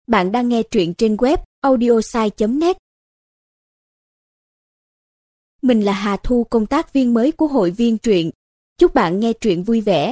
Bạn đang nghe truyện trên web audiosai.net. Mình là Hà Thu, công tác viên mới của hội viên truyện. Chúc bạn nghe truyện vui vẻ.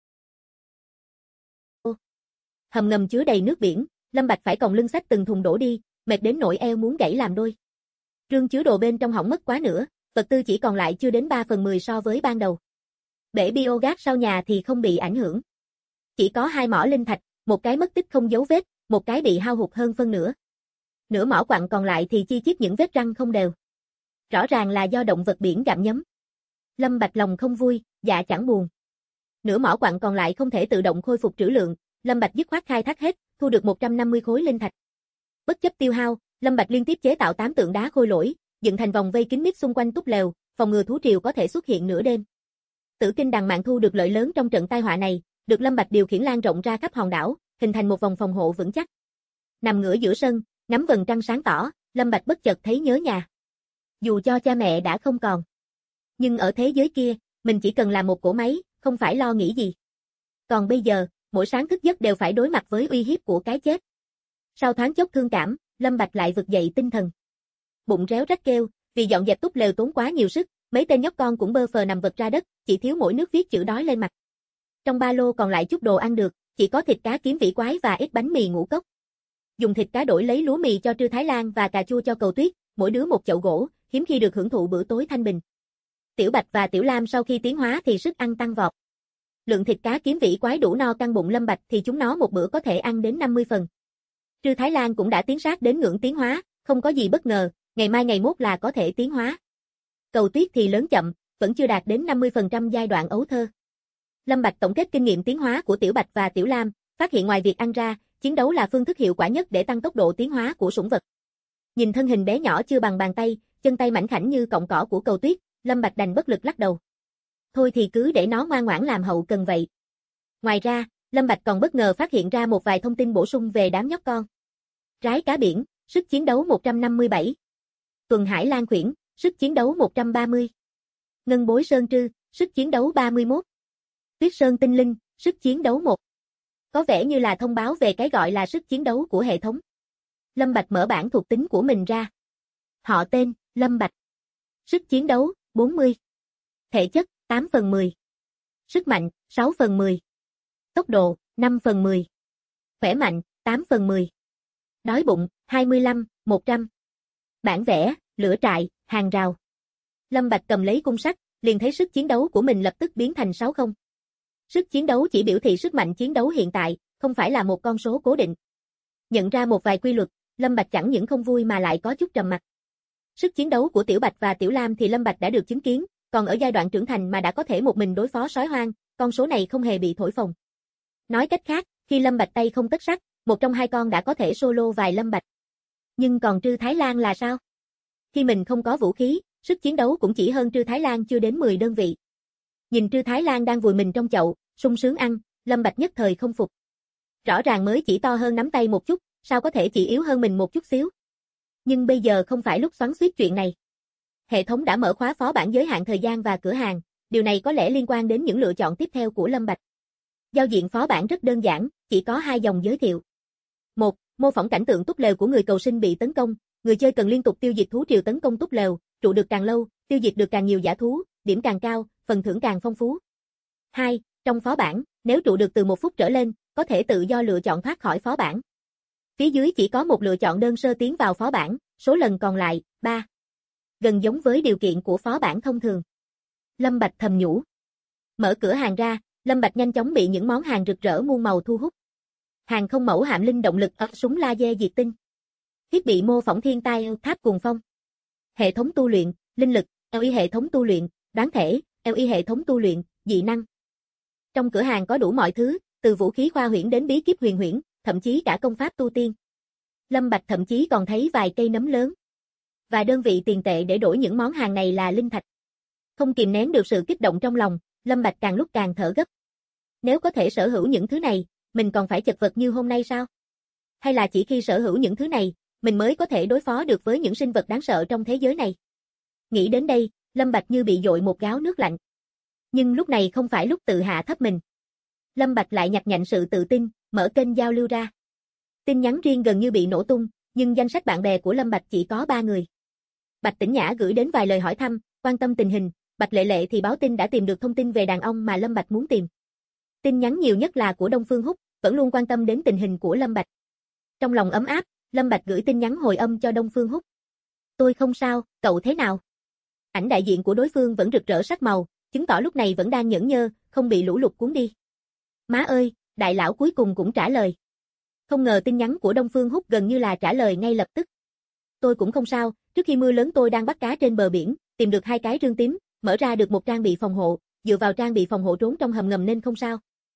Hầm ngầm chứa đầy nước biển, Lâm Bạch phải còng lưng xách từng thùng đổ đi, mệt đến nỗi eo muốn gãy làm đôi. Rương chứa đồ bên trong hỏng mất quá nữa, vật tư chỉ còn lại chưa đến 3/10 so với ban đầu. Bể biogas sau nhà thì không bị ảnh hưởng. Chỉ có 2 mỏ linh thạch, một cái mất tích không dấu vết, một cái bị hao hụt hơn phân nửa. Nửa mỏ quặng còn lại thì chi chít những vết răng không đều. Rõ ràng là do động vật biển gặm nhấm. Lâm Bạch lòng không vui, dạ chẳng buồn. Nửa mỏ quặng còn lại không thể tự động khôi phục trữ lượng, Lâm Bạch dứt khoát khai thác hết, thu được 150 khối linh thạch. Bất chấp tiêu hao, Lâm Bạch liên tiếp chế tạo 8 tượng đá khôi lỗi, dựng thành vòng vây kín mít xung quanh túp lều, phòng ngừa thú triều có thể xuất hiện nửa đêm. Tử Kinh Đằng Mạn thu được lợi lớn trong trận tai họa này, được Lâm Bạch điều khiển lan rộng ra khắp hòn đảo, hình thành một vòng phòng hộ vững chắc. Nằm ngửa giữa sân, ngắm vầng trăng sáng tỏ, Lâm Bạch bất chợt thấy nhớ nhà. Dù cho cha mẹ đã không còn, nhưng ở thế giới kia, mình chỉ cần làm một cỗ máy, không phải lo nghĩ gì. Còn bây giờ, mỗi sáng thức giấc đều phải đối mặt với uy hiếp của cái chết. Sau thoáng chốc thương cảm, Lâm Bạch lại vực dậy tinh thần. Bụng réo rách kêu, vì dọn dẹp túp lều tốn quá nhiều sức, mấy tên nhóc con cũng bơ phờ nằm vật ra đất, chỉ thiếu mỗi nước viết chữ đói lên mặt. Trong ba lô còn lại chút đồ ăn được, chỉ có thịt cá kiếm vĩ quái và ít bánh mì ngũ cốc. Dùng thịt cá đổi lấy lúa mì cho Trư Thái Lan và cà chua cho Cầu Tuyết, mỗi đứa một chậu gỗ, hiếm khi được hưởng thụ bữa tối thanh bình. Tiểu Bạch và Tiểu Lam sau khi tiến hóa thì sức ăn tăng vọt. Lượng thịt cá kiếm vĩ quái đủ no căng bụng Lâm Bạch thì chúng nó một bữa có thể ăn đến 50 phần. Trư Thái Lan cũng đã tiến sát đến ngưỡng tiến hóa, không có gì bất ngờ, ngày mai ngày mốt là có thể tiến hóa. Cầu Tuyết thì lớn chậm, vẫn chưa đạt đến 50% giai đoạn ấu thơ. Lâm Bạch tổng kết kinh nghiệm tiến hóa của Tiểu Bạch và Tiểu Lam, phát hiện ngoài việc ăn ra, chiến đấu là phương thức hiệu quả nhất để tăng tốc độ tiến hóa của sủng vật. Nhìn thân hình bé nhỏ chưa bằng bàn tay, chân tay mảnh khảnh như cọng cỏ của Cầu Tuyết, Lâm Bạch đành bất lực lắc đầu. Thôi thì cứ để nó ngoan ngoãn làm hậu cần vậy. Ngoài ra, Lâm Bạch còn bất ngờ phát hiện ra một vài thông tin bổ sung về đám nhóc con. Rái cá biển, sức chiến đấu 157. Tuần hải lan khuyển, sức chiến đấu 130. Ngân bối sơn trư, sức chiến đấu 31. Tuyết sơn tinh linh, sức chiến đấu 1. Có vẻ như là thông báo về cái gọi là sức chiến đấu của hệ thống. Lâm Bạch mở bảng thuộc tính của mình ra. Họ tên, Lâm Bạch. Sức chiến đấu, 40. Thể chất, 8/10. Sức mạnh, 6/10. Tốc độ, 5/10. Khỏe mạnh, 8/10. Đói bụng, 25, 100. Bản vẽ, lửa trại, hàng rào. Lâm Bạch cầm lấy cung sắt, liền thấy sức chiến đấu của mình lập tức biến thành 60. Sức chiến đấu chỉ biểu thị sức mạnh chiến đấu hiện tại, không phải là một con số cố định. Nhận ra một vài quy luật, Lâm Bạch chẳng những không vui mà lại có chút trầm mặc. Sức chiến đấu của Tiểu Bạch và Tiểu Lam thì Lâm Bạch đã được chứng kiến, còn ở giai đoạn trưởng thành mà đã có thể một mình đối phó sói hoang, con số này không hề bị thổi phồng. Nói cách khác, khi Lâm Bạch tay không tất sắt, một trong hai con đã có thể solo vài Lâm Bạch. Nhưng còn Trư Thái Lan là sao? Khi mình không có vũ khí, sức chiến đấu cũng chỉ hơn Trư Thái Lan chưa đến 10 đơn vị. Nhìn Trư Thái Lan đang vùi mình trong chậu, sung sướng ăn, Lâm Bạch nhất thời không phục. Rõ ràng mới chỉ to hơn nắm tay một chút, sao có thể chỉ yếu hơn mình một chút xíu? Nhưng bây giờ không phải lúc xoắn xuýt chuyện này. Hệ thống đã mở khóa phó bản giới hạn thời gian và cửa hàng, điều này có lẽ liên quan đến những lựa chọn tiếp theo của Lâm Bạch. Giao diện phó bản rất đơn giản, chỉ có 2 dòng giới thiệu. 1. Mô phỏng cảnh tượng túp lều của người cầu sinh bị tấn công, người chơi cần liên tục tiêu diệt thú triều tấn công túp lều, trụ được càng lâu, tiêu diệt được càng nhiều dã thú, điểm càng cao, phần thưởng càng phong phú. 2. Trong phó bản, nếu trụ được từ 1 phút trở lên, có thể tự do lựa chọn thoát khỏi phó bản. Phía dưới chỉ có một lựa chọn đơn sơ tiến vào phó bản, số lần còn lại, 3. Gần giống với điều kiện của phó bản thông thường. Lâm Bạch thầm nhủ. Mở cửa hàng ra, Lâm Bạch nhanh chóng bị những món hàng rực rỡ muôn màu thu hút. Hàng không mẫu hạm linh động lực, súng laser diệt tinh. Thiết bị mô phỏng thiên tai, tháp cuồng phong. Hệ thống tu luyện, linh lực, LI hệ thống tu luyện, đoán thể, LI hệ thống tu luyện, dị năng. Trong cửa hàng có đủ mọi thứ, từ vũ khí khoa huyễn đến bí kíp huyền huyễn, thậm chí cả công pháp tu tiên. Lâm Bạch thậm chí còn thấy vài cây nấm lớn. Và đơn vị tiền tệ để đổi những món hàng này là linh thạch. Không kìm nén được sự kích động trong lòng, Lâm Bạch càng lúc càng thở gấp. Nếu có thể sở hữu những thứ này, mình còn phải chật vật như hôm nay sao? Hay là chỉ khi sở hữu những thứ này, mình mới có thể đối phó được với những sinh vật đáng sợ trong thế giới này? Nghĩ đến đây, Lâm Bạch như bị dội một gáo nước lạnh. Nhưng lúc này không phải lúc tự hạ thấp mình. Lâm Bạch lại nhặt nhạnh sự tự tin, mở kênh giao lưu ra. Tin nhắn riêng gần như bị nổ tung, nhưng danh sách bạn bè của Lâm Bạch chỉ có 3 người. Bạch Tĩnh Nhã gửi đến vài lời hỏi thăm, quan tâm tình hình, Bạch Lệ Lệ thì báo tin đã tìm được thông tin về đàn ông mà Lâm Bạch muốn tìm. Tin nhắn nhiều nhất là của Đông Phương Húc, vẫn luôn quan tâm đến tình hình của Lâm Bạch. Trong lòng ấm áp, Lâm Bạch gửi tin nhắn hồi âm cho Đông Phương Húc. Tôi không sao, cậu thế nào? Ảnh đại diện của đối phương vẫn rực rỡ sắc màu, chứng tỏ lúc này vẫn đang nhẫn nhơ, không bị lũ lụt cuốn đi. Má ơi, đại lão cuối cùng cũng trả lời. Không ngờ tin nhắn của Đông Phương Húc gần như là trả lời ngay lập tức. Tôi cũng không sao, trước khi mưa lớn tôi đang bắt cá trên bờ biển, tìm được 2 cái rương tím, mở ra được một trang bị phòng hộ, dựa vào trang bị phòng hộ trốn trong hầm ngầm nên không sao.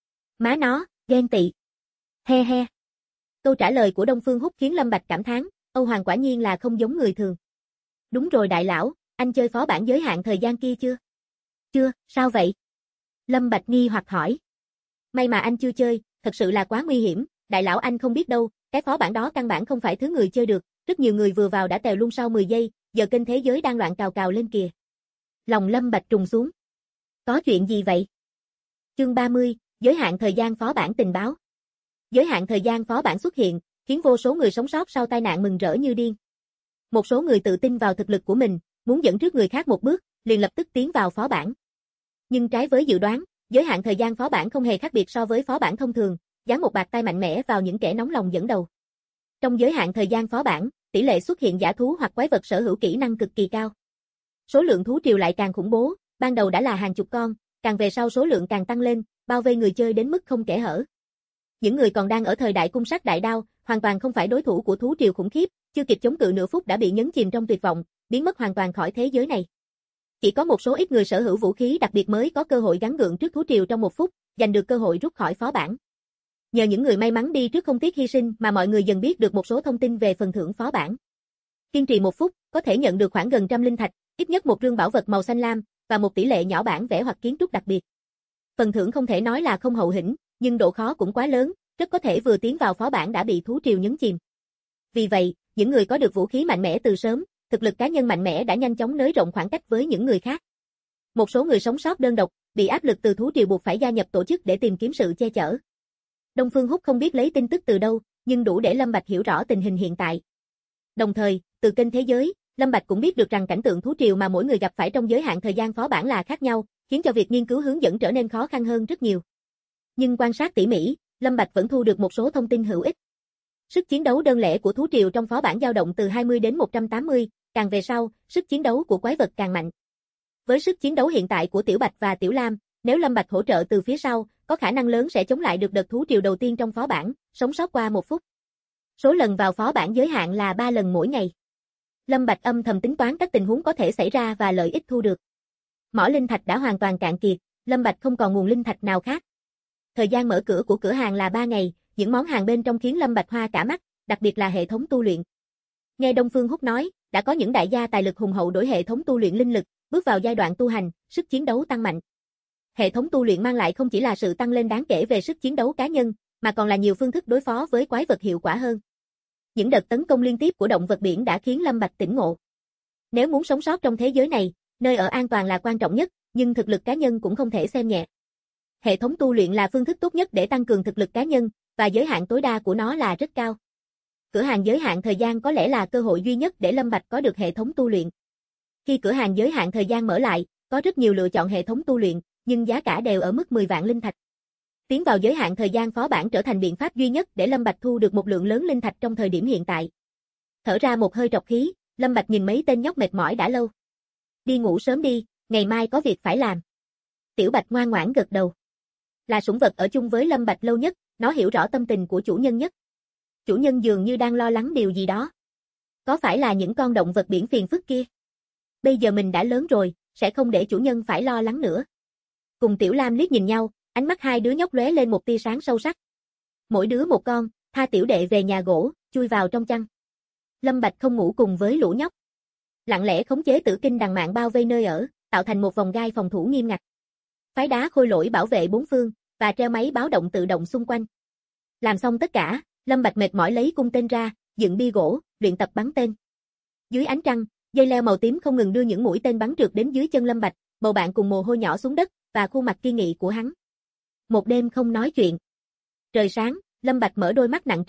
Má nó, ghen tị. He he. Câu trả lời của Đông Phương Húc khiến Lâm Bạch cảm thán, Âu Hoàng quả nhiên là không giống người thường. Đúng rồi đại lão, anh chơi phó bản giới hạn thời gian kia chưa? Chưa, sao vậy? Lâm Bạch nghi hoặc hỏi. May mà anh chưa chơi, thật sự là quá nguy hiểm, đại lão anh không biết đâu, cái phó bản đó căn bản không phải thứ người chơi được, rất nhiều người vừa vào đã tèo luôn sau 10 giây, giờ kênh thế giới đang loạn cào cào lên kìa. Lòng Lâm Bạch trùng xuống. Có chuyện gì vậy? Chương 30, giới hạn thời gian phó bản tình báo. Giới hạn thời gian phó bản xuất hiện, khiến vô số người sống sót sau tai nạn mừng rỡ như điên. Một số người tự tin vào thực lực của mình, muốn dẫn trước người khác một bước, liền lập tức tiến vào phó bản. Nhưng trái với dự đoán, giới hạn thời gian phó bản không hề khác biệt so với phó bản thông thường, giáng một bạt tay mạnh mẽ vào những kẻ nóng lòng dẫn đầu. Trong giới hạn thời gian phó bản, tỷ lệ xuất hiện giả thú hoặc quái vật sở hữu kỹ năng cực kỳ cao. Số lượng thú triều lại càng khủng bố, ban đầu đã là hàng chục con, càng về sau số lượng càng tăng lên, bao vây người chơi đến mức không kẽ hở. Những người còn đang ở thời đại cung sắc đại đao, hoàn toàn không phải đối thủ của thú triều khủng khiếp, chưa kịp chống cự nửa phút đã bị nhấn chìm trong tuyệt vọng, biến mất hoàn toàn khỏi thế giới này. Chỉ có một số ít người sở hữu vũ khí đặc biệt mới có cơ hội gắng gượng trước thú triều trong 1 phút, giành được cơ hội rút khỏi phó bản. Nhờ những người may mắn đi trước không tiếc hy sinh mà mọi người dần biết được một số thông tin về phần thưởng phó bản. Kiên trì 1 phút, có thể nhận được khoảng gần 100 linh thạch, ít nhất một rương bảo vật màu xanh lam, và một tỷ lệ nhỏ bản vẽ hoặc kiến trúc đặc biệt. Phần thưởng không thể nói là không hậu hĩnh, nhưng độ khó cũng quá lớn, rất có thể vừa tiến vào phó bản đã bị thú triều nhấn chìm. Vì vậy, những người có được vũ khí mạnh mẽ từ sớm, thực lực cá nhân mạnh mẽ đã nhanh chóng nới rộng khoảng cách với những người khác. Một số người sống sót đơn độc, bị áp lực từ thú triều buộc phải gia nhập tổ chức để tìm kiếm sự che chở. Đông Phương Húc không biết lấy tin tức từ đâu, nhưng đủ để Lâm Bạch hiểu rõ tình hình hiện tại. Đồng thời, từ kênh thế giới, Lâm Bạch cũng biết được rằng cảnh tượng thú triều mà mỗi người gặp phải trong giới hạn thời gian phó bản là khác nhau, khiến cho việc nghiên cứu hướng dẫn trở nên khó khăn hơn rất nhiều. Nhưng quan sát tỉ mỉ, Lâm Bạch vẫn thu được một số thông tin hữu ích. Sức chiến đấu đơn lẻ của thú triều trong phó bản dao động từ 20 đến 180, càng về sau, sức chiến đấu của quái vật càng mạnh. Với sức chiến đấu hiện tại của Tiểu Bạch và Tiểu Lam, nếu Lâm Bạch hỗ trợ từ phía sau, có khả năng lớn sẽ chống lại được đợt thú triều đầu tiên trong phó bản, sống sót qua 1 phút. Số lần vào phó bản giới hạn là 3 lần mỗi ngày. Lâm Bạch âm thầm tính toán các tình huống có thể xảy ra và lợi ích thu được. Mỏ linh thạch đã hoàn toàn cạn kiệt, Lâm Bạch không còn nguồn linh thạch nào khác. Thời gian mở cửa của cửa hàng là 3 ngày, những món hàng bên trong khiến Lâm Bạch hoa cả mắt, đặc biệt là hệ thống tu luyện. Nghe Đông Phương Húc nói, đã có những đại gia tài lực hùng hậu đổi hệ thống tu luyện linh lực, bước vào giai đoạn tu hành, sức chiến đấu tăng mạnh. Hệ thống tu luyện mang lại không chỉ là sự tăng lên đáng kể về sức chiến đấu cá nhân, mà còn là nhiều phương thức đối phó với quái vật hiệu quả hơn. Những đợt tấn công liên tiếp của động vật biển đã khiến Lâm Bạch tỉnh ngộ. Nếu muốn sống sót trong thế giới này, nơi ở an toàn là quan trọng nhất, nhưng thực lực cá nhân cũng không thể xem nhẹ. Hệ thống tu luyện là phương thức tốt nhất để tăng cường thực lực cá nhân, và giới hạn tối đa của nó là rất cao. Cửa hàng giới hạn thời gian có lẽ là cơ hội duy nhất để Lâm Bạch có được hệ thống tu luyện. Khi cửa hàng giới hạn thời gian mở lại, có rất nhiều lựa chọn hệ thống tu luyện, nhưng giá cả đều ở mức 10 vạn linh thạch. Tiến vào giới hạn thời gian phó bản trở thành biện pháp duy nhất để Lâm Bạch thu được một lượng lớn linh thạch trong thời điểm hiện tại. Thở ra một hơi trọc khí, Lâm Bạch nhìn mấy tên nhóc mệt mỏi đã lâu. Đi ngủ sớm đi, ngày mai có việc phải làm. Tiểu Bạch ngoan ngoãn gật đầu. Là sủng vật ở chung với Lâm Bạch lâu nhất, nó hiểu rõ tâm tình của chủ nhân nhất. Chủ nhân dường như đang lo lắng điều gì đó. Có phải là những con động vật biển phiền phức kia? Bây giờ mình đã lớn rồi, sẽ không để chủ nhân phải lo lắng nữa. Cùng Tiểu Lam liếc nhìn nhau, ánh mắt hai đứa nhóc lóe lên một tia sáng sâu sắc. Mỗi đứa một con, tha tiểu đệ về nhà gỗ, chui vào trong chăn. Lâm Bạch không ngủ cùng với lũ nhóc. Lặng lẽ khống chế tử kinh đằng mạn bao vây nơi ở, tạo thành một vòng gai phòng thủ nghiêm ngặt. Phái đá khôi lỗi bảo vệ bốn phương, và treo máy báo động tự động xung quanh. Làm xong tất cả, Lâm Bạch mệt mỏi lấy cung tên ra, dựng bia gỗ, luyện tập bắn tên. Dưới ánh trăng, dây leo màu tím không ngừng đưa những mũi tên bắn trượt đến dưới chân Lâm Bạch, bầu bạn cùng mồ hôi nhỏ xuống đất, và khuôn mặt kiên nghị của hắn. Một đêm không nói chuyện. Trời sáng, Lâm Bạch mở đôi mắt nặng trĩu,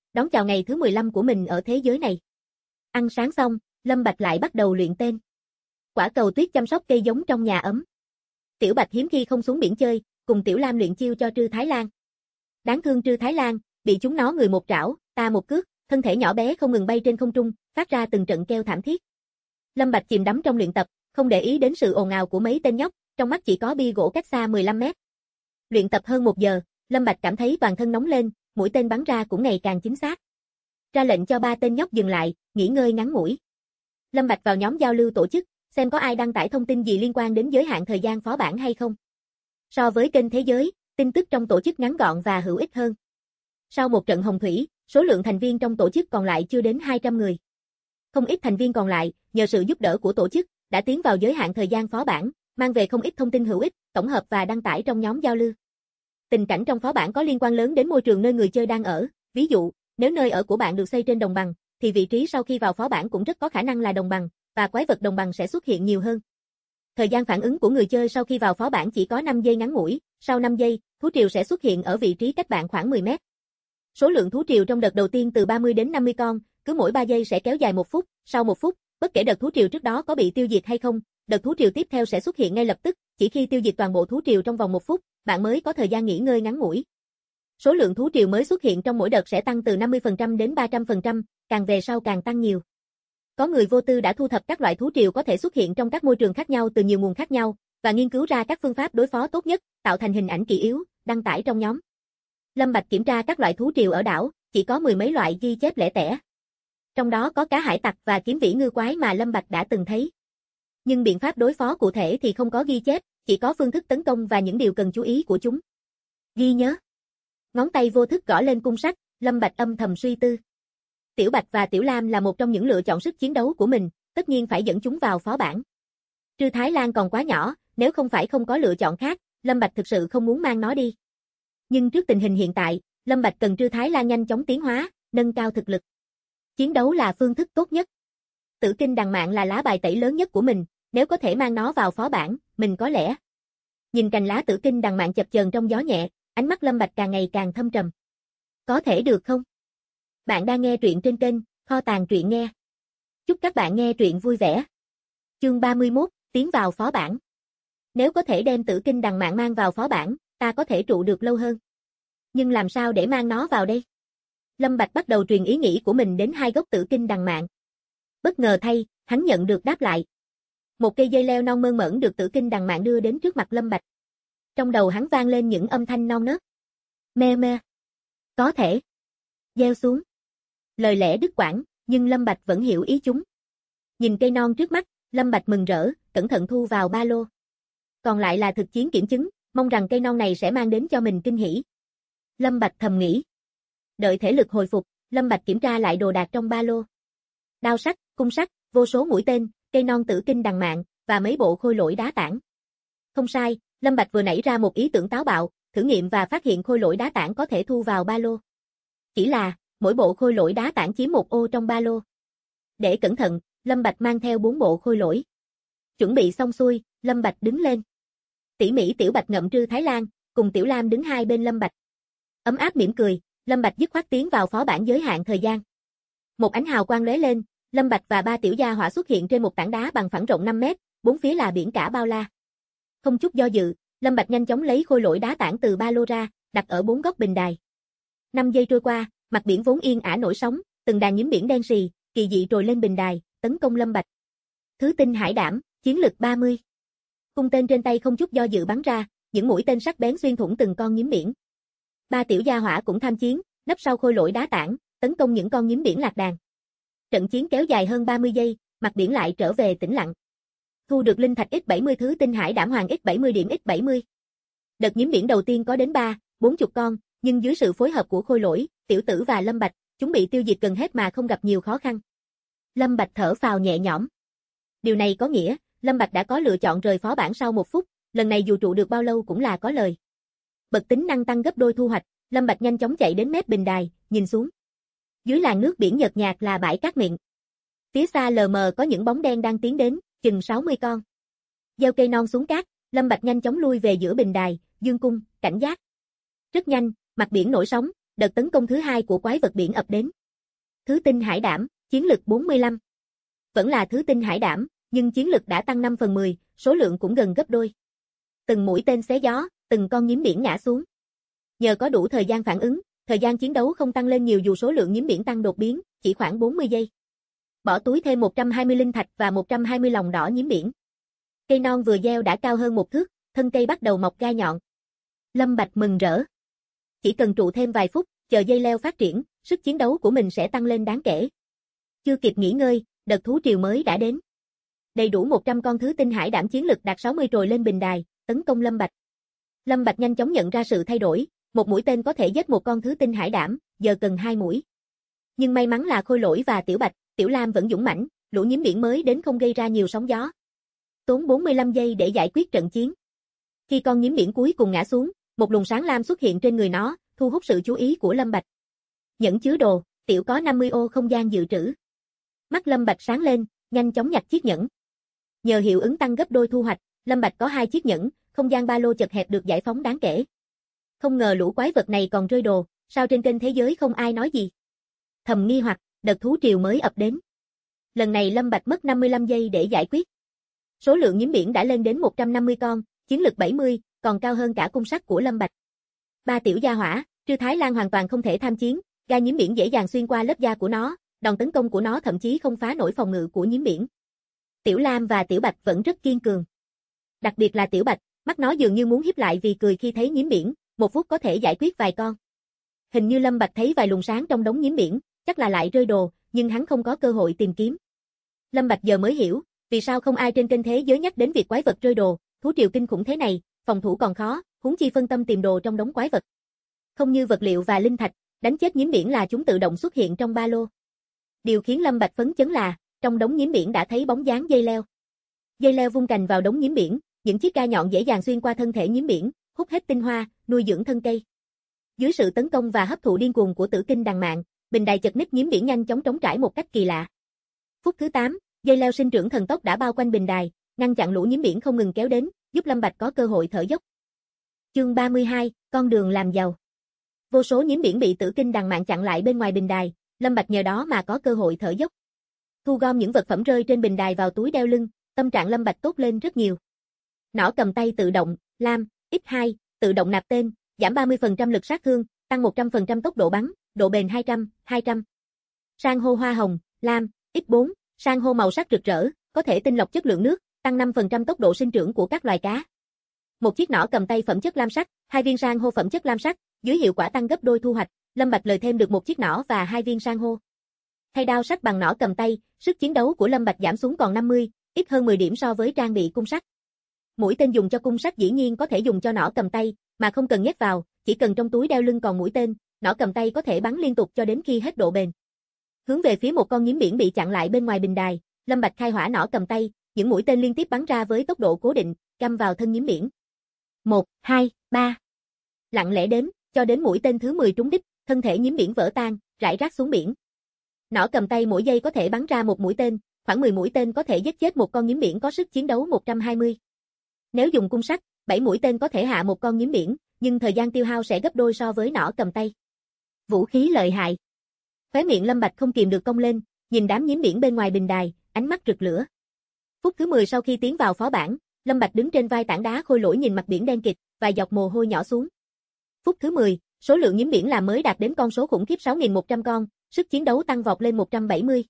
đón chào ngày thứ 15 của mình ở thế giới này. Ăn sáng xong, Lâm Bạch lại bắt đầu luyện tên. Quả cầu tuyết chăm sóc cây giống trong nhà ấm. Tiểu Bạch hiếm khi không xuống biển chơi, cùng Tiểu Lam luyện chiêu cho Trư Thái Lan. Đáng thương Trư Thái Lan, bị chúng nó người một trảo, ta một cước, thân thể nhỏ bé không ngừng bay trên không trung, phát ra từng trận kêu thảm thiết. Lâm Bạch chìm đắm trong luyện tập, không để ý đến sự ồn ào của mấy tên nhóc, trong mắt chỉ có bi gỗ cách xa 15 mét. Luyện tập hơn 1 giờ, Lâm Bạch cảm thấy toàn thân nóng lên, mũi tên bắn ra cũng ngày càng chính xác. Ra lệnh cho 3 tên nhóc dừng lại, nghỉ ngơi ngắn ngủi. Lâm Bạch vào nhóm giao lưu tổ chức, xem có ai đăng tải thông tin gì liên quan đến giới hạn thời gian phó bản hay không. So với kênh Thế Giới, tin tức trong tổ chức ngắn gọn và hữu ích hơn. Sau một trận hồng thủy, số lượng thành viên trong tổ chức còn lại chưa đến 200 người. Không ít thành viên còn lại, nhờ sự giúp đỡ của tổ chức, đã tiến vào giới hạn thời gian phó bản, mang về không ít thông tin hữu ích, tổng hợp và đăng tải trong nhóm giao lưu. Tình cảnh trong phó bản có liên quan lớn đến môi trường nơi người chơi đang ở, ví dụ, nếu nơi ở của bạn được xây trên đồng bằng, thì vị trí sau khi vào phó bản cũng rất có khả năng là đồng bằng, và quái vật đồng bằng sẽ xuất hiện nhiều hơn. Thời gian phản ứng của người chơi sau khi vào phó bản chỉ có 5 giây ngắn ngủi, sau 5 giây, thú triều sẽ xuất hiện ở vị trí cách bạn khoảng 10 mét. Số lượng thú triều trong đợt đầu tiên từ 30 đến 50 con, cứ mỗi 3 giây sẽ kéo dài 1 phút, sau 1 phút, bất kể đợt thú triều trước đó có bị tiêu diệt hay không, đợt thú triều tiếp theo sẽ xuất hiện ngay lập tức, chỉ khi tiêu diệt toàn bộ thú triều trong vòng 1 phút, bạn mới có thời gian nghỉ ngơi ngắn ngủi. Số lượng thú triều mới xuất hiện trong mỗi đợt sẽ tăng từ 50% đến 300%, càng về sau càng tăng nhiều. Có người vô tư đã thu thập các loại thú triều có thể xuất hiện trong các môi trường khác nhau từ nhiều nguồn khác nhau, và nghiên cứu ra các phương pháp đối phó tốt nhất, tạo thành hình ảnh kỳ yếu, đăng tải trong nhóm. Lâm Bạch kiểm tra các loại thú triều ở đảo, chỉ có 10 mấy loại ghi chép lẻ tẻ. Trong đó có cá hải tặc và kiếm vĩ ngư quái mà Lâm Bạch đã từng thấy. Nhưng biện pháp đối phó cụ thể thì không có ghi chép, chỉ có phương thức tấn công và những điều cần chú ý của chúng. Ghi nhớ. Ngón tay vô thức gõ lên cung sắt, Lâm Bạch âm thầm suy tư. Tiểu Bạch và Tiểu Lam là một trong những lựa chọn sức chiến đấu của mình, tất nhiên phải dẫn chúng vào phó bản. Trư Thái Lan còn quá nhỏ, nếu không phải không có lựa chọn khác, Lâm Bạch thực sự không muốn mang nó đi. Nhưng trước tình hình hiện tại, Lâm Bạch cần Trư Thái Lan nhanh chóng tiến hóa, nâng cao thực lực. Chiến đấu là phương thức tốt nhất. Tử Kinh Đằng Mạn là lá bài tẩy lớn nhất của mình, nếu có thể mang nó vào phó bản, mình có lẽ. Nhìn cành lá Tử Kinh Đằng Mạn chập chờn trong gió nhẹ, ánh mắt Lâm Bạch càng ngày càng thâm trầm. Có thể được không? Bạn đang nghe truyện trên kênh Kho Tàng Truyện Nghe. Chúc các bạn nghe truyện vui vẻ. Chương 31, tiến vào phó bản. Nếu có thể đem Tử Kinh Đằng Mạn mang vào phó bản, ta có thể trụ được lâu hơn. Nhưng làm sao để mang nó vào đây? Lâm Bạch bắt đầu truyền ý nghĩ của mình đến 2 gốc Tử Kinh Đằng Mạn. Bất ngờ thay, hắn nhận được đáp lại. Một cây dây leo non mơn mởn được Tử Kinh Đằng Mạn đưa đến trước mặt Lâm Bạch. Trong đầu hắn vang lên những âm thanh non nớt. Mê mê. Có thể. Gieo xuống. Lời lẽ đứt quãng, nhưng Lâm Bạch vẫn hiểu ý chúng. Nhìn cây non trước mắt, Lâm Bạch mừng rỡ, cẩn thận thu vào ba lô. Còn lại là thực chiến kiểm chứng, mong rằng cây non này sẽ mang đến cho mình kinh hỉ. Lâm Bạch thầm nghĩ. Đợi thể lực hồi phục, Lâm Bạch kiểm tra lại đồ đạc trong ba lô. Đao sắt, cung sắt, vô số mũi tên, cây non Tử Kinh Đằng Mạn, và mấy bộ khôi lỗi đá tảng. Không sai, Lâm Bạch vừa nảy ra một ý tưởng táo bạo, thử nghiệm và phát hiện khôi lỗi đá tảng có thể thu vào ba lô. Chỉ là, mỗi bộ khôi lỗi đá tảng chiếm một ô trong ba lô. Để cẩn thận, Lâm Bạch mang theo 4 bộ khôi lỗi. Chuẩn bị xong xuôi, Lâm Bạch đứng lên. Tỉ mỉ Tiểu Bạch ngậm Trư Thái Lan, cùng Tiểu Lam đứng hai bên Lâm Bạch. Ấm áp mỉm cười, Lâm Bạch dứt khoát tiến vào phó bản giới hạn thời gian. Một ánh hào quang lóe lên, Lâm Bạch và 3 tiểu gia hỏa xuất hiện trên một tảng đá bằng phẳng rộng 5 mét, bốn phía là biển cả bao la. Không chút do dự, Lâm Bạch nhanh chóng lấy khôi lỗi đá tảng từ ba lô ra, đặt ở 4 góc bình đài. 5 giây trôi qua, mặt biển vốn yên ả nổi sóng, từng đàn nhím biển đen sì, kỳ dị trồi lên bình đài, tấn công Lâm Bạch. Thứ tinh hải đảm, chiến lực 30. Cung tên trên tay không chút do dự bắn ra, những mũi tên sắc bén xuyên thủng từng con nhím biển. 3 tiểu gia hỏa cũng tham chiến, nấp sau khôi lỗi đá tảng, tấn công những con nhím biển lạc đàn. Trận chiến kéo dài hơn 30 giây, mặt biển lại trở về tĩnh lặng. Thu được linh thạch X70 thứ tinh hải đảm hoàng X70 điểm X70. Đợt nhím biển đầu tiên có đến 40 con, nhưng dưới sự phối hợp của khôi lỗi, tiểu tử và Lâm Bạch, chúng bị tiêu diệt gần hết mà không gặp nhiều khó khăn. Lâm Bạch thở phào nhẹ nhõm. Điều này có nghĩa, Lâm Bạch đã có lựa chọn rời phó bản sau 1 phút, lần này dù trụ được bao lâu cũng là có lời. Bật tính năng tăng gấp đôi thu hoạch, Lâm Bạch nhanh chóng chạy đến mép bình đài, nhìn xuống. Dưới làn nước biển nhợt nhạt là bãi cát mịn. Phía xa lờ mờ có những bóng đen đang tiến đến, chừng 60 con. Gieo cây non xuống cát, Lâm Bạch nhanh chóng lui về giữa bình đài, dương cung, cảnh giác. Rất nhanh, mặt biển nổi sóng, đợt tấn công thứ hai của quái vật biển ập đến. Thứ tinh hải đảm, chiến lực 45. Vẫn là thứ tinh hải đảm, nhưng chiến lực đã tăng 5/10, số lượng cũng gần gấp đôi. Từng mũi tên xé gió, từng con nhím biển ngã xuống. Nhờ có đủ thời gian phản ứng, thời gian chiến đấu không tăng lên nhiều dù số lượng nhím biển tăng đột biến, chỉ khoảng 40 giây. Bỏ túi thêm 120 linh thạch và 120 lòng đỏ nhím biển. Cây non vừa gieo đã cao hơn 1 thước, thân cây bắt đầu mọc gai nhọn. Lâm Bạch mừng rỡ. Chỉ cần trụ thêm vài phút, chờ dây leo phát triển, sức chiến đấu của mình sẽ tăng lên đáng kể. Chưa kịp nghỉ ngơi, đợt thú triều mới đã đến. Đầy đủ 100 con thứ tinh hải đảm chiến lực đạt 60 trồi lên bình đài, tấn công Lâm Bạch. Lâm Bạch nhanh chóng nhận ra sự thay đổi, một mũi tên có thể giết một con thứ tinh hải đảm, giờ cần 2 mũi. Nhưng may mắn là Khôi Lỗi và Tiểu Bạch, Tiểu Lam vẫn dũng mãnh, lũ nhím biển mới đến không gây ra nhiều sóng gió. Tốn 45 giây để giải quyết trận chiến. Khi con nhím biển cuối cùng ngã xuống, một luồng sáng lam xuất hiện trên người nó, thu hút sự chú ý của Lâm Bạch. Nhẫn chứa đồ, tiểu có 50 ô không gian dự trữ. Mắt Lâm Bạch sáng lên, nhanh chóng nhặt chiếc nhẫn. Nhờ hiệu ứng tăng gấp đôi thu hoạch, Lâm Bạch có 2 chiếc nhẫn, không gian ba lô chật hẹp được giải phóng đáng kể. Không ngờ lũ quái vật này còn rơi đồ, sao trên kênh thế giới không ai nói gì. Thầm nghi hoặc, đợt thú triều mới ập đến. Lần này Lâm Bạch mất 55 giây để giải quyết. Số lượng nhím biển đã lên đến 150 con, chiến lực 70, còn cao hơn cả cung sắt của Lâm Bạch. Ba tiểu gia hỏa, Trư Thái Lan hoàn toàn không thể tham chiến, gai nhím biển dễ dàng xuyên qua lớp da của nó, đòn tấn công của nó thậm chí không phá nổi phòng ngự của nhím biển. Tiểu Lam và Tiểu Bạch vẫn rất kiên cường. Đặc biệt là Tiểu Bạch, mắt nó dường như muốn híp lại vì cười khi thấy nhím biển, 1 phút có thể giải quyết vài con. Hình như Lâm Bạch thấy vài luồng sáng trong đống nhím biển, chắc là lại rơi đồ, nhưng hắn không có cơ hội tìm kiếm. Lâm Bạch giờ mới hiểu, vì sao không ai trên kênh thế giới nhắc đến việc quái vật rơi đồ, thú triều kinh khủng thế này, phòng thủ còn khó, huống chi phân tâm tìm đồ trong đống quái vật. Không như vật liệu và linh thạch, đánh chết nhím biển là chúng tự động xuất hiện trong ba lô. Điều khiến Lâm Bạch phấn chấn là, trong đống nhím biển đã thấy bóng dáng dây leo. Dây leo vung cành vào đống nhím biển, những chiếc gai nhọn dễ dàng xuyên qua thân thể nhím biển, hút hết tinh hoa, nuôi dưỡng thân cây. Dưới sự tấn công và hấp thụ điên cuồng của Tử Kinh Đằng Mạn, bình đài chật ních nhím biển nhanh chóng trống trải một cách kỳ lạ. Phút thứ 8, dây leo sinh trưởng thần tốc đã bao quanh bình đài, ngăn chặn lũ nhím biển không ngừng kéo đến, giúp Lâm Bạch có cơ hội thở dốc. Chương 32, con đường làm giàu. Vô số nhím biển bị Tử Kinh Đằng Mạn chặn lại bên ngoài bình đài, Lâm Bạch nhờ đó mà có cơ hội thở dốc. Thu gom những vật phẩm rơi trên bình đài vào túi đeo lưng, tâm trạng Lâm Bạch tốt lên rất nhiều. Nỏ cầm tay tự động, Lam, X2, tự động nạp tên, giảm 30% lực sát thương, tăng 100% tốc độ bắn, độ bền 200. San hô hoa hồng, Lam, X4, san hô màu sắc rực rỡ, có thể tinh lọc chất lượng nước, tăng 5% tốc độ sinh trưởng của các loài cá. Một chiếc nỏ cầm tay phẩm chất lam sắc, 2 viên san hô phẩm chất lam sắc, dưới hiệu quả tăng gấp đôi thu hoạch, Lâm Bạch lời thêm được một chiếc nỏ và 2 viên san hô. Thay đao sắt bằng nỏ cầm tay, sức chiến đấu của Lâm Bạch giảm xuống còn 50, ít hơn 10 điểm so với trang bị cung sắt. Mũi tên dùng cho cung sắt dĩ nhiên có thể dùng cho nỏ cầm tay, mà không cần nhét vào, chỉ cần trong túi đeo lưng còn mũi tên, nỏ cầm tay có thể bắn liên tục cho đến khi hết độ bền. Hướng về phía một con nhím biển bị chặn lại bên ngoài bình đài, Lâm Bạch khai hỏa nỏ cầm tay, những mũi tên liên tiếp bắn ra với tốc độ cố định, cắm vào thân nhím biển. 1, 2, 3. Lặng lẽ đếm, cho đến mũi tên thứ 10 trúng đích, thân thể nhím biển vỡ tan, rải rác xuống biển. Nỏ cầm tay mỗi giây có thể bắn ra một mũi tên, khoảng 10 mũi tên có thể giết chết một con nhím biển có sức chiến đấu 120. Nếu dùng cung sắt, 7 mũi tên có thể hạ một con nhím biển, nhưng thời gian tiêu hao sẽ gấp đôi so với nỏ cầm tay. Vũ khí lợi hại. Khóe miệng Lâm Bạch không kìm được cong lên, nhìn đám nhím biển bên ngoài bình đài, ánh mắt rực lửa. Phút thứ 10 sau khi tiến vào phó bản, Lâm Bạch đứng trên vai tảng đá khôi lỗi nhìn mặt biển đen kịt, vài giọt mồ hôi nhỏ xuống. Phút thứ 10, số lượng nhím biển làm mới đạt đến con số khủng khiếp 6.100 con, sức chiến đấu tăng vọt lên 170.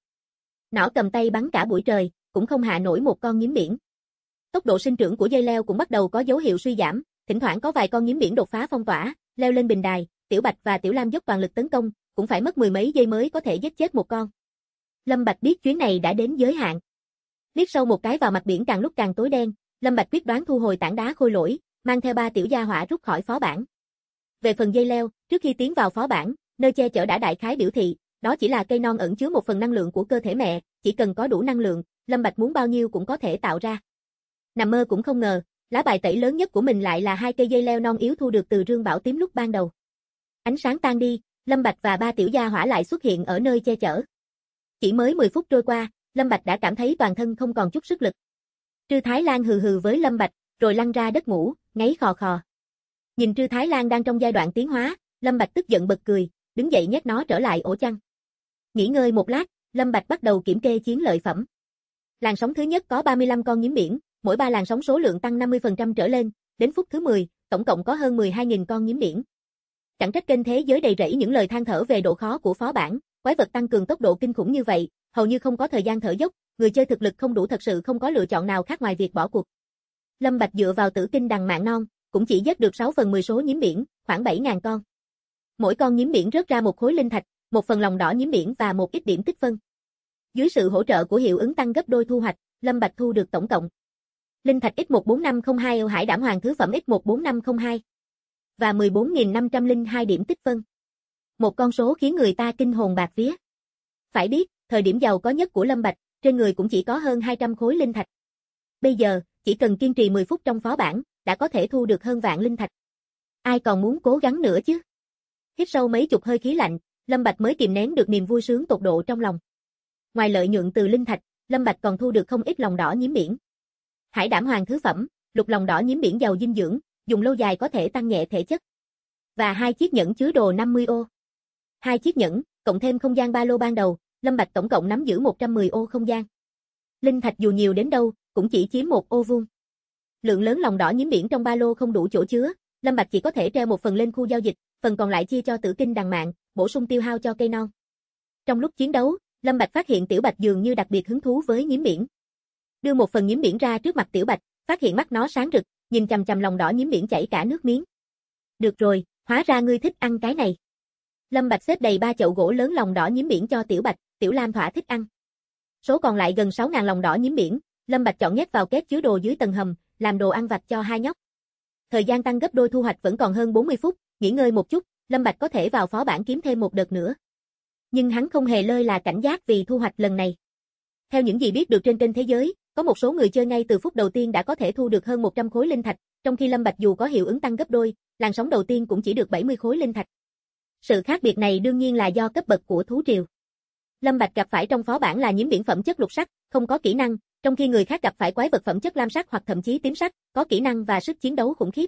Nỏ cầm tay bắn cả buổi trời, cũng không hạ nổi một con nhím biển. Tốc độ sinh trưởng của dây leo cũng bắt đầu có dấu hiệu suy giảm, thỉnh thoảng có vài con nhím biển đột phá phong tỏa, leo lên bình đài, Tiểu Bạch và Tiểu Lam dốc toàn lực tấn công, cũng phải mất 10 mấy giây mới có thể giết chết một con. Lâm Bạch biết chuyến này đã đến giới hạn. Liếc sâu một cái vào mặt biển càng lúc càng tối đen, Lâm Bạch quyết đoán thu hồi tảng đá khôi lỗi, mang theo 3 tiểu gia hỏa rút khỏi phó bản. Về phần dây leo, trước khi tiến vào phó bản, nơi che chở đã đại khái biểu thị, đó chỉ là cây non ẩn chứa một phần năng lượng của cơ thể mẹ, chỉ cần có đủ năng lượng, Lâm Bạch muốn bao nhiêu cũng có thể tạo ra. Nằm mơ cũng không ngờ, lá bài tẩy lớn nhất của mình lại là 2 cây dây leo non yếu thu được từ Rương Bảo Tím lúc ban đầu. Ánh sáng tan đi, Lâm Bạch và 3 tiểu gia hỏa lại xuất hiện ở nơi che chở. Chỉ mới 10 phút trôi qua, Lâm Bạch đã cảm thấy toàn thân không còn chút sức lực. Trư Thái Lan hừ hừ với Lâm Bạch, rồi lăn ra đất ngủ, ngáy khò khò. Nhìn Trư Thái Lan đang trong giai đoạn tiến hóa, Lâm Bạch tức giận bật cười, đứng dậy nhét nó trở lại ổ chăn. Nghỉ ngơi một lát, Lâm Bạch bắt đầu kiểm kê chiến lợi phẩm. Làn sóng thứ nhất có 35 con nhím biển, mỗi 3 làn sóng số lượng tăng 50% trở lên, đến phút thứ 10, tổng cộng có hơn 12.000 con nhím biển. Chẳng trách kênh thế giới đầy rẫy những lời than thở về độ khó của phó bản, quái vật tăng cường tốc độ kinh khủng như vậy, hầu như không có thời gian thở dốc, người chơi thực lực không đủ thật sự không có lựa chọn nào khác ngoài việc bỏ cuộc. Lâm Bạch dựa vào tử kinh đằng mạng non, cũng chỉ giết được 6/10 số nhím biển, khoảng 7.000 con. Mỗi con nhím biển rớt ra một khối linh thạch, một phần lòng đỏ nhím biển và một ít điểm tích phân. Dưới sự hỗ trợ của hiệu ứng tăng gấp đôi thu hoạch, Lâm Bạch thu được tổng cộng linh thạch X14502 hải đảm hoàng thứ phẩm X14502 và 14.502 điểm tích phân. Một con số khiến người ta kinh hồn bạt vía. Phải biết, thời điểm giàu có nhất của Lâm Bạch, trên người cũng chỉ có hơn 200 khối linh thạch. Bây giờ, chỉ cần kiên trì 10 phút trong phó bản, đã có thể thu được hơn vạn linh thạch. Ai còn muốn cố gắng nữa chứ? Hít sâu mấy chục hơi khí lạnh, Lâm Bạch mới kìm nén được niềm vui sướng tột độ trong lòng. Ngoài lợi nhuận từ linh thạch, Lâm Bạch còn thu được không ít lòng đỏ nhím biển. Hải đảm hoàng thứ phẩm, lục lòng đỏ nhím biển giàu dinh dưỡng, dùng lâu dài có thể tăng nhẹ thể chất. Và 2 chiếc nhẫn chứa đồ 50 ô. 2 chiếc nhẫn, cộng thêm không gian ba lô ban đầu, Lâm Bạch tổng cộng nắm giữ 110 ô không gian. Linh thạch dù nhiều đến đâu, cũng chỉ chiếm 1 ô vuông. Lượng lớn lòng đỏ nhím biển trong ba lô không đủ chỗ chứa, Lâm Bạch chỉ có thể treo một phần lên khu giao dịch, phần còn lại chia cho tử kinh đằng mạng, bổ sung tiêu hao cho cây non. Trong lúc chiến đấu, Lâm Bạch phát hiện Tiểu Bạch dường như đặc biệt hứng thú với nhím biển. Đưa một phần nhím biển ra trước mặt Tiểu Bạch, phát hiện mắt nó sáng rực, nhìn chằm chằm lòng đỏ nhím biển chảy cả nước miếng. Được rồi, hóa ra ngươi thích ăn cái này. Lâm Bạch xếp đầy 3 chậu gỗ lớn lòng đỏ nhím biển cho Tiểu Bạch, Tiểu Lam thỏa thích ăn. Số còn lại gần 6.000 lòng đỏ nhím biển, Lâm Bạch chọn nhét vào két chứa đồ dưới tầng hầm, làm đồ ăn vặt cho hai nhóc. Thời gian tăng gấp đôi thu hoạch vẫn còn hơn 40 phút, nghỉ ngơi một chút, Lâm Bạch có thể vào phó bản kiếm thêm một đợt nữa. Nhưng hắn không hề lơi là cảnh giác vì thu hoạch lần này. Theo những gì biết được trên kênh thế giới, có một số người chơi ngay từ phút đầu tiên đã có thể thu được hơn 100 khối linh thạch, trong khi Lâm Bạch dù có hiệu ứng tăng gấp đôi, làn sóng đầu tiên cũng chỉ được 70 khối linh thạch. Sự khác biệt này đương nhiên là do cấp bậc của thú triều. Lâm Bạch gặp phải trong phó bản là nhím biển phẩm chất lục sắc, không có kỹ năng, trong khi người khác gặp phải quái vật phẩm chất lam sắc hoặc thậm chí tím sắc, có kỹ năng và sức chiến đấu khủng khiếp.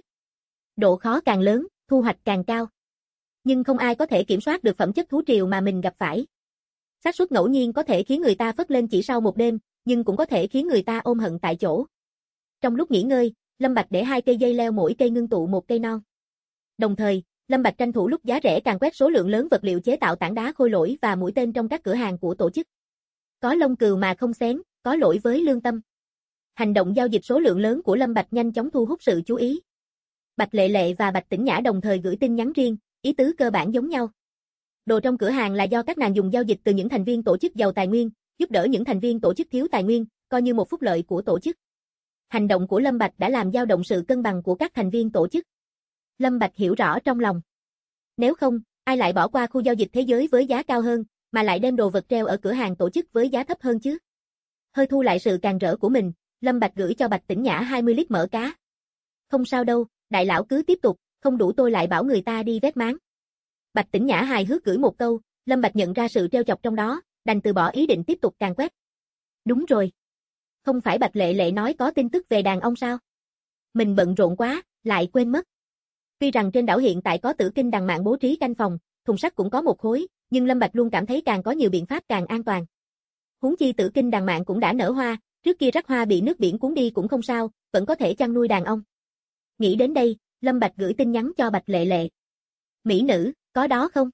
Độ khó càng lớn, thu hoạch càng cao. Nhưng không ai có thể kiểm soát được phẩm chất thú triều mà mình gặp phải. Xác suất ngẫu nhiên có thể khiến người ta phất lên chỉ sau một đêm, nhưng cũng có thể khiến người ta ôm hận tại chỗ. Trong lúc nghỉ ngơi, Lâm Bạch để 2 cây dây leo mỗi cây ngưng tụ một cây non. Đồng thời, Lâm Bạch tranh thủ lúc giá rẻ càng quét số lượng lớn vật liệu chế tạo tảng đá khôi lỗi và mũi tên trong các cửa hàng của tổ chức. Có lông cừu mà không xén, có lỗi với lương tâm. Hành động giao dịch số lượng lớn của Lâm Bạch nhanh chóng thu hút sự chú ý. Bạch Lệ Lệ và Bạch Tĩnh Nhã đồng thời gửi tin nhắn riêng, ý tứ cơ bản giống nhau. Đồ trong cửa hàng là do các nàng dùng giao dịch từ những thành viên tổ chức giàu tài nguyên, giúp đỡ những thành viên tổ chức thiếu tài nguyên, coi như một phúc lợi của tổ chức. Hành động của Lâm Bạch đã làm dao động sự cân bằng của các thành viên tổ chức. Lâm Bạch hiểu rõ trong lòng. Nếu không, ai lại bỏ qua khu giao dịch thế giới với giá cao hơn, mà lại đem đồ vật treo ở cửa hàng tổ chức với giá thấp hơn chứ? Hơi thu lại sự càn rỡ của mình, Lâm Bạch gửi cho Bạch Tĩnh Nhã 20 lít mỡ cá. Không sao đâu, đại lão cứ tiếp tục, không đủ tôi lại bảo người ta đi vét máng. Bạch Tĩnh Nhã hài hước gửi một câu, Lâm Bạch nhận ra sự trêu chọc trong đó, đành từ bỏ ý định tiếp tục càn quét. Đúng rồi. Không phải Bạch Lệ Lệ nói có tin tức về đàn ông sao? Mình bận rộn quá, lại quên mất. Tuy rằng trên đảo hiện tại có tử kinh đằng mạng bố trí canh phòng, thùng sắt cũng có một khối, nhưng Lâm Bạch luôn cảm thấy càng có nhiều biện pháp càng an toàn. Huống chi tử kinh đằng mạng cũng đã nở hoa, trước kia rắc hoa bị nước biển cuốn đi cũng không sao, vẫn có thể chăn nuôi đàn ông. Nghĩ đến đây, Lâm Bạch gửi tin nhắn cho Bạch Lệ Lệ. Mỹ nữ, có đó không?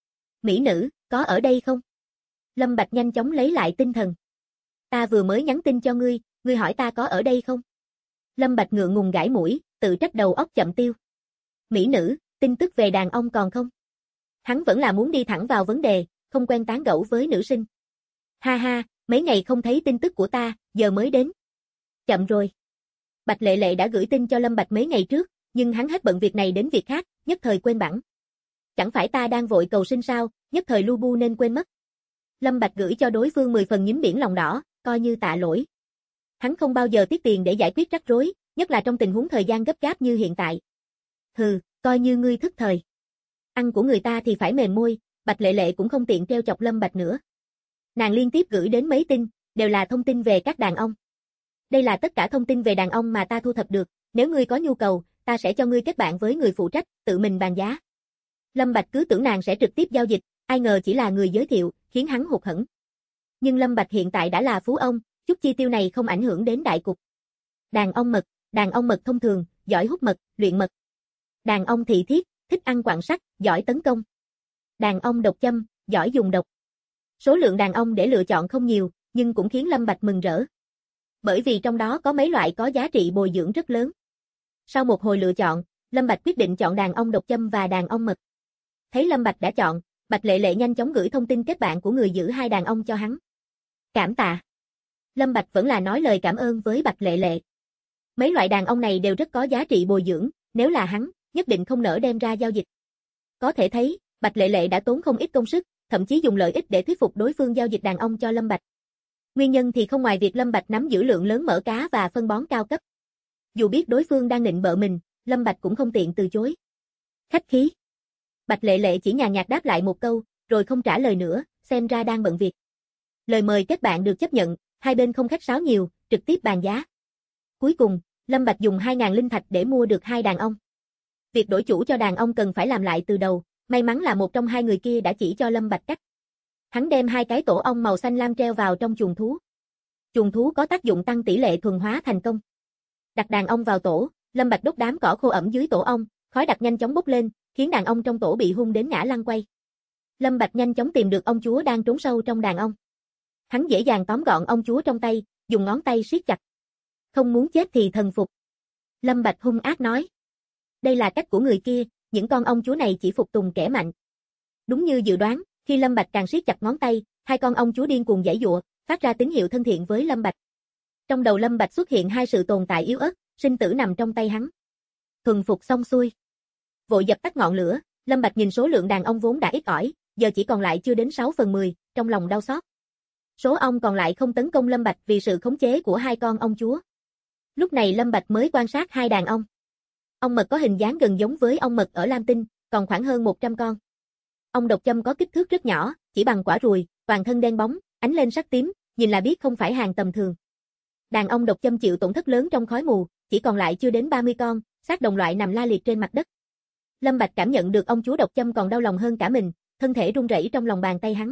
Mỹ nữ, có ở đây không? Lâm Bạch nhanh chóng lấy lại tinh thần. Ta vừa mới nhắn tin cho ngươi hỏi ta có ở đây không? Lâm Bạch ngượng ngùng gãi mũi, tự trách đầu óc chậm tiêu. Mỹ nữ, tin tức về đàn ông còn không? Hắn vẫn là muốn đi thẳng vào vấn đề, không quen tán gẫu với nữ sinh. Ha ha, mấy ngày không thấy tin tức của ta, giờ mới đến. Chậm rồi. Bạch Lệ Lệ đã gửi tin cho Lâm Bạch mấy ngày trước, nhưng hắn hết bận việc này đến việc khác, nhất thời quên bẵng. Chẳng phải ta đang vội cầu sinh sao, nhất thời lu bu nên quên mất. Lâm Bạch gửi cho đối phương 10 phần nhím biển lòng đỏ, coi như tạ lỗi. Hắn không bao giờ tiếc tiền để giải quyết rắc rối, nhất là trong tình huống thời gian gấp gáp như hiện tại. Hừ, coi như ngươi thức thời. Ăn của người ta thì phải mềm môi, Bạch Lệ Lệ cũng không tiện treo chọc Lâm Bạch nữa. Nàng liên tiếp gửi đến mấy tin, đều là thông tin về các đàn ông. Đây là tất cả thông tin về đàn ông mà ta thu thập được, nếu ngươi có nhu cầu, ta sẽ cho ngươi kết bạn với người phụ trách, tự mình bàn giá. Lâm Bạch cứ tưởng nàng sẽ trực tiếp giao dịch, ai ngờ chỉ là người giới thiệu, khiến hắn hụt hẫng. Nhưng Lâm Bạch hiện tại đã là phú ông, chút chi tiêu này không ảnh hưởng đến đại cục. Đàn ông mật thông thường, giỏi hút mật, luyện mật. Đàn ông thị thiết, thích ăn quặng sắt, giỏi tấn công. Đàn ông độc châm, giỏi dùng độc. Số lượng đàn ông để lựa chọn không nhiều, nhưng cũng khiến Lâm Bạch mừng rỡ. Bởi vì trong đó có mấy loại có giá trị bồi dưỡng rất lớn. Sau một hồi lựa chọn, Lâm Bạch quyết định chọn đàn ông độc châm và đàn ông mật. Thấy Lâm Bạch đã chọn, Bạch Lệ Lệ nhanh chóng gửi thông tin kết bạn của người giữ hai đàn ông cho hắn. Cảm tạ. Lâm Bạch vẫn là nói lời cảm ơn với Bạch Lệ Lệ. Mấy loại đàn ông này đều rất có giá trị bồi dưỡng, nếu là hắn, nhất định không nỡ đem ra giao dịch. Có thể thấy, Bạch Lệ Lệ đã tốn không ít công sức, thậm chí dùng lợi ích để thuyết phục đối phương giao dịch đàn ông cho Lâm Bạch. Nguyên nhân thì không ngoài việc Lâm Bạch nắm giữ lượng lớn mỡ cá và phân bón cao cấp. Dù biết đối phương đang nịnh bợ mình, Lâm Bạch cũng không tiện từ chối. Khách khí. Bạch Lệ Lệ chỉ nhàn nhạt đáp lại một câu, rồi không trả lời nữa, xem ra đang bận việc. Lời mời kết bạn được chấp nhận, hai bên không khách sáo nhiều, trực tiếp bàn giá. Cuối cùng, Lâm Bạch dùng 2.000 linh thạch để mua được hai đàn ông. Việc đổi chủ cho đàn ông cần phải làm lại từ đầu, may mắn là một trong hai người kia đã chỉ cho Lâm Bạch cách. Hắn đem hai cái tổ ong màu xanh lam treo vào trong chuồng thú. Chuồng thú có tác dụng tăng tỷ lệ thuần hóa thành công. Đặt đàn ông vào tổ, Lâm Bạch đốt đám cỏ khô ẩm dưới tổ ong, khói đặc nhanh chóng bốc lên, khiến đàn ong trong tổ bị hun đến ngã lăn quay. Lâm Bạch nhanh chóng tìm được ông chúa đang trốn sâu trong đàn ong. Hắn dễ dàng tóm gọn ông chúa trong tay, dùng ngón tay siết chặt. Không muốn chết thì thần phục. Lâm Bạch hung ác nói. Đây là cách của người kia, những con ong chúa này chỉ phục tùng kẻ mạnh. Đúng như dự đoán, khi Lâm Bạch càng siết chặt ngón tay, hai con ong chúa điên cuồng giãy giụa, phát ra tín hiệu thân thiện với Lâm Bạch. Trong đầu Lâm Bạch xuất hiện hai sự tồn tại yếu ớt, sinh tử nằm trong tay hắn. Thuần phục xong xuôi. Vội dập tắt ngọn lửa, Lâm Bạch nhìn số lượng đàn ong vốn đã ít ỏi, giờ chỉ còn lại chưa đến 6/10, trong lòng đau xót. Số ong còn lại không tấn công Lâm Bạch vì sự khống chế của hai con ong chúa. Lúc này Lâm Bạch mới quan sát hai đàn ong. Ong mật có hình dáng gần giống với ong mật ở Lam Tinh, còn khoảng hơn 100 con. Ong độc châm có kích thước rất nhỏ, chỉ bằng quả ruồi, toàn thân đen bóng, ánh lên sắc tím, nhìn là biết không phải hàng tầm thường. Đàn ong độc châm chịu tổn thất lớn trong khói mù, chỉ còn lại chưa đến 30 con, xác đồng loại nằm la liệt trên mặt đất. Lâm Bạch cảm nhận được ong chúa độc châm còn đau lòng hơn cả mình, thân thể run rẩy trong lòng bàn tay hắn.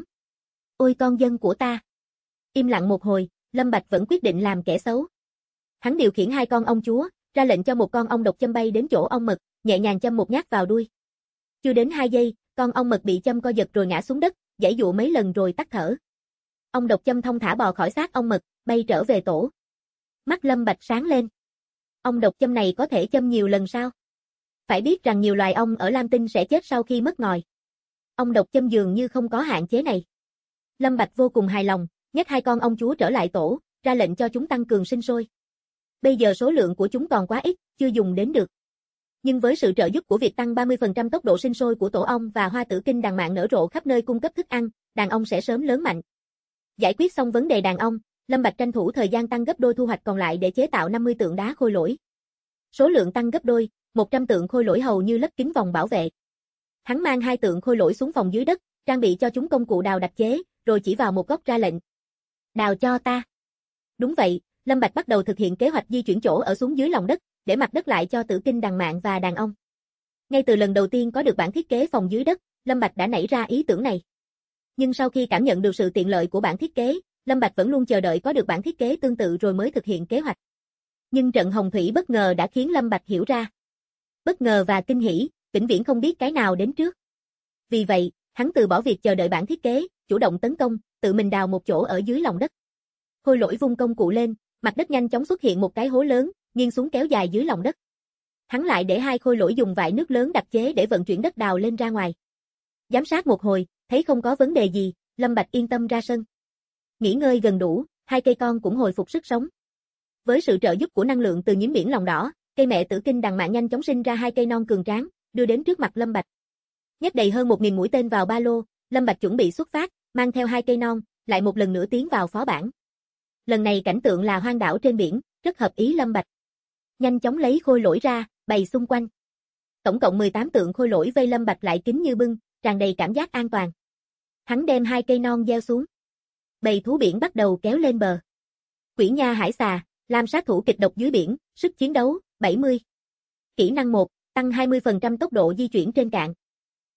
Ôi con dân của ta! Im lặng một hồi, Lâm Bạch vẫn quyết định làm kẻ xấu. Hắn điều khiển hai con ong chúa, ra lệnh cho một con ong độc châm bay đến chỗ ong mật, nhẹ nhàng châm một nhát vào đuôi. Chưa đến 2 giây, con ong mật bị châm co giật rồi ngã xuống đất, giãy giụa mấy lần rồi tắt thở. Ong độc châm thông thả bò khỏi xác ong mật, bay trở về tổ. Mắt Lâm Bạch sáng lên. Ong độc châm này có thể châm nhiều lần sao? Phải biết rằng nhiều loài ong ở Lam Tinh sẽ chết sau khi mất ngòi. Ong độc châm dường như không có hạn chế này. Lâm Bạch vô cùng hài lòng, nhét hai con ong chúa trở lại tổ, ra lệnh cho chúng tăng cường sinh sôi. Bây giờ số lượng của chúng còn quá ít, chưa dùng đến được. Nhưng với sự trợ giúp của việc tăng 30% tốc độ sinh sôi của tổ ong và hoa tử kinh đàn mạn nở rộ khắp nơi cung cấp thức ăn, đàn ong sẽ sớm lớn mạnh. Giải quyết xong vấn đề đàn ong, Lâm Bạch tranh thủ thời gian tăng gấp đôi thu hoạch còn lại để chế tạo 50 tượng đá khôi lỗi. Số lượng tăng gấp đôi, 100 tượng khôi lỗi hầu như lấp kín vòng bảo vệ. Hắn mang 2 tượng khôi lỗi xuống phòng dưới đất, trang bị cho chúng công cụ đào đặc chế, rồi chỉ vào một góc ra lệnh. Đào cho ta. Đúng vậy, Lâm Bạch bắt đầu thực hiện kế hoạch di chuyển chỗ ở xuống dưới lòng đất, để mặt đất lại cho tử kinh đàn mạn và đàn ong. Ngay từ lần đầu tiên có được bản thiết kế phòng dưới đất, Lâm Bạch đã nảy ra ý tưởng này. Nhưng sau khi cảm nhận được sự tiện lợi của bản thiết kế, Lâm Bạch vẫn luôn chờ đợi có được bản thiết kế tương tự rồi mới thực hiện kế hoạch. Nhưng trận hồng thủy bất ngờ đã khiến Lâm Bạch hiểu ra. Bất ngờ và kinh hỉ, vĩnh viễn không biết cái nào đến trước. Vì vậy, hắn từ bỏ việc chờ đợi bản thiết kế, chủ động tấn công, tự mình đào một chỗ ở dưới lòng đất. Khôi lỗi vung công cụ lên, mặt đất nhanh chóng xuất hiện một cái hố lớn, nghiêng xuống kéo dài dưới lòng đất. Hắn lại để 2 khôi lỗi dùng vại nước lớn đặc chế để vận chuyển đất đào lên ra ngoài. Giám sát một hồi, thấy không có vấn đề gì, Lâm Bạch yên tâm ra sân. Nghỉ ngơi gần đủ, 2 cây con cũng hồi phục sức sống. Với sự trợ giúp của năng lượng từ nhím biển lòng đỏ, cây mẹ tử kinh đàn mạn nhanh chóng sinh ra 2 cây non cường tráng, đưa đến trước mặt Lâm Bạch. Nhét đầy hơn 1000 mũi tên vào ba lô, Lâm Bạch chuẩn bị xuất phát, mang theo 2 cây non, lại một lần nữa tiến vào phó bản. Lần này cảnh tượng là hoang đảo trên biển, rất hợp ý Lâm Bạch. Nhanh chóng lấy khôi lỗi ra, bày xung quanh. Tổng cộng 18 tượng khôi lỗi vây Lâm Bạch lại kín như bưng, tràn đầy cảm giác an toàn. Hắn đem 2 cây non gieo xuống. Bầy thú biển bắt đầu kéo lên bờ. Quỷ nha hải xà, làm sát thủ kịch độc dưới biển, sức chiến đấu, 70. Kỹ năng 1, tăng 20% tốc độ di chuyển trên cạn.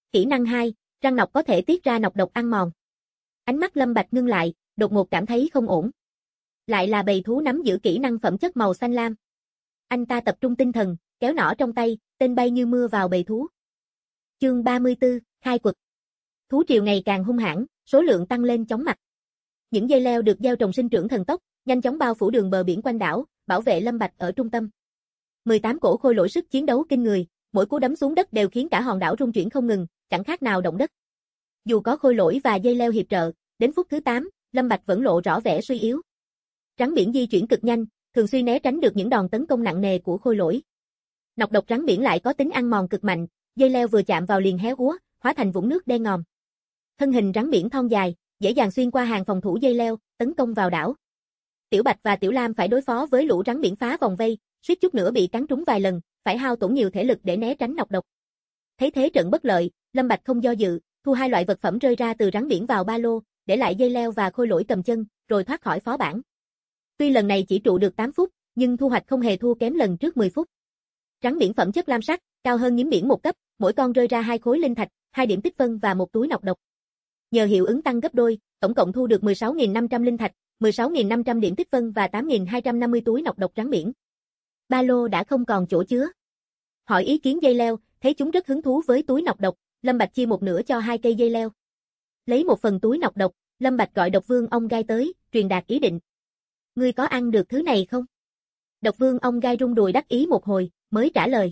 Kỹ năng 2, răng nọc có thể tiết ra nọc độc ăn mòn. Ánh mắt Lâm Bạch ngưng lại, đột ngột cảm thấy không ổn. Lại là bầy thú nắm giữ kỹ năng phẩm chất màu xanh lam. Anh ta tập trung tinh thần, kéo nỏ trong tay, tên bay như mưa vào bầy thú. Chương 34, khai quật. Thú triều ngày càng hung hãn, số lượng tăng lên chóng mặt. Những dây leo được gieo trồng sinh trưởng thần tốc, nhanh chóng bao phủ đường bờ biển quanh đảo, bảo vệ Lâm Bạch ở trung tâm. 18 cổ khôi lỗi sức chiến đấu kinh người, mỗi cú đấm xuống đất đều khiến cả hòn đảo rung chuyển không ngừng, chẳng khác nào động đất. Dù có khôi lỗi và dây leo hiệp trợ, đến phút thứ 8, Lâm Bạch vẫn lộ rõ vẻ suy yếu. Rắn biển di chuyển cực nhanh, thường xuyên né tránh được những đòn tấn công nặng nề của khôi lỗi. Nọc độc rắn biển lại có tính ăn mòn cực mạnh, dây leo vừa chạm vào liền héo úa, hóa thành vũng nước đen ngòm. Thân hình rắn biển thon dài, dễ dàng xuyên qua hàng phòng thủ dây leo, tấn công vào đảo. Tiểu Bạch và Tiểu Lam phải đối phó với lũ rắn biển phá vòng vây, suýt chút nữa bị cắn trúng vài lần, phải hao tổn nhiều thể lực để né tránh nọc độc. Thấy thế trận bất lợi, Lâm Bạch không do dự, thu hai loại vật phẩm rơi ra từ rắn biển vào ba lô, để lại dây leo và khôi lỗi cầm chân, rồi thoát khỏi phó bản. Tuy lần này chỉ trụ được 8 phút, nhưng thu hoạch không hề thua kém lần trước 10 phút. Rắn biển phẩm chất lam sắc, cao hơn nhím biển một cấp, mỗi con rơi ra 2 khối linh thạch, 2 điểm tích phân và một túi nọc độc. Nhờ hiệu ứng tăng gấp đôi, tổng cộng thu được 16.500 linh thạch, 16.500 điểm tích phân và 8.250 túi nọc độc rắn biển. Ba lô đã không còn chỗ chứa. Hỏi ý kiến dây leo, thấy chúng rất hứng thú với túi nọc độc, Lâm Bạch chia một nửa cho 2 cây dây leo. Lấy một phần túi nọc độc, Lâm Bạch gọi Độc Vương ong gai tới, truyền đạt ý định. Ngươi có ăn được thứ này không? Độc Vương ong gai rung đùi đắc ý một hồi, mới trả lời.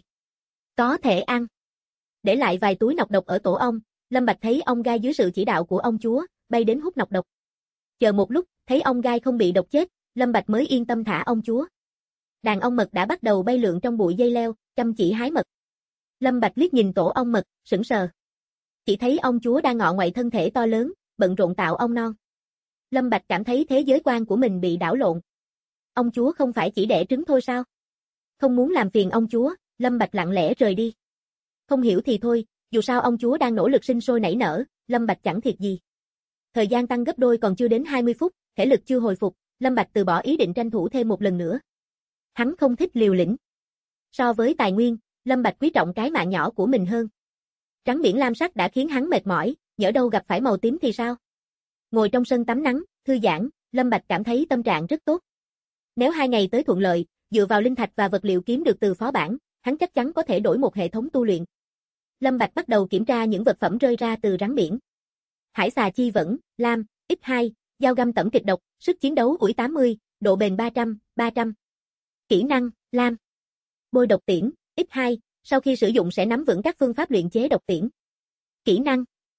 Có thể ăn. Để lại vài túi nọc độc ở tổ ong, Lâm Bạch thấy ong gai dưới sự chỉ đạo của ông chúa, bay đến hút nọc độc. Chờ một lúc, thấy ong gai không bị độc chết, Lâm Bạch mới yên tâm thả ông chúa. Đàn ong mật đã bắt đầu bay lượn trong bụi dây leo, chăm chỉ hái mật. Lâm Bạch liếc nhìn tổ ong mật, sững sờ. Chỉ thấy ông chúa đang ngọ ngoại thân thể to lớn, bận rộn tạo ong non. Lâm Bạch cảm thấy thế giới quan của mình bị đảo lộn. Ông chúa không phải chỉ đẻ trứng thôi sao? Không muốn làm phiền ông chúa, Lâm Bạch lặng lẽ rời đi. Không hiểu thì thôi, dù sao ông chúa đang nỗ lực sinh sôi nảy nở, Lâm Bạch chẳng thiệt gì. Thời gian tăng gấp đôi còn chưa đến 20 phút, thể lực chưa hồi phục, Lâm Bạch từ bỏ ý định tranh thủ thêm một lần nữa. Hắn không thích liều lĩnh. So với tài nguyên, Lâm Bạch quý trọng cái mạng nhỏ của mình hơn. Rắn biển lam sắc đã khiến hắn mệt mỏi, nhỡ đâu gặp phải màu tím thì sao? Ngồi trong sân tắm nắng, thư giãn, Lâm Bạch cảm thấy tâm trạng rất tốt. Nếu 2 ngày tới thuận lợi, dựa vào linh thạch và vật liệu kiếm được từ phó bản, hắn chắc chắn có thể đổi một hệ thống tu luyện. Lâm Bạch bắt đầu kiểm tra những vật phẩm rơi ra từ rắn biển. Hải xà chi vẫn, lam, x2, dao găm tẩm kịch độc, sức chiến đấu ủi 80, độ bền 300. Kỹ năng, lam. Bôi độc tiễn, x2, sau khi sử dụng sẽ nắm vững các phương pháp luyện chế độc tiễn. Kỹ năng.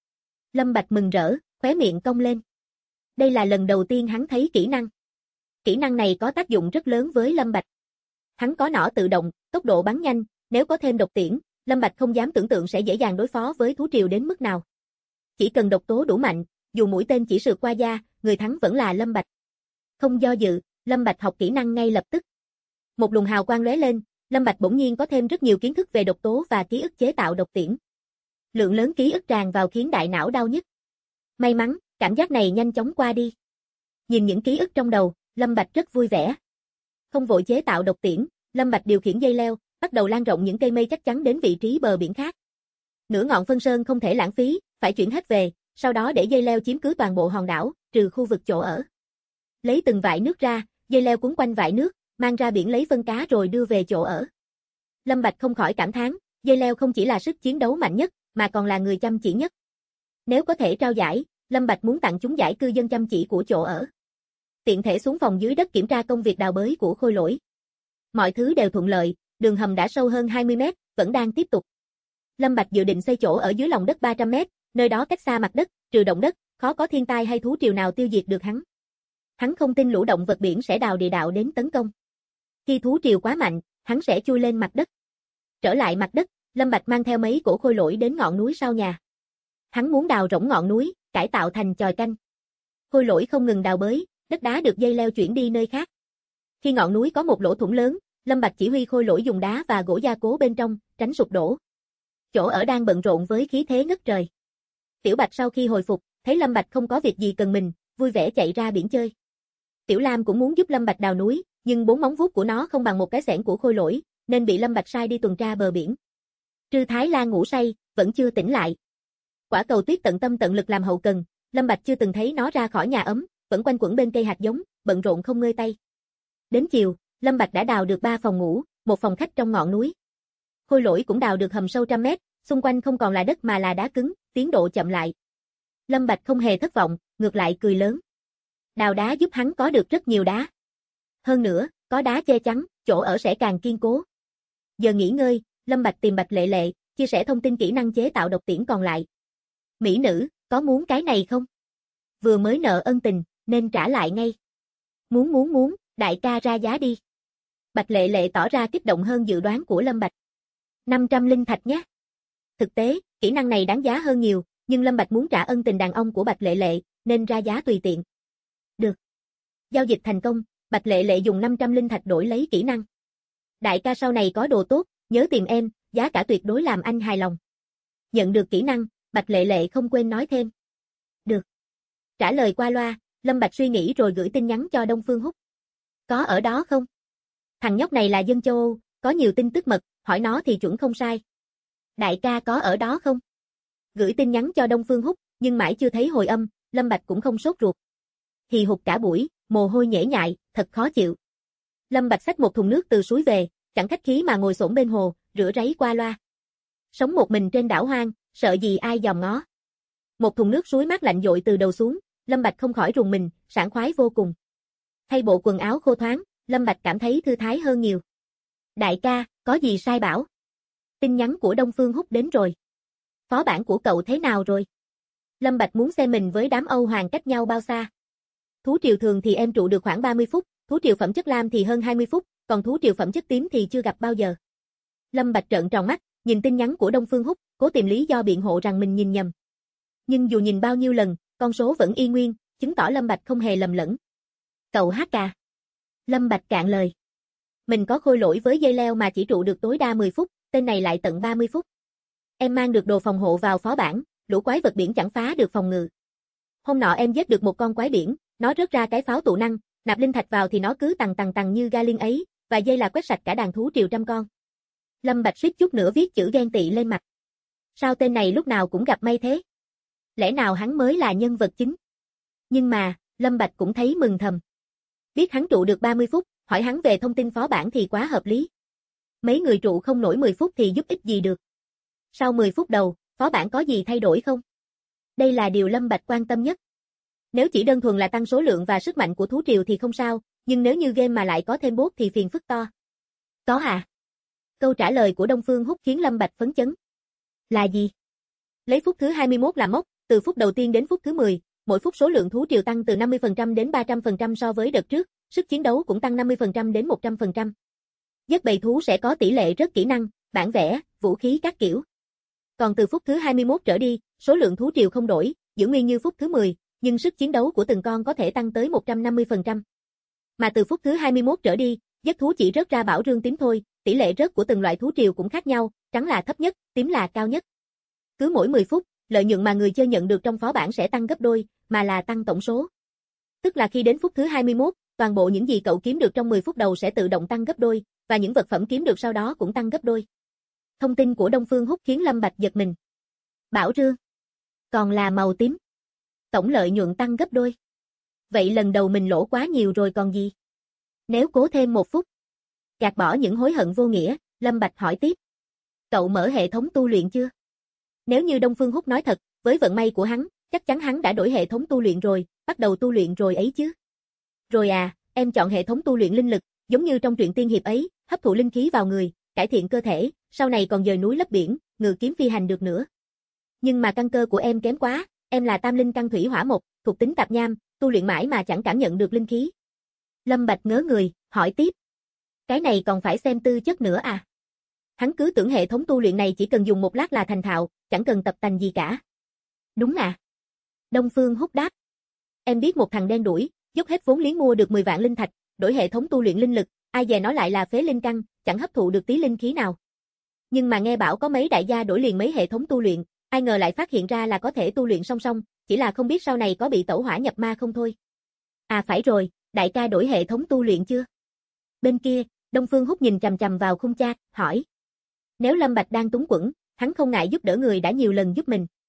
Lâm Bạch mừng rỡ, khóe miệng cong lên. Đây là lần đầu tiên hắn thấy kỹ năng. Kỹ năng này có tác dụng rất lớn với Lâm Bạch. Hắn có nỏ tự động, tốc độ bắn nhanh, nếu có thêm độc tiễn, Lâm Bạch không dám tưởng tượng sẽ dễ dàng đối phó với thú triều đến mức nào. Chỉ cần độc tố đủ mạnh, dù mũi tên chỉ sượt qua da, người thắng vẫn là Lâm Bạch. Không do dự, Lâm Bạch học kỹ năng ngay lập tức. Một luồng hào quang lóe lên, Lâm Bạch bỗng nhiên có thêm rất nhiều kiến thức về độc tố và ký ức chế tạo độc tiễn. Lượng lớn ký ức tràn vào khiến đại não đau nhức. May mắn, cảm giác này nhanh chóng qua đi. Nhìn những ký ức trong đầu, Lâm Bạch rất vui vẻ. Không vội chế tạo độc tiễn, Lâm Bạch điều khiển dây leo, bắt đầu lan rộng những cây mây chắc chắn đến vị trí bờ biển khác. Nửa ngọn phân sơn không thể lãng phí, phải chuyển hết về, sau đó để dây leo chiếm cứ toàn bộ hòn đảo, trừ khu vực chỗ ở. Lấy từng vại nước ra, dây leo cuốn quanh vại nước, mang ra biển lấy phân cá rồi đưa về chỗ ở. Lâm Bạch không khỏi cảm thán, dây leo không chỉ là sức chiến đấu mạnh nhất, mà còn là người chăm chỉ nhất. Nếu có thể trao giải, Lâm Bạch muốn tặng chúng giải cư dân chăm chỉ của chỗ ở. Tiện thể xuống phòng dưới đất kiểm tra công việc đào bới của khôi lỗi. Mọi thứ đều thuận lợi, đường hầm đã sâu hơn 20 mét, vẫn đang tiếp tục. Lâm Bạch dự định xây chỗ ở dưới lòng đất 300 mét, nơi đó cách xa mặt đất, trừ động đất, khó có thiên tai hay thú triều nào tiêu diệt được hắn. Hắn không tin lũ động vật biển sẽ đào địa đạo đến tấn công. Khi thú triều quá mạnh, hắn sẽ chui lên mặt đất. Trở lại mặt đất, Lâm Bạch mang theo mấy cổ khôi lỗi đến ngọn núi sau nhà. Hắn muốn đào rỗng ngọn núi, cải tạo thành chòi canh. Khôi lỗi không ngừng đào bới, đất đá được dây leo chuyển đi nơi khác. Khi ngọn núi có một lỗ thủng lớn, Lâm Bạch chỉ huy khôi lỗi dùng đá và gỗ gia cố bên trong, tránh sụp đổ. Chỗ ở đang bận rộn với khí thế ngất trời. Tiểu Bạch sau khi hồi phục, thấy Lâm Bạch không có việc gì cần mình, vui vẻ chạy ra biển chơi. Tiểu Lam cũng muốn giúp Lâm Bạch đào núi, nhưng 4 móng vuốt của nó không bằng một cái xẻng của khôi lỗi, nên bị Lâm Bạch sai đi tuần tra bờ biển. Trư Thái Lan ngủ say, vẫn chưa tỉnh lại. Quả cầu tuyết tận tâm tận lực làm hậu cần, Lâm Bạch chưa từng thấy nó ra khỏi nhà ấm, vẫn quanh quẩn bên cây hạt giống, bận rộn không ngơi tay. Đến chiều, Lâm Bạch đã đào được 3 phòng ngủ, một phòng khách trong ngọn núi. Khôi Lỗi cũng đào được hầm sâu trăm mét, xung quanh không còn là đất mà là đá cứng, tiến độ chậm lại. Lâm Bạch không hề thất vọng, ngược lại cười lớn. Đào đá giúp hắn có được rất nhiều đá. Hơn nữa, có đá che chắn, chỗ ở sẽ càng kiên cố. Giờ nghỉ ngơi, Lâm Bạch tìm Bạch Lệ Lệ, chia sẻ thông tin kỹ năng chế tạo độc tiễn còn lại. Mỹ nữ, có muốn cái này không? Vừa mới nợ ân tình, nên trả lại ngay. Muốn, đại ca ra giá đi. Bạch Lệ Lệ tỏ ra kích động hơn dự đoán của Lâm Bạch. 500 linh thạch nhé. Thực tế, kỹ năng này đáng giá hơn nhiều, nhưng Lâm Bạch muốn trả ân tình đàn ông của Bạch Lệ Lệ, nên ra giá tùy tiện. Được. Giao dịch thành công, Bạch Lệ Lệ dùng 500 linh thạch đổi lấy kỹ năng. Đại ca sau này có đồ tốt, nhớ tìm em, giá cả tuyệt đối làm anh hài lòng. Nhận được kỹ năng, Bạch Lệ Lệ không quên nói thêm. Được. Trả lời qua loa, Lâm Bạch suy nghĩ rồi gửi tin nhắn cho Đông Phương Húc. Có ở đó không? Thằng nhóc này là dân châu Âu, có nhiều tin tức mật, hỏi nó thì chuẩn không sai. Đại ca có ở đó không? Gửi tin nhắn cho Đông Phương Húc, nhưng mãi chưa thấy hồi âm, Lâm Bạch cũng không sốt ruột. Hì hục cả buổi, mồ hôi nhễ nhại, thật khó chịu. Lâm Bạch xách một thùng nước từ suối về, chẳng khách khí mà ngồi xổm bên hồ, rửa ráy qua loa. Sống một mình trên đảo hoang, sợ gì ai dòm ngó. Một thùng nước suối mát lạnh dội từ đầu xuống, Lâm Bạch không khỏi rùng mình, sảng khoái vô cùng. Thay bộ quần áo khô thoáng, Lâm Bạch cảm thấy thư thái hơn nhiều. Đại ca, có gì sai bảo? Tin nhắn của Đông Phương Húc đến rồi. Phó bản của cậu thế nào rồi? Lâm Bạch muốn xem mình với đám Âu Hoàng cách nhau bao xa. Thú triều thường thì em trụ được khoảng 30 phút, thú triều phẩm chất lam thì hơn 20 phút, còn thú triều phẩm chất tím thì chưa gặp bao giờ. Lâm Bạch trợn tròn mắt, nhìn tin nhắn của Đông Phương Húc, cố tìm lý do biện hộ rằng mình nhìn nhầm. Nhưng dù nhìn bao nhiêu lần, con số vẫn y nguyên, chứng tỏ Lâm Bạch không hề lầm lẫn. Cậu hát à? Lâm Bạch cạn lời. Mình có Khôi Lỗi với dây leo mà chỉ trụ được tối đa 10 phút, tên này lại tận 30 phút. Em mang được đồ phòng hộ vào phó bản, lũ quái vật biển chẳng phá được phòng ngự. Hôm nọ em giết được một con quái biển, nó rớt ra cái pháo tụ năng, nạp linh thạch vào thì nó cứ tằng như ga liên ấy, và dây là quét sạch cả đàn thú triều trăm con. Lâm Bạch suýt chút nữa viết chữ ghen tị lên mặt. Sao tên này lúc nào cũng gặp may thế? Lẽ nào hắn mới là nhân vật chính? Nhưng mà, Lâm Bạch cũng thấy mừng thầm. Biết hắn trụ được 30 phút, hỏi hắn về thông tin phó bản thì quá hợp lý. Mấy người trụ không nổi 10 phút thì giúp ích gì được. Sau 10 phút đầu, phó bản có gì thay đổi không? Đây là điều Lâm Bạch quan tâm nhất. Nếu chỉ đơn thuần là tăng số lượng và sức mạnh của thú triều thì không sao, nhưng nếu như game mà lại có thêm bot thì phiền phức to. Có à? Câu trả lời của Đông Phương Húc khiến Lâm Bạch phấn chấn. Là gì? Lấy phút thứ 21 làm mốc, từ phút đầu tiên đến phút thứ 10, mỗi phút số lượng thú triều tăng từ 50% đến 300% so với đợt trước, sức chiến đấu cũng tăng 50% đến 100%. Giết bầy thú sẽ có tỷ lệ rất kỹ năng, bản vẽ, vũ khí các kiểu. Còn từ phút thứ 21 trở đi, số lượng thú triều không đổi, giữ nguyên như phút thứ 10, nhưng sức chiến đấu của từng con có thể tăng tới 150%. Mà từ phút thứ 21 trở đi, giết thú chỉ rớt ra bảo rương tím thôi, tỷ lệ rớt của từng loại thú triều cũng khác nhau, trắng là thấp nhất, tím là cao nhất. Cứ mỗi 10 phút, lợi nhuận mà người chơi nhận được trong phó bản sẽ tăng gấp đôi, mà là tăng tổng số. Tức là khi đến phút thứ 21, toàn bộ những gì cậu kiếm được trong 10 phút đầu sẽ tự động tăng gấp đôi, và những vật phẩm kiếm được sau đó cũng tăng gấp đôi. Thông tin của Đông Phương Húc khiến Lâm Bạch giật mình. Bảo rương. Còn là màu tím. Tổng lợi nhuận tăng gấp đôi. Vậy lần đầu mình lỗ quá nhiều rồi còn gì? Nếu cố thêm 1 phút. Gạt bỏ những hối hận vô nghĩa, Lâm Bạch hỏi tiếp. Cậu mở hệ thống tu luyện chưa? Nếu như Đông Phương Húc nói thật, với vận may của hắn, chắc chắn hắn đã đổi hệ thống tu luyện rồi, bắt đầu tu luyện rồi ấy chứ. Rồi à, em chọn hệ thống tu luyện linh lực, giống như trong truyện tiên hiệp ấy, hấp thụ linh khí vào người, cải thiện cơ thể, sau này còn dời núi lấp biển, ngự kiếm phi hành được nữa. Nhưng mà căn cơ của em kém quá, em là tam linh căn thủy hỏa mộc, thuộc tính tạp nham, tu luyện mãi mà chẳng cảm nhận được linh khí. Lâm Bạch ngớ người, hỏi tiếp. Cái này còn phải xem tư chất nữa à? Hắn cứ tưởng hệ thống tu luyện này chỉ cần dùng một lát là thành thạo, chẳng cần tập tành gì cả. Đúng à? Đông Phương Húc đáp. Em biết một thằng đen đuổi, dốc hết vốn liếng mua được 10 vạn linh thạch, đổi hệ thống tu luyện linh lực, ai dè nó lại là phế linh căn, chẳng hấp thụ được tí linh khí nào. Nhưng mà nghe bảo có mấy đại gia đổi liền mấy hệ thống tu luyện, ai ngờ lại phát hiện ra là có thể tu luyện song song, chỉ là không biết sau này có bị tẩu hỏa nhập ma không thôi. À phải rồi, đại ca đổi hệ thống tu luyện chưa? Bên kia, Đông Phương Húc nhìn chằm chằm vào khung chat, hỏi. Nếu Lâm Bạch đang túng quẫn, hắn không ngại giúp đỡ người đã nhiều lần giúp mình.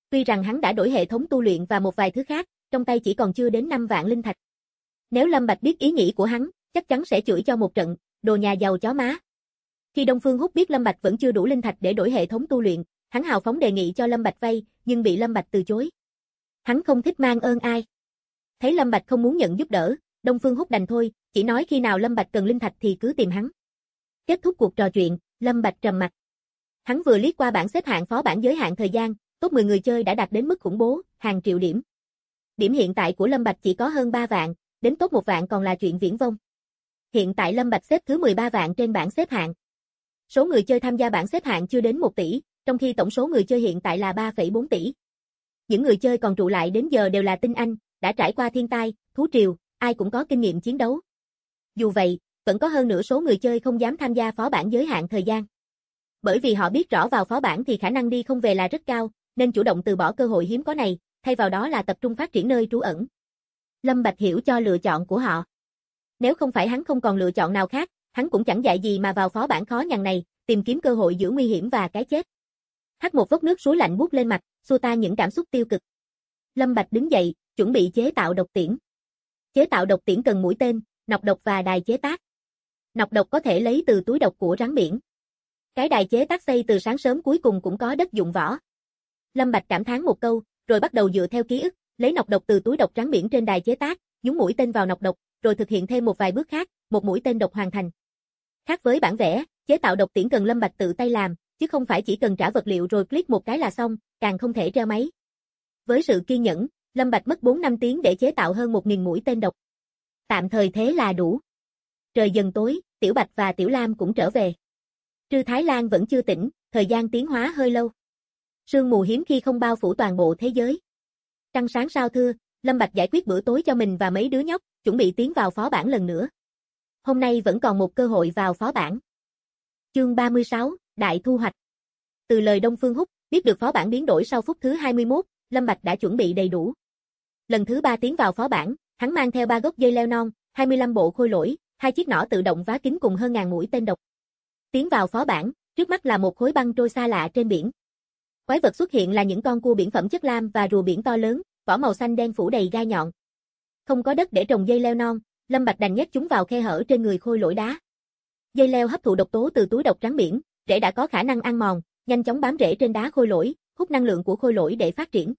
Tuy rằng hắn đã đổi hệ thống tu luyện và một vài thứ khác, trong tay chỉ còn chưa đến 5 vạn linh thạch. Nếu Lâm Bạch biết ý nghĩ của hắn, chắc chắn sẽ chửi cho một trận, đồ nhà giàu chó má. Khi Đông Phương Húc biết Lâm Bạch vẫn chưa đủ linh thạch để đổi hệ thống tu luyện, hắn hào phóng đề nghị cho Lâm Bạch vay, nhưng bị Lâm Bạch từ chối. Hắn không thích mang ơn ai. Thấy Lâm Bạch không muốn nhận giúp đỡ, Đông Phương Húc đành thôi, chỉ nói khi nào Lâm Bạch cần linh thạch thì cứ tìm hắn. Kết thúc cuộc trò chuyện, Lâm Bạch trầm mặt. Hắn vừa liếc qua bảng xếp hạng phó bản giới hạn thời gian, top 10 người chơi đã đạt đến mức khủng bố, hàng triệu điểm. Điểm hiện tại của Lâm Bạch chỉ có hơn 3 vạn, đến top 1 vạn còn là chuyện viển vông. Hiện tại Lâm Bạch xếp thứ 13 vạn trên bảng xếp hạng. Số người chơi tham gia bảng xếp hạng chưa đến 1 tỷ, trong khi tổng số người chơi hiện tại là 3,4 tỷ. Những người chơi còn trụ lại đến giờ đều là tinh anh, đã trải qua thiên tai, thú triều, ai cũng có kinh nghiệm chiến đấu. Dù vậy, vẫn có hơn nửa số người chơi không dám tham gia phó bản giới hạn thời gian. Bởi vì họ biết rõ vào phó bản thì khả năng đi không về là rất cao, nên chủ động từ bỏ cơ hội hiếm có này, thay vào đó là tập trung phát triển nơi trú ẩn. Lâm Bạch hiểu cho lựa chọn của họ. Nếu không phải hắn không còn lựa chọn nào khác, hắn cũng chẳng dại gì mà vào phó bản khó nhằn này, tìm kiếm cơ hội giữa nguy hiểm và cái chết. Hắt một vốc nước suối lạnh buốt lên mặt, xua tan những cảm xúc tiêu cực. Lâm Bạch đứng dậy, chuẩn bị chế tạo độc tiễn. Chế tạo độc tiễn cần mũi tên, nọc độc và đài chế tác. Nọc độc có thể lấy từ túi độc của rắn biển. Cái đài chế tác xây từ sáng sớm cuối cùng cũng có đất dụng võ. Lâm Bạch cảm thán một câu, rồi bắt đầu dựa theo ký ức, lấy nọc độc từ túi độc rắn biển trên đài chế tác, nhúng mũi tên vào nọc độc, rồi thực hiện thêm một vài bước khác, một mũi tên độc hoàn thành. Khác với bản vẽ, chế tạo độc tiễn cần Lâm Bạch tự tay làm, chứ không phải chỉ cần trả vật liệu rồi click một cái là xong, càng không thể treo máy. Với sự kiên nhẫn, Lâm Bạch mất 4-5 tiếng để chế tạo hơn 1000 mũi tên độc. Tạm thời thế là đủ. Trời dần tối, Tiểu Bạch và Tiểu Lam cũng trở về. Trư Thái Lan vẫn chưa tỉnh, thời gian tiến hóa hơi lâu. Sương mù hiếm khi không bao phủ toàn bộ thế giới. Trăng sáng sao thưa, Lâm Bạch giải quyết bữa tối cho mình và mấy đứa nhóc, chuẩn bị tiến vào phó bản lần nữa. Hôm nay vẫn còn một cơ hội vào phó bản. Chương 36, Đại thu hoạch. Từ lời Đông Phương Húc, biết được phó bản biến đổi sau phút thứ 21, Lâm Bạch đã chuẩn bị đầy đủ. Lần thứ 3 tiến vào phó bản, hắn mang theo 3 gốc dây leo non, 25 bộ khôi lỗi, 2 chiếc nỏ tự động vá kính cùng hơn ngàn mũi tên độc. Tiến vào phó bản, trước mắt là một khối băng trôi xa lạ trên biển. Quái vật xuất hiện là những con cua biển phẩm chất lam và rùa biển to lớn, vỏ màu xanh đen phủ đầy gai nhọn. Không có đất để trồng dây leo non, Lâm Bạch đành nhét chúng vào khe hở trên người khôi lỗi đá. Dây leo hấp thụ độc tố từ túi độc rắn biển, rễ đã có khả năng ăn mòn, nhanh chóng bám rễ trên đá khôi lỗi, hút năng lượng của khôi lỗi để phát triển.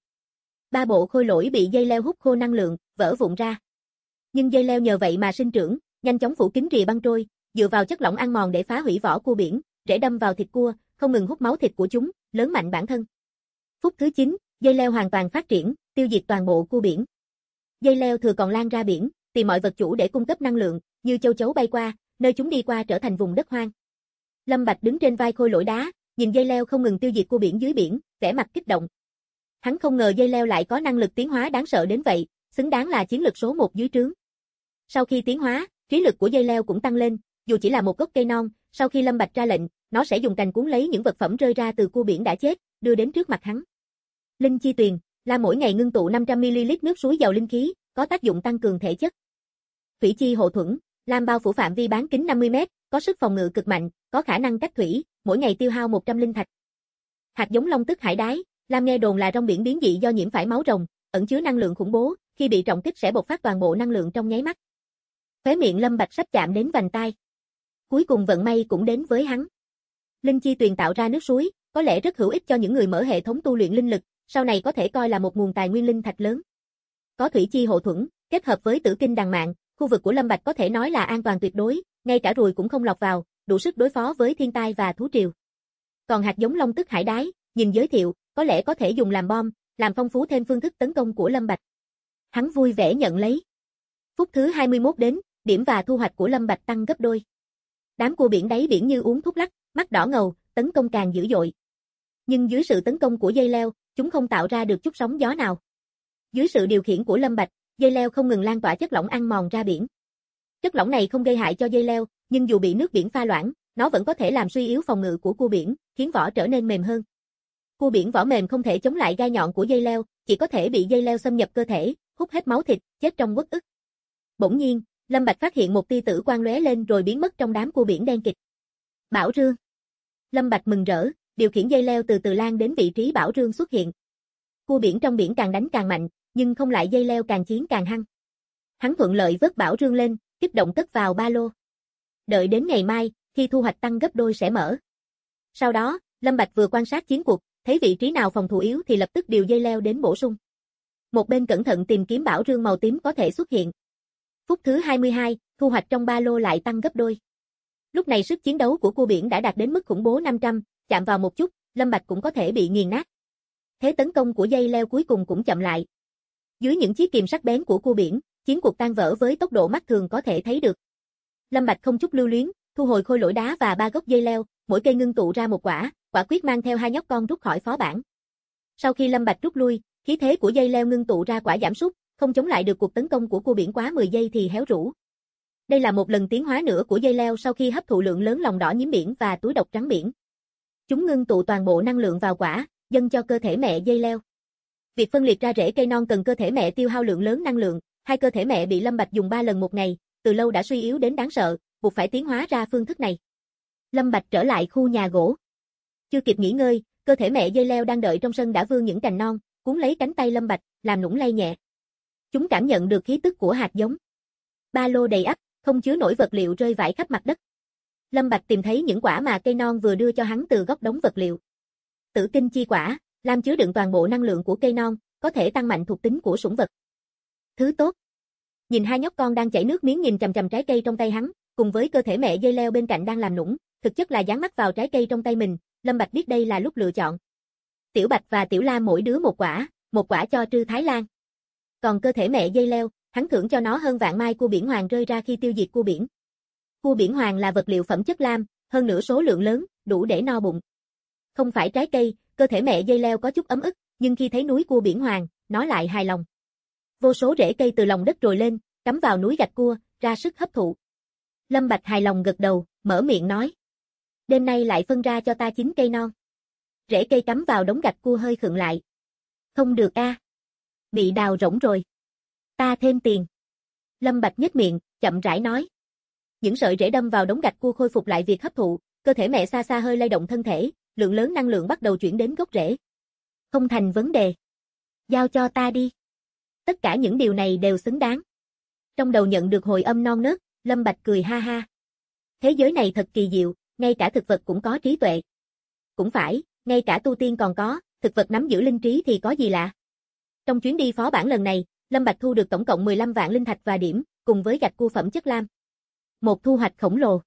3 bộ khôi lỗi bị dây leo hút khô năng lượng, vỡ vụn ra. Nhưng dây leo nhờ vậy mà sinh trưởng, nhanh chóng phủ kín rìa băng trôi, dựa vào chất lỏng ăn mòn để phá hủy vỏ cua biển, rễ đâm vào thịt cua, không ngừng hút máu thịt của chúng, lớn mạnh bản thân. Phút thứ 9, dây leo hoàn toàn phát triển, tiêu diệt toàn bộ cua biển. Dây leo thừa còn lan ra biển, tìm mọi vật chủ để cung cấp năng lượng, như châu chấu bay qua, nơi chúng đi qua trở thành vùng đất hoang. Lâm Bạch đứng trên vai khôi lỗi đá, nhìn dây leo không ngừng tiêu diệt cua biển dưới biển, vẻ mặt kích động. Hắn không ngờ dây leo lại có năng lực tiến hóa đáng sợ đến vậy, xứng đáng là chiến lực số 1 dưới trướng. Sau khi tiến hóa, trí lực của dây leo cũng tăng lên, dù chỉ là một gốc cây non, sau khi Lâm Bạch ra lệnh, nó sẽ dùng cành cuốn lấy những vật phẩm rơi ra từ cua biển đã chết, đưa đến trước mặt hắn. Linh chi tuyền, là mỗi ngày ngưng tụ 500ml nước suối giàu linh khí, có tác dụng tăng cường thể chất. Thủy chi hộ thuẫn, lam bao phủ phạm vi bán kính 50m, có sức phòng ngự cực mạnh, có khả năng cách thủy, mỗi ngày tiêu hao 100 linh thạch. Hạt giống long tức hải đái, lam nghe đồn là rong biển biến dị do nhiễm phải máu rồng, ẩn chứa năng lượng khủng bố, khi bị trọng kích sẽ bộc phát toàn bộ năng lượng trong nháy mắt. Khóe miệng Lâm Bạch sắp chạm đến vành tai. Cuối cùng vận may cũng đến với hắn. Linh chi tuyền tạo ra nước suối, có lẽ rất hữu ích cho những người mở hệ thống tu luyện linh lực, sau này có thể coi là một nguồn tài nguyên linh thạch lớn. Có thủy chi hộ thuẫn, kết hợp với tử kinh đằng mạn, khu vực của Lâm Bạch có thể nói là an toàn tuyệt đối, ngay cả ruồi cũng không lọt vào, đủ sức đối phó với thiên tai và thú triều. Còn hạt giống long tức hải đái, nhìn giới thiệu, có lẽ có thể dùng làm bom, làm phong phú thêm phương thức tấn công của Lâm Bạch. Hắn vui vẻ nhận lấy. Phút thứ 21 đến, điểm và thu hoạch của Lâm Bạch tăng gấp đôi. Đám cua biển đáy biển như uống thuốc lắc, mắt đỏ ngầu, tấn công càng dữ dội. Nhưng dưới sự tấn công của dây leo, chúng không tạo ra được chút sóng gió nào. Dưới sự điều khiển của Lâm Bạch, dây leo không ngừng lan tỏa chất lỏng ăn mòn ra biển. Chất lỏng này không gây hại cho dây leo, nhưng dù bị nước biển pha loãng, nó vẫn có thể làm suy yếu phòng ngự của cua biển, khiến vỏ trở nên mềm hơn. Cua biển vỏ mềm không thể chống lại gai nhọn của dây leo, chỉ có thể bị dây leo xâm nhập cơ thể, hút hết máu thịt, chết trong uất ức. Bỗng nhiên, Lâm Bạch phát hiện một tia tử quang lóe lên rồi biến mất trong đám cua biển đen kịt. Bảo Rương. Lâm Bạch mừng rỡ, điều khiển dây leo từ từ lan đến vị trí Bảo Rương xuất hiện. Cua biển trong biển càng đánh càng mạnh, nhưng không lại dây leo càng chiến càng hăng. Hắn thuận lợi vớt bảo rương lên, kích động cất vào ba lô. Đợi đến ngày mai, khi thu hoạch tăng gấp đôi sẽ mở. Sau đó, Lâm Bạch vừa quan sát chiến cuộc, thấy vị trí nào phòng thủ yếu thì lập tức điều dây leo đến bổ sung. Một bên cẩn thận tìm kiếm bảo rương màu tím có thể xuất hiện. Phút thứ 22, thu hoạch trong ba lô lại tăng gấp đôi. Lúc này sức chiến đấu của cua biển đã đạt đến mức khủng bố 500, chạm vào một chút, Lâm Bạch cũng có thể bị nghiền nát. Thế tấn công của dây leo cuối cùng cũng chậm lại. Dưới những chiếc kìm sắc bén của cua biển, chiến cuộc tan vỡ với tốc độ mắt thường có thể thấy được. Lâm Bạch không chút lưu luyến, thu hồi khôi lỗi đá và 3 gốc dây leo, mỗi cây ngưng tụ ra một quả, quả quyết mang theo 2 nhóc con rút khỏi phó bản. Sau khi Lâm Bạch rút lui, khí thế của dây leo ngưng tụ ra quả giảm sút, không chống lại được cuộc tấn công của cua biển quá 10 giây thì héo rũ. Đây là một lần tiến hóa nữa của dây leo sau khi hấp thụ lượng lớn lòng đỏ nhím biển và túi độc trắng biển. Chúng ngưng tụ toàn bộ năng lượng vào quả, dâng cho cơ thể mẹ dây leo. Việc phân liệt ra rễ cây non cần cơ thể mẹ tiêu hao lượng lớn năng lượng, hai cơ thể mẹ bị Lâm Bạch dùng 3 lần một ngày, từ lâu đã suy yếu đến đáng sợ, buộc phải tiến hóa ra phương thức này. Lâm Bạch trở lại khu nhà gỗ. Chưa kịp nghỉ ngơi, cơ thể mẹ dây leo đang đợi trong sân đã vươn những cành non, cuốn lấy cánh tay Lâm Bạch, làm nũng lay nhẹ. Chúng cảm nhận được khí tức của hạt giống. Ba lô đầy ắp, không chứa nổi vật liệu rơi vãi khắp mặt đất. Lâm Bạch tìm thấy những quả mà cây non vừa đưa cho hắn từ góc đống vật liệu. Tử tinh chi quả, lam chứa đựng toàn bộ năng lượng của cây non, có thể tăng mạnh thuộc tính của sủng vật. Thứ tốt. Nhìn hai nhóc con đang chảy nước miếng nhìn chằm chằm trái cây trong tay hắn, cùng với cơ thể mẹ dây leo bên cạnh đang làm nũng, thực chất là dán mắt vào trái cây trong tay mình, Lâm Bạch biết đây là lúc lựa chọn. Tiểu Bạch và Tiểu Lam mỗi đứa một quả cho Trư Thái Lan. Còn cơ thể mẹ dây leo, hắn thưởng cho nó hơn vạn mai cua biển hoàng rơi ra khi tiêu diệt cua biển. Cua biển hoàng là vật liệu phẩm chất lam, hơn nữa số lượng lớn, đủ để no bụng. Không phải trái cây, cơ thể mẹ dây leo có chút ấm ức, nhưng khi thấy núi cua biển hoàng, nó lại hài lòng. Vô số rễ cây từ lòng đất trồi lên, cắm vào núi gạch cua, ra sức hấp thụ. Lâm Bạch hài lòng gật đầu, mở miệng nói. Đêm nay lại phân ra cho ta 9 cây non. Rễ cây cắm vào đống gạch cua hơi khựng lại. Không được a, bị đào rỗng rồi. Ta thêm tiền. Lâm Bạch nhếch miệng, chậm rãi nói. Những sợi rễ đâm vào đống gạch cua khôi phục lại việc hấp thụ, cơ thể mẹ xa xa hơi lay động thân thể, lượng lớn năng lượng bắt đầu chuyển đến gốc rễ. Không thành vấn đề. Giao cho ta đi. Tất cả những điều này đều xứng đáng. Trong đầu nhận được hồi âm non nớt, Lâm Bạch cười ha ha. Thế giới này thật kỳ diệu, ngay cả thực vật cũng có trí tuệ. Cũng phải, ngay cả tu tiên còn có, thực vật nắm giữ linh trí thì có gì lạ. Trong chuyến đi phó bản lần này, Lâm Bạch thu được tổng cộng 15 vạn linh thạch và điểm, cùng với gạch cua phẩm chất lam. Một thu hoạch khổng lồ.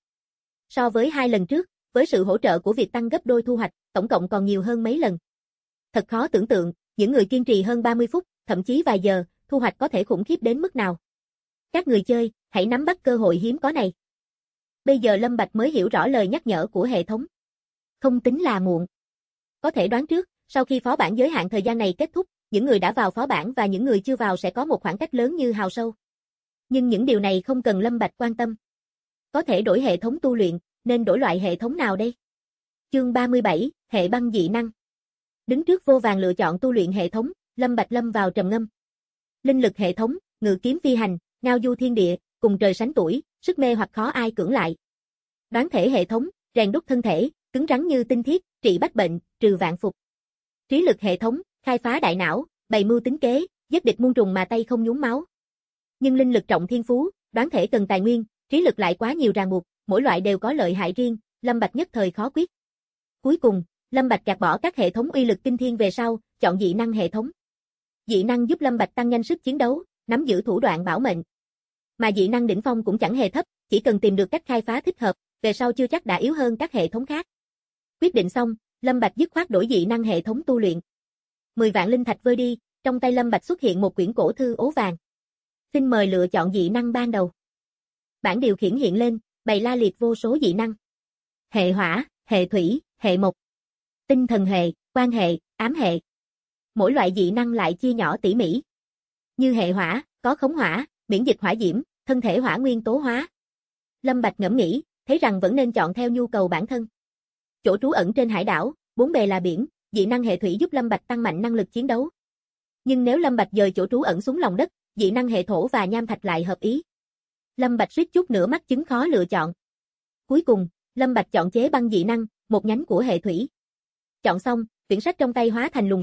So với 2 lần trước, với sự hỗ trợ của việc tăng gấp đôi thu hoạch, tổng cộng còn nhiều hơn mấy lần. Thật khó tưởng tượng, những người kiên trì hơn 30 phút, thậm chí vài giờ, thu hoạch có thể khủng khiếp đến mức nào. Các người chơi, hãy nắm bắt cơ hội hiếm có này. Bây giờ Lâm Bạch mới hiểu rõ lời nhắc nhở của hệ thống. Không tính là muộn. Có thể đoán trước, sau khi phó bản giới hạn thời gian này kết thúc, những người đã vào phó bản và những người chưa vào sẽ có một khoảng cách lớn như hào sâu. Nhưng những điều này không cần Lâm Bạch quan tâm. Có thể đổi hệ thống tu luyện, nên đổi loại hệ thống nào đây? Chương 37, hệ băng dị năng. Đứng trước vô vàn lựa chọn tu luyện hệ thống, Lâm Bạch lâm vào trầm ngâm. Linh lực hệ thống, ngự kiếm phi hành, ngao du thiên địa, cùng trời sánh tuổi, sức mê hoặc khó ai cưỡng lại. Đoán thể hệ thống, rèn đúc thân thể, cứng rắn như tinh thiết, trị bách bệnh, trừ vạn phục. Trí lực hệ thống, khai phá đại não, bày mưu tính kế, giết địch muôn trùng mà tay không nhuốm máu. Nhưng linh lực trọng thiên phú, đoán thể cần tài nguyên, trí lực lại quá nhiều ràng buộc, mỗi loại đều có lợi hại riêng, Lâm Bạch nhất thời khó quyết. Cuối cùng, Lâm Bạch gạt bỏ các hệ thống uy lực kinh thiên về sau, chọn dị năng hệ thống. Dị năng giúp Lâm Bạch tăng nhanh sức chiến đấu, nắm giữ thủ đoạn bảo mệnh. Mà dị năng đỉnh phong cũng chẳng hề thấp, chỉ cần tìm được cách khai phá thích hợp, về sau chưa chắc đã yếu hơn các hệ thống khác. Quyết định xong, Lâm Bạch dứt khoát đổi dị năng hệ thống tu luyện. 10 vạn linh thạch vơi đi, trong tay Lâm Bạch xuất hiện một quyển cổ thư ố vàng. Xin mời lựa chọn dị năng ban đầu. Bảng điều khiển hiện lên, bày la liệt vô số dị năng. Hệ hỏa, hệ thủy, hệ mộc, tinh thần hệ, quan hệ, ám hệ. Mỗi loại dị năng lại chia nhỏ tỉ mỉ. Như hệ hỏa, có khống hỏa, miễn dịch hỏa diễm, thân thể hỏa nguyên tố hóa. Lâm Bạch ngẫm nghĩ, thấy rằng vẫn nên chọn theo nhu cầu bản thân. Chỗ trú ẩn trên hải đảo, bốn bề là biển, dị năng hệ thủy giúp Lâm Bạch tăng mạnh năng lực chiến đấu. Nhưng nếu Lâm Bạch dời chỗ trú ẩn xuống lòng đất, dị năng hệ thổ và nham thạch lại hợp ý. Lâm Bạch suýt chút nữa mắc chứng khó lựa chọn. Cuối cùng, Lâm Bạch chọn chế băng dị năng, một nhánh của hệ thủy. Chọn xong, quyển sách trong tay hóa thành luồng sáng,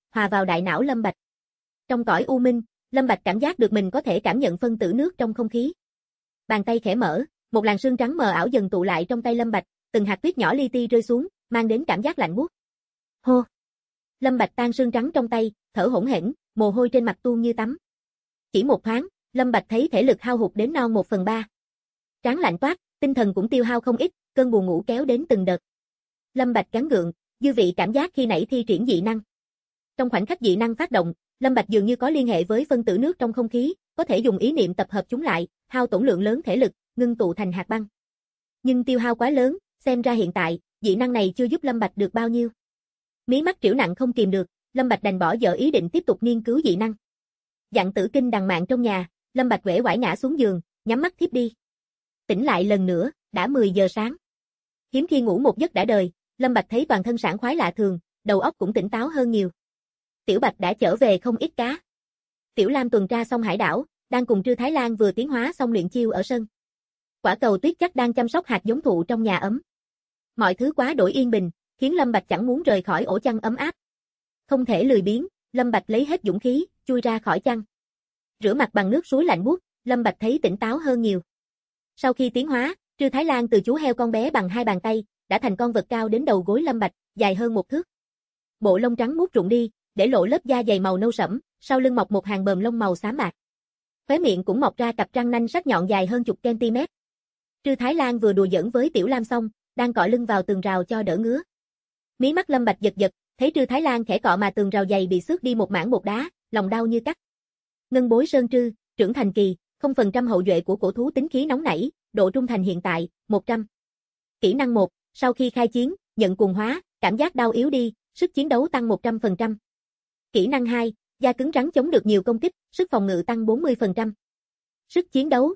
hòa vào đại não Lâm Bạch. Trong cõi u minh, Lâm Bạch cảm giác được mình có thể cảm nhận phân tử nước trong không khí. Bàn tay khẽ mở, một làn sương trắng mờ ảo dần tụ lại trong tay Lâm Bạch, từng hạt tuyết nhỏ li ti rơi xuống, mang đến cảm giác lạnh buốt. Hô. Lâm Bạch tan sương trắng trong tay, thở hổn hển, mồ hôi trên mặt tuôn như tắm. Chỉ một thoáng, Lâm Bạch thấy thể lực hao hụt đến non 1/3. Trán lạnh toát, tinh thần cũng tiêu hao không ít, cơn buồn ngủ kéo đến từng đợt. Lâm Bạch cắn gượng, dư vị cảm giác khi nãy thi triển dị năng. Trong khoảnh khắc dị năng phát động, Lâm Bạch dường như có liên hệ với phân tử nước trong không khí, có thể dùng ý niệm tập hợp chúng lại, hao tổn lượng lớn thể lực, ngưng tụ thành hạt băng. Nhưng tiêu hao quá lớn, xem ra hiện tại, dị năng này chưa giúp Lâm Bạch được bao nhiêu. Mí mắt triểu nặng không kìm được, Lâm Bạch đành bỏ dở ý định tiếp tục nghiên cứu dị năng. Dặn Tử Kinh đằng mạng trong nhà, Lâm Bạch uể oải ngã xuống giường, nhắm mắt thiếp đi. Tỉnh lại lần nữa, đã 10 giờ sáng. Hiếm khi ngủ một giấc đã đời, Lâm Bạch thấy toàn thân sảng khoái lạ thường, đầu óc cũng tỉnh táo hơn nhiều. Tiểu Bạch đã trở về không ít cá. Tiểu Lam tuần tra xong hải đảo, đang cùng Trư Thái Lan vừa tiến hóa xong luyện chiêu ở sân. Quả Cầu Tuyết chắc đang chăm sóc hạt giống thụ trong nhà ấm. Mọi thứ quá đổi yên bình, khiến Lâm Bạch chẳng muốn rời khỏi ổ chăn ấm áp. Không thể lười biếng, Lâm Bạch lấy hết dũng khí, chui ra khỏi chăn. Rửa mặt bằng nước suối lạnh buốt, Lâm Bạch thấy tỉnh táo hơn nhiều. Sau khi tiến hóa, Trư Thái Lan từ chú heo con bé bằng 2 bàn tay, đã thành con vật cao đến đầu gối Lâm Bạch, dài hơn 1 thước. Bộ lông trắng muốt rụng đi, để lộ lớp da dày màu nâu sẫm, sau lưng mọc một hàng bờm lông màu xám bạc. Khóe miệng cũng mọc ra cặp răng nanh sắc nhọn dài hơn chục cm. Trư Thái Lan vừa đùa giỡn với Tiểu Lam xong, đang cọ lưng vào tường rào cho đỡ ngứa. Mí mắt Lâm Bạch giật giật, thấy Trư Thái Lan khẽ cọ mà tường rào dày bị xước đi một mảng bột đá, lòng đau như cắt. Ngân bối sơn trư, trưởng thành kỳ, 0% hậu duệ của cổ thú tính khí nóng nảy, độ trung thành hiện tại, 100. Kỹ năng 1, sau khi khai chiến, nhận cuồng hóa, cảm giác đau yếu đi, sức chiến đấu tăng 100%. Kỹ năng 2, da cứng rắn chống được nhiều công kích, sức phòng ngự tăng 40%. Sức chiến đấu,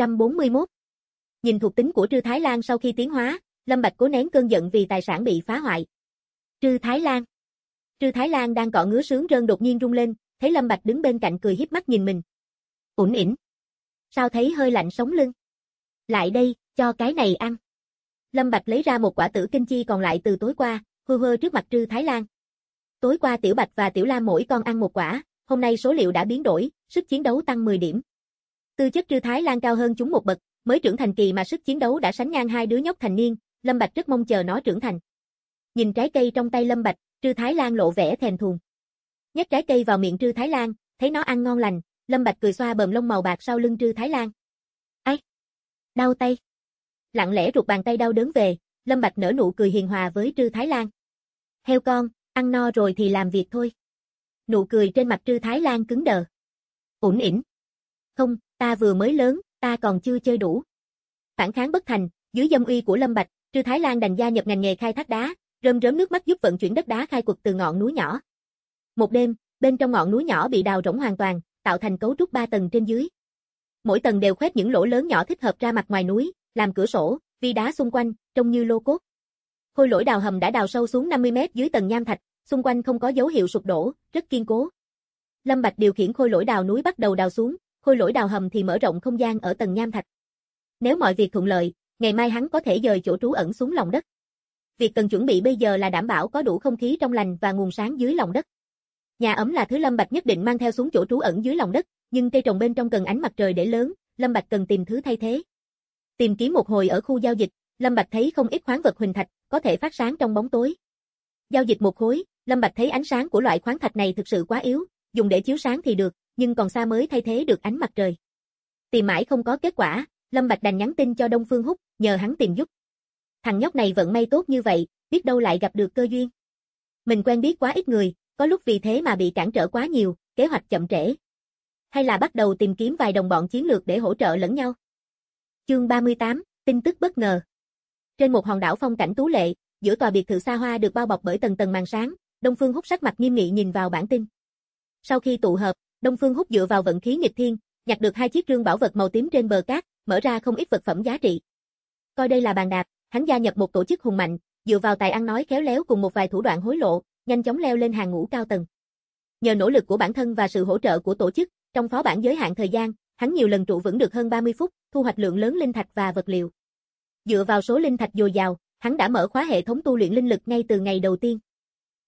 141. Nhìn thuộc tính của Trư Thái Lan sau khi tiến hóa, Lâm Bạch cố nén cơn giận vì tài sản bị phá hoại. Trư Thái Lan. Trư Thái Lan đang cọ ngứa sướng rơn đột nhiên rung lên, thấy Lâm Bạch đứng bên cạnh cười hiếp mắt nhìn mình. Uẩn ỉn. Sao thấy hơi lạnh sống lưng? Lại đây, cho cái này ăn. Lâm Bạch lấy ra một quả tử kinh chi còn lại từ tối qua, hơ trước mặt Trư Thái Lan. Tối qua Tiểu Bạch và Tiểu Lam mỗi con ăn một quả, hôm nay số liệu đã biến đổi, sức chiến đấu tăng 10 điểm. Tư chất Trư Thái Lan cao hơn chúng một bậc, mới trưởng thành kỳ mà sức chiến đấu đã sánh ngang hai đứa nhóc thành niên, Lâm Bạch rất mong chờ nó trưởng thành. Nhìn trái cây trong tay Lâm Bạch, Trư Thái Lan lộ vẻ thèm thuồng. Nhét trái cây vào miệng Trư Thái Lan, thấy nó ăn ngon lành, Lâm Bạch cười xoa bờm lông màu bạc sau lưng Trư Thái Lan. Ai? Đau tay. Lặng lẽ rụt bàn tay đau đớn về, Lâm Bạch nở nụ cười hiền hòa với Trư Thái Lan. Heo con, ăn no rồi thì làm việc thôi. Nụ cười trên mặt Trư Thái Lan cứng đờ. Uẩn ỉn. Không, ta vừa mới lớn, ta còn chưa chơi đủ. Phản kháng bất thành, dưới dâm uy của Lâm Bạch, Trư Thái Lan đành gia nhập ngành nghề khai thác đá, rơm rớm nước mắt giúp vận chuyển đất đá khai quật từ ngọn núi nhỏ. Một đêm, bên trong ngọn núi nhỏ bị đào rỗng hoàn toàn, tạo thành cấu trúc 3 tầng trên dưới. Mỗi tầng đều khoét những lỗ lớn nhỏ thích hợp ra mặt ngoài núi, làm cửa sổ, vi đá xung quanh, trông như lô cốt. Khôi lỗi đào hầm đã đào sâu xuống 50 mét dưới tầng nham thạch, xung quanh không có dấu hiệu sụp đổ, rất kiên cố. Lâm Bạch điều khiển khôi lỗi đào núi bắt đầu đào xuống, khôi lỗi đào hầm thì mở rộng không gian ở tầng nham thạch. Nếu mọi việc thuận lợi, ngày mai hắn có thể dời chỗ trú ẩn xuống lòng đất. Việc cần chuẩn bị bây giờ là đảm bảo có đủ không khí trong lành và nguồn sáng dưới lòng đất. Nhà ấm là thứ Lâm Bạch nhất định mang theo xuống chỗ trú ẩn dưới lòng đất, nhưng cây trồng bên trong cần ánh mặt trời để lớn, Lâm Bạch cần tìm thứ thay thế. Tìm kiếm một hồi ở khu giao dịch, Lâm Bạch thấy không ít khoáng vật huỳnh thạch, có thể phát sáng trong bóng tối. Giao dịch một khối, Lâm Bạch thấy ánh sáng của loại khoáng thạch này thực sự quá yếu, dùng để chiếu sáng thì được, nhưng còn xa mới thay thế được ánh mặt trời. Tìm mãi không có kết quả, Lâm Bạch đành nhắn tin cho Đông Phương Húc, nhờ hắn tìm giúp. Thằng nhóc này vận may tốt như vậy, biết đâu lại gặp được cơ duyên. Mình quen biết quá ít người, có lúc vì thế mà bị cản trở quá nhiều, kế hoạch chậm trễ. Hay là bắt đầu tìm kiếm vài đồng bọn chiến lược để hỗ trợ lẫn nhau. Chương 38, tin tức bất ngờ. Trên một hòn đảo phong cảnh tú lệ, giữa tòa biệt thự xa hoa được bao bọc bởi tầng tầng màn sáng, Đông Phương Húc sắc mặt nghiêm nghị nhìn vào bản tin. Sau khi tụ hợp, Đông Phương Húc dựa vào vận khí nghịch thiên, nhặt được 2 chiếc rương bảo vật màu tím trên bờ cát, mở ra không ít vật phẩm giá trị. Coi đây là bàn đạp, hắn gia nhập một tổ chức hùng mạnh, dựa vào tài ăn nói khéo léo cùng một vài thủ đoạn hối lộ, nhanh chóng leo lên hàng ngũ cao tầng. Nhờ nỗ lực của bản thân và sự hỗ trợ của tổ chức, trong phó bản giới hạn thời gian, hắn nhiều lần trụ vững được hơn 30 phút, thu hoạch lượng lớn linh thạch và vật liệu. Dựa vào số linh thạch dồi dào, hắn đã mở khóa hệ thống tu luyện linh lực ngay từ ngày đầu tiên.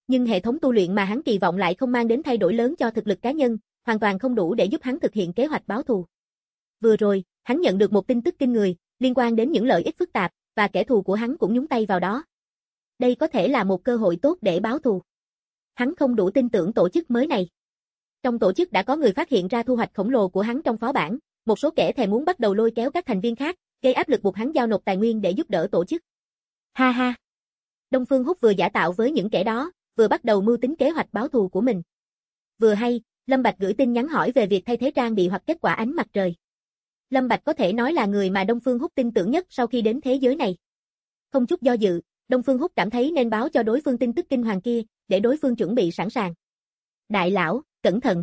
Nhưng hệ thống tu luyện mà hắn kỳ vọng lại không mang đến thay đổi lớn cho thực lực cá nhân, hoàn toàn không đủ để giúp hắn thực hiện kế hoạch báo thù. Vừa rồi, hắn nhận được một tin tức kinh người, liên quan đến những lợi ích phức tạp, và kẻ thù của hắn cũng nhúng tay vào đó. Đây có thể là một cơ hội tốt để báo thù. Hắn không đủ tin tưởng tổ chức mới này. Trong tổ chức đã có người phát hiện ra thu hoạch khổng lồ của hắn trong phó bản, một số kẻ thèm muốn bắt đầu lôi kéo các thành viên khác, gây áp lực buộc hắn giao nộp tài nguyên để giúp đỡ tổ chức. Ha ha. Đông Phương Húc vừa giả tạo với những kẻ đó, vừa bắt đầu mưu tính kế hoạch báo thù của mình. Vừa hay, Lâm Bạch gửi tin nhắn hỏi về việc thay thế trang bị hoặc kết quả ánh mặt trời. Lâm Bạch có thể nói là người mà Đông Phương Húc tin tưởng nhất sau khi đến thế giới này. Không chút do dự, Đông Phương Húc cảm thấy nên báo cho đối phương tin tức kinh hoàng kia, để đối phương chuẩn bị sẵn sàng. Đại lão, cẩn thận.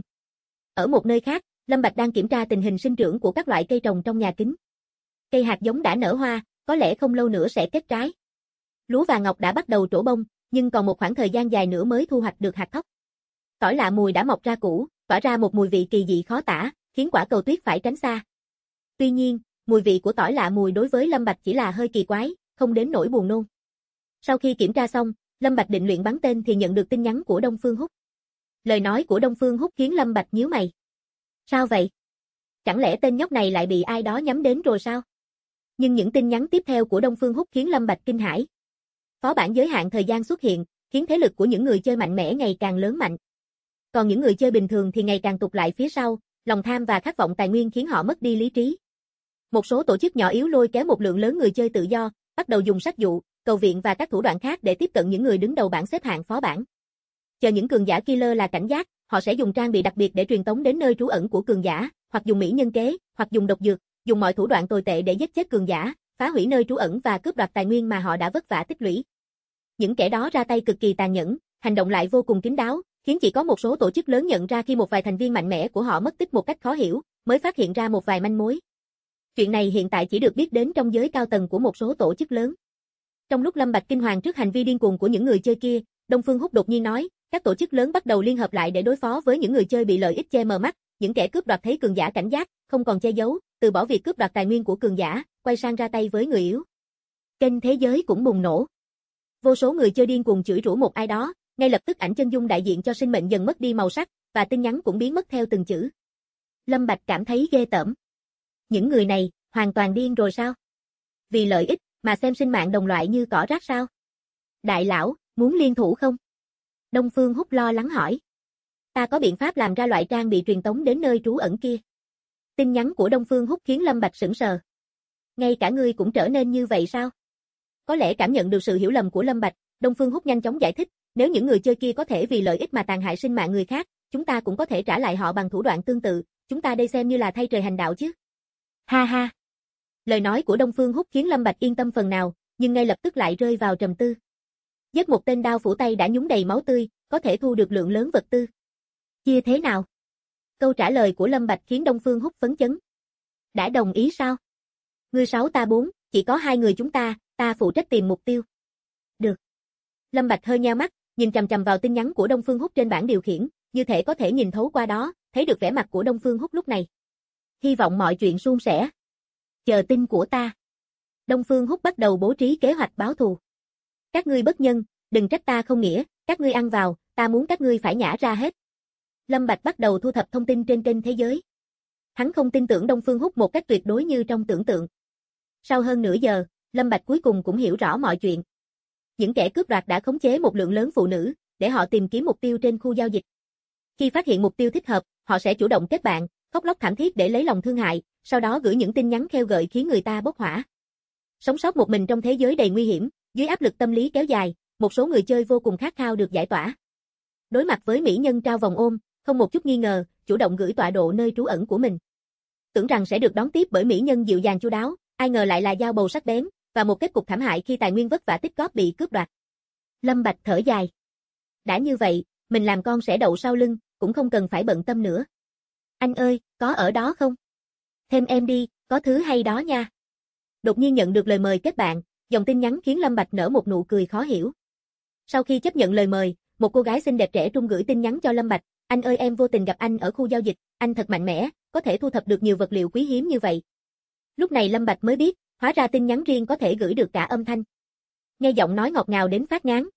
Ở một nơi khác, Lâm Bạch đang kiểm tra tình hình sinh trưởng của các loại cây trồng trong nhà kính. Cây hạt giống đã nở hoa, có lẽ không lâu nữa sẽ kết trái. Lúa và ngọc đã bắt đầu trổ bông, nhưng còn một khoảng thời gian dài nữa mới thu hoạch được hạt thóc. Tỏi lạ mùi đã mọc ra củ, tỏa ra một mùi vị kỳ dị khó tả, khiến quả cầu tuyết phải tránh xa. Tuy nhiên, mùi vị của tỏi lạ mùi đối với Lâm Bạch chỉ là hơi kỳ quái, không đến nỗi buồn nôn. Sau khi kiểm tra xong, Lâm Bạch định luyện bắn tên thì nhận được tin nhắn của Đông Phương Húc. Lời nói của Đông Phương Húc khiến Lâm Bạch nhíu mày. Sao vậy? Chẳng lẽ tên nhóc này lại bị ai đó nhắm đến rồi sao? Nhưng những tin nhắn tiếp theo của Đông Phương Húc khiến Lâm Bạch kinh hãi. Phó bản giới hạn thời gian xuất hiện, khiến thế lực của những người chơi mạnh mẽ ngày càng lớn mạnh. Còn những người chơi bình thường thì ngày càng tụt lại phía sau, lòng tham và khát vọng tài nguyên khiến họ mất đi lý trí. Một số tổ chức nhỏ yếu lôi kéo một lượng lớn người chơi tự do, bắt đầu dùng sách dụ, cầu viện và các thủ đoạn khác để tiếp cận những người đứng đầu bảng xếp hạng phó bản. Chờ những cường giả killer là cảnh giác, họ sẽ dùng trang bị đặc biệt để truyền tống đến nơi trú ẩn của cường giả, hoặc dùng mỹ nhân kế, hoặc dùng độc dược, dùng mọi thủ đoạn tồi tệ để giết chết cường giả, phá hủy nơi trú ẩn và cướp đoạt tài nguyên mà họ đã vất vả tích lũy. Những kẻ đó ra tay cực kỳ tàn nhẫn, hành động lại vô cùng kín đáo, khiến chỉ có một số tổ chức lớn nhận ra khi một vài thành viên mạnh mẽ của họ mất tích một cách khó hiểu, mới phát hiện ra một vài manh mối. Chuyện này hiện tại chỉ được biết đến trong giới cao tầng của một số tổ chức lớn. Trong lúc Lâm Bạch kinh hoàng trước hành vi điên cuồng của những người chơi kia, Đông Phương Húc đột nhiên nói, các tổ chức lớn bắt đầu liên hợp lại để đối phó với những người chơi bị lợi ích che mờ mắt, những kẻ cướp đoạt thấy cường giả cảnh giác, không còn che giấu, từ bỏ việc cướp đoạt tài nguyên của cường giả, quay sang ra tay với người yếu. Kênh thế giới cũng bùng nổ. Vô số người chơi điên cuồng chửi rủa một ai đó, ngay lập tức ảnh chân dung đại diện cho sinh mệnh dần mất đi màu sắc, và tin nhắn cũng biến mất theo từng chữ. Lâm Bạch cảm thấy ghê tởm. Những người này, hoàn toàn điên rồi sao? Vì lợi ích, mà xem sinh mạng đồng loại như cỏ rác sao? Đại lão, muốn liên thủ không? Đông Phương Húc lo lắng hỏi. Ta có biện pháp làm ra loại trang bị truyền tống đến nơi trú ẩn kia. Tin nhắn của Đông Phương Húc khiến Lâm Bạch sững sờ. Ngay cả ngươi cũng trở nên như vậy sao? Có lẽ cảm nhận được sự hiểu lầm của Lâm Bạch, Đông Phương Húc nhanh chóng giải thích, nếu những người chơi kia có thể vì lợi ích mà tàn hại sinh mạng người khác, chúng ta cũng có thể trả lại họ bằng thủ đoạn tương tự, chúng ta đây xem như là thay trời hành đạo chứ. Ha ha. Lời nói của Đông Phương Húc khiến Lâm Bạch yên tâm phần nào, nhưng ngay lập tức lại rơi vào trầm tư. Giết một tên đao phủ tay đã nhúng đầy máu tươi, có thể thu được lượng lớn vật tư. Chia thế nào? Câu trả lời của Lâm Bạch khiến Đông Phương Húc phấn chấn. Đã đồng ý sao? Ngươi 6 ta 4, chỉ có 2 người chúng ta phụ trách tìm mục tiêu. Được. Lâm Bạch hơi nheo mắt, nhìn chằm chằm vào tin nhắn của Đông Phương Húc trên bảng điều khiển, như thể có thể nhìn thấu qua đó, thấy được vẻ mặt của Đông Phương Húc lúc này. Hy vọng mọi chuyện suôn sẻ. Chờ tin của ta. Đông Phương Húc bắt đầu bố trí kế hoạch báo thù. Các ngươi bất nhân, đừng trách ta không nghĩa, các ngươi ăn vào, ta muốn các ngươi phải nhả ra hết. Lâm Bạch bắt đầu thu thập thông tin trên kênh thế giới. Hắn không tin tưởng Đông Phương Húc một cách tuyệt đối như trong tưởng tượng. Sau hơn nửa giờ, Lâm Bạch cuối cùng cũng hiểu rõ mọi chuyện. Những kẻ cướp đoạt đã khống chế một lượng lớn phụ nữ, để họ tìm kiếm mục tiêu trên khu giao dịch. Khi phát hiện mục tiêu thích hợp, họ sẽ chủ động kết bạn, khóc lóc thảm thiết để lấy lòng thương hại, sau đó gửi những tin nhắn khêu gợi khiến người ta bốc hỏa. Sống sót một mình trong thế giới đầy nguy hiểm, dưới áp lực tâm lý kéo dài, một số người chơi vô cùng khát khao được giải tỏa. Đối mặt với mỹ nhân trao vòng ôm, không một chút nghi ngờ, chủ động gửi tọa độ nơi trú ẩn của mình. Tưởng rằng sẽ được đón tiếp bởi mỹ nhân dịu dàng chu đáo, ai ngờ lại là dao bầu sắc bén, và một kết cục thảm hại khi tài nguyên vất vả tích góp bị cướp đoạt. Lâm Bạch thở dài. Đã như vậy, mình làm con sẽ đậu sau lưng, cũng không cần phải bận tâm nữa. Anh ơi, có ở đó không? Thêm em đi, có thứ hay đó nha. Đột nhiên nhận được lời mời kết bạn, dòng tin nhắn khiến Lâm Bạch nở một nụ cười khó hiểu. Sau khi chấp nhận lời mời, một cô gái xinh đẹp trẻ trung gửi tin nhắn cho Lâm Bạch, anh ơi em vô tình gặp anh ở khu giao dịch, anh thật mạnh mẽ, có thể thu thập được nhiều vật liệu quý hiếm như vậy. Lúc này Lâm Bạch mới biết, hóa ra tin nhắn riêng có thể gửi được cả âm thanh. Nghe giọng nói ngọt ngào đến phát ngán,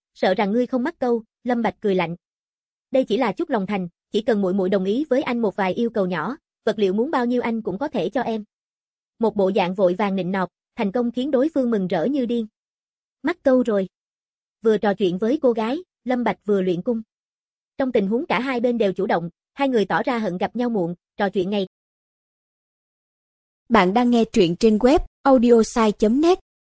sợ rằng ngươi không mắc câu, Lâm Bạch cười lạnh. Đây chỉ là chút lòng thành, chỉ cần muội muội đồng ý với anh một vài yêu cầu nhỏ, vật liệu muốn bao nhiêu anh cũng có thể cho em. Một bộ dạng vội vàng nịnh nọt, thành công khiến đối phương mừng rỡ như điên. Mắc câu rồi. Vừa trò chuyện với cô gái, Lâm Bạch vừa luyện cung. Trong tình huống cả hai bên đều chủ động, hai người tỏ ra hận gặp nhau muộn, trò chuyện ngày. Bạn đang nghe truyện trên web audiosai.net.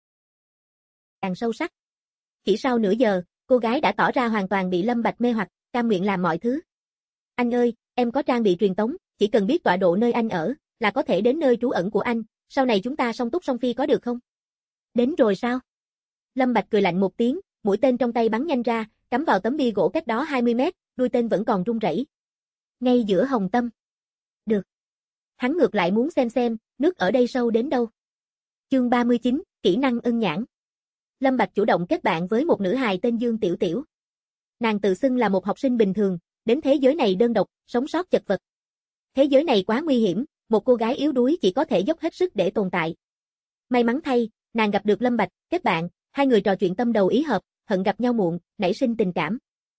Càng sâu sắc. Chỉ sau nửa giờ, cô gái đã tỏ ra hoàn toàn bị Lâm Bạch mê hoặc, cam nguyện làm mọi thứ. Anh ơi, em có trang bị truyền tống, chỉ cần biết tọa độ nơi anh ở, là có thể đến nơi trú ẩn của anh, sau này chúng ta song túc song phi có được không? Đến rồi sao? Lâm Bạch cười lạnh một tiếng, mũi tên trong tay bắn nhanh ra, cắm vào tấm bia gỗ cách đó 20 mét, đuôi tên vẫn còn rung rẩy. Ngay giữa hồng tâm. Được. Hắn ngược lại muốn xem, nước ở đây sâu đến đâu. Chương 39, kỹ năng ưng nhãn. Lâm Bạch chủ động kết bạn với một nữ hài tên Dương Tiểu Tiểu. Nàng tự xưng là một học sinh bình thường, đến thế giới này đơn độc, sống sót chật vật. Thế giới này quá nguy hiểm, một cô gái yếu đuối chỉ có thể dốc hết sức để tồn tại. May mắn thay, nàng gặp được Lâm Bạch, kết bạn, hai người trò chuyện tâm đầu ý hợp, hận gặp nhau muộn, nảy sinh tình cảm.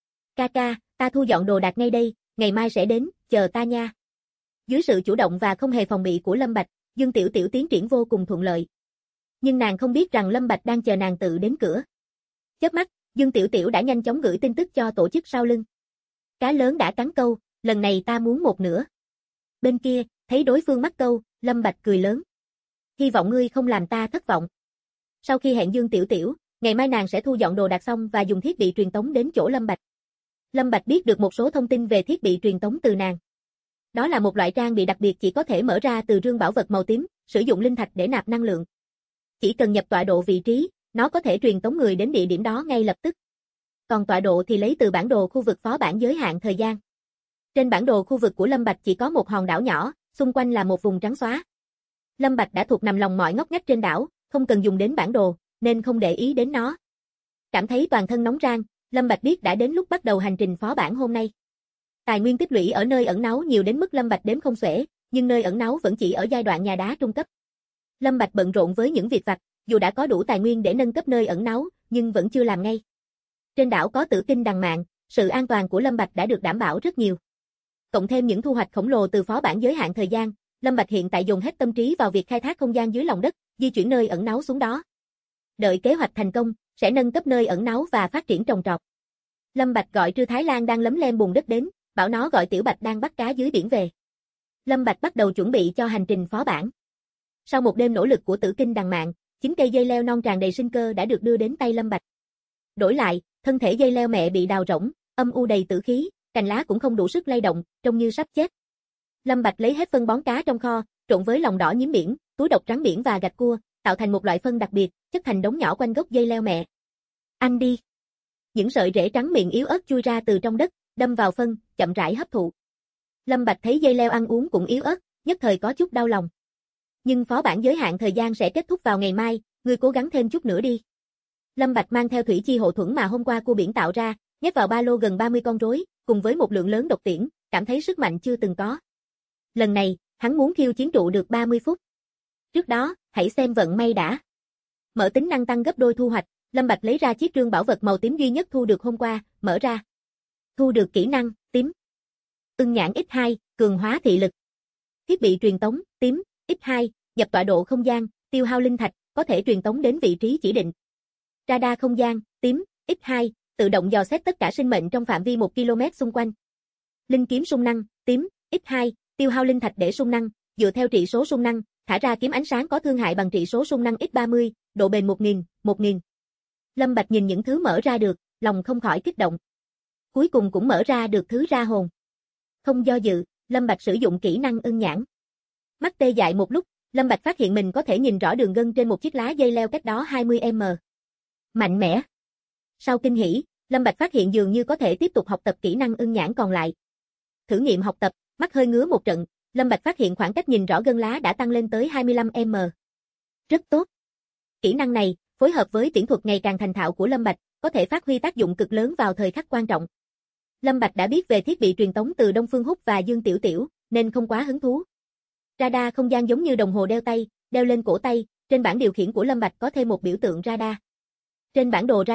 Ca, ta thu dọn đồ đạc ngay đây, ngày mai sẽ đến, chờ ta nha. Dưới sự chủ động và không hề phòng bị của Lâm Bạch, Dương Tiểu Tiểu tiến triển vô cùng thuận lợi. Nhưng nàng không biết rằng Lâm Bạch đang chờ nàng tự đến cửa. Chớp mắt, Dương Tiểu Tiểu đã nhanh chóng gửi tin tức cho tổ chức sau lưng. Cá lớn đã cắn câu, lần này ta muốn một nửa. Bên kia, thấy đối phương mắc câu, Lâm Bạch cười lớn. Hy vọng ngươi không làm ta thất vọng. Sau khi hẹn Dương Tiểu Tiểu, ngày mai nàng sẽ thu dọn đồ đạc xong và dùng thiết bị truyền tống đến chỗ Lâm Bạch. Lâm Bạch biết được một số thông tin về thiết bị truyền tống từ nàng. Đó là một loại trang bị đặc biệt chỉ có thể mở ra từ rương bảo vật màu tím, sử dụng linh thạch để nạp năng lượng. Chỉ cần nhập tọa độ vị trí, nó có thể truyền tống người đến địa điểm đó ngay lập tức. Còn tọa độ thì lấy từ bản đồ khu vực phó bản giới hạn thời gian. Trên bản đồ khu vực của Lâm Bạch chỉ có một hòn đảo nhỏ, xung quanh là một vùng trắng xóa. Lâm Bạch đã thuộc nằm lòng mọi ngóc ngách trên đảo, không cần dùng đến bản đồ, nên không để ý đến nó. Cảm thấy toàn thân nóng rang, Lâm Bạch biết đã đến lúc bắt đầu hành trình phó bản hôm nay. Tài nguyên tích lũy ở nơi ẩn náu nhiều đến mức Lâm Bạch đếm không xuể, nhưng nơi ẩn náu vẫn chỉ ở giai đoạn nhà đá trung cấp. Lâm Bạch bận rộn với những việc vặt, dù đã có đủ tài nguyên để nâng cấp nơi ẩn náu, nhưng vẫn chưa làm ngay. Trên đảo có Tử Kinh Đằng Mạn, sự an toàn của Lâm Bạch đã được đảm bảo rất nhiều. Cộng thêm những thu hoạch khổng lồ từ phó bản giới hạn thời gian, Lâm Bạch hiện tại dùng hết tâm trí vào việc khai thác không gian dưới lòng đất, di chuyển nơi ẩn náu xuống đó. Đợi kế hoạch thành công, sẽ nâng cấp nơi ẩn náu và phát triển trồng trọt. Lâm Bạch gọi Trư Thái Lan đang lấm lem bùn đất đến, bảo nó gọi Tiểu Bạch đang bắt cá dưới biển về. Lâm Bạch bắt đầu chuẩn bị cho hành trình phó bản. Sau một đêm nỗ lực của Tử Kinh Đằng Mạn, 9 cây dây leo non tràn đầy sinh cơ đã được đưa đến tay Lâm Bạch. Đổi lại, thân thể dây leo mẹ bị đào rỗng, âm u đầy tử khí, cành lá cũng không đủ sức lay động, trông như sắp chết. Lâm Bạch lấy hết phân bón cá trong kho, trộn với lòng đỏ nhím biển, túi độc trắng biển và gạch cua, tạo thành một loại phân đặc biệt, chất thành đống nhỏ quanh gốc dây leo mẹ. Ăn đi. Những sợi rễ trắng miệng yếu ớt chui ra từ trong đất, đâm vào phân, chậm rãi hấp thụ. Lâm Bạch thấy dây leo ăn uống cũng yếu ớt, nhất thời có chút đau lòng. Nhưng phó bản giới hạn thời gian sẽ kết thúc vào ngày mai, ngươi cố gắng thêm chút nữa đi. Lâm Bạch mang theo thủy chi hộ thuẫn mà hôm qua cua biển tạo ra, nhét vào ba lô gần 30 con rối, cùng với một lượng lớn độc tiễn, cảm thấy sức mạnh chưa từng có. Lần này, hắn muốn khiêu chiến trụ được 30 phút. Trước đó, hãy xem vận may đã. Mở tính năng tăng gấp đôi thu hoạch, Lâm Bạch lấy ra chiếc trương bảo vật màu tím duy nhất thu được hôm qua, mở ra. Thu được kỹ năng, tím. Ưng nhãn X2, cường hóa thị lực. Thiết bị truyền tống, tím, X2, nhập tọa độ không gian, tiêu hao linh thạch, có thể truyền tống đến vị trí chỉ định. Radar không gian, tím, X2, tự động dò xét tất cả sinh mệnh trong phạm vi 1 km xung quanh. Linh kiếm xung năng, tím, X2, tiêu hao linh thạch để xung năng, dựa theo trị số xung năng, thả ra kiếm ánh sáng có thương hại bằng trị số xung năng X30, độ bền 1000. Lâm Bạch nhìn những thứ mở ra được, lòng không khỏi kích động. Cuối cùng cũng mở ra được thứ ra hồn. Không do dự, Lâm Bạch sử dụng kỹ năng ưng nhãn. Mắt tê dại một lúc, Lâm Bạch phát hiện mình có thể nhìn rõ đường gân trên một chiếc lá dây leo cách đó 20m. Mạnh mẽ. Sau kinh hỉ, Lâm Bạch phát hiện dường như có thể tiếp tục học tập kỹ năng ưng nhãn còn lại. Thử nghiệm học tập, mắt hơi ngứa một trận, Lâm Bạch phát hiện khoảng cách nhìn rõ gân lá đã tăng lên tới 25m. Rất tốt. Kỹ năng này, phối hợp với tiễn thuật ngày càng thành thạo của Lâm Bạch, có thể phát huy tác dụng cực lớn vào thời khắc quan trọng. Lâm Bạch đã biết về thiết bị truyền tống từ Đông Phương Húc và Dương Tiểu Tiểu, nên không quá hứng thú. Radar không gian giống như đồng hồ đeo tay, đeo lên cổ tay, trên bảng điều khiển của Lâm Bạch có thêm một biểu tượng radar. Trên bản đồ radar,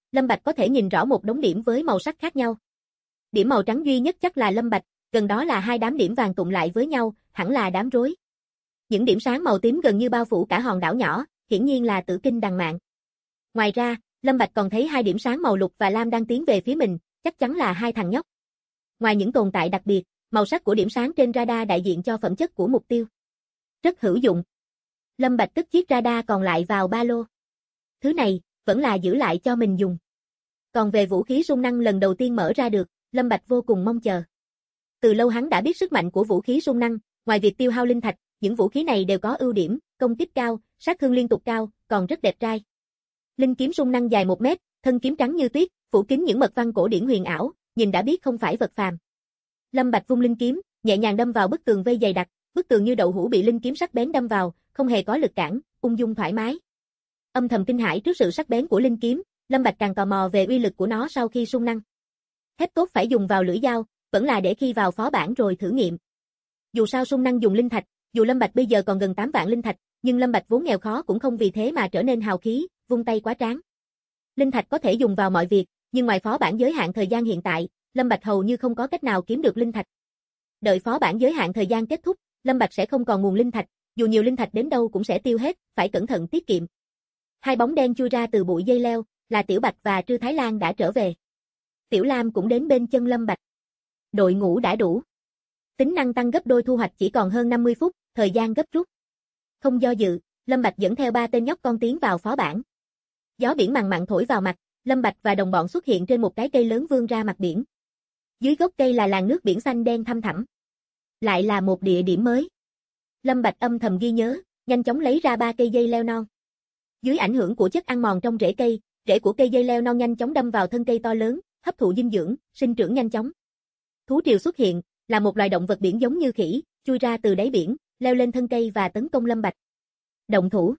Lâm Bạch có thể nhìn rõ một đống điểm với màu sắc khác nhau. Điểm màu trắng duy nhất chắc là Lâm Bạch, gần đó là hai đám điểm vàng tụm lại với nhau, hẳn là đám rối. Những điểm sáng màu tím gần như bao phủ cả hòn đảo nhỏ, hiển nhiên là Tử Kinh Đằng Mạn. Ngoài ra, Lâm Bạch còn thấy hai điểm sáng màu lục và lam đang tiến về phía mình, chắc chắn là hai thằng nhóc. Ngoài những tồn tại đặc biệt, màu sắc của điểm sáng trên radar đại diện cho phẩm chất của mục tiêu. Rất hữu dụng. Lâm Bạch cất chiếc radar còn lại vào ba lô. Thứ này, vẫn là giữ lại cho mình dùng. Còn về vũ khí xung năng lần đầu tiên mở ra được, Lâm Bạch vô cùng mong chờ. Từ lâu hắn đã biết sức mạnh của vũ khí xung năng, ngoài việc tiêu hao linh thạch, những vũ khí này đều có ưu điểm, công kích cao, sát thương liên tục cao, còn rất đẹp trai. Linh kiếm xung năng dài 1 mét, thân kiếm trắng như tuyết, phủ kín những mật văn cổ điển huyền ảo, nhìn đã biết không phải vật phàm. Lâm Bạch vung linh kiếm, nhẹ nhàng đâm vào bức tường vây dày đặc, bức tường như đậu hũ bị linh kiếm sắc bén đâm vào, không hề có lực cản, ung dung thoải mái. Âm thầm kinh hãi trước sự sắc bén của linh kiếm, Lâm Bạch càng tò mò về uy lực của nó sau khi xung năng. Thép tốt phải dùng vào lưỡi dao, vẫn là để khi vào phó bản rồi thử nghiệm. Dù sao xung năng dùng linh thạch, dù Lâm Bạch bây giờ còn gần 8 vạn linh thạch, nhưng Lâm Bạch vốn nghèo khó cũng không vì thế mà trở nên hào khí, vung tay quá tráng. Linh thạch có thể dùng vào mọi việc, nhưng ngoài phó bản giới hạn thời gian hiện tại, Lâm Bạch hầu như không có cách nào kiếm được linh thạch. Đợi phó bản giới hạn thời gian kết thúc, Lâm Bạch sẽ không còn nguồn linh thạch, dù nhiều linh thạch đến đâu cũng sẽ tiêu hết, phải cẩn thận tiết kiệm. Hai bóng đen chui ra từ bụi dây leo, là Tiểu Bạch và Trư Thái Lan đã trở về. Tiểu Lam cũng đến bên chân Lâm Bạch. Đội ngũ đã đủ. Tính năng tăng gấp đôi thu hoạch chỉ còn hơn 50 phút, thời gian gấp rút. Không do dự, Lâm Bạch dẫn theo 3 tên nhóc con tiến vào phó bản. Gió biển mằn mặn thổi vào mặt, Lâm Bạch và đồng bọn xuất hiện trên một cái cây lớn vươn ra mặt biển. Dưới gốc cây là làn nước biển xanh đen thăm thẳm. Lại là một địa điểm mới. Lâm Bạch âm thầm ghi nhớ, nhanh chóng lấy ra 3 cây dây leo non. Dưới ảnh hưởng của chất ăn mòn trong rễ cây, rễ của cây dây leo non nhanh chóng đâm vào thân cây to lớn, hấp thụ dinh dưỡng, sinh trưởng nhanh chóng. Thú triều xuất hiện, là một loài động vật biển giống như khỉ, chui ra từ đáy biển, leo lên thân cây và tấn công Lâm Bạch. Động thủ.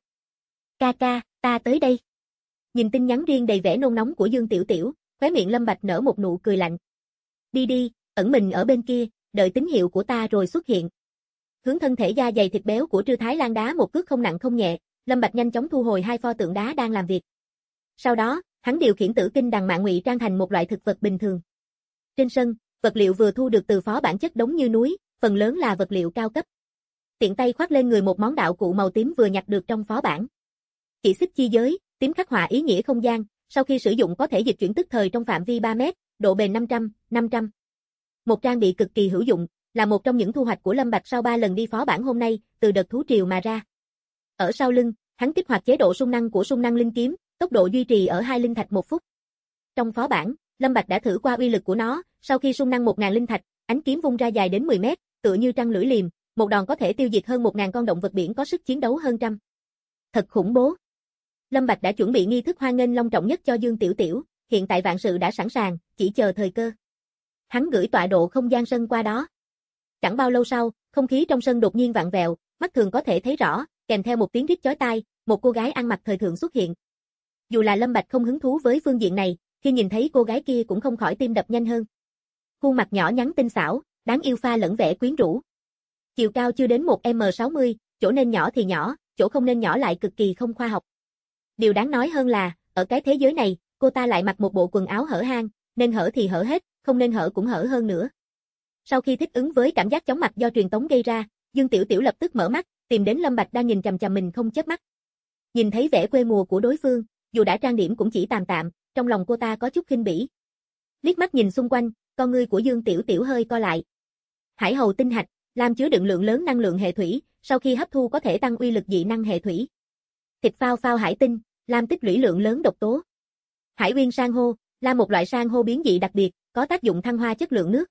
Ca ca, ta tới đây. Nhìn tin nhắn riêng đầy vẻ nôn nóng của Dương Tiểu Tiểu, khóe miệng Lâm Bạch nở một nụ cười lạnh. Đi đi, ẩn mình ở bên kia, đợi tín hiệu của ta rồi xuất hiện. Hướng thân thể da dày thịt béo của Trư Thái Lan đá một cước không nặng không nhẹ, Lâm Bạch nhanh chóng thu hồi 2 pho tượng đá đang làm việc. Sau đó, hắn điều khiển Tử Kinh Đằng Mạn ngụy trang thành một loại thực vật bình thường. Trên sân, vật liệu vừa thu được từ phó bản chất đống như núi, phần lớn là vật liệu cao cấp. Tiện tay khoác lên người một món đạo cụ màu tím vừa nhặt được trong phó bản. Chỉ xích chi giới, tím khắc họa ý nghĩa không gian, sau khi sử dụng có thể dịch chuyển tức thời trong phạm vi 3 mét, độ bền 500. Một trang bị cực kỳ hữu dụng, là một trong những thu hoạch của Lâm Bạch sau 3 lần đi phó bản hôm nay, từ đợt thú triều mà ra. Ở sau lưng, hắn kích hoạt chế độ xung năng của xung năng linh kiếm, tốc độ duy trì ở 2 linh thạch 1 phút. Trong phó bản, Lâm Bạch đã thử qua uy lực của nó, sau khi xung năng 1000 linh thạch, ánh kiếm vung ra dài đến 10 mét, tựa như trăng lưỡi liềm, một đòn có thể tiêu diệt hơn 1000 con động vật biển có sức chiến đấu hơn trăm. Thật khủng bố. Lâm Bạch đã chuẩn bị nghi thức hoan nghênh long trọng nhất cho Dương Tiểu Tiểu, hiện tại vạn sự đã sẵn sàng, chỉ chờ thời cơ. Hắn gửi tọa độ không gian sân qua đó. Chẳng bao lâu sau, không khí trong sân đột nhiên vặn vẹo, mắt thường có thể thấy rõ, kèm theo một tiếng rít chói tai, một cô gái ăn mặc thời thượng xuất hiện. Dù là Lâm Bạch không hứng thú với phương diện này, khi nhìn thấy cô gái kia cũng không khỏi tim đập nhanh hơn. Khuôn mặt nhỏ nhắn tinh xảo, đáng yêu pha lẫn vẻ quyến rũ. Chiều cao chưa đến 1m60, chỗ nên nhỏ thì nhỏ, chỗ không nên nhỏ lại cực kỳ không khoa học. Điều đáng nói hơn là, ở cái thế giới này, cô ta lại mặc một bộ quần áo hở hang, nên hở thì hở hết, không nên hở cũng hở hơn nữa. Sau khi thích ứng với cảm giác chóng mặt do truyền tống gây ra, Dương Tiểu Tiểu lập tức mở mắt, tìm đến Lâm Bạch đang nhìn chằm chằm mình không chớp mắt. Nhìn thấy vẻ quê mùa của đối phương, dù đã trang điểm cũng chỉ tạm tạm, trong lòng cô ta có chút khinh bỉ. Liếc mắt nhìn xung quanh, con ngươi của Dương Tiểu Tiểu hơi co lại. Hải hầu tinh hạch, lam chứa đựng lượng lớn năng lượng hệ thủy, sau khi hấp thu có thể tăng uy lực dị năng hệ thủy. Thịt phao phao hải tinh, lam tích lũy lượng lớn độc tố. Hải uyên san hô, lam một loại san hô biến dị đặc biệt, có tác dụng thăng hoa chất lượng nước.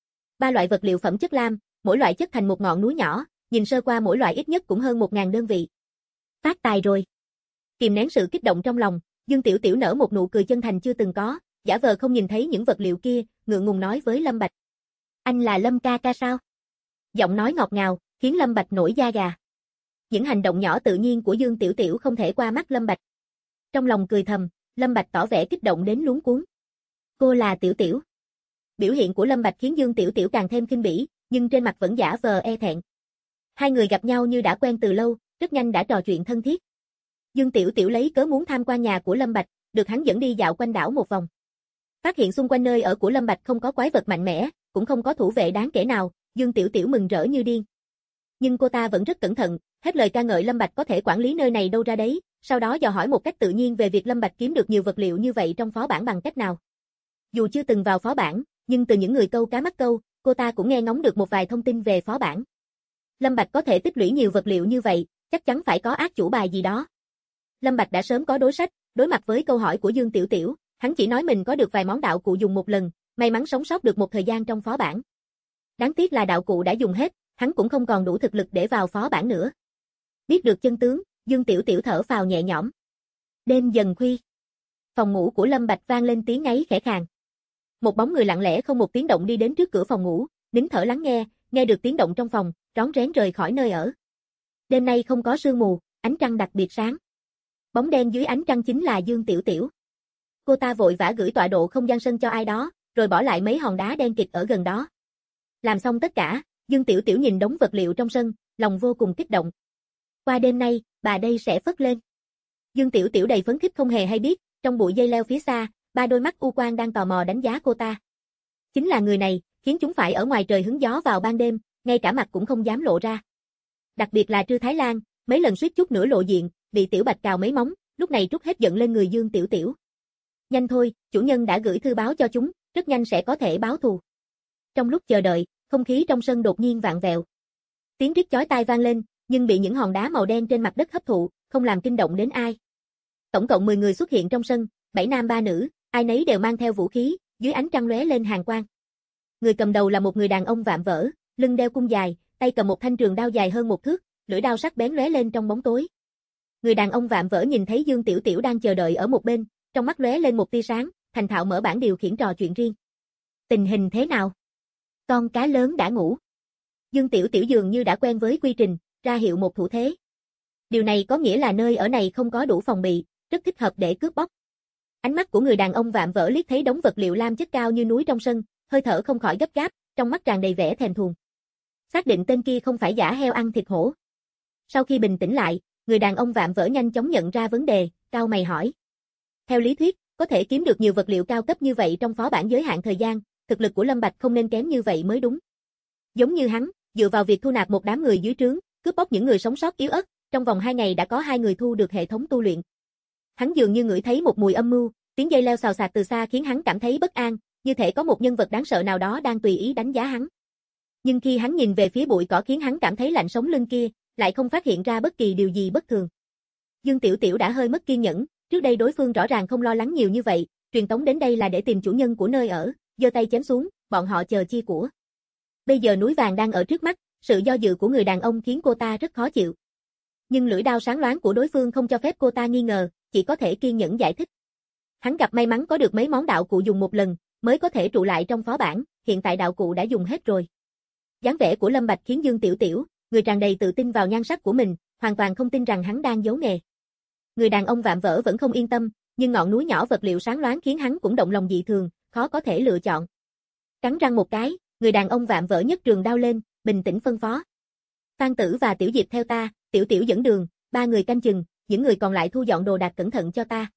3 loại vật liệu phẩm chất lam, mỗi loại chất thành một ngọn núi nhỏ, nhìn sơ qua mỗi loại ít nhất cũng hơn 1000 đơn vị. Phát tài rồi. Kìm nén sự kích động trong lòng, Dương Tiểu Tiểu nở một nụ cười chân thành chưa từng có, giả vờ không nhìn thấy những vật liệu kia, ngượng ngùng nói với Lâm Bạch. Anh là Lâm ca ca sao? Giọng nói ngọt ngào, khiến Lâm Bạch nổi da gà. Những hành động nhỏ tự nhiên của Dương Tiểu Tiểu không thể qua mắt Lâm Bạch. Trong lòng cười thầm, Lâm Bạch tỏ vẻ kích động đến luống cuống. Cô là Tiểu Tiểu. Biểu hiện của Lâm Bạch khiến Dương Tiểu Tiểu càng thêm khinh bỉ, nhưng trên mặt vẫn giả vờ e thẹn. Hai người gặp nhau như đã quen từ lâu, rất nhanh đã trò chuyện thân thiết. Dương Tiểu Tiểu lấy cớ muốn tham quan nhà của Lâm Bạch, được hắn dẫn đi dạo quanh đảo một vòng. Phát hiện xung quanh nơi ở của Lâm Bạch không có quái vật mạnh mẽ, cũng không có thủ vệ đáng kể nào, Dương Tiểu Tiểu mừng rỡ như điên. Nhưng cô ta vẫn rất cẩn thận, hết lời ca ngợi Lâm Bạch có thể quản lý nơi này đâu ra đấy, sau đó dò hỏi một cách tự nhiên về việc Lâm Bạch kiếm được nhiều vật liệu như vậy trong phó bản bằng cách nào. Dù chưa từng vào phó bản, nhưng từ những người câu cá mắc câu, cô ta cũng nghe ngóng được một vài thông tin về phó bản. Lâm Bạch có thể tích lũy nhiều vật liệu như vậy, chắc chắn phải có ác chủ bài gì đó. Lâm Bạch đã sớm có đối sách, đối mặt với câu hỏi của Dương Tiểu Tiểu, hắn chỉ nói mình có được vài món đạo cụ dùng một lần, may mắn sống sót được một thời gian trong phó bản. Đáng tiếc là đạo cụ đã dùng hết, hắn cũng không còn đủ thực lực để vào phó bản nữa. Biết được chân tướng, Dương Tiểu Tiểu thở phào nhẹ nhõm. Đêm dần khuya. Phòng ngủ của Lâm Bạch vang lên tiếng ngáy khẽ khàng. Một bóng người lặng lẽ không một tiếng động đi đến trước cửa phòng ngủ, nín thở lắng nghe được tiếng động trong phòng, rón rén rời khỏi nơi ở. Đêm nay không có sương mù, ánh trăng đặc biệt sáng. Bóng đen dưới ánh trăng chính là Dương Tiểu Tiểu. Cô ta vội vã gửi tọa độ không gian sân cho ai đó, rồi bỏ lại mấy hòn đá đen kịt ở gần đó. Làm xong tất cả, Dương Tiểu Tiểu nhìn đống vật liệu trong sân, lòng vô cùng kích động. Qua đêm nay, bà đây sẽ phất lên. Dương Tiểu Tiểu đầy phấn khích không hề hay biết, trong bụi dây leo phía xa, ba đôi mắt u quang đang tò mò đánh giá cô ta. Chính là người này, khiến chúng phải ở ngoài trời hứng gió vào ban đêm, ngay cả mặt cũng không dám lộ ra. Đặc biệt là Trư Thái Lan, mấy lần suýt chút nữa lộ diện, bị Tiểu Bạch cào mấy móng, lúc này trút hết giận lên người Dương Tiểu Tiểu. Nhanh thôi, chủ nhân đã gửi thư báo cho chúng, rất nhanh sẽ có thể báo thù. Trong lúc chờ đợi, không khí trong sân đột nhiên vặn vẹo. Tiếng rít chói tai vang lên, nhưng bị những hòn đá màu đen trên mặt đất hấp thụ, không làm kinh động đến ai. Tổng cộng 10 người xuất hiện trong sân, 7 nam 3 nữ, ai nấy đều mang theo vũ khí, dưới ánh trăng lóe lên hàn quang. Người cầm đầu là một người đàn ông vạm vỡ, lưng đeo cung dài, tay cầm một thanh trường đao dài hơn 1 thước, lưỡi đao sắc bén lóe lên trong bóng tối. Người đàn ông vạm vỡ nhìn thấy Dương Tiểu Tiểu đang chờ đợi ở một bên, trong mắt lóe lên một tia sáng, thành thạo mở bảng điều khiển trò chuyện riêng. Tình hình thế nào? Con cá lớn đã ngủ. Dương Tiểu Tiểu dường như đã quen với quy trình, ra hiệu một thủ thế. Điều này có nghĩa là nơi ở này không có đủ phòng bị, rất thích hợp để cướp bóc. Ánh mắt của người đàn ông vạm vỡ liếc thấy đống vật liệu lam chất cao như núi trong sân, hơi thở không khỏi gấp gáp, trong mắt tràn đầy vẻ thèm thuồng. Xác định tên kia không phải giả heo ăn thịt hổ. Sau khi bình tĩnh lại, người đàn ông vạm vỡ nhanh chóng nhận ra vấn đề, cau mày hỏi. Theo lý thuyết, có thể kiếm được nhiều vật liệu cao cấp như vậy trong phó bản giới hạn thời gian, thực lực của Lâm Bạch không nên kém như vậy mới đúng. Giống như hắn, dựa vào việc thu nạp một đám người dưới trướng, cướp bóc những người sống sót yếu ớt, trong vòng 2 ngày đã có 2 người thu được hệ thống tu luyện. Hắn dường như ngửi thấy một mùi âm mưu, tiếng dây leo xào xạc từ xa khiến hắn cảm thấy bất an, như thể có một nhân vật đáng sợ nào đó đang tùy ý đánh giá hắn. Nhưng khi hắn nhìn về phía bụi cỏ khiến hắn cảm thấy lạnh sống lưng kia, lại không phát hiện ra bất kỳ điều gì bất thường. Dương Tiểu Tiểu đã hơi mất kiên nhẫn, trước đây đối phương rõ ràng không lo lắng nhiều như vậy, truyền tống đến đây là để tìm chủ nhân của nơi ở, giơ tay chém xuống, bọn họ chờ chia của. Bây giờ núi vàng đang ở trước mắt, sự do dự của người đàn ông khiến cô ta rất khó chịu. Nhưng lưỡi đao sáng loáng của đối phương không cho phép cô ta nghi ngờ, chỉ có thể kiên nhẫn giải thích. Hắn gặp may mắn có được mấy món đạo cụ dùng một lần, mới có thể trụ lại trong phó bản, hiện tại đạo cụ đã dùng hết rồi. Dáng vẻ của Lâm Bạch khiến Dương Tiểu Tiểu, người tràn đầy tự tin vào nhan sắc của mình, hoàn toàn không tin rằng hắn đang giấu nghề. Người đàn ông vạm vỡ vẫn không yên tâm, nhưng ngọn núi nhỏ vật liệu sáng loáng khiến hắn cũng động lòng dị thường, khó có thể lựa chọn. Cắn răng một cái, người đàn ông vạm vỡ nhấc trường đao lên, bình tĩnh phân phó. Phan Tử và Tiểu Diệp theo ta, Tiểu Tiểu dẫn đường, 3 người canh chừng, những người còn lại thu dọn đồ đạc cẩn thận cho ta.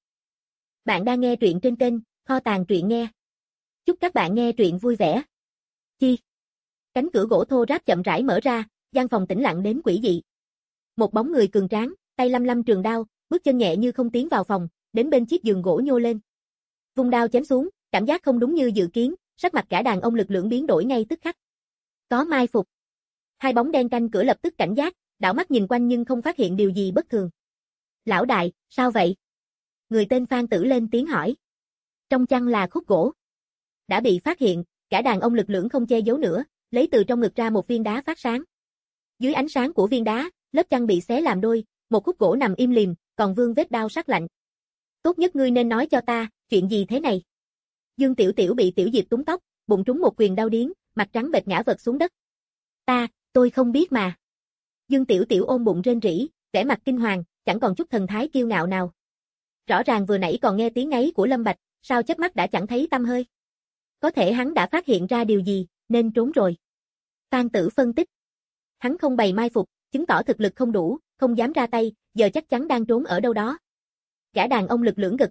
Bạn đang nghe truyện trên kênh Kho tàng truyện nghe. Chúc các bạn nghe truyện vui vẻ. Chi. Cánh cửa gỗ thô ráp chậm rãi mở ra, gian phòng tĩnh lặng đến quỷ dị. Một bóng người cường tráng, tay lăm lăm trường đao, bước chân nhẹ như không tiến vào phòng, đến bên chiếc giường gỗ nhô lên. Vung đao chém xuống, cảm giác không đúng như dự kiến, sắc mặt cả đàn ông lực lưỡng biến đổi ngay tức khắc. Có mai phục. Hai bóng đen canh cửa lập tức cảnh giác, đảo mắt nhìn quanh nhưng không phát hiện điều gì bất thường. Lão đại, sao vậy? Người tên Phan Tử lên tiếng hỏi. Trong chăn là khúc gỗ. Đã bị phát hiện, cả đàn ông lực lưỡng không che giấu nữa, lấy từ trong ngực ra một viên đá phát sáng. Dưới ánh sáng của viên đá, lớp chăn bị xé làm đôi, một khúc gỗ nằm im lìm, còn vương vết đao sắc lạnh. Tốt nhất ngươi nên nói cho ta, chuyện gì thế này? Dương Tiểu Tiểu bị Tiểu Diệp túm tóc, bụng trúng một quyền đau điếng, mặt trắng bệch ngã vật xuống đất. Tôi không biết mà. Dương Tiểu Tiểu ôm bụng rên rỉ, vẻ mặt kinh hoàng, chẳng còn chút thần thái kiêu ngạo nào. Rõ ràng vừa nãy còn nghe tiếng ngáy của Lâm Bạch, sao chớp mắt đã chẳng thấy tăm hơi. Có thể hắn đã phát hiện ra điều gì, nên trốn rồi. Phan Tử phân tích. Hắn không bày mai phục, chứng tỏ thực lực không đủ, không dám ra tay, giờ chắc chắn đang trốn ở đâu đó. Gã đàn ông lực lưỡng gật gù,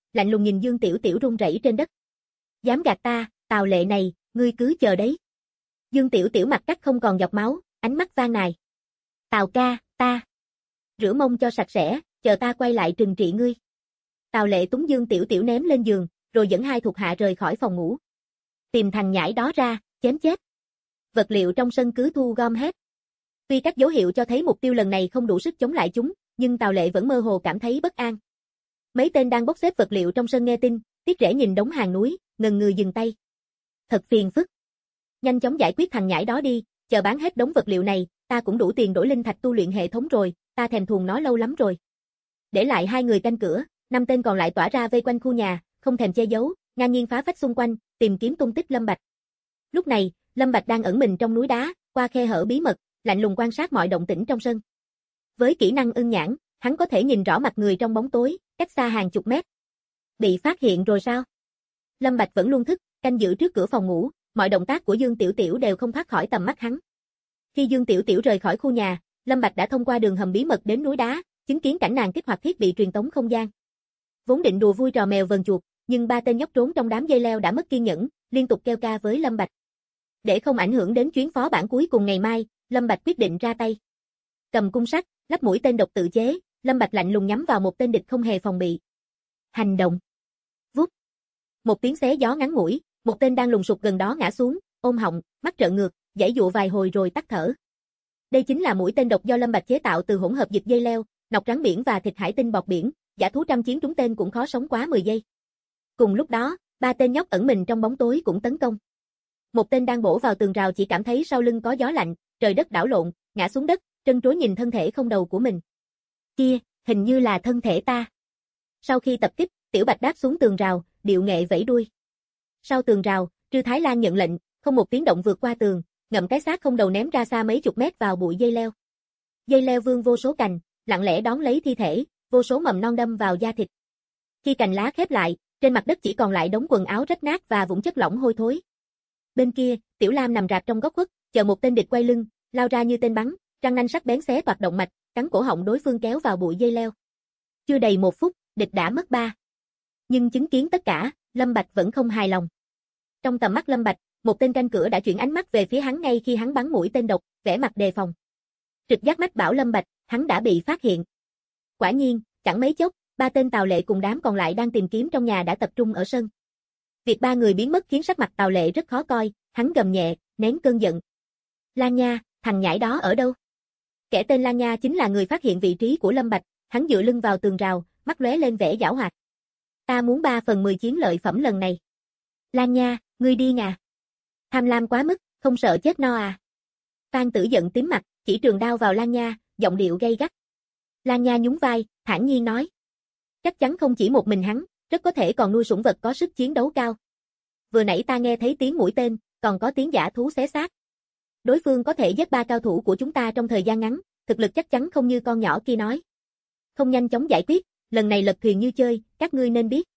lạnh lùng nhìn Dương Tiểu Tiểu run rẩy trên đất. Dám gạt ta, Tào Lệ này, ngươi cứ chờ đấy. Dương Tiểu Tiểu mặt cắt không còn giọt máu, ánh mắt van nài. Tào ca, ta. Rửa mông cho sạch sẽ, chờ ta quay lại trừng trị ngươi. Tào Lệ túng Dương Tiểu Tiểu ném lên giường, rồi dẫn hai thuộc hạ rời khỏi phòng ngủ. Tìm thằng nhãi đó ra, chém chết. Vật liệu trong sân cứ thu gom hết. Tuy các dấu hiệu cho thấy mục tiêu lần này không đủ sức chống lại chúng, nhưng Tào Lệ vẫn mơ hồ cảm thấy bất an. Mấy tên đang bốc xếp vật liệu trong sân nghe tin, tiếc rẻ nhìn đống hàng núi, ngần ngừ dừng tay. Thật phiền phức. Nhanh chóng giải quyết thằng nhãi đó đi, chờ bán hết đống vật liệu này, ta cũng đủ tiền đổi linh thạch tu luyện hệ thống rồi, ta thèm thuồng nó lâu lắm rồi. Để lại hai người canh cửa, 5 tên còn lại tỏa ra vây quanh khu nhà, không thèm che giấu, ngang nhiên phá phách xung quanh, tìm kiếm tung tích Lâm Bạch. Lúc này, Lâm Bạch đang ẩn mình trong núi đá, qua khe hở bí mật, lạnh lùng quan sát mọi động tĩnh trong sân. Với kỹ năng ưng nhãn, hắn có thể nhìn rõ mặt người trong bóng tối, cách xa hàng chục mét. Bị phát hiện rồi sao? Lâm Bạch vẫn luôn thức, canh giữ trước cửa phòng ngủ, mọi động tác của Dương Tiểu Tiểu đều không thoát khỏi tầm mắt hắn. Khi Dương Tiểu Tiểu rời khỏi khu nhà, Lâm Bạch đã thông qua đường hầm bí mật đến núi đá, chứng kiến cảnh nàng kích hoạt thiết bị truyền tống không gian. Vốn định đùa vui trò mèo vờn chuột, nhưng 3 tên nhóc trốn trong đám dây leo đã mất kiên nhẫn, liên tục kêu ca với Lâm Bạch. Để không ảnh hưởng đến chuyến phó bản cuối cùng ngày mai, Lâm Bạch quyết định ra tay. Cầm cung sắt, lắp mũi tên độc tự chế, Lâm Bạch lạnh lùng nhắm vào một tên địch không hề phòng bị. Hành động. Vút. Một tiếng xé gió ngắn ngủi, một tên đang lùng sục gần đó ngã xuống, ôm họng, mắt trợn ngược, giãy giụa vài hồi rồi tắt thở. Đây chính là mũi tên độc do Lâm Bạch chế tạo từ hỗn hợp dịch dây leo, nọc rắn biển và thịt hải tinh bọt biển, giả thú trăm chiến trúng tên cũng khó sống quá 10 giây. Cùng lúc đó, 3 tên nhóc ẩn mình trong bóng tối cũng tấn công. Một tên đang bổ vào tường rào chỉ cảm thấy sau lưng có gió lạnh, trời đất đảo lộn, ngã xuống đất, trân trối nhìn thân thể không đầu của mình. Kia, hình như là thân thể ta. Sau khi tập kích, Tiểu Bạch đáp xuống tường rào, điệu nghệ vẫy đuôi. Sau tường rào, Trư Thái Lan nhận lệnh, không một tiếng động vượt qua tường, ngậm cái xác không đầu ném ra xa mấy chục mét vào bụi dây leo. Dây leo vươn vô số cành, lặng lẽ đón lấy thi thể, vô số mầm non đâm vào da thịt. Khi cành lá khép lại, trên mặt đất chỉ còn lại đống quần áo rách nát và vũng chất lỏng hôi thối. Bên kia, Tiểu Lam nằm rạp trong góc khuất, chờ một tên địch quay lưng, lao ra như tên bắn, răng nanh sắc bén xé toạc động mạch, cắn cổ họng đối phương kéo vào bụi dây leo. Chưa đầy 1 phút, địch đã mất 3. Nhưng chứng kiến tất cả, Lâm Bạch vẫn không hài lòng. Trong tầm mắt Lâm Bạch, một tên canh cửa đã chuyển ánh mắt về phía hắn ngay khi hắn bắn mũi tên độc, vẻ mặt đề phòng. Trực giác mách bảo Lâm Bạch, hắn đã bị phát hiện. Quả nhiên, chẳng mấy chốc, 3 tên Tào Lệ cùng đám còn lại đang tìm kiếm trong nhà đã tập trung ở sân. Việc 3 người biến mất khiến sắc mặt Tào Lệ rất khó coi, hắn gầm nhẹ, nén cơn giận. Lan Nha, thằng nhãi đó ở đâu? Kẻ tên Lan Nha chính là người phát hiện vị trí của Lâm Bạch, hắn dựa lưng vào tường rào, mắt lóe lên vẻ giảo hoạt. Ta muốn 3/10 chiến lợi phẩm lần này. Lan Nha, ngươi điên à? Tham lam quá mức, không sợ chết no à? Phan Tử giận tím mặt, chỉ trường đao vào Lan Nha, giọng điệu gay gắt. Lan Nha nhún vai, thản nhiên nói. Chắc chắn không chỉ một mình hắn, rất có thể còn nuôi sủng vật có sức chiến đấu cao. Vừa nãy ta nghe thấy tiếng mũi tên, còn có tiếng dã thú xé xác. Đối phương có thể giết 3 cao thủ của chúng ta trong thời gian ngắn, thực lực chắc chắn không như con nhỏ kia nói. Không nhanh chóng giải quyết, lần này lật thuyền như chơi, các ngươi nên biết.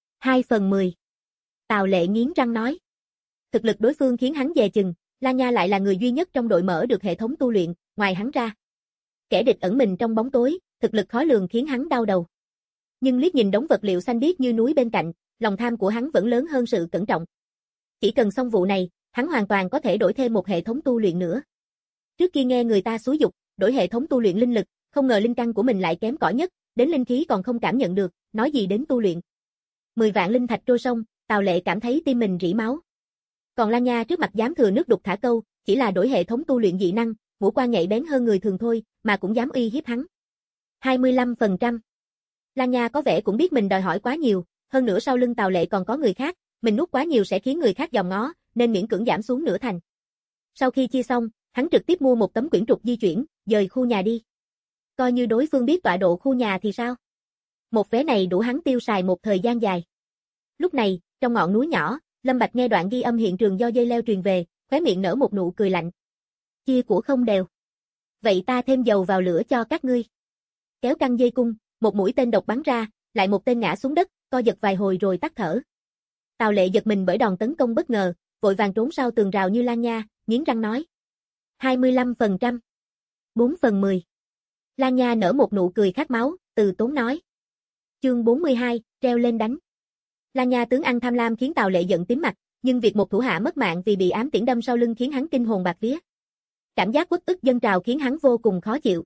2/10. Tào Lệ nghiến răng nói. Thực lực đối phương khiến hắn dè chừng, Lan Nha lại là người duy nhất trong đội mở được hệ thống tu luyện, ngoài hắn ra. Kẻ địch ẩn mình trong bóng tối, thực lực khó lường khiến hắn đau đầu. Nhưng liếc nhìn đống vật liệu xanh biếc như núi bên cạnh, lòng tham của hắn vẫn lớn hơn sự cẩn trọng. Chỉ cần xong vụ này, hắn hoàn toàn có thể đổi thêm một hệ thống tu luyện nữa. Trước kia nghe người ta xúi dục, đổi hệ thống tu luyện linh lực, không ngờ linh căn của mình lại kém cỏi nhất, đến linh khí còn không cảm nhận được, nói gì đến tu luyện. 10 vạn linh thạch trôi sông, Tào Lệ cảm thấy tim mình rỉ máu. Còn Lan Nha trước mặt dám thừa nước đục thả câu, chỉ là đổi hệ thống tu luyện dị năng, ngũ quan nhạy bén hơn người thường thôi, mà cũng dám uy hiếp hắn. 25%. Lan Nha có vẻ cũng biết mình đòi hỏi quá nhiều, hơn nữa sau lưng Tào Lệ còn có người khác, mình nuốt quá nhiều sẽ khiến người khác dòm ngó, nên miễn cưỡng giảm xuống nửa thành. Sau khi chia xong, hắn trực tiếp mua một tấm quyển trục di chuyển, dời khu nhà đi. Coi như đối phương biết tọa độ khu nhà thì sao? Một vé này đủ hắn tiêu xài một thời gian dài. Lúc này, trong ngọn núi nhỏ, Lâm Bạch nghe đoạn ghi âm hiện trường do dây leo truyền về, khóe miệng nở một nụ cười lạnh. Chia của không đều. Vậy ta thêm dầu vào lửa cho các ngươi. Kéo căng dây cung, một mũi tên độc bắn ra, lại một tên ngã xuống đất, co giật vài hồi rồi tắt thở. Tào Lệ giật mình bởi đòn tấn công bất ngờ, vội vàng trốn sau tường rào như Lan Nha, nghiến răng nói. 25%. 4/10. Lan Nha nở một nụ cười khát máu, từ tốn nói. Chương 42, treo lên đánh. Lan Nha tướng ăn tham lam khiến Tào Lệ giận tím mặt, nhưng việc một thủ hạ mất mạng vì bị ám tiễn đâm sau lưng khiến hắn kinh hồn bạt vía. Cảm giác uất ức dâng trào khiến hắn vô cùng khó chịu.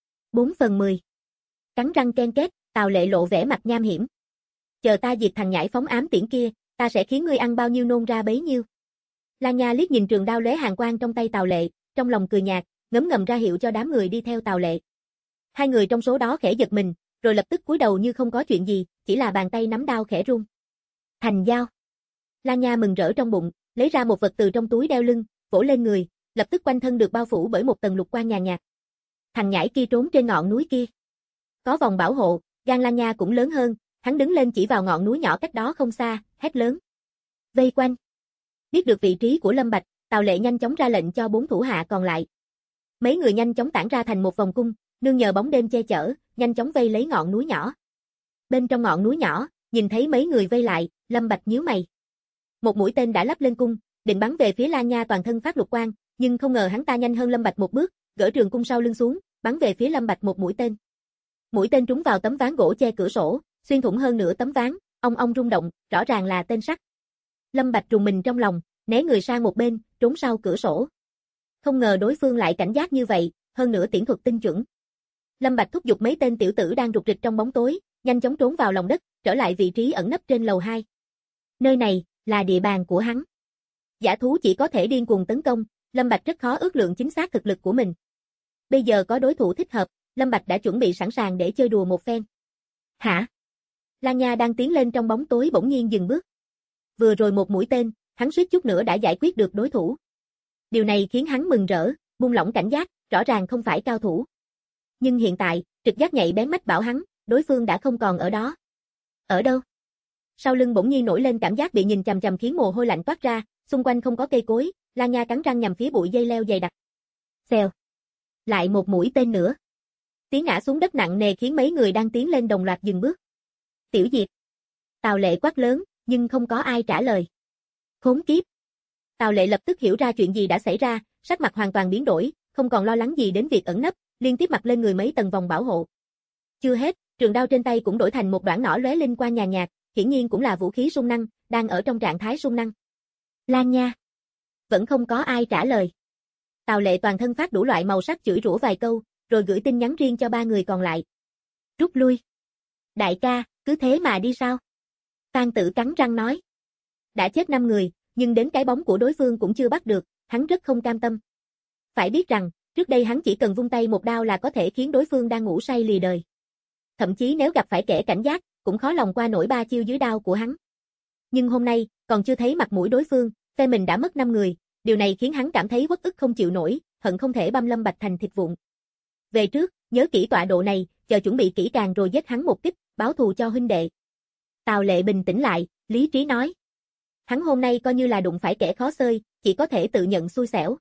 4/10. Cắn răng ken két, Tào Lệ lộ vẻ mặt nham hiểm. Chờ ta diệt thằng nhãi phóng ám tiễn kia, ta sẽ khiến ngươi ăn bao nhiêu nôn ra bấy nhiêu. Lan Nha liếc nhìn trường đao lóe hàn quang trong tay Tào Lệ, trong lòng cười nhạt, ngấm ngầm ra hiệu cho đám người đi theo Tào Lệ. Hai người trong số đó khẽ giật mình, rồi lập tức cúi đầu như không có chuyện gì, chỉ là bàn tay nắm đao khẽ run. Thành dao. Lan Nha mừng rỡ trong bụng, lấy ra một vật từ trong túi đeo lưng, vỗ lên người, lập tức quanh thân được bao phủ bởi một tầng lục quang nhàn nhạt. Thằng nhãi kia trốn trên ngọn núi kia. Có vòng bảo hộ, gan Lan Nha cũng lớn hơn, hắn đứng lên chỉ vào ngọn núi nhỏ cách đó không xa, hét lớn. Vây quanh. Biết được vị trí của Lâm Bạch, Tào Lệ nhanh chóng ra lệnh cho 4 thủ hạ còn lại. Mấy người nhanh chóng tản ra thành một vòng cung, nương nhờ bóng đêm che chở, nhanh chóng vây lấy ngọn núi nhỏ. Bên trong ngọn núi nhỏ, nhìn thấy mấy người vây lại, Lâm Bạch nhíu mày. Một mũi tên đã lắp lên cung, định bắn về phía Lan Nha toàn thân phát lục quang, nhưng không ngờ hắn ta nhanh hơn Lâm Bạch một bước, gỡ trường cung sau lưng xuống, bắn về phía Lâm Bạch một mũi tên. Mũi tên trúng vào tấm ván gỗ che cửa sổ, xuyên thủng hơn nửa tấm ván, ong ong rung động, rõ ràng là tên sắt. Lâm Bạch trùng mình trong lòng, né người sang một bên, trốn sau cửa sổ. Không ngờ đối phương lại cảnh giác như vậy, hơn nữa tiễn thuật tinh chuẩn. Lâm Bạch thúc giục mấy tên tiểu tử đang rục rịch trong bóng tối, nhanh chóng trốn vào lòng đất, trở lại vị trí ẩn nấp trên lầu 2. Nơi này là địa bàn của hắn. Dã thú chỉ có thể điên cuồng tấn công, Lâm Bạch rất khó ước lượng chính xác thực lực của mình. Bây giờ có đối thủ thích hợp, Lâm Bạch đã chuẩn bị sẵn sàng để chơi đùa một phen. Hả? Lan Nha đang tiến lên trong bóng tối bỗng nhiên dừng bước. Vừa rồi một mũi tên, hắn suýt chút nữa đã giải quyết được đối thủ. Điều này khiến hắn mừng rỡ, buông lỏng cảnh giác, rõ ràng không phải cao thủ. Nhưng hiện tại, trực giác nhạy bén mách bảo hắn, đối phương đã không còn ở đó. Ở đâu? Sau lưng bỗng nhiên nổi lên cảm giác bị nhìn chằm chằm khiến mồ hôi lạnh toát ra, xung quanh không có cây cối, Lan Nha cắn răng nhằm phía bụi dây leo dày đặc. Xèo. Lại một mũi tên nữa. Tiếng ngã xuống đất nặng nề khiến mấy người đang tiến lên đồng loạt dừng bước. Tiểu Diệp. Tào Lệ quát lớn, nhưng không có ai trả lời. Khốn kiếp. Tào Lệ lập tức hiểu ra chuyện gì đã xảy ra, sắc mặt hoàn toàn biến đổi, không còn lo lắng gì đến việc ẩn nấp, liên tiếp mặc lên người mấy tầng vòng bảo hộ. Chưa hết, trường đao trên tay cũng đổi thành một đoạn nỏ lóe linh quang nhàn nhạt, hiển nhiên cũng là vũ khí xung năng, đang ở trong trạng thái xung năng. Lan Nha. Vẫn không có ai trả lời. Tào Lệ toàn thân phát đủ loại màu sắc chửi rủa vài câu, rồi gửi tin nhắn riêng cho 3 người còn lại. Rút lui. Đại ca, cứ thế mà đi sao? Phan Tử cắn răng nói. Đã chết 5 người, nhưng đến cái bóng của đối phương cũng chưa bắt được, hắn rất không cam tâm. Phải biết rằng, trước đây hắn chỉ cần vung tay một đao là có thể khiến đối phương đang ngủ say lìa đời. Thậm chí nếu gặp phải kẻ cảnh giác, cũng khó lòng qua nổi 3 chiêu dưới đao của hắn. Nhưng hôm nay, còn chưa thấy mặt mũi đối phương, phe mình đã mất 5 người, điều này khiến hắn cảm thấy uất ức không chịu nổi, hận không thể băm Lâm Bạch thành thịt vụn. Về trước, nhớ kỹ tọa độ này, chờ chuẩn bị kỹ càng rồi giết hắn một kích, báo thù cho huynh đệ. Tào Lệ bình tĩnh lại, lý trí nói. Hắn hôm nay coi như là đụng phải kẻ khó xơi, chỉ có thể tự nhận xui xẻo.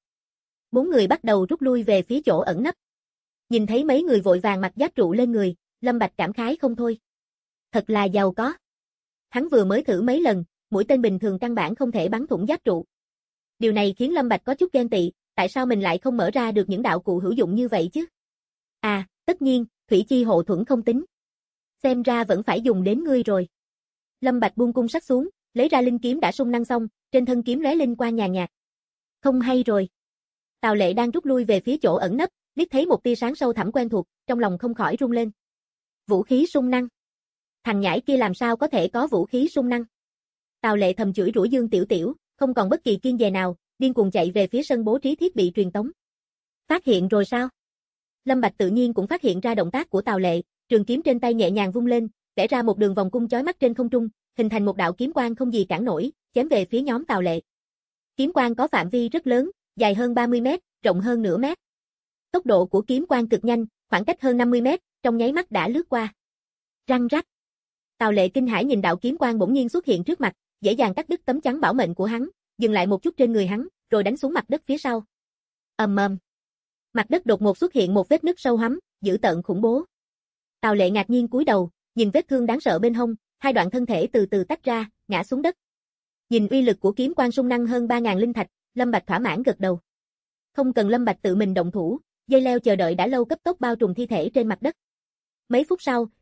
4 người bắt đầu rút lui về phía chỗ ẩn nấp. Nhìn thấy mấy người vội vàng mặc giáp trụ lên người, Lâm Bạch cảm khái không thôi. Thật là giàu có. Hắn vừa mới thử mấy lần, mũi tên bình thường căn bản không thể bắn thủng giáp trụ. Điều này khiến Lâm Bạch có chút ghen tị, tại sao mình lại không mở ra được những đạo cụ hữu dụng như vậy chứ? À, tất nhiên, thủy chi hộ thuẫn không tính. Xem ra vẫn phải dùng đến ngươi rồi. Lâm Bạch buông cung sắt xuống, lấy ra linh kiếm đã xung năng xong, trên thân kiếm lóe linh quang nhàn nhạt. Không hay rồi. Tào Lệ đang rút lui về phía chỗ ẩn nấp, liếc thấy một tia sáng sâu thẳm quen thuộc, trong lòng không khỏi rung lên. Vũ khí xung năng. Thằng nhãi kia làm sao có thể có vũ khí xung năng? Tào Lệ thầm chửi rủa Dương Tiểu Tiểu, không còn bất kỳ kiêng dè nào, điên cuồng chạy về phía sân bố trí thiết bị truyền tống. Phát hiện rồi sao? Lâm Bạch tự nhiên cũng phát hiện ra động tác của Tào Lệ, trường kiếm trên tay nhẹ nhàng vung lên, vẽ ra một đường vòng cung chói mắt trên không trung, hình thành một đạo kiếm quang không gì cản nổi, chém về phía nhóm Tào Lệ. Kiếm quang có phạm vi rất lớn, dài hơn 30 mét, rộng hơn nửa mét. Tốc độ của kiếm quang cực nhanh, khoảng cách hơn 50 mét, trong nháy mắt đã lướt qua. Răng rắc. Tào Lệ kinh hãi nhìn đạo kiếm quang bỗng nhiên xuất hiện trước mặt, dễ dàng cắt đứt tấm chắn bảo mệnh của hắn, dừng lại một chút trên người hắn, rồi đánh xuống mặt đất phía sau. Ầm ầm. Mặt đất đột ngột xuất hiện một vết nứt sâu hoắm, dữ tợn khủng bố. Tào Lệ ngạc nhiên cúi đầu, nhìn vết thương đáng sợ bên hông, hai đoạn thân thể từ từ tách ra, ngã xuống đất. Nhìn uy lực của kiếm quang xung năng hơn 3000 linh thạch, Lâm Bạch thỏa mãn gật đầu. Không cần Lâm Bạch tự mình động thủ, dây leo chờ đợi đã lâu cấp tốc bao trùm thi thể trên mặt đất. Mấy phút sau,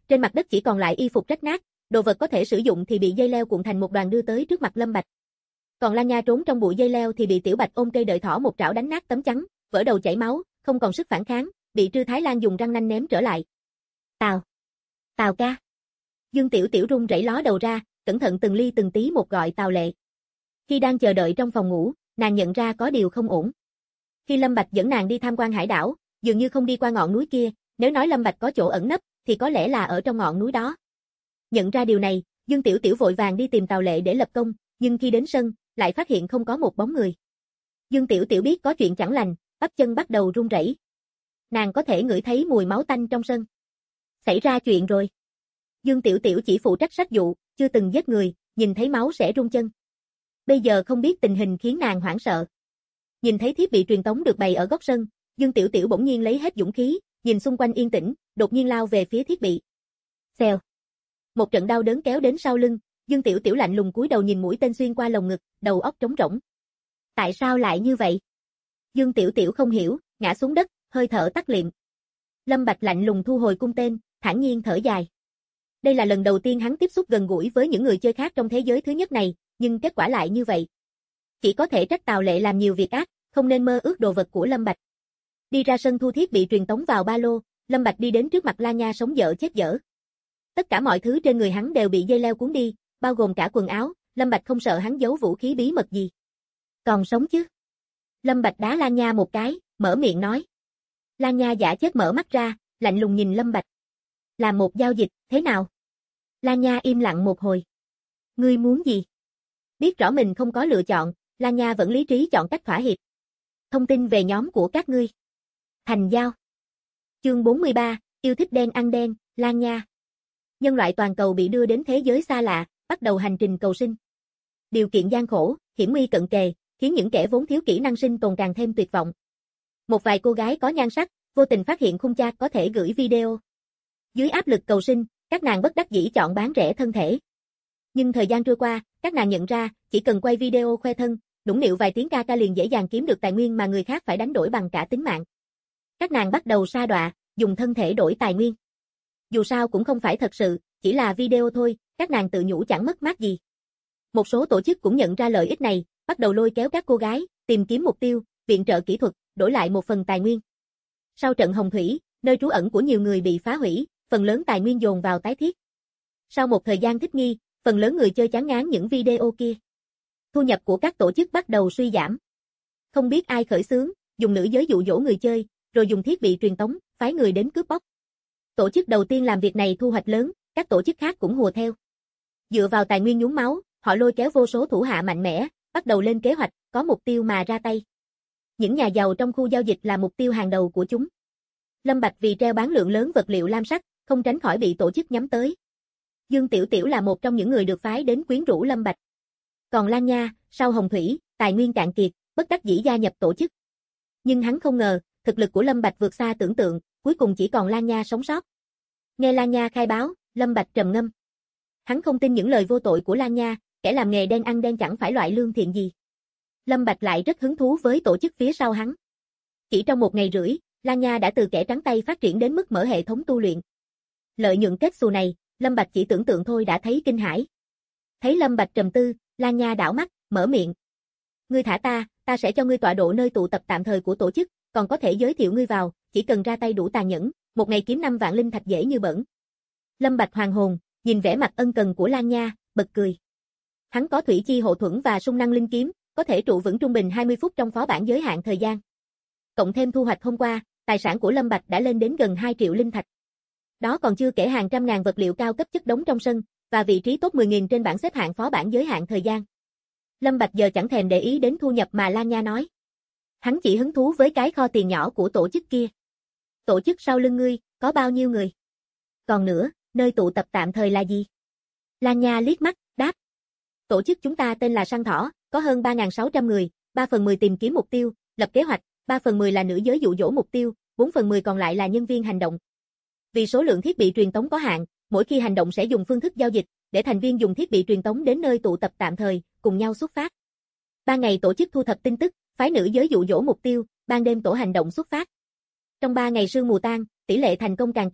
Trên mặt đất chỉ còn lại y phục rách nát, đồ vật có thể sử dụng thì bị dây leo cuộn thành một đoàn đưa tới trước mặt Lâm Bạch. Còn Lan Nha trốn trong bụi dây leo thì bị Tiểu Bạch ôm cây đợi thỏ một trảo đánh nát tấm chắn, vỡ đầu chảy máu, không còn sức phản kháng, bị Trư Thái Lan dùng răng nanh ném trở lại. Tào, Tào ca. Dương Tiểu Tiểu run rẩy ló đầu ra, cẩn thận từng ly từng tí một gọi Tào Lệ. Khi đang chờ đợi trong phòng ngủ, nàng nhận ra có điều không ổn. Khi Lâm Bạch dẫn nàng đi tham quan hải đảo, dường như không đi qua ngọn núi kia, nếu nói Lâm Bạch có chỗ ẩn nấp, thì có lẽ là ở trong ngọn núi đó. Nhận ra điều này, Dương Tiểu Tiểu vội vàng đi tìm Tào Lệ để lập công, nhưng khi đến sân, lại phát hiện không có một bóng người. Dương Tiểu Tiểu biết có chuyện chẳng lành, bắp chân bắt đầu run rẩy. Nàng có thể ngửi thấy mùi máu tanh trong sân. Xảy ra chuyện rồi. Dương Tiểu Tiểu chỉ phụ trách sách dụ, chưa từng giết người, nhìn thấy máu sẽ run chân. Bây giờ không biết tình hình khiến nàng hoảng sợ. Nhìn thấy thiết bị truyền tống được bày ở góc sân, Dương Tiểu Tiểu bỗng nhiên lấy hết dũng khí, nhìn xung quanh yên tĩnh, đột nhiên lao về phía thiết bị. Xèo. Một trận đau đớn kéo đến sau lưng, Dương Tiểu Tiểu lạnh lùng cúi đầu nhìn mũi tên xuyên qua lồng ngực, đầu óc trống rỗng. Tại sao lại như vậy? Dương Tiểu Tiểu không hiểu, ngã xuống đất, hơi thở tắt liệm. Lâm Bạch lạnh lùng thu hồi cung tên, thản nhiên thở dài. Đây là lần đầu tiên hắn tiếp xúc gần gũi với những người chơi khác trong thế giới thứ nhất này, nhưng kết quả lại như vậy. Chỉ có thể trách Tào Lệ làm nhiều việc ác, không nên mơ ước đồ vật của Lâm Bạch. Đi ra sân thu thiết bị truyền tống vào ba lô, Lâm Bạch đi đến trước mặt La Nha sống dở chết dở. Tất cả mọi thứ trên người hắn đều bị dây leo cuốn đi, bao gồm cả quần áo, Lâm Bạch không sợ hắn giấu vũ khí bí mật gì. Còn sống chứ? Lâm Bạch đá La Nha một cái, mở miệng nói. La Nha giả chết mở mắt ra, lạnh lùng nhìn Lâm Bạch. Làm một giao dịch, thế nào? La Nha im lặng một hồi. Ngươi muốn gì? Biết rõ mình không có lựa chọn, La Nha vẫn lý trí chọn cách thỏa hiệp. Thông tin về nhóm của các ngươi. Thành giao. Chương 43, yêu thích đen ăn đen, La Nha. Nhân loại toàn cầu bị đưa đến thế giới xa lạ, bắt đầu hành trình cầu sinh. Điều kiện gian khổ, hiểm nguy cận kề, khiến những kẻ vốn thiếu kỹ năng sinh tồn càng thêm tuyệt vọng. Một vài cô gái có nhan sắc, vô tình phát hiện khung chat có thể gửi video. Dưới áp lực cầu sinh, các nàng bất đắc dĩ chọn bán rẻ thân thể. Nhưng thời gian trôi qua, các nàng nhận ra, chỉ cần quay video khoe thân, nũng nịu vài tiếng ca ca liền dễ dàng kiếm được tài nguyên mà người khác phải đánh đổi bằng cả tính mạng. Các nàng bắt đầu sa đọa, dùng thân thể đổi tài nguyên. Dù sao cũng không phải thật sự, chỉ là video thôi, các nàng tự nhủ chẳng mất mát gì. Một số tổ chức cũng nhận ra lợi ích này, bắt đầu lôi kéo các cô gái, tìm kiếm mục tiêu, viện trợ kỹ thuật, đổi lại một phần tài nguyên. Sau trận Hồng Thủy, nơi trú ẩn của nhiều người bị phá hủy, phần lớn tài nguyên dồn vào tái thiết. Sau một thời gian thích nghi, phần lớn người chơi chán ngán những video kia. Thu nhập của các tổ chức bắt đầu suy giảm. Không biết ai khởi xướng, dùng nữ giới dụ dỗ người chơi, rồi dùng thiết bị truyền tống, phái người đến cướp bóc. Tổ chức đầu tiên làm việc này thu hoạch lớn, các tổ chức khác cũng hùa theo. Dựa vào tài nguyên nhúng máu, họ lôi kéo vô số thủ hạ mạnh mẽ, bắt đầu lên kế hoạch, có mục tiêu mà ra tay. Những nhà giàu trong khu giao dịch là mục tiêu hàng đầu của chúng. Lâm Bạch vì treo bán lượng lớn vật liệu lam sắc, không tránh khỏi bị tổ chức nhắm tới. Dương Tiểu Tiểu là một trong những người được phái đến quyến rũ Lâm Bạch. Còn Lan Nha, sau Hồng Thủy, tài nguyên cạn kiệt, bất đắc dĩ gia nhập tổ chức. Nhưng hắn không ngờ, thực lực của Lâm Bạch vượt xa tưởng tượng, cuối cùng chỉ còn Lan Nha sống sót. Nghe Lan Nha khai báo, Lâm Bạch trầm ngâm. Hắn không tin những lời vô tội của Lan Nha, kẻ làm nghề đen ăn đen chẳng phải loại lương thiện gì. Lâm Bạch lại rất hứng thú với tổ chức phía sau hắn. Chỉ trong một ngày rưỡi, Lan Nha đã từ kẻ trắng tay phát triển đến mức mở hệ thống tu luyện. Lợi nhuận kết xù này, Lâm Bạch chỉ tưởng tượng thôi đã thấy kinh hãi. Thấy Lâm Bạch trầm tư, Lan Nha đảo mắt, mở miệng. Ngươi thả ta sẽ cho ngươi tọa độ nơi tụ tập tạm thời của tổ chức, còn có thể giới thiệu ngươi vào, chỉ cần ra tay đủ tàn nhẫn, một ngày kiếm 5 vạn linh thạch dễ như bẩn. Lâm Bạch hoàng hồn, nhìn vẻ mặt ân cần của Lan Nha, bật cười. Hắn có thủy chi hộ thuẫn và sung năng linh kiếm, có thể trụ vững trung bình 20 phút trong phó bản giới hạn thời gian. Cộng thêm thu hoạch hôm qua, tài sản của Lâm Bạch đã lên đến gần 2 triệu linh thạch. Đó còn chưa kể hàng trăm ngàn vật liệu cao cấp chất đống trong sân, và vị trí top 10.000 trên bảng xếp hạng phó bản giới hạn thời gian. Lâm Bạch giờ chẳng thèm để ý đến thu nhập mà Lan Nha nói. Hắn chỉ hứng thú với cái kho tiền nhỏ của tổ chức kia. Tổ chức sau lưng ngươi, có bao nhiêu người? Còn nữa, nơi tụ tập tạm thời là gì? Lan Nha liếc mắt, đáp. Tổ chức chúng ta tên là Săn Thỏ, có hơn 3.600 người, 3/10 tìm kiếm mục tiêu, lập kế hoạch, 3/10 là nữ giới dụ dỗ mục tiêu, 4/10 còn lại là nhân viên hành động. Vì số lượng thiết bị truyền tống có hạn, mỗi khi hành động sẽ dùng phương thức giao dịch, để thành viên dùng thiết bị truyền tống đến nơi tụ tập tạm thời, cùng nhau xuất phát. 3 ngày tổ chức thu thập tin tức, phái nữ giới dụ dỗ mục tiêu, ban đêm tổ hành động xuất phát. Trong 3 ngày sương mù tan, tỷ lệ thành công càng cao,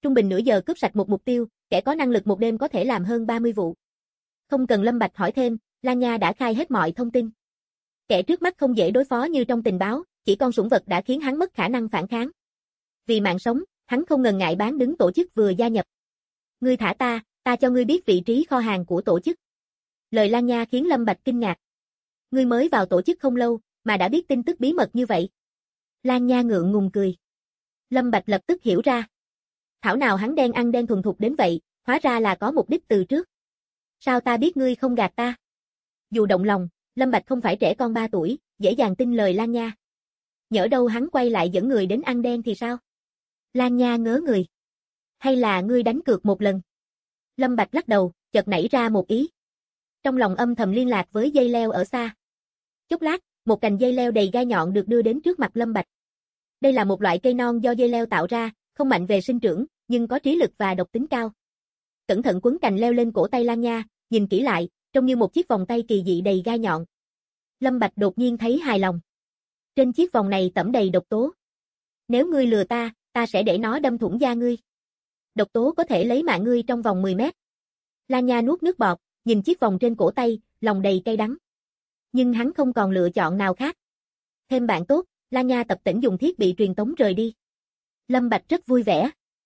trung bình nửa giờ cướp sạch một mục tiêu, kẻ có năng lực một đêm có thể làm hơn 30 vụ. Không cần Lâm Bạch hỏi thêm, Lan Nha đã khai hết mọi thông tin. Kẻ trước mắt không dễ đối phó như trong tình báo, chỉ con sủng vật đã khiến hắn mất khả năng phản kháng. Vì mạng sống, hắn không ngần ngại bán đứng tổ chức vừa gia nhập. Ngươi thả ta cho ngươi biết vị trí kho hàng của tổ chức. Lời Lan Nha khiến Lâm Bạch kinh ngạc. Ngươi mới vào tổ chức không lâu, mà đã biết tin tức bí mật như vậy. Lan Nha ngượng ngùng cười. Lâm Bạch lập tức hiểu ra. Thảo nào hắn đen ăn đen thuần thục đến vậy, hóa ra là có mục đích từ trước. Sao ta biết ngươi không gạt ta? Dù động lòng, Lâm Bạch không phải trẻ con 3 tuổi, dễ dàng tin lời Lan Nha. Nhỡ đâu hắn quay lại dẫn người đến ăn đen thì sao? Lan Nha ngớ người. Hay là ngươi đánh cược một lần? Lâm Bạch lắc đầu, chợt nảy ra một ý. Trong lòng âm thầm liên lạc với dây leo ở xa. Chốc lát, một cành dây leo đầy gai nhọn được đưa đến trước mặt Lâm Bạch. Đây là một loại cây non do dây leo tạo ra, không mạnh về sinh trưởng, nhưng có trí lực và độc tính cao. Cẩn thận quấn cành leo lên cổ tay Lan Nha, nhìn kỹ lại, trông như một chiếc vòng tay kỳ dị đầy gai nhọn. Lâm Bạch đột nhiên thấy hài lòng. Trên chiếc vòng này tẩm đầy độc tố. Nếu ngươi lừa ta sẽ để nó đâm thủng da ngươi. Độc tố có thể lấy mạng ngươi trong vòng 10 mét. Lan Nha nuốt nước bọt, nhìn chiếc vòng trên cổ tay, lòng đầy cay đắng. Nhưng hắn không còn lựa chọn nào khác. Thêm bạn tốt, Lan Nha tập tễnh dùng thiết bị truyền tống rời đi. Lâm Bạch rất vui vẻ.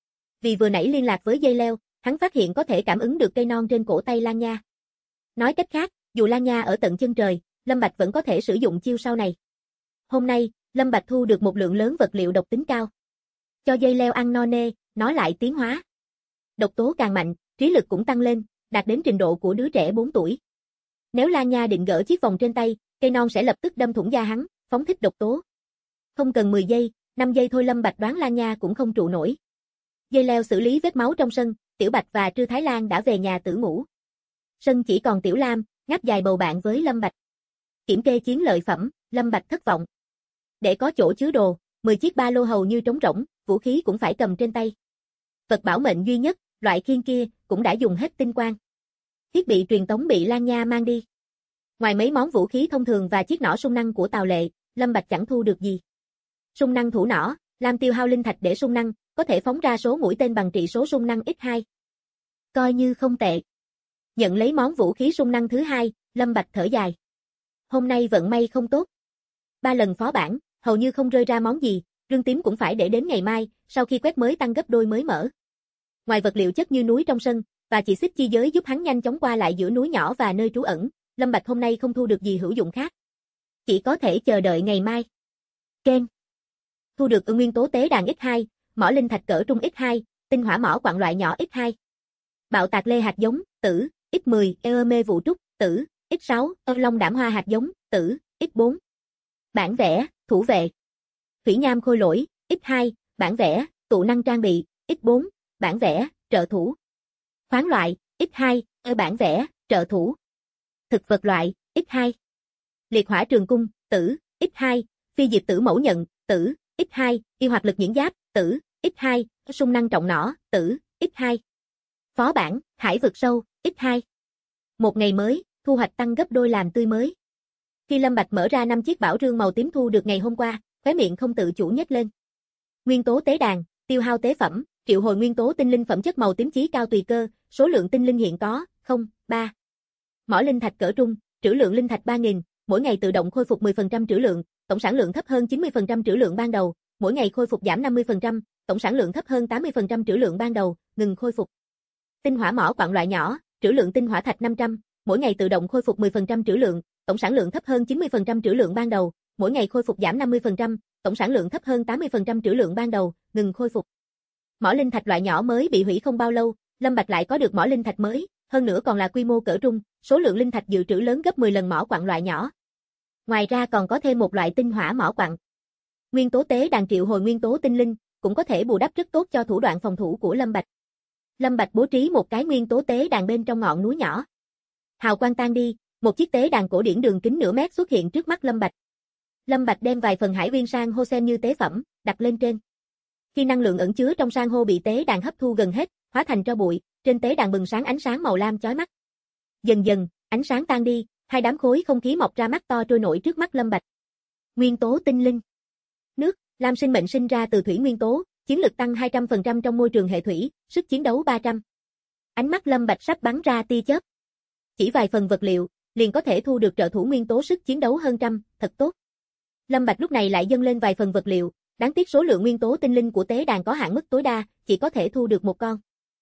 Vì vừa nãy liên lạc với dây leo, hắn phát hiện có thể cảm ứng được cây non trên cổ tay Lan Nha. Nói cách khác, dù Lan Nha ở tận chân trời, Lâm Bạch vẫn có thể sử dụng chiêu sau này. Hôm nay, Lâm Bạch thu được một lượng lớn vật liệu độc tính cao. Cho dây leo ăn no nê, nó lại tiến hóa. Độc tố càng mạnh, trí lực cũng tăng lên, đạt đến trình độ của đứa trẻ 4 tuổi. Nếu Lan Nha định gỡ chiếc vòng trên tay, cây non sẽ lập tức đâm thủng da hắn, phóng thích độc tố. Không cần 10 giây, 5 giây thôi Lâm Bạch đoán Lan Nha cũng không trụ nổi. Dây leo xử lý vết máu trong sân, Tiểu Bạch và Trư Thái Lan đã về nhà tử ngủ. Sân chỉ còn Tiểu Lam, ngáp dài bầu bạn với Lâm Bạch. Kiểm kê chiến lợi phẩm, Lâm Bạch thất vọng. Để có chỗ chứa đồ, 10 chiếc ba lô hầu như trống rỗng, vũ khí cũng phải cầm trên tay. Vật bảo mệnh duy nhất, loại khiên kia, cũng đã dùng hết tinh quang. Thiết bị truyền tống bị Lan Nha mang đi. Ngoài mấy món vũ khí thông thường và chiếc nỏ sung năng của Tào Lệ, Lâm Bạch chẳng thu được gì. Sung năng thủ nỏ, Lam tiêu hao linh thạch để sung năng, có thể phóng ra số mũi tên bằng trị số sung năng x2. Coi như không tệ. Nhận lấy món vũ khí sung năng thứ hai, Lâm Bạch thở dài. Hôm nay vận may không tốt. 3 lần phó bản, hầu như không rơi ra món gì, rương tím cũng phải để đến ngày mai, sau khi quét mới tăng gấp đôi mới mở. Ngoài vật liệu chất như núi trong sân, và chỉ xích chi giới giúp hắn nhanh chóng qua lại giữa núi nhỏ và nơi trú ẩn, Lâm Bạch hôm nay không thu được gì hữu dụng khác. Chỉ có thể chờ đợi ngày mai. Ken. Thu được nguyên tố tế đàn x2, mỏ linh thạch cỡ trung x2, tinh hỏa mỏ quặng loại nhỏ x2. Bạo tạc lê hạt giống, tử, x10, mê vụ trúc, tử, x6, long đảm hoa hạt giống, tử, x4. Bản vẽ, thủ vệ. Thủy nham khôi lỗi, x2, bản vẽ, tụ năng trang bị, x4, bản vẽ, trợ thủ. Khoáng loại, x2, bản vẽ, trợ thủ. Thực vật loại, x2. Liệt hỏa trường cung, tử, x2, phi diệt tử mẫu nhận, tử, x2, y hoạt lực nhiễn giáp, tử, x2, sung năng trọng nỏ, tử, x2. Phó bản, hải vực sâu, x2. Một ngày mới, thu hoạch tăng gấp đôi làm tươi mới. Khi Lâm Bạch mở ra 5 chiếc bảo rương màu tím thu được ngày hôm qua, khóe miệng không tự chủ nhếch lên. Nguyên tố tế đàn, tiêu hao tế phẩm, triệu hồi nguyên tố tinh linh phẩm chất màu tím chí cao tùy cơ, số lượng tinh linh hiện có, 3. Mỏ linh thạch cỡ trung, trữ lượng linh thạch 3000, mỗi ngày tự động khôi phục 10% trữ lượng, tổng sản lượng thấp hơn 90% trữ lượng ban đầu, mỗi ngày khôi phục giảm 50%, tổng sản lượng thấp hơn 80% trữ lượng ban đầu, ngừng khôi phục. Tinh hỏa mỏ quặng loại nhỏ, trữ lượng tinh hỏa thạch 500, mỗi ngày tự động khôi phục 10% trữ lượng, tổng sản lượng thấp hơn 90% trữ lượng ban đầu, mỗi ngày khôi phục giảm 50%, tổng sản lượng thấp hơn 80% trữ lượng ban đầu, ngừng khôi phục. Mỏ linh thạch loại nhỏ mới bị hủy không bao lâu, Lâm Bạch lại có được mỏ linh thạch mới, hơn nữa còn là quy mô cỡ trung, số lượng linh thạch dự trữ lớn gấp 10 lần mỏ quặng loại nhỏ. Ngoài ra còn có thêm một loại tinh hỏa mỏ quặng. Nguyên tố tế đàn triệu hồi nguyên tố tinh linh, cũng có thể bù đắp rất tốt cho thủ đoạn phòng thủ của Lâm Bạch. Lâm Bạch bố trí một cái nguyên tố tế đàn bên trong ngọn núi nhỏ. Hào quang tan đi, một chiếc tế đàn cổ điển đường kính nửa mét xuất hiện trước mắt Lâm Bạch. Lâm Bạch đem vài phần hải viên san hô xem như tế phẩm, đặt lên trên. Khi năng lượng ẩn chứa trong san hô bị tế đàn hấp thu gần hết, hóa thành tro bụi, trên tế đàn bừng sáng ánh sáng màu lam chói mắt. Dần dần, ánh sáng tan đi, hai đám khối không khí mọc ra mắt to trôi nổi trước mắt Lâm Bạch. Nguyên tố tinh linh. Nước, lam sinh mệnh sinh ra từ thủy nguyên tố, chiến lực tăng 200% trong môi trường hệ thủy, sức chiến đấu 300. Ánh mắt Lâm Bạch sắp bắn ra tia chớp. Chỉ vài phần vật liệu, liền có thể thu được trợ thủ nguyên tố sức chiến đấu hơn trăm, thật tốt. Lâm Bạch lúc này lại dâng lên vài phần vật liệu, đáng tiếc số lượng nguyên tố tinh linh của tế đàn có hạn mức tối đa, chỉ có thể thu được một con.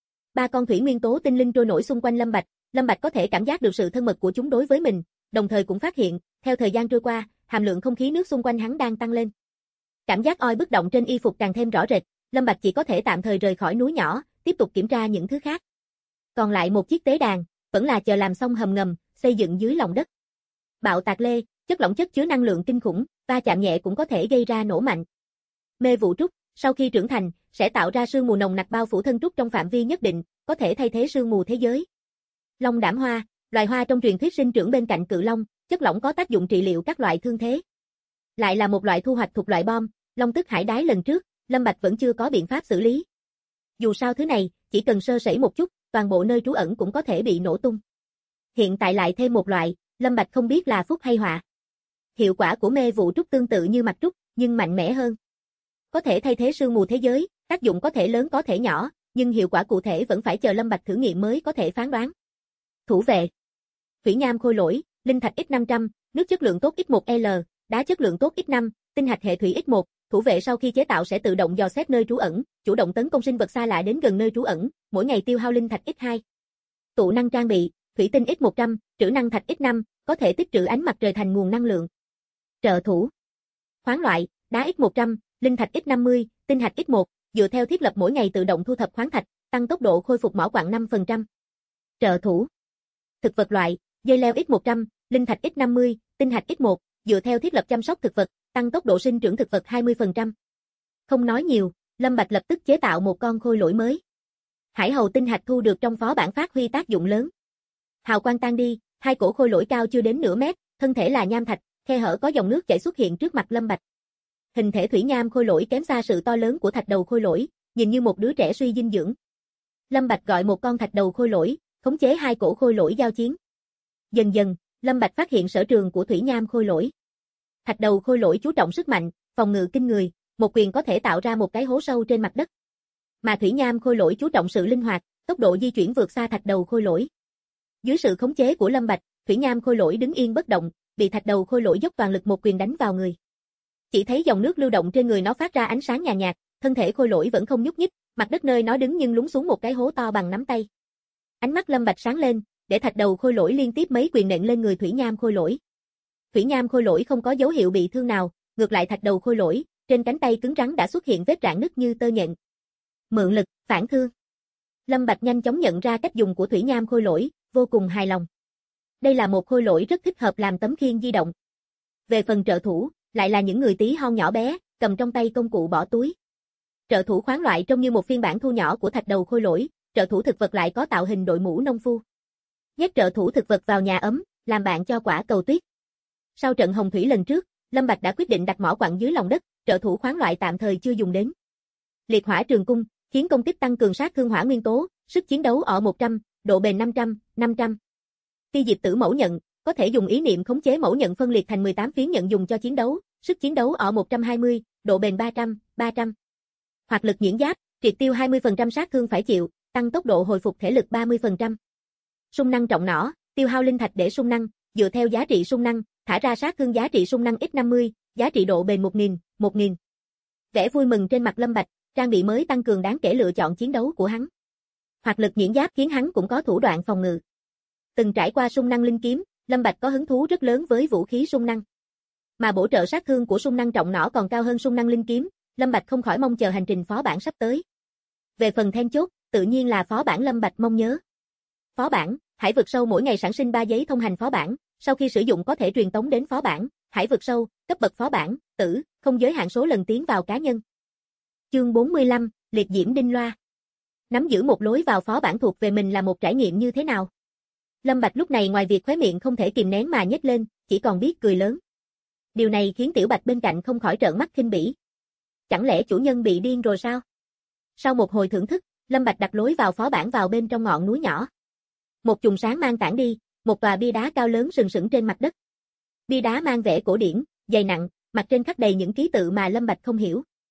3 con thủy nguyên tố tinh linh trôi nổi xung quanh Lâm Bạch có thể cảm giác được sự thân mật của chúng đối với mình, đồng thời cũng phát hiện, theo thời gian trôi qua, hàm lượng không khí nước xung quanh hắn đang tăng lên. Cảm giác oi bức động trên y phục càng thêm rõ rệt, Lâm Bạch chỉ có thể tạm thời rời khỏi núi nhỏ, tiếp tục kiểm tra những thứ khác. Còn lại một chiếc tế đàn, vẫn là chờ làm xong hầm ngầm, xây dựng dưới lòng đất. Bạo tạc lê, chất lỏng chất chứa năng lượng kinh khủng, va chạm nhẹ cũng có thể gây ra nổ mạnh. Mê vụ trúc, sau khi trưởng thành, sẽ tạo ra sương mù nồng nặc bao phủ thân trúc trong phạm vi nhất định, có thể thay thế sương mù thế giới. Long đảm hoa, loài hoa trong truyền thuyết sinh trưởng bên cạnh cự long, chất lỏng có tác dụng trị liệu các loại thương thế. Lại là một loại thu hoạch thuộc loại bom, long tức hải đái lần trước, Lâm Bạch vẫn chưa có biện pháp xử lý. Dù sao thứ này, chỉ cần sơ sẩy một chút, toàn bộ nơi trú ẩn cũng có thể bị nổ tung. Hiện tại lại thêm một loại, Lâm Bạch không biết là phúc hay họa. Hiệu quả của mê vụ trúc tương tự như mặt trúc, nhưng mạnh mẽ hơn. Có thể thay thế sương mù thế giới, tác dụng có thể lớn có thể nhỏ, nhưng hiệu quả cụ thể vẫn phải chờ Lâm Bạch thử nghiệm mới có thể phán đoán. Thủ vệ. Thủy nham khôi lỗi, linh thạch X500, nước chất lượng tốt X1L, đá chất lượng tốt X5, tinh hạch hệ thủy X1, thủ vệ sau khi chế tạo sẽ tự động dò xét nơi trú ẩn, chủ động tấn công sinh vật xa lạ đến gần nơi trú ẩn, mỗi ngày tiêu hao linh thạch X2. Tụ năng trang bị, thủy tinh X100, trữ năng thạch X5, có thể tích trữ ánh mặt trời thành nguồn năng lượng. Trợ thủ. Khoáng loại, đá X100, linh thạch X50, tinh hạch X1, dựa theo thiết lập mỗi ngày tự động thu thập khoáng thạch, tăng tốc độ khôi phục mỏ quặng 5%. Trợ thủ. Thực vật loại, dây leo X100, linh thạch X50, tinh hạch X1, dựa theo thiết lập chăm sóc thực vật, tăng tốc độ sinh trưởng thực vật 20%. Không nói nhiều, Lâm Bạch lập tức chế tạo một con khôi lỗi mới. Hải hầu tinh hạch thu được trong phó bản phát huy tác dụng lớn. Hào quang tan đi, hai cổ khôi lỗi cao chưa đến nửa mét, thân thể là nham thạch, khe hở có dòng nước chảy xuất hiện trước mặt Lâm Bạch. Hình thể thủy nham khôi lỗi kém xa sự to lớn của thạch đầu khôi lỗi, nhìn như một đứa trẻ suy dinh dưỡng. Lâm Bạch gọi một con thạch đầu khôi lỗi, khống chế hai cổ khôi lỗi giao chiến. Dần dần, Lâm Bạch phát hiện sở trường của thủy nham khôi lỗi. Thạch đầu khôi lỗi chú trọng sức mạnh, phòng ngự kinh người, một quyền có thể tạo ra một cái hố sâu trên mặt đất. Mà thủy nham khôi lỗi chú trọng sự linh hoạt, tốc độ di chuyển vượt xa thạch đầu khôi lỗi. Dưới sự khống chế của Lâm Bạch, thủy nham khôi lỗi đứng yên bất động, bị thạch đầu khôi lỗi dốc toàn lực một quyền đánh vào người. Chỉ thấy dòng nước lưu động trên người nó phát ra ánh sáng nhàn nhạt, thân thể khôi lỗi vẫn không nhúc nhích, mặt đất nơi nó đứng nhưng lún xuống một cái hố to bằng nắm tay. Ánh mắt Lâm Bạch sáng lên, để thạch đầu khôi lỗi liên tiếp mấy quyền nện lên người thủy nham khôi lỗi. Thủy nham khôi lỗi không có dấu hiệu bị thương nào, ngược lại thạch đầu khôi lỗi, trên cánh tay cứng rắn đã xuất hiện vết rạn nứt như tơ nhện. Mượn lực, phản thương. Lâm Bạch nhanh chóng nhận ra cách dùng của thủy nham khôi lỗi, vô cùng hài lòng. Đây là một khôi lỗi rất thích hợp làm tấm khiên di động. Về phần trợ thủ, lại là những người tí hon nhỏ bé, cầm trong tay công cụ bỏ túi. Trợ thủ khoáng loại trông như một phiên bản thu nhỏ của thạch đầu khôi lỗi, trợ thủ thực vật lại có tạo hình đội mũ nông phu. Nhét trợ thủ thực vật vào nhà ấm, làm bạn cho quả cầu tuyết. Sau trận hồng thủy lần trước, Lâm Bạch đã quyết định đặt mỏ quặng dưới lòng đất, trợ thủ khoáng loại tạm thời chưa dùng đến. Liệt hỏa trường cung, khiến công kích tăng cường sát thương hỏa nguyên tố, sức chiến đấu ở 100, độ bền 500. Phi diệp tử mẫu nhận, có thể dùng ý niệm khống chế mẫu nhận phân liệt thành 18 phiến nhận dùng cho chiến đấu, sức chiến đấu ở 120, độ bền 300. Hoạt lực nhuyễn giáp, triệt tiêu 20% sát thương phải chịu, tăng tốc độ hồi phục thể lực 30%. Sung năng trọng nỏ, tiêu hao linh thạch để sung năng, dựa theo giá trị sung năng, thả ra sát thương giá trị sung năng X50, giá trị độ bền 1000. Vẻ vui mừng trên mặt Lâm Bạch, trang bị mới tăng cường đáng kể lựa chọn chiến đấu của hắn. Hoạt lực nhuyễn giáp khiến hắn cũng có thủ đoạn phòng ngự. Từng trải qua sung năng linh kiếm, Lâm Bạch có hứng thú rất lớn với vũ khí sung năng. Mà bổ trợ sát thương của sung năng trọng nỏ còn cao hơn sung năng linh kiếm, Lâm Bạch không khỏi mong chờ hành trình phó bản sắp tới. Về phần then chốt, tự nhiên là phó bản Lâm Bạch mong nhớ. Phó bản, hải vực sâu mỗi ngày sản sinh 3 giấy thông hành phó bản, sau khi sử dụng có thể truyền tống đến phó bản, hải vực sâu, cấp bậc phó bản, tử, không giới hạn số lần tiến vào cá nhân. Chương 45, liệt diễm đinh loa. Nắm giữ một lối vào phó bản thuộc về mình là một trải nghiệm như thế nào? Lâm Bạch lúc này ngoài việc khóe miệng không thể kìm nén mà nhếch lên, chỉ còn biết cười lớn. Điều này khiến Tiểu Bạch bên cạnh không khỏi trợn mắt khinh bỉ. Chẳng lẽ chủ nhân bị điên rồi sao? Sau một hồi thưởng thức, Lâm Bạch đặt lối vào phó bản vào bên trong ngọn núi nhỏ. Một chùm sáng mang tản đi, một tòa bia đá cao lớn sừng sững trên mặt đất. Bia đá mang vẻ cổ điển, dày nặng, mặt trên khắc đầy những ký tự mà Lâm Bạch không hiểu.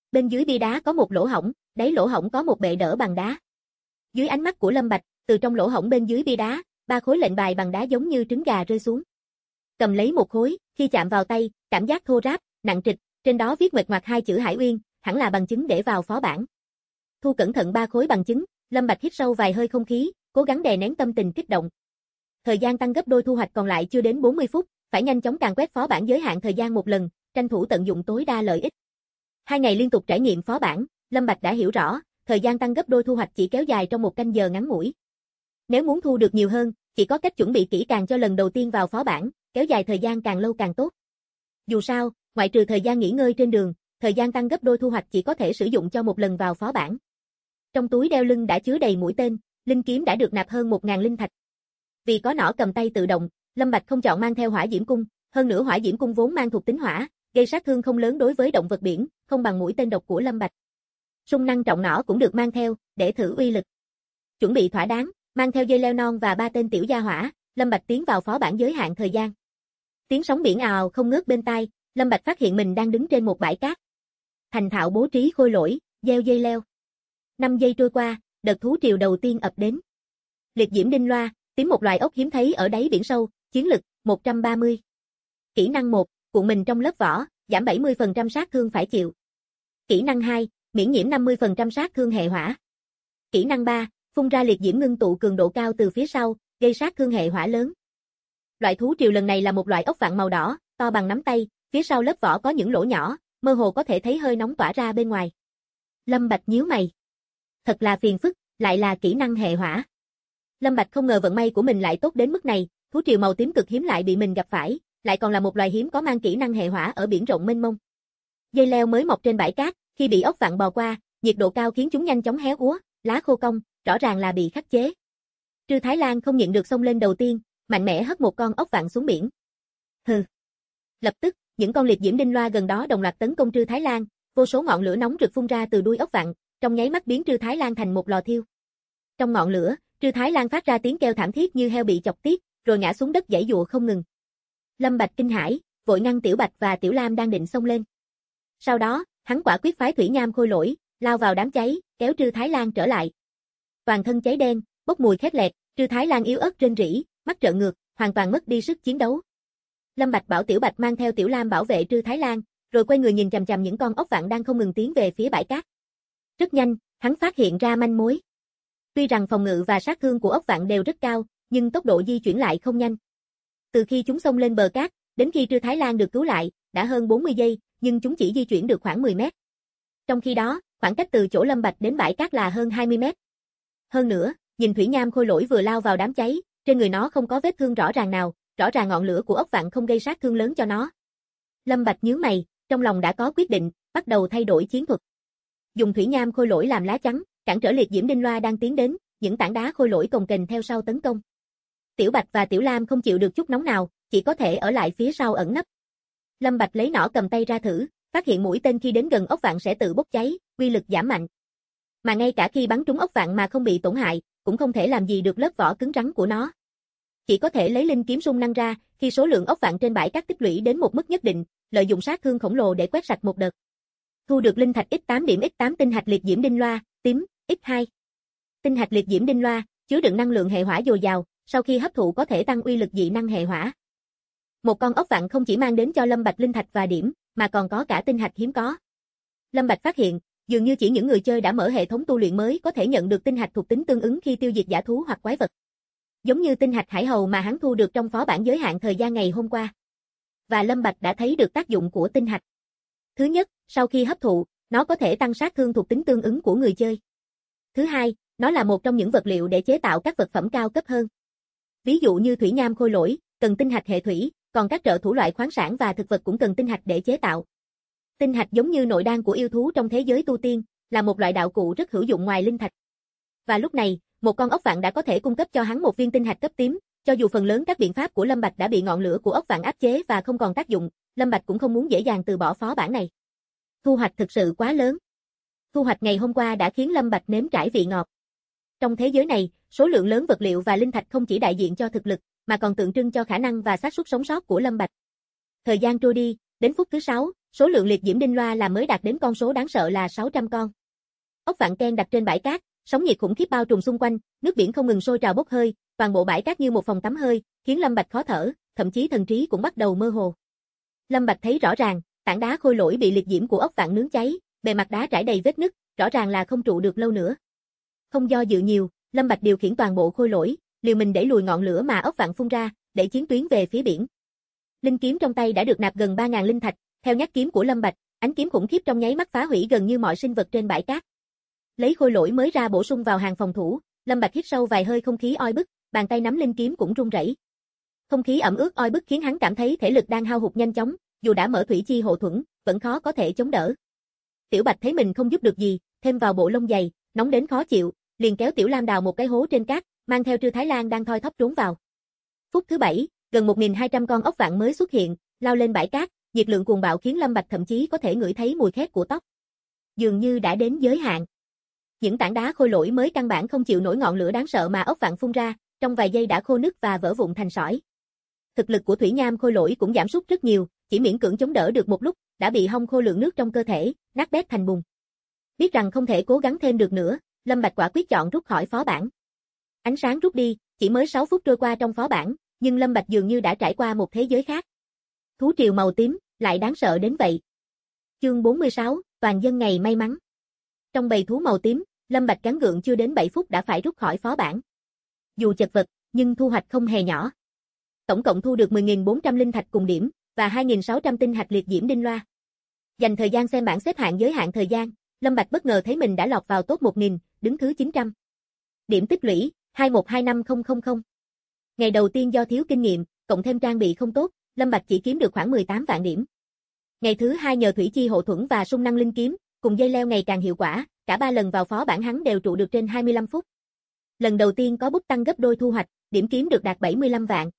Bên dưới bia đá có một lỗ hổng, đáy lỗ hổng có một bệ đỡ bằng đá. Dưới ánh mắt của Lâm Bạch, từ trong lỗ hổng bên dưới bia đá, 3 khối lệnh bài bằng đá giống như trứng gà rơi xuống. Cầm lấy một khối, khi chạm vào tay, cảm giác thô ráp, nặng trịch, trên đó viết nguệch ngoạc 2 chữ Hải Uyên, hẳn là bằng chứng để vào phó bản. Thu cẩn thận 3 khối bằng chứng, Lâm Bạch hít sâu vài hơi không khí, cố gắng đè nén tâm tình kích động. Thời gian tăng gấp đôi, thu hoạch còn lại chưa đến 40 phút, phải nhanh chóng càn quét phó bản giới hạn thời gian một lần, tranh thủ tận dụng tối đa lợi ích. 2 ngày liên tục trải nghiệm phó bản, Lâm Bạch đã hiểu rõ, thời gian tăng gấp đôi thu hoạch chỉ kéo dài trong 1 canh giờ ngắn ngủi. Nếu muốn thu được nhiều hơn, chỉ có cách chuẩn bị kỹ càng cho lần đầu tiên vào phó bản, kéo dài thời gian càng lâu càng tốt. Dù sao, ngoại trừ thời gian nghỉ ngơi trên đường, thời gian tăng gấp đôi thu hoạch chỉ có thể sử dụng cho một lần vào phó bản. Trong túi đeo lưng đã chứa đầy mũi tên, linh kiếm đã được nạp hơn 1000 linh thạch. Vì có nỏ cầm tay tự động, Lâm Bạch không chọn mang theo hỏa diễm cung, hơn nữa hỏa diễm cung vốn mang thuộc tính hỏa, gây sát thương không lớn đối với động vật biển, không bằng mũi tên độc của Lâm Bạch. Sung năng trọng nỏ cũng được mang theo, để thử uy lực. Chuẩn bị thỏa đáng, mang theo dây leo non và 3 tên tiểu gia hỏa, Lâm Bạch tiến vào phó bản giới hạn thời gian. Tiếng sóng biển ào ào không ngớt bên tai, Lâm Bạch phát hiện mình đang đứng trên một bãi cát. Thành thạo bố trí khôi lỗi, gieo dây leo. 5 giây trôi qua, đợt thú triều đầu tiên ập đến. Liệt diễm đinh loa, tím một loài ốc hiếm thấy ở đáy biển sâu, chiến lực 130. Kỹ năng 1, cuộn mình trong lớp vỏ, giảm 70% sát thương phải chịu. Kỹ năng 2, miễn nhiễm 50% sát thương hệ hỏa. Kỹ năng 3, phun ra liệt diễm ngưng tụ cường độ cao từ phía sau, gây sát thương hệ hỏa lớn. Loại thú triều lần này là một loại ốc vạn màu đỏ, to bằng nắm tay, phía sau lớp vỏ có những lỗ nhỏ, mơ hồ có thể thấy hơi nóng tỏa ra bên ngoài. Lâm Bạch nhíu mày. Thật là phiền phức, lại là kỹ năng hệ hỏa. Lâm Bạch không ngờ vận may của mình lại tốt đến mức này, thú triều màu tím cực hiếm lại bị mình gặp phải, lại còn là một loài hiếm có mang kỹ năng hệ hỏa ở biển rộng mênh mông. Dây leo mới mọc trên bãi cát, khi bị ốc vạn bò qua, nhiệt độ cao khiến chúng nhanh chóng héo úa, lá khô cong, rõ ràng là bị khắc chế. Trư Thái Lan không nhịn được xông lên đầu tiên, mạnh mẽ hất một con ốc vạn xuống biển. Hừ. Lập tức, những con liệt diễm đinh loa gần đó đồng loạt tấn công Trư Thái Lan, vô số ngọn lửa nóng rực phun ra từ đuôi ốc vạn, trong nháy mắt biến Trư Thái Lan thành một lò thiêu. Trong ngọn lửa, Trư Thái Lan phát ra tiếng kêu thảm thiết như heo bị chọc tiết, rồi ngã xuống đất giãy giụa không ngừng. Lâm Bạch kinh hãi, vội ngăn Tiểu Bạch và Tiểu Lam đang định xông lên. Sau đó, hắn quả quyết phái thủy nham khôi lỗi, lao vào đám cháy, kéo Trư Thái Lan trở lại. Toàn thân cháy đen, bốc mùi khét lẹt, Trư Thái Lan yếu ớt rên rỉ, mắt trợn ngược, hoàn toàn mất đi sức chiến đấu. Lâm Bạch bảo Tiểu Bạch mang theo Tiểu Lam bảo vệ Trư Thái Lan, rồi quay người nhìn chằm chằm những con ốc vạn đang không ngừng tiến về phía bãi cát. Rất nhanh, hắn phát hiện ra manh mối. Tuy rằng phòng ngự và sát thương của ốc vạn đều rất cao, nhưng tốc độ di chuyển lại không nhanh. Từ khi chúng xông lên bờ cát, đến khi Trư Thái Lan được cứu lại, đã hơn 40 giây, nhưng chúng chỉ di chuyển được khoảng 10 mét. Trong khi đó, khoảng cách từ chỗ Lâm Bạch đến bãi cát là hơn 20 mét. Hơn nữa, nhìn thủy nham khôi lỗi vừa lao vào đám cháy, trên người nó không có vết thương rõ ràng nào, rõ ràng ngọn lửa của ốc vạn không gây sát thương lớn cho nó. Lâm Bạch nhíu mày, trong lòng đã có quyết định, bắt đầu thay đổi chiến thuật. Dùng thủy nham khôi lỗi làm lá chắn, cản trở liệt diễm đinh loa đang tiến đến, những tảng đá khôi lỗi cồng kềnh theo sau tấn công. Tiểu Bạch và Tiểu Lam không chịu được chút nóng nào, chỉ có thể ở lại phía sau ẩn nấp. Lâm Bạch lấy nỏ cầm tay ra thử, phát hiện mũi tên khi đến gần ốc vạn sẽ tự bốc cháy, uy lực giảm mạnh. Mà ngay cả khi bắn trúng ốc vạn mà không bị tổn hại, cũng không thể làm gì được lớp vỏ cứng rắn của nó. Chỉ có thể lấy linh kiếm sung năng ra, khi số lượng ốc vạn trên bãi cát tích lũy đến một mức nhất định, lợi dụng sát thương khổng lồ để quét sạch một đợt. Thu được linh thạch x8 điểm x8 tinh hạch liệt diễm đinh loa, tím, x2. Tinh hạch liệt diễm đinh loa, chứa đựng năng lượng hệ hỏa dồi dào, sau khi hấp thụ có thể tăng uy lực dị năng hệ hỏa. Một con ốc vạn không chỉ mang đến cho Lâm Bạch linh thạch và điểm, mà còn có cả tinh hạch hiếm có. Lâm Bạch phát hiện, dường như chỉ những người chơi đã mở hệ thống tu luyện mới có thể nhận được tinh hạch thuộc tính tương ứng khi tiêu diệt dã thú hoặc quái vật. Giống như tinh hạch hải hầu mà hắn thu được trong phó bản giới hạn thời gian ngày hôm qua. Và Lâm Bạch đã thấy được tác dụng của tinh hạch. Thứ nhất, sau khi hấp thụ, nó có thể tăng sát thương thuộc tính tương ứng của người chơi. Thứ hai, nó là một trong những vật liệu để chế tạo các vật phẩm cao cấp hơn. Ví dụ như thủy nham khôi lỗi, cần tinh hạch hệ thủy, còn các trợ thủ loại khoáng sản và thực vật cũng cần tinh hạch để chế tạo. Tinh hạch giống như nội đan của yêu thú trong thế giới tu tiên, là một loại đạo cụ rất hữu dụng ngoài linh thạch. Và lúc này, một con ốc vạn đã có thể cung cấp cho hắn một viên tinh hạch cấp tím, cho dù phần lớn các biện pháp của Lâm Bạch đã bị ngọn lửa của ốc vạn áp chế và không còn tác dụng, Lâm Bạch cũng không muốn dễ dàng từ bỏ phó bản này. Thu hoạch thực sự quá lớn. Thu hoạch ngày hôm qua đã khiến Lâm Bạch nếm trải vị ngọt. Trong thế giới này, số lượng lớn vật liệu và linh thạch không chỉ đại diện cho thực lực, mà còn tượng trưng cho khả năng và xác suất sống sót của Lâm Bạch. Thời gian trôi đi, đến phút thứ 6, số lượng liệt diễm đinh loa là mới đạt đến con số đáng sợ là 600 con. Ốc vạn ken đặt trên bãi cát, sóng nhiệt khủng khiếp bao trùm xung quanh, nước biển không ngừng sôi trào bốc hơi, toàn bộ bãi cát như một phòng tắm hơi, khiến Lâm Bạch khó thở, thậm chí thần trí cũng bắt đầu mơ hồ. Lâm Bạch thấy rõ ràng, tảng đá khôi lỗi bị liệt diễm của ốc vạn nướng cháy, bề mặt đá trải đầy vết nứt, rõ ràng là không trụ được lâu nữa. Không do dự nhiều, Lâm Bạch điều khiển toàn bộ khôi lỗi, liều mình đẩy lùi ngọn lửa mà ốc vạn phun ra, để chiến tuyến về phía biển. Linh kiếm trong tay đã được nạp gần 3000 linh thạch, theo nhát kiếm của Lâm Bạch, ánh kiếm khủng khiếp trong nháy mắt phá hủy gần như mọi sinh vật trên bãi cát. Lấy khôi lỗi mới ra bổ sung vào hàng phòng thủ, Lâm Bạch hít sâu vài hơi không khí oi bức, bàn tay nắm linh kiếm cũng run rẩy. Không khí ẩm ướt oi bức khiến hắn cảm thấy thể lực đang hao hụt nhanh chóng, dù đã mở thủy chi hộ thuẫn, vẫn khó có thể chống đỡ. Tiểu Bạch thấy mình không giúp được gì, thêm vào bộ lông dày, nóng đến khó chịu, liền kéo Tiểu Lam đào một cái hố trên cát, mang theo Trư Thái Lan đang thoi thóp trốn vào. Phút thứ 7, gần 1200 con ốc vạn mới xuất hiện, lao lên bãi cát, nhiệt lượng cuồng bạo khiến Lâm Bạch thậm chí có thể ngửi thấy mùi khét của tóc. Dường như đã đến giới hạn. Những tảng đá khôi lỗi mới căn bản không chịu nổi ngọn lửa đáng sợ mà ốc vạn phun ra, trong vài giây đã khô nứt và vỡ vụn thành sỏi. Thực lực của thủy nham khôi lỗi cũng giảm sút rất nhiều, chỉ miễn cưỡng chống đỡ được một lúc, đã bị hong khô lượng nước trong cơ thể, nát bét thành bùn. Biết rằng không thể cố gắng thêm được nữa, Lâm Bạch quả quyết chọn rút khỏi phó bản. Ánh sáng rút đi, chỉ mới 6 phút trôi qua trong phó bản, nhưng Lâm Bạch dường như đã trải qua một thế giới khác. Thú triều màu tím, lại đáng sợ đến vậy. Chương 46, toàn dân ngày may mắn. Trong bầy thú màu tím, Lâm Bạch gắng gượng chưa đến 7 phút đã phải rút khỏi phó bản. Dù chật vật, nhưng thu hoạch không hề nhỏ. Tổng cộng thu được 10.400 linh thạch cùng điểm, và 2.600 tinh hạch liệt diễm đinh loa. Dành thời gian xem bảng xếp hạng giới hạn thời gian, Lâm Bạch bất ngờ thấy mình đã lọt vào top 1000, đứng thứ 900. Điểm tích lũy, 2125000. Ngày đầu tiên do thiếu kinh nghiệm, cộng thêm trang bị không tốt, Lâm Bạch chỉ kiếm được khoảng 18 vạn điểm. Ngày thứ 2 nhờ thủy chi hộ thuẫn và sung năng linh kiếm, cùng dây leo ngày càng hiệu quả, cả 3 lần vào phó bản hắn đều trụ được trên 25 phút. Lần đầu tiên có bút tăng gấp đôi thu hoạch, điểm kiếm được đạt 75 vạn.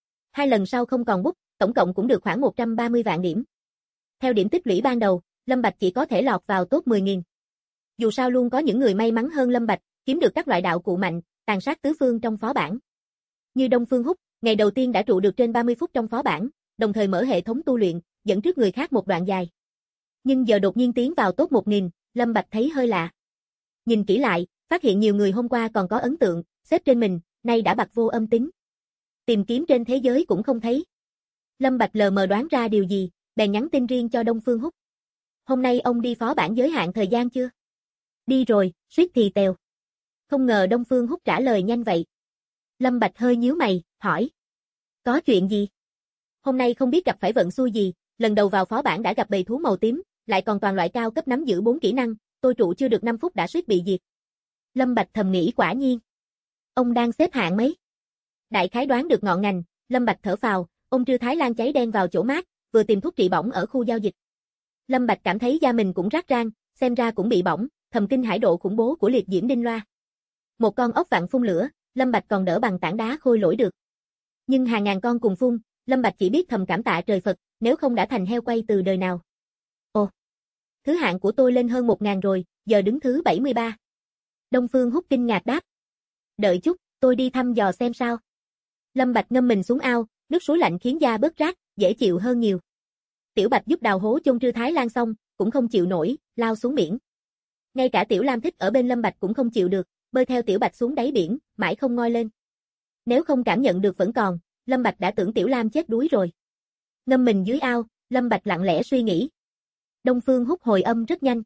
2 lần sau không còn bút, tổng cộng cũng được khoảng 130 vạn điểm. Theo điểm tích lũy ban đầu, Lâm Bạch chỉ có thể lọt vào top 10.000. Dù sao luôn có những người may mắn hơn Lâm Bạch, kiếm được các loại đạo cụ mạnh, tàn sát tứ phương trong phó bản. Như Đông Phương Húc, ngày đầu tiên đã trụ được trên 30 phút trong phó bản, đồng thời mở hệ thống tu luyện, dẫn trước người khác một đoạn dài. Nhưng giờ đột nhiên tiến vào top 1000, Lâm Bạch thấy hơi lạ. Nhìn kỹ lại, phát hiện nhiều người hôm qua còn có ấn tượng, xếp trên mình, nay đã bặt vô âm tín. Tìm kiếm trên thế giới cũng không thấy. Lâm Bạch lờ mờ đoán ra điều gì, bèn nhắn tin riêng cho Đông Phương Húc. Hôm nay ông đi phó bản giới hạn thời gian chưa? Đi rồi, suýt thì tèo. Không ngờ Đông Phương Húc trả lời nhanh vậy. Lâm Bạch hơi nhíu mày, hỏi. Có chuyện gì? Hôm nay không biết gặp phải vận xui gì, lần đầu vào phó bản đã gặp bầy thú màu tím, lại còn toàn loại cao cấp nắm giữ 4 kỹ năng, tôi trụ chưa được 5 phút đã suýt bị diệt. Lâm Bạch thầm nghĩ quả nhiên. Ông đang xếp hạng mấy? Đại khái đoán được ngọn ngành, Lâm Bạch thở phào, ôm Trư Thái Lan cháy đen vào chỗ mát, vừa tìm thuốc trị bỏng ở khu giao dịch. Lâm Bạch cảm thấy da mình cũng rát rang, xem ra cũng bị bỏng, thầm kinh hãi độ khủng bố của liệt diễm đinh loa. Một con ốc vạn phun lửa, Lâm Bạch còn đỡ bằng tảng đá khôi lỗi được. Nhưng hàng ngàn con cùng phun, Lâm Bạch chỉ biết thầm cảm tạ trời Phật, nếu không đã thành heo quay từ đời nào. Ồ, thứ hạng của tôi lên hơn 1000 rồi, giờ đứng thứ 73. Đông Phương Húc kinh ngạc đáp. Đợi chút, tôi đi thăm dò xem sao. Lâm Bạch ngâm mình xuống ao, nước suối lạnh khiến da bớt rát, dễ chịu hơn nhiều. Tiểu Bạch giúp đào hố chôn Trư Thái Lan xong, cũng không chịu nổi, lao xuống biển. Ngay cả Tiểu Lam thích ở bên Lâm Bạch cũng không chịu được, bơi theo Tiểu Bạch xuống đáy biển, mãi không ngoi lên. Nếu không cảm nhận được vẫn còn, Lâm Bạch đã tưởng Tiểu Lam chết đuối rồi. Ngâm mình dưới ao, Lâm Bạch lặng lẽ suy nghĩ. Đông Phương Húc hồi âm rất nhanh.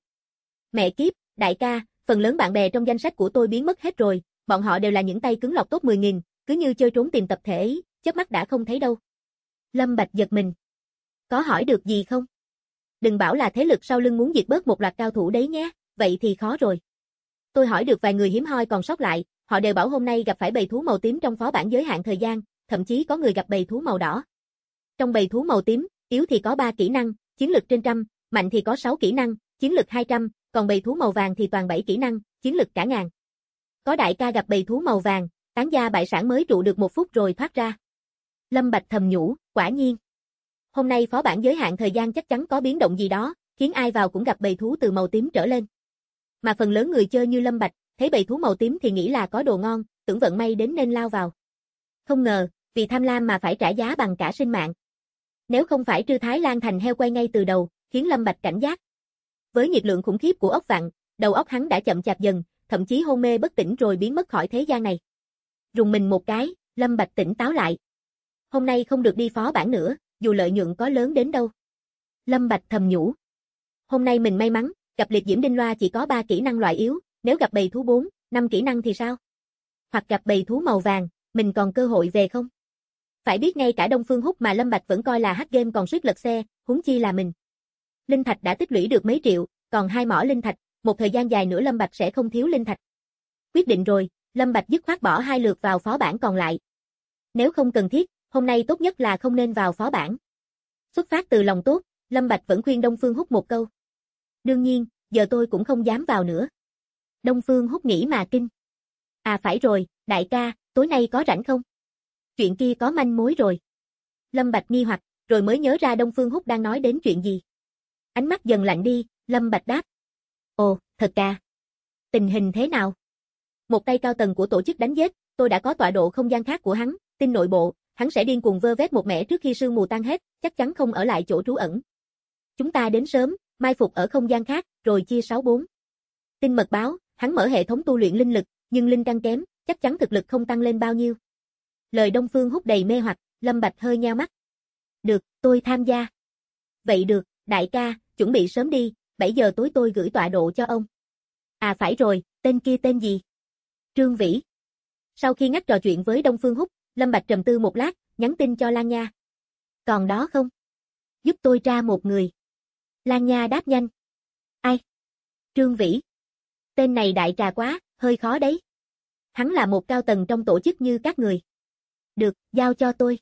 Mẹ kiếp, đại ca, phần lớn bạn bè trong danh sách của tôi biến mất hết rồi, bọn họ đều là những tay cứng lọc top 10.000, cứ như chơi trốn tìm tập thể ấy, chớp mắt đã không thấy đâu. Lâm Bạch giật mình. Có hỏi được gì không? Đừng bảo là thế lực sau lưng muốn diệt bớt một loạt cao thủ đấy nhé, vậy thì khó rồi. Tôi hỏi được vài người hiếm hoi còn sót lại, họ đều bảo hôm nay gặp phải bầy thú màu tím trong phó bản giới hạn thời gian, thậm chí có người gặp bầy thú màu đỏ. Trong bầy thú màu tím, yếu thì có 3 kỹ năng, chiến lực trên trăm, mạnh thì có 6 kỹ năng, chiến lực 200, còn bầy thú màu vàng thì toàn 7 kỹ năng, chiến lực cả ngàn. Có đại ca gặp bầy thú màu vàng, tán gia bại sản mới trụ được 1 phút rồi thoát ra. Lâm Bạch thầm nhủ, quả nhiên. Hôm nay phó bản giới hạn thời gian chắc chắn có biến động gì đó, khiến ai vào cũng gặp bầy thú từ màu tím trở lên. Mà phần lớn người chơi như Lâm Bạch, thấy bầy thú màu tím thì nghĩ là có đồ ngon, tưởng vận may đến nên lao vào. Không ngờ, vì tham lam mà phải trả giá bằng cả sinh mạng. Nếu không phải Trư Thái Lan thành heo quay ngay từ đầu, khiến Lâm Bạch cảnh giác. Với nhiệt lượng khủng khiếp của ốc vặn, đầu óc hắn đã chậm chạp dần, thậm chí hôn mê bất tỉnh rồi biến mất khỏi thế gian này. Rùng mình một cái, Lâm Bạch tỉnh táo lại. Hôm nay không được đi phó bản nữa, dù lợi nhuận có lớn đến đâu. Lâm Bạch thầm nhủ. Hôm nay mình may mắn, gặp liệt diễm đinh loa chỉ có 3 kỹ năng loại yếu, nếu gặp bầy thú 4, 5 kỹ năng thì sao? Hoặc gặp bầy thú màu vàng, mình còn cơ hội về không? Phải biết ngay cả Đông Phương Húc mà Lâm Bạch vẫn coi là hack game còn suýt lật xe, huống chi là mình. Linh thạch đã tích lũy được mấy triệu, còn 2 mỏ linh thạch, một thời gian dài nữa Lâm Bạch sẽ không thiếu linh thạch. Quyết định rồi, Lâm Bạch dứt khoát bỏ 2 lượt vào phó bản còn lại. Nếu không cần thiết, hôm nay tốt nhất là không nên vào phó bản. Xuất phát từ lòng tốt, Lâm Bạch vẫn khuyên Đông Phương Húc một câu. Đương nhiên, giờ tôi cũng không dám vào nữa. Đông Phương Húc nghĩ mà kinh. À phải rồi, đại ca, tối nay có rảnh không? Chuyện kia có manh mối rồi. Lâm Bạch nghi hoặc, rồi mới nhớ ra Đông Phương Húc đang nói đến chuyện gì. Ánh mắt dần lạnh đi, Lâm Bạch đáp. Ồ, thật à? Tình hình thế nào? Một tay cao tầng của tổ chức đánh giết, tôi đã có tọa độ không gian khác của hắn, tin nội bộ, hắn sẽ điên cuồng vơ vét một mẻ trước khi sương mù tan hết, chắc chắn không ở lại chỗ trú ẩn. Chúng ta đến sớm, mai phục ở không gian khác, rồi chia 6-4. Tin mật báo, hắn mở hệ thống tu luyện linh lực, nhưng linh căn kém, chắc chắn thực lực không tăng lên bao nhiêu. Lời Đông Phương Húc đầy mê hoặc, Lâm Bạch hơi nheo mắt. Được, tôi tham gia. Vậy được, đại ca, chuẩn bị sớm đi, 7 giờ tối tôi gửi tọa độ cho ông. À phải rồi, tên kia tên gì? Trương Vĩ. Sau khi ngắt trò chuyện với Đông Phương Húc, Lâm Bạch trầm tư một lát, nhắn tin cho Lan Nha. Còn đó không? Giúp tôi tra một người. Lan Nha đáp nhanh. Ai? Trương Vĩ. Tên này đại trà quá, hơi khó đấy. Hắn là một cao tầng trong tổ chức như các người. Được, giao cho tôi.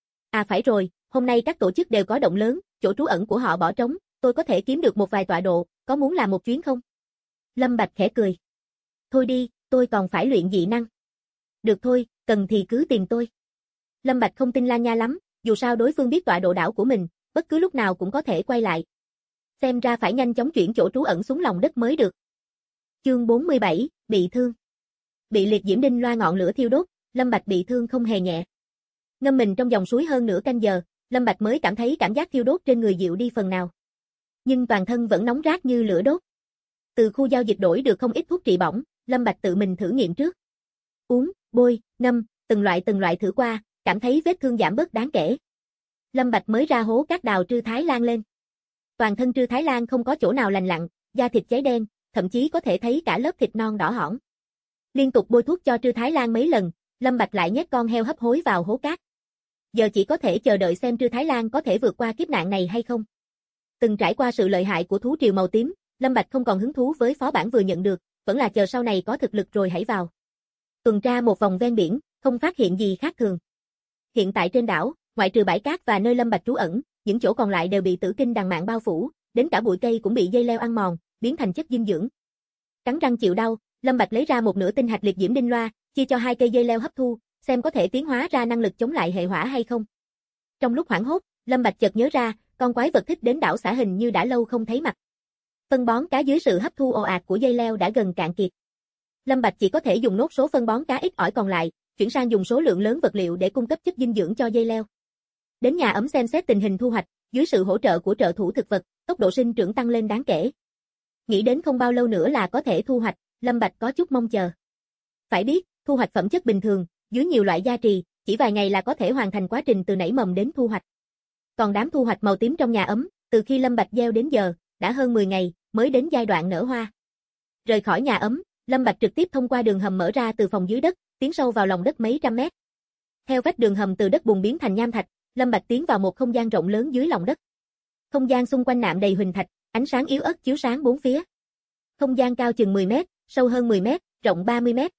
À phải rồi, hôm nay các tổ chức đều có động lớn, chỗ trú ẩn của họ bỏ trống, tôi có thể kiếm được một vài tọa độ, có muốn làm một chuyến không? Lâm Bạch khẽ cười. Thôi đi, tôi còn phải luyện dị năng. Được thôi, cần thì cứ tìm tôi. Lâm Bạch không tin Lan Nha lắm, dù sao đối phương biết tọa độ đảo của mình, bất cứ lúc nào cũng có thể quay lại. Xem ra phải nhanh chóng chuyển chỗ trú ẩn xuống lòng đất mới được. Chương 47, bị thương. Bị liệt diễm đinh loa ngọn lửa thiêu đốt, Lâm Bạch bị thương không hề nhẹ. Ngâm mình trong dòng suối hơn nửa canh giờ, Lâm Bạch mới cảm thấy cảm giác thiêu đốt trên người dịu đi phần nào. Nhưng toàn thân vẫn nóng rát như lửa đốt. Từ khu giao dịch đổi được không ít thuốc trị bỏng, Lâm Bạch tự mình thử nghiệm trước. Uống, bôi, ngâm, từng loại thử qua, cảm thấy vết thương giảm bớt đáng kể. Lâm Bạch mới ra hố cát đào Trư Thái Lan lên. Toàn thân Trư Thái Lan không có chỗ nào lành lặn, da thịt cháy đen, thậm chí có thể thấy cả lớp thịt non đỏ hỏn. Liên tục bôi thuốc cho Trư Thái Lan mấy lần, Lâm Bạch lại nhét con heo hấp hối vào hố cát. Giờ chỉ có thể chờ đợi xem Trư Thái Lan có thể vượt qua kiếp nạn này hay không. Từng trải qua sự lợi hại của thú triều màu tím, Lâm Bạch không còn hứng thú với phó bản vừa nhận được, vẫn là chờ sau này có thực lực rồi hãy vào. Tuần tra một vòng ven biển, không phát hiện gì khác thường. Hiện tại trên đảo, ngoại trừ bãi cát và nơi Lâm Bạch trú ẩn, những chỗ còn lại đều bị tử kinh đằng mạn bao phủ, đến cả bụi cây cũng bị dây leo ăn mòn, biến thành chất dinh dưỡng. Cắn răng chịu đau, Lâm Bạch lấy ra một nửa tinh hạch liệt diễm đinh loa, chia cho 2 cây dây leo hấp thu, xem có thể tiến hóa ra năng lực chống lại hệ hỏa hay không. Trong lúc hoảng hốt, Lâm Bạch chợt nhớ ra, con quái vật thích đến đảo xã hình như đã lâu không thấy mặt. Phân bón cá dưới sự hấp thu ồ ạt của dây leo đã gần cạn kiệt. Lâm Bạch chỉ có thể dùng nốt số phân bón cá ít ỏi còn lại, chuyển sang dùng số lượng lớn vật liệu để cung cấp chất dinh dưỡng cho dây leo. Đến nhà ấm xem xét tình hình thu hoạch, dưới sự hỗ trợ của trợ thủ thực vật, tốc độ sinh trưởng tăng lên đáng kể. Nghĩ đến không bao lâu nữa là có thể thu hoạch, Lâm Bạch có chút mong chờ. Phải biết, thu hoạch phẩm chất bình thường, dưới nhiều loại gia trì, chỉ vài ngày là có thể hoàn thành quá trình từ nảy mầm đến thu hoạch. Còn đám thu hoạch màu tím trong nhà ấm, từ khi Lâm Bạch gieo đến giờ, đã hơn 10 ngày, mới đến giai đoạn nở hoa. Rời khỏi nhà ấm, Lâm Bạch trực tiếp thông qua đường hầm mở ra từ phòng dưới đất, tiến sâu vào lòng đất mấy trăm mét. Theo vách đường hầm từ đất bùn biến thành nham thạch, Lâm Bạch tiến vào một không gian rộng lớn dưới lòng đất. Không gian xung quanh nạm đầy huỳnh thạch, ánh sáng yếu ớt chiếu sáng bốn phía. Không gian cao chừng 10 mét, sâu hơn 10 mét, rộng 30 mét.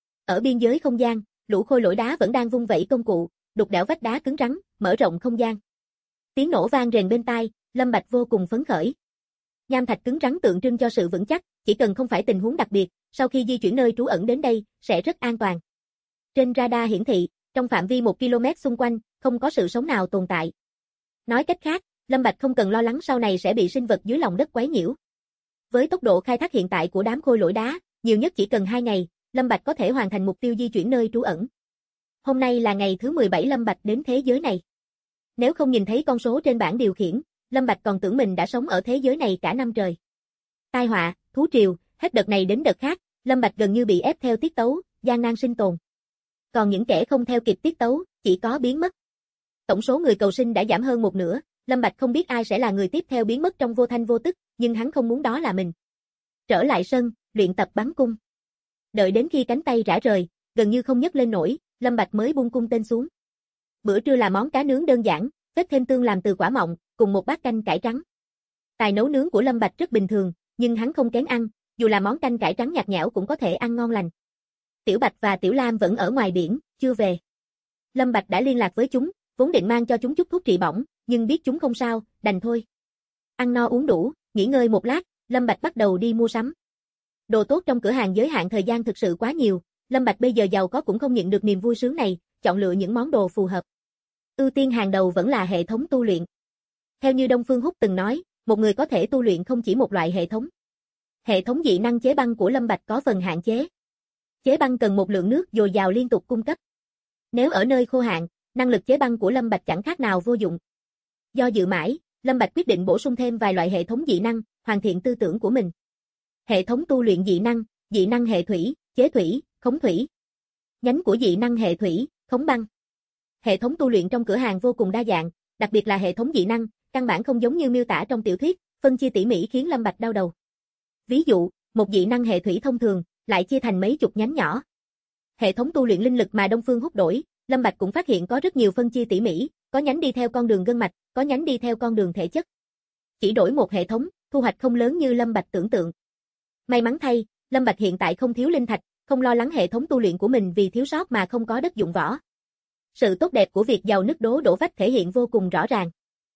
Ở biên giới không gian, lũ khôi lỗi đá vẫn đang vung vẩy công cụ, đục đẽo vách đá cứng rắn, mở rộng không gian. Tiếng nổ vang rền bên tai, Lâm Bạch vô cùng phấn khởi. Nham thạch cứng rắn tượng trưng cho sự vững chắc, chỉ cần không phải tình huống đặc biệt, sau khi di chuyển nơi trú ẩn đến đây, sẽ rất an toàn. Trên radar hiển thị, trong phạm vi 1 km xung quanh, không có sự sống nào tồn tại. Nói cách khác, Lâm Bạch không cần lo lắng sau này sẽ bị sinh vật dưới lòng đất quấy nhiễu. Với tốc độ khai thác hiện tại của đám khôi lỗi đá, nhiều nhất chỉ cần 2 ngày, Lâm Bạch có thể hoàn thành mục tiêu di chuyển nơi trú ẩn. Hôm nay là ngày thứ 17 Lâm Bạch đến thế giới này. Nếu không nhìn thấy con số trên bảng điều khiển, Lâm Bạch còn tưởng mình đã sống ở thế giới này cả năm trời. Tai họa, thú triều, hết đợt này đến đợt khác, Lâm Bạch gần như bị ép theo tiết tấu, gian nan sinh tồn. Còn những kẻ không theo kịp tiết tấu, chỉ có biến mất. Tổng số người cầu sinh đã giảm hơn một nửa, Lâm Bạch không biết ai sẽ là người tiếp theo biến mất trong vô thanh vô tức, nhưng hắn không muốn đó là mình. Trở lại sân, luyện tập bắn cung. Đợi đến khi cánh tay rã rời, gần như không nhấc lên nổi, Lâm Bạch mới buông cung tên xuống. Bữa trưa là món cá nướng đơn giản, phết thêm tương làm từ quả mọng, cùng một bát canh cải trắng. Tài nấu nướng của Lâm Bạch rất bình thường, nhưng hắn không kén ăn, dù là món canh cải trắng nhạt nhẽo cũng có thể ăn ngon lành. Tiểu Bạch và Tiểu Lam vẫn ở ngoài biển, chưa về. Lâm Bạch đã liên lạc với chúng, vốn định mang cho chúng chút thuốc trị bỏng, nhưng biết chúng không sao, đành thôi. Ăn no uống đủ, nghỉ ngơi một lát, Lâm Bạch bắt đầu đi mua sắm. Đồ tốt trong cửa hàng giới hạn thời gian thực sự quá nhiều, Lâm Bạch bây giờ giàu có cũng không nhận được niềm vui sướng này, chọn lựa những món đồ phù hợp. Ưu tiên hàng đầu vẫn là hệ thống tu luyện. Theo như Đông Phương Húc từng nói, một người có thể tu luyện không chỉ một loại hệ thống. Hệ thống dị năng chế băng của Lâm Bạch có phần hạn chế. Chế băng cần một lượng nước dồi dào liên tục cung cấp. Nếu ở nơi khô hạn, năng lực chế băng của Lâm Bạch chẳng khác nào vô dụng. Do dự mãi, Lâm Bạch quyết định bổ sung thêm vài loại hệ thống dị năng, hoàn thiện tư tưởng của mình. Hệ thống tu luyện dị năng hệ thủy, chế thủy, khống thủy. Nhánh của dị năng hệ thủy, khống băng. Hệ thống tu luyện trong cửa hàng vô cùng đa dạng, đặc biệt là hệ thống dị năng, căn bản không giống như miêu tả trong tiểu thuyết, phân chia tỉ mỉ khiến Lâm Bạch đau đầu. Ví dụ, một dị năng hệ thủy thông thường, lại chia thành mấy chục nhánh nhỏ. Hệ thống tu luyện linh lực mà Đông Phương Húc đổi, Lâm Bạch cũng phát hiện có rất nhiều phân chia tỉ mỉ, có nhánh đi theo con đường gân mạch, có nhánh đi theo con đường thể chất. Chỉ đổi một hệ thống, thu hoạch không lớn như Lâm Bạch tưởng tượng. May mắn thay, Lâm Bạch hiện tại không thiếu linh thạch, không lo lắng hệ thống tu luyện của mình vì thiếu sót mà không có đất dụng võ. Sự tốt đẹp của việc giàu nứt đố đổ vách thể hiện vô cùng rõ ràng.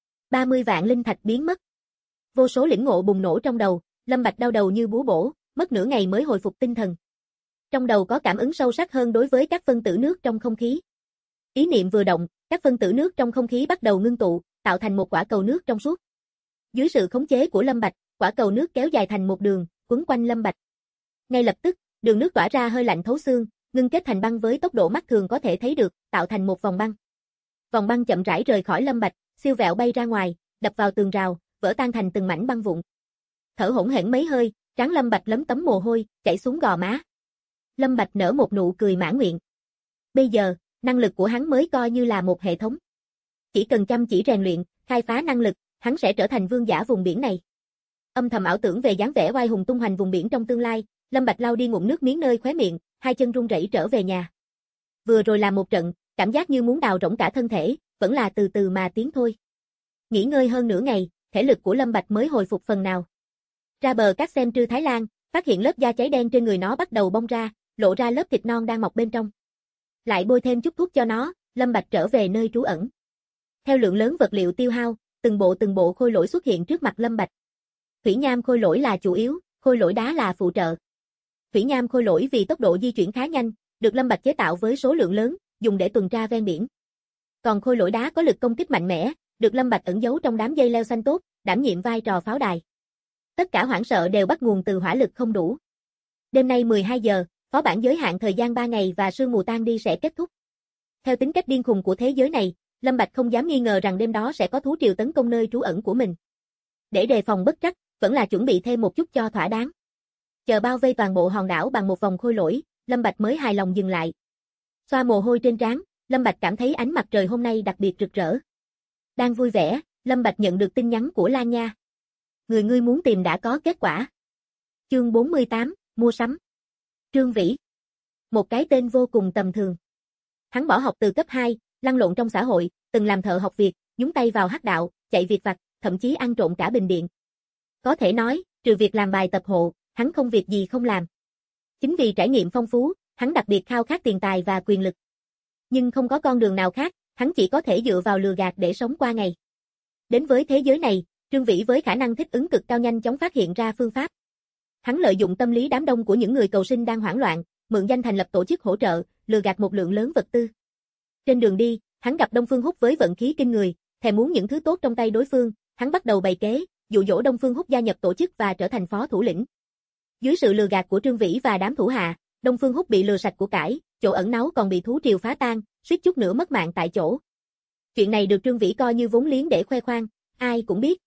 30 vạn linh thạch biến mất. Vô số lĩnh ngộ bùng nổ trong đầu, Lâm Bạch đau đầu như búa bổ, mất nửa ngày mới hồi phục tinh thần. Trong đầu có cảm ứng sâu sắc hơn đối với các phân tử nước trong không khí. Ý niệm vừa động, các phân tử nước trong không khí bắt đầu ngưng tụ, tạo thành một quả cầu nước trong suốt. Dưới sự khống chế của Lâm Bạch, quả cầu nước kéo dài thành một đường, quấn quanh Lâm Bạch. Ngay lập tức, đường nước tỏa ra hơi lạnh thấu xương, ngưng kết thành băng với tốc độ mắt thường có thể thấy được, tạo thành một vòng băng. Vòng băng chậm rãi rời khỏi Lâm Bạch, siêu vẹo bay ra ngoài, đập vào tường rào, vỡ tan thành từng mảnh băng vụn. Thở hổn hển mấy hơi, trán Lâm Bạch lấm tấm mồ hôi, chảy xuống gò má. Lâm Bạch nở một nụ cười mãn nguyện. Bây giờ, năng lực của hắn mới coi như là một hệ thống. Chỉ cần chăm chỉ rèn luyện, khai phá năng lực, hắn sẽ trở thành vương giả vùng biển này. Âm thầm ảo tưởng về dáng vẻ oai hùng tung hoành vùng biển trong tương lai, Lâm Bạch lau đi ngụm nước miếng nơi khóe miệng, hai chân run rẩy trở về nhà. Vừa rồi làm một trận, cảm giác như muốn đào rỗng cả thân thể, vẫn là từ từ mà tiến thôi. Nghỉ ngơi hơn nửa ngày, thể lực của Lâm Bạch mới hồi phục phần nào. Ra bờ cát xem trư Thái Lan, phát hiện lớp da cháy đen trên người nó bắt đầu bong ra, lộ ra lớp thịt non đang mọc bên trong. Lại bôi thêm chút thuốc cho nó, Lâm Bạch trở về nơi trú ẩn. Theo lượng lớn vật liệu tiêu hao, từng bộ khôi lỗi xuất hiện trước mặt Lâm Bạch. Thủy nham khôi lỗi là chủ yếu, khôi lỗi đá là phụ trợ. Thủy nham khôi lỗi vì tốc độ di chuyển khá nhanh, được Lâm Bạch chế tạo với số lượng lớn, dùng để tuần tra ven biển. Còn khôi lỗi đá có lực công kích mạnh mẽ, được Lâm Bạch ẩn giấu trong đám dây leo xanh tốt, đảm nhiệm vai trò pháo đài. Tất cả hoảng sợ đều bắt nguồn từ hỏa lực không đủ. Đêm nay 12 giờ, phó bản giới hạn thời gian 3 ngày và sương mù tan đi sẽ kết thúc. Theo tính cách điên khùng của thế giới này, Lâm Bạch không dám nghi ngờ rằng đêm đó sẽ có thú triều tấn công nơi trú ẩn của mình. Để đề phòng bất trắc, vẫn là chuẩn bị thêm một chút cho thỏa đáng. Chờ bao vây toàn bộ hòn đảo bằng một vòng khôi lỗi, Lâm Bạch mới hài lòng dừng lại. Xoa mồ hôi trên trán, Lâm Bạch cảm thấy ánh mặt trời hôm nay đặc biệt rực rỡ. Đang vui vẻ, Lâm Bạch nhận được tin nhắn của Lan Nha. Người ngươi muốn tìm đã có kết quả. Chương 48, mua sắm. Trương Vĩ. Một cái tên vô cùng tầm thường. Hắn bỏ học từ cấp 2, lăn lộn trong xã hội, từng làm thợ học việc, nhúng tay vào hắc đạo, chạy việc vặt, thậm chí ăn trộm cả bình điện. Có thể nói, trừ việc làm bài tập hộ, hắn không việc gì không làm. Chính vì trải nghiệm phong phú, hắn đặc biệt khao khát tiền tài và quyền lực. Nhưng không có con đường nào khác, hắn chỉ có thể dựa vào lừa gạt để sống qua ngày. Đến với thế giới này, Trương Vĩ với khả năng thích ứng cực cao nhanh chóng phát hiện ra phương pháp. Hắn lợi dụng tâm lý đám đông của những người cầu sinh đang hoảng loạn, mượn danh thành lập tổ chức hỗ trợ, lừa gạt một lượng lớn vật tư. Trên đường đi, hắn gặp Đông Phương Húc với vận khí kinh người, thèm muốn những thứ tốt trong tay đối phương, hắn bắt đầu bày kế, dụ dỗ Đông Phương Húc gia nhập tổ chức và trở thành phó thủ lĩnh. Dưới sự lừa gạt của Trương Vĩ và đám thủ hạ, Đông Phương Húc bị lừa sạch của cải, chỗ ẩn náu còn bị thú triều phá tan, suýt chút nữa mất mạng tại chỗ. Chuyện này được Trương Vĩ coi như vốn liếng để khoe khoang, ai cũng biết,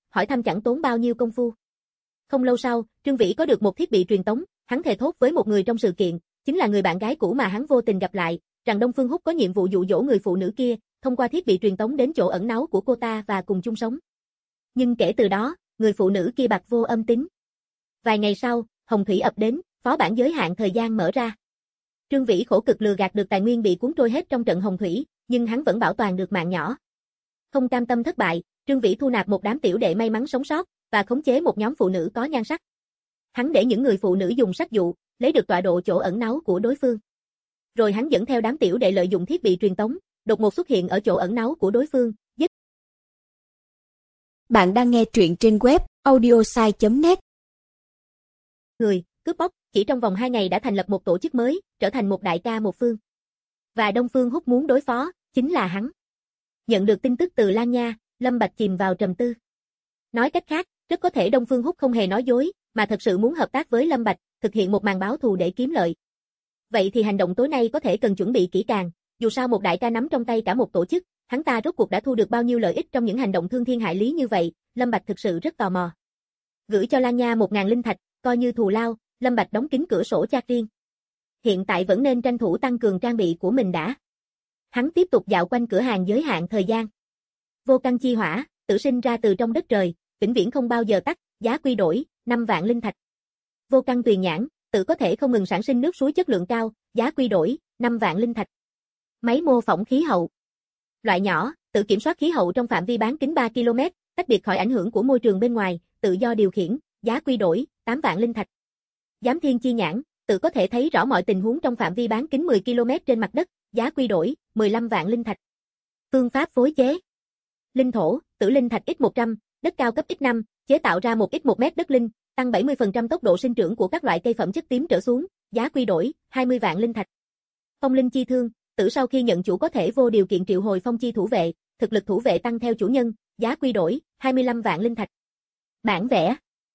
hỏi thăm chẳng tốn bao nhiêu công phu. Không lâu sau, Trương Vĩ có được một thiết bị truyền tống, hắn thề thốt với một người trong sự kiện, chính là người bạn gái cũ mà hắn vô tình gặp lại, rằng Đông Phương Húc có nhiệm vụ dụ dỗ người phụ nữ kia, thông qua thiết bị truyền tống đến chỗ ẩn náu của cô ta và cùng chung sống. Nhưng kể từ đó, người phụ nữ kia bạc vô âm tín. Vài ngày sau, hồng thủy ập đến, phó bản giới hạn thời gian mở ra. Trương Vĩ khổ cực lừa gạt được tài nguyên bị cuốn trôi hết trong trận hồng thủy, nhưng hắn vẫn bảo toàn được mạng nhỏ. Không cam tâm thất bại, Trương Vĩ thu nạp một đám tiểu đệ may mắn sống sót và khống chế một nhóm phụ nữ có nhan sắc. Hắn để những người phụ nữ dùng sắc dụ, lấy được tọa độ chỗ ẩn náu của đối phương. Rồi hắn dẫn theo đám tiểu đệ lợi dụng thiết bị truyền tống, đột ngột xuất hiện ở chỗ ẩn náu của đối phương, giết. Bạn đang nghe truyện trên web audiosai.net. Người, cướp bóc, chỉ trong vòng 2 ngày đã thành lập một tổ chức mới, trở thành một đại ca một phương. Và Đông Phương Húc muốn đối phó, chính là hắn. Nhận được tin tức từ Lan Nha, Lâm Bạch chìm vào trầm tư. Nói cách khác, rất có thể Đông Phương Húc không hề nói dối, mà thật sự muốn hợp tác với Lâm Bạch, thực hiện một màn báo thù để kiếm lợi. Vậy thì hành động tối nay có thể cần chuẩn bị kỹ càng, dù sao một đại ca nắm trong tay cả một tổ chức, hắn ta rốt cuộc đã thu được bao nhiêu lợi ích trong những hành động thương thiên hại lý như vậy, Lâm Bạch thực sự rất tò mò. Gửi cho Lan Nha 1000 linh thạch, coi như thù lao, Lâm Bạch đóng kín cửa sổ chat riêng. Hiện tại vẫn nên tranh thủ tăng cường trang bị của mình đã. Hắn tiếp tục dạo quanh cửa hàng giới hạn thời gian. Vô căn chi hỏa, tự sinh ra từ trong đất trời, vĩnh viễn không bao giờ tắt, giá quy đổi, 5 vạn linh thạch. Vô căn tuyền nhãn, tự có thể không ngừng sản sinh nước suối chất lượng cao, giá quy đổi, 5 vạn linh thạch. Máy mô phỏng khí hậu. Loại nhỏ, tự kiểm soát khí hậu trong phạm vi bán kính 3 km, tách biệt khỏi ảnh hưởng của môi trường bên ngoài, tự do điều khiển, giá quy đổi, 8 vạn linh thạch. Giám thiên chi nhãn, tự có thể thấy rõ mọi tình huống trong phạm vi bán kính 10 km trên mặt đất, giá quy đổi, 15 vạn linh thạch. Phương pháp phối chế. Linh thổ, tử linh thạch X100, đất cao cấp X5, chế tạo ra một X1 mét đất linh, tăng 70% tốc độ sinh trưởng của các loại cây phẩm chất tím trở xuống, giá quy đổi, 20 vạn linh thạch. Phong linh chi thương, tử sau khi nhận chủ có thể vô điều kiện triệu hồi phong chi thủ vệ, thực lực thủ vệ tăng theo chủ nhân, giá quy đổi, 25 vạn linh thạch. Bản vẽ.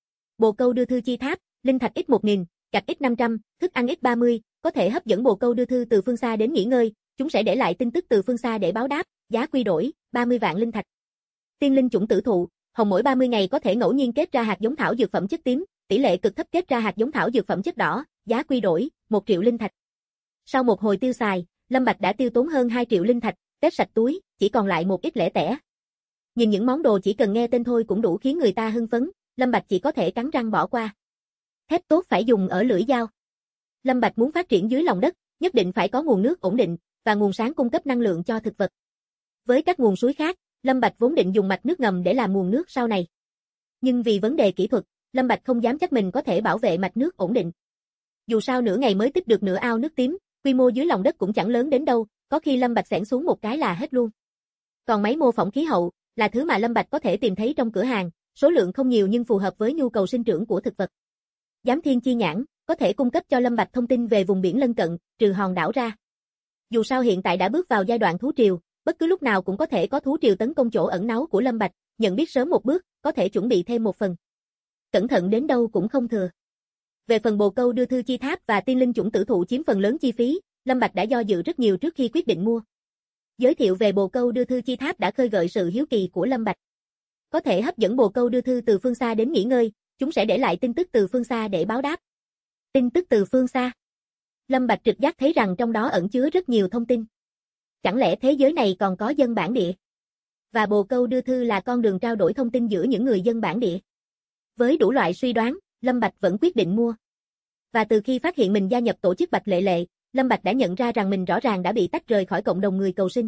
Bồ câu đưa thư chi tháp, linh thạch X1000, gạch X500, thức ăn X30, có thể hấp dẫn bồ câu đưa thư từ phương xa đến nghỉ ngơi, chúng sẽ để lại tin tức từ phương xa để báo đáp, giá quy đổi, 30 vạn linh thạch. Tiên linh chủng tử thụ, hồng mỗi 30 ngày có thể ngẫu nhiên kết ra hạt giống thảo dược phẩm chất tím, tỷ lệ cực thấp kết ra hạt giống thảo dược phẩm chất đỏ, giá quy đổi, 1 triệu linh thạch. Sau một hồi tiêu xài, Lâm Bạch đã tiêu tốn hơn 2 triệu linh thạch, tét sạch túi, chỉ còn lại một ít lẻ tẻ. Nhìn những món đồ chỉ cần nghe tên thôi cũng đủ khiến người ta hưng phấn, Lâm Bạch chỉ có thể cắn răng bỏ qua. Thép tốt phải dùng ở lưỡi dao. Lâm Bạch muốn phát triển dưới lòng đất, nhất định phải có nguồn nước ổn định và nguồn sáng cung cấp năng lượng cho thực vật. Với các nguồn suối khác, Lâm Bạch vốn định dùng mạch nước ngầm để làm nguồn nước sau này. Nhưng vì vấn đề kỹ thuật, Lâm Bạch không dám chắc mình có thể bảo vệ mạch nước ổn định. Dù sao nửa ngày mới tích được nửa ao nước tím, quy mô dưới lòng đất cũng chẳng lớn đến đâu, có khi Lâm Bạch xẻng xuống một cái là hết luôn. Còn máy mô phỏng khí hậu là thứ mà Lâm Bạch có thể tìm thấy trong cửa hàng, số lượng không nhiều nhưng phù hợp với nhu cầu sinh trưởng của thực vật. Giám thiên chi nhãn có thể cung cấp cho Lâm Bạch thông tin về vùng biển lân cận, trừ hòn đảo ra. Dù sao hiện tại đã bước vào giai đoạn thú triều, bất cứ lúc nào cũng có thể có thú triều tấn công chỗ ẩn náu của Lâm Bạch, nhận biết sớm một bước, có thể chuẩn bị thêm một phần. Cẩn thận đến đâu cũng không thừa. Về phần bồ câu đưa thư chi tháp và tiên linh chủng tử thụ chiếm phần lớn chi phí, Lâm Bạch đã do dự rất nhiều trước khi quyết định mua. Giới thiệu về bồ câu đưa thư chi tháp đã khơi gợi sự hiếu kỳ của Lâm Bạch. Có thể hấp dẫn bồ câu đưa thư từ phương xa đến nghỉ ngơi, chúng sẽ để lại tin tức từ phương xa để báo đáp. Tin tức từ phương xa. Lâm Bạch trực giác thấy rằng trong đó ẩn chứa rất nhiều thông tin. Chẳng lẽ thế giới này còn có dân bản địa? Và bồ câu đưa thư là con đường trao đổi thông tin giữa những người dân bản địa. Với đủ loại suy đoán, Lâm Bạch vẫn quyết định mua. Và từ khi phát hiện mình gia nhập tổ chức Bạch Lệ Lệ, Lâm Bạch đã nhận ra rằng mình rõ ràng đã bị tách rời khỏi cộng đồng người cầu sinh.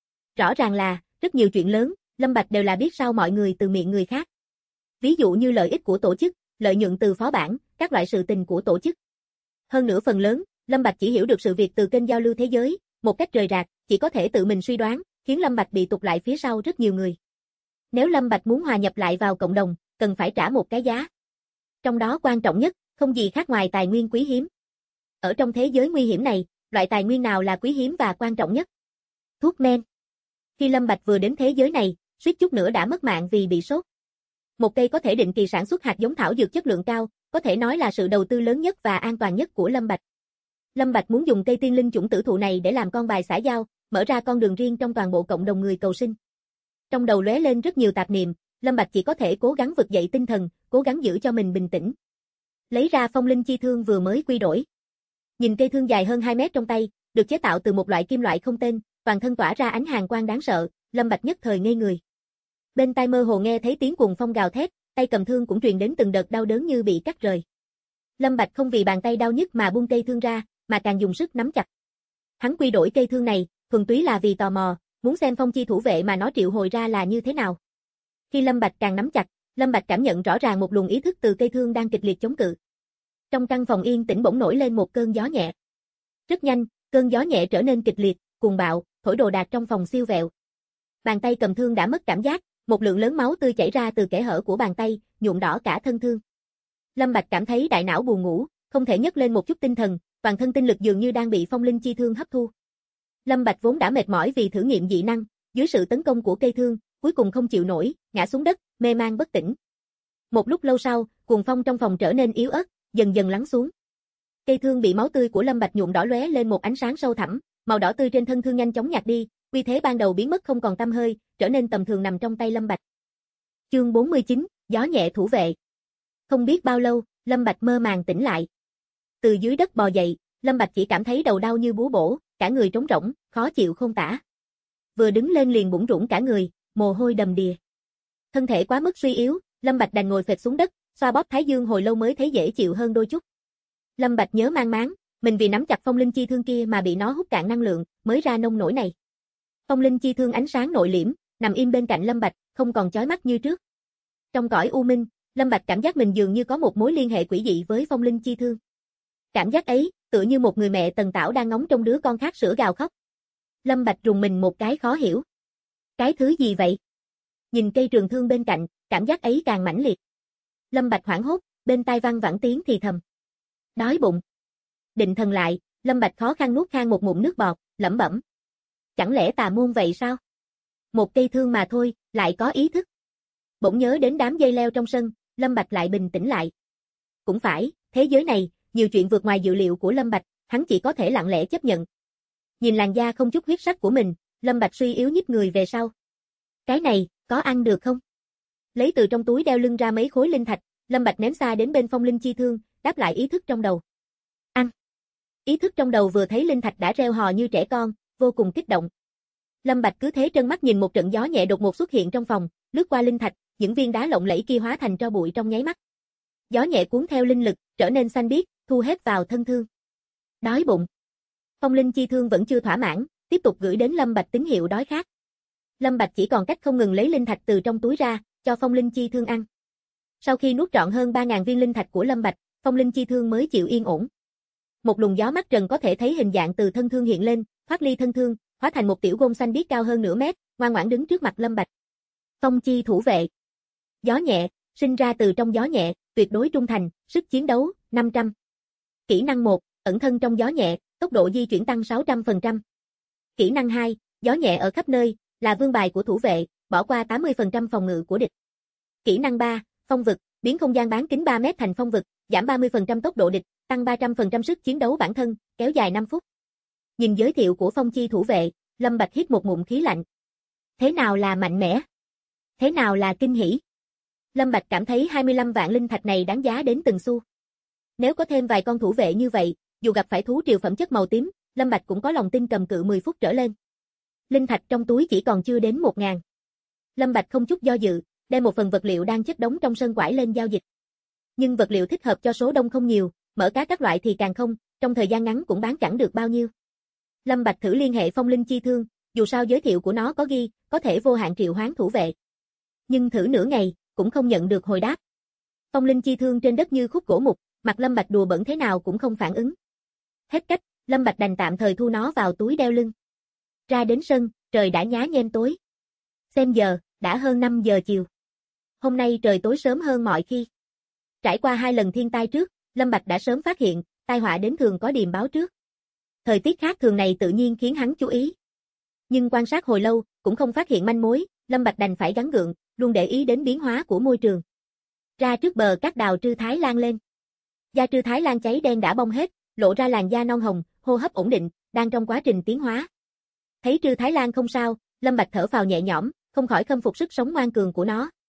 Rõ ràng là, rất nhiều chuyện lớn, Lâm Bạch đều là biết sau mọi người từ miệng người khác. Ví dụ như lợi ích của tổ chức, lợi nhuận từ phó bản, các loại sự tình của tổ chức. Hơn nữa phần lớn, Lâm Bạch chỉ hiểu được sự việc từ kênh giao lưu thế giới, một cách rời rạc, chỉ có thể tự mình suy đoán, khiến Lâm Bạch bị tụt lại phía sau rất nhiều người. Nếu Lâm Bạch muốn hòa nhập lại vào cộng đồng, cần phải trả một cái giá. Trong đó quan trọng nhất, không gì khác ngoài tài nguyên quý hiếm. Ở trong thế giới nguy hiểm này, loại tài nguyên nào là quý hiếm và quan trọng nhất? Thuốc men. Khi Lâm Bạch vừa đến thế giới này, suýt chút nữa đã mất mạng vì bị sốt. Một cây có thể định kỳ sản xuất hạt giống thảo dược chất lượng cao, có thể nói là sự đầu tư lớn nhất và an toàn nhất của Lâm Bạch. Lâm Bạch muốn dùng cây tiên linh chủng tử thụ này để làm con bài xã giao, mở ra con đường riêng trong toàn bộ cộng đồng người cầu sinh. Trong đầu lóe lên rất nhiều tạp niệm, Lâm Bạch chỉ có thể cố gắng vực dậy tinh thần, cố gắng giữ cho mình bình tĩnh. Lấy ra phong linh chi thương vừa mới quy đổi. Nhìn cây thương dài hơn 2 mét trong tay, được chế tạo từ một loại kim loại không tên, toàn thân tỏa ra ánh hàn quang đáng sợ, Lâm Bạch nhất thời ngây người. Bên tai mơ hồ nghe thấy tiếng cuồng phong gào thét, tay cầm thương cũng truyền đến từng đợt đau đớn như bị cắt rời. Lâm Bạch không vì bàn tay đau nhức mà buông cây thương ra, mà càng dùng sức nắm chặt. Hắn quy đổi cây thương này, thuần túy là vì tò mò, muốn xem phong chi thủ vệ mà nó triệu hồi ra là như thế nào. Khi Lâm Bạch càng nắm chặt, Lâm Bạch cảm nhận rõ ràng một luồng ý thức từ cây thương đang kịch liệt chống cự. Trong căn phòng yên tĩnh bỗng nổi lên một cơn gió nhẹ. Rất nhanh, cơn gió nhẹ trở nên kịch liệt, cuồng bạo, thổi đồ đạc trong phòng siêu vẹo. Bàn tay cầm thương đã mất cảm giác, một lượng lớn máu tươi chảy ra từ kẽ hở của bàn tay, nhuộm đỏ cả thân thương. Lâm Bạch cảm thấy đại não buồn ngủ, không thể nhấc lên một chút tinh thần, toàn thân tinh lực dường như đang bị phong linh chi thương hấp thu. Lâm Bạch vốn đã mệt mỏi vì thử nghiệm dị năng, dưới sự tấn công của cây thương, cuối cùng không chịu nổi, ngã xuống đất, mê man bất tỉnh. Một lúc lâu sau, cuồng phong trong phòng trở nên yếu ớt, dần dần lắng xuống. Cây thương bị máu tươi của Lâm Bạch nhuộm đỏ lóe lên một ánh sáng sâu thẳm, màu đỏ tươi trên thân thương nhanh chóng nhạt đi, uy thế ban đầu biến mất không còn tăm hơi, trở nên tầm thường nằm trong tay Lâm Bạch. Chương 49, gió nhẹ thủ vệ. Không biết bao lâu, Lâm Bạch mơ màng tỉnh lại. Từ dưới đất bò dậy, Lâm Bạch chỉ cảm thấy đầu đau như búa bổ, cả người trống rỗng, khó chịu khôn tả. Vừa đứng lên liền bủn rủn cả người, mồ hôi đầm đìa. Thân thể quá mức suy yếu, Lâm Bạch đành ngồi phịch xuống đất, xoa bóp thái dương hồi lâu mới thấy dễ chịu hơn đôi chút. Lâm Bạch nhớ mang máng, mình vì nắm chặt phong linh chi thương kia mà bị nó hút cạn năng lượng, mới ra nông nổi này. Phong linh chi thương ánh sáng nội liễm, nằm im bên cạnh Lâm Bạch, không còn chói mắt như trước. Trong cõi u minh, Lâm Bạch cảm giác mình dường như có một mối liên hệ quỷ dị với phong linh chi thương. Cảm giác ấy, tựa như một người mẹ tần tảo đang ngóng trông đứa con khác sữa gào khóc. Lâm Bạch rùng mình một cái khó hiểu. Cái thứ gì vậy? Nhìn cây trường thương bên cạnh, cảm giác ấy càng mãnh liệt. Lâm Bạch hoảng hốt, bên tai vang vẳng tiếng thì thầm. Đói bụng. Định thần lại, Lâm Bạch khó khăn nuốt khan một ngụm nước bọt, lẩm bẩm. Chẳng lẽ tà môn vậy sao? Một cây thương mà thôi, lại có ý thức. Bỗng nhớ đến đám dây leo trong sân, Lâm Bạch lại bình tĩnh lại. Cũng phải, thế giới này, nhiều chuyện vượt ngoài dự liệu của Lâm Bạch, hắn chỉ có thể lặng lẽ chấp nhận. Nhìn làn da không chút huyết sắc của mình, Lâm Bạch suy yếu nhích người về sau. Cái này, có ăn được không? Lấy từ trong túi đeo lưng ra mấy khối linh thạch, Lâm Bạch ném xa đến bên phong linh chi thương, đáp lại ý thức trong đầu. Ăn. Ý thức trong đầu vừa thấy linh thạch đã reo hò như trẻ con, vô cùng kích động. Lâm Bạch cứ thế trân mắt nhìn một trận gió nhẹ đột ngột xuất hiện trong phòng, lướt qua linh thạch, những viên đá lộng lẫy kia hóa thành tro bụi trong nháy mắt. Gió nhẹ cuốn theo linh lực, trở nên xanh biếc, thu hết vào thân thương. Đói bụng. Phong linh chi thương vẫn chưa thỏa mãn, tiếp tục gửi đến Lâm Bạch tín hiệu đói khát. Lâm Bạch chỉ còn cách không ngừng lấy linh thạch từ trong túi ra, cho phong linh chi thương ăn. Sau khi nuốt trọn hơn 3.000 viên linh thạch của Lâm Bạch, phong linh chi thương mới chịu yên ổn. Một luồng gió mắt trần có thể thấy hình dạng từ thân thương hiện lên, thoát ly thân thương, hóa thành một tiểu gôm xanh biếc cao hơn nửa mét, ngoan ngoãn đứng trước mặt Lâm Bạch. Phong chi thủ vệ. Gió nhẹ, sinh ra từ trong gió nhẹ, tuyệt đối trung thành, sức chiến đấu, 500. Kỹ năng 1, ẩn thân trong gió nhẹ, tốc độ di chuyển tăng 600%. Kỹ năng 2, gió nhẹ ở khắp nơi, là vương bài của thủ vệ, bỏ qua 80% phòng ngự của địch. Kỹ năng 3, phong vực, biến không gian bán kính 3 mét thành phong vực, giảm 30% tốc độ địch, tăng 300% sức chiến đấu bản thân, kéo dài 5 phút. Nhìn giới thiệu của phong chi thủ vệ, Lâm Bạch hít một ngụm khí lạnh. Thế nào là mạnh mẽ? Thế nào là kinh hỉ? Lâm Bạch cảm thấy 25 vạn linh thạch này đáng giá đến từng xu. Nếu có thêm vài con thủ vệ như vậy, dù gặp phải thú triều phẩm chất màu tím, Lâm Bạch cũng có lòng tin cầm cự 10 phút trở lên. Linh thạch trong túi chỉ còn chưa đến 1.000. Lâm Bạch không chút do dự, đem một phần vật liệu đang chất đống trong sân quải lên giao dịch. Nhưng vật liệu thích hợp cho số đông không nhiều, mỡ cá các loại thì càng không, trong thời gian ngắn cũng bán chẳng được bao nhiêu. Lâm Bạch thử liên hệ phong linh chi thương, dù sao giới thiệu của nó có ghi, có thể vô hạn triệu hoán thủ vệ. Nhưng thử nửa ngày, cũng không nhận được hồi đáp. Phong linh chi thương trên đất như khúc gỗ mục, mặt Lâm Bạch đùa bẩn thế nào cũng không phản ứng. Hết cách, Lâm Bạch đành tạm thời thu nó vào túi đeo lưng. Ra đến sân, trời đã nhá nhem tối. Xem giờ, đã hơn 5 giờ chiều. Hôm nay trời tối sớm hơn mọi khi. Trải qua 2 lần thiên tai trước, Lâm Bạch đã sớm phát hiện, tai họa đến thường có điềm báo trước. Thời tiết khác thường này tự nhiên khiến hắn chú ý. Nhưng quan sát hồi lâu, cũng không phát hiện manh mối, Lâm Bạch đành phải gắng gượng, luôn để ý đến biến hóa của môi trường. Ra trước bờ các đào trư thái lan lên. Da trư thái lan cháy đen đã bong hết, lộ ra làn da non hồng, hô hấp ổn định, đang trong quá trình tiến hóa. Thấy trư thái lan không sao, Lâm Bạch thở phào nhẹ nhõm, không khỏi khâm phục sức sống ngoan cường của nó.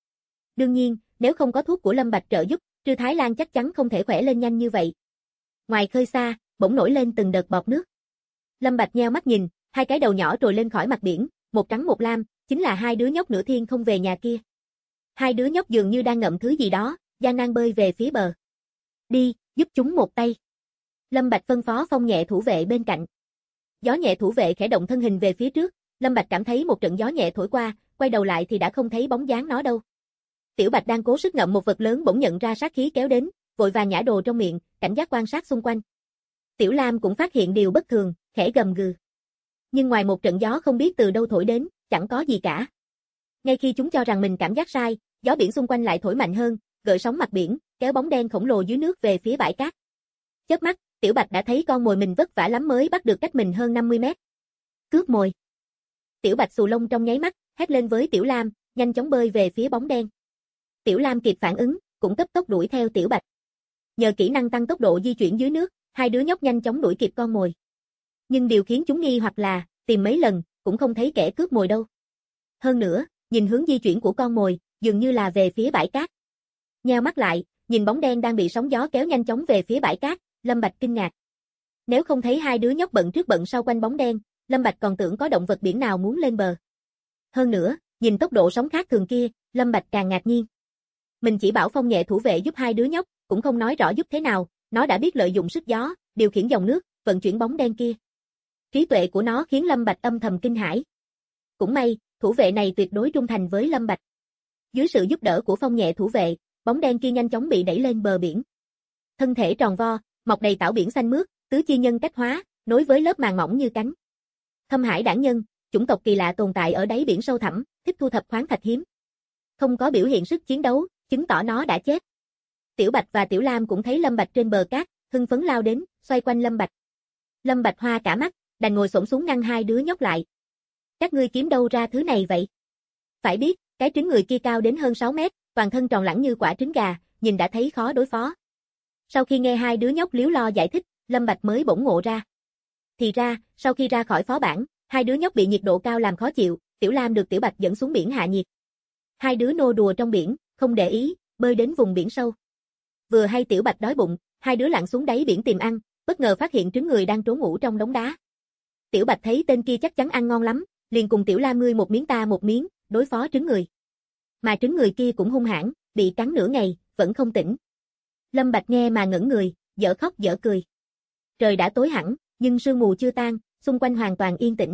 Đương nhiên, nếu không có thuốc của Lâm Bạch trợ giúp, Trư Thái Lan chắc chắn không thể khỏe lên nhanh như vậy. Ngoài khơi xa, bỗng nổi lên từng đợt bọt nước. Lâm Bạch nheo mắt nhìn, hai cái đầu nhỏ trồi lên khỏi mặt biển, một trắng một lam, chính là hai đứa nhóc nửa thiên không về nhà kia. Hai đứa nhóc dường như đang ngậm thứ gì đó, gian nan bơi về phía bờ. Đi, giúp chúng một tay. Lâm Bạch phân phó Phong Nhẹ thủ vệ bên cạnh. Gió Nhẹ thủ vệ khẽ động thân hình về phía trước, Lâm Bạch cảm thấy một trận gió nhẹ thổi qua, quay đầu lại thì đã không thấy bóng dáng nó đâu. Tiểu Bạch đang cố sức ngậm một vật lớn bỗng nhận ra sát khí kéo đến, vội vàng nhả đồ trong miệng, cảnh giác quan sát xung quanh. Tiểu Lam cũng phát hiện điều bất thường, khẽ gầm gừ. Nhưng ngoài một trận gió không biết từ đâu thổi đến, chẳng có gì cả. Ngay khi chúng cho rằng mình cảm giác sai, gió biển xung quanh lại thổi mạnh hơn, gợn sóng mặt biển, kéo bóng đen khổng lồ dưới nước về phía bãi cát. Chớp mắt, Tiểu Bạch đã thấy con mồi mình vất vả lắm mới bắt được cách mình hơn 50 mét. Cướp mồi. Tiểu Bạch xù lông trong nháy mắt, hét lên với Tiểu Lam, nhanh chóng bơi về phía bóng đen. Tiểu Lam kịp phản ứng, cũng cấp tốc đuổi theo Tiểu Bạch. Nhờ kỹ năng tăng tốc độ di chuyển dưới nước, hai đứa nhóc nhanh chóng đuổi kịp con mồi. Nhưng điều khiến chúng nghi hoặc là, tìm mấy lần, cũng không thấy kẻ cướp mồi đâu. Hơn nữa, nhìn hướng di chuyển của con mồi, dường như là về phía bãi cát. Nheo mắt lại, nhìn bóng đen đang bị sóng gió kéo nhanh chóng về phía bãi cát, Lâm Bạch kinh ngạc. Nếu không thấy hai đứa nhóc bận trước bận sau quanh bóng đen, Lâm Bạch còn tưởng có động vật biển nào muốn lên bờ. Hơn nữa, nhìn tốc độ sóng khác thường kia, Lâm Bạch càng ngạc nhiên. Mình chỉ bảo Phong Nhẹ thủ vệ giúp hai đứa nhóc, cũng không nói rõ giúp thế nào, nó đã biết lợi dụng sức gió, điều khiển dòng nước, vận chuyển bóng đen kia. Trí tuệ của nó khiến Lâm Bạch âm thầm kinh hãi. Cũng may, thủ vệ này tuyệt đối trung thành với Lâm Bạch. Dưới sự giúp đỡ của Phong Nhẹ thủ vệ, bóng đen kia nhanh chóng bị đẩy lên bờ biển. Thân thể tròn vo, mọc đầy tảo biển xanh mướt, tứ chi nhân cách hóa, nối với lớp màng mỏng như cánh. Thâm Hải đản nhân, chủng tộc kỳ lạ tồn tại ở đáy biển sâu thẳm, thích thu thập khoáng thạch hiếm. Không có biểu hiện sức chiến đấu, chứng tỏ nó đã chết. Tiểu Bạch và Tiểu Lam cũng thấy Lâm Bạch trên bờ cát, hưng phấn lao đến, xoay quanh Lâm Bạch. Lâm Bạch hoa cả mắt, đành ngồi xổm xuống ngăn hai đứa nhóc lại. Các ngươi kiếm đâu ra thứ này vậy? Phải biết, cái trứng người kia cao đến hơn 6 mét, toàn thân tròn lẳng như quả trứng gà, nhìn đã thấy khó đối phó. Sau khi nghe hai đứa nhóc líu lo giải thích, Lâm Bạch mới bỗng ngộ ra. Thì ra, sau khi ra khỏi phó bản, hai đứa nhóc bị nhiệt độ cao làm khó chịu, Tiểu Lam được Tiểu Bạch dẫn xuống biển hạ nhiệt. Hai đứa nô đùa trong biển, không để ý, bơi đến vùng biển sâu. Vừa hay Tiểu Bạch đói bụng, hai đứa lặn xuống đáy biển tìm ăn, bất ngờ phát hiện trứng người đang trốn ngủ trong đống đá. Tiểu Bạch thấy tên kia chắc chắn ăn ngon lắm, liền cùng Tiểu Lam ngươi một miếng ta một miếng, đối phó trứng người. Mà trứng người kia cũng hung hãn, bị cắn nửa ngày, vẫn không tỉnh. Lâm Bạch nghe mà ngẩn người, dở khóc dở cười. Trời đã tối hẳn, nhưng sương mù chưa tan, xung quanh hoàn toàn yên tĩnh.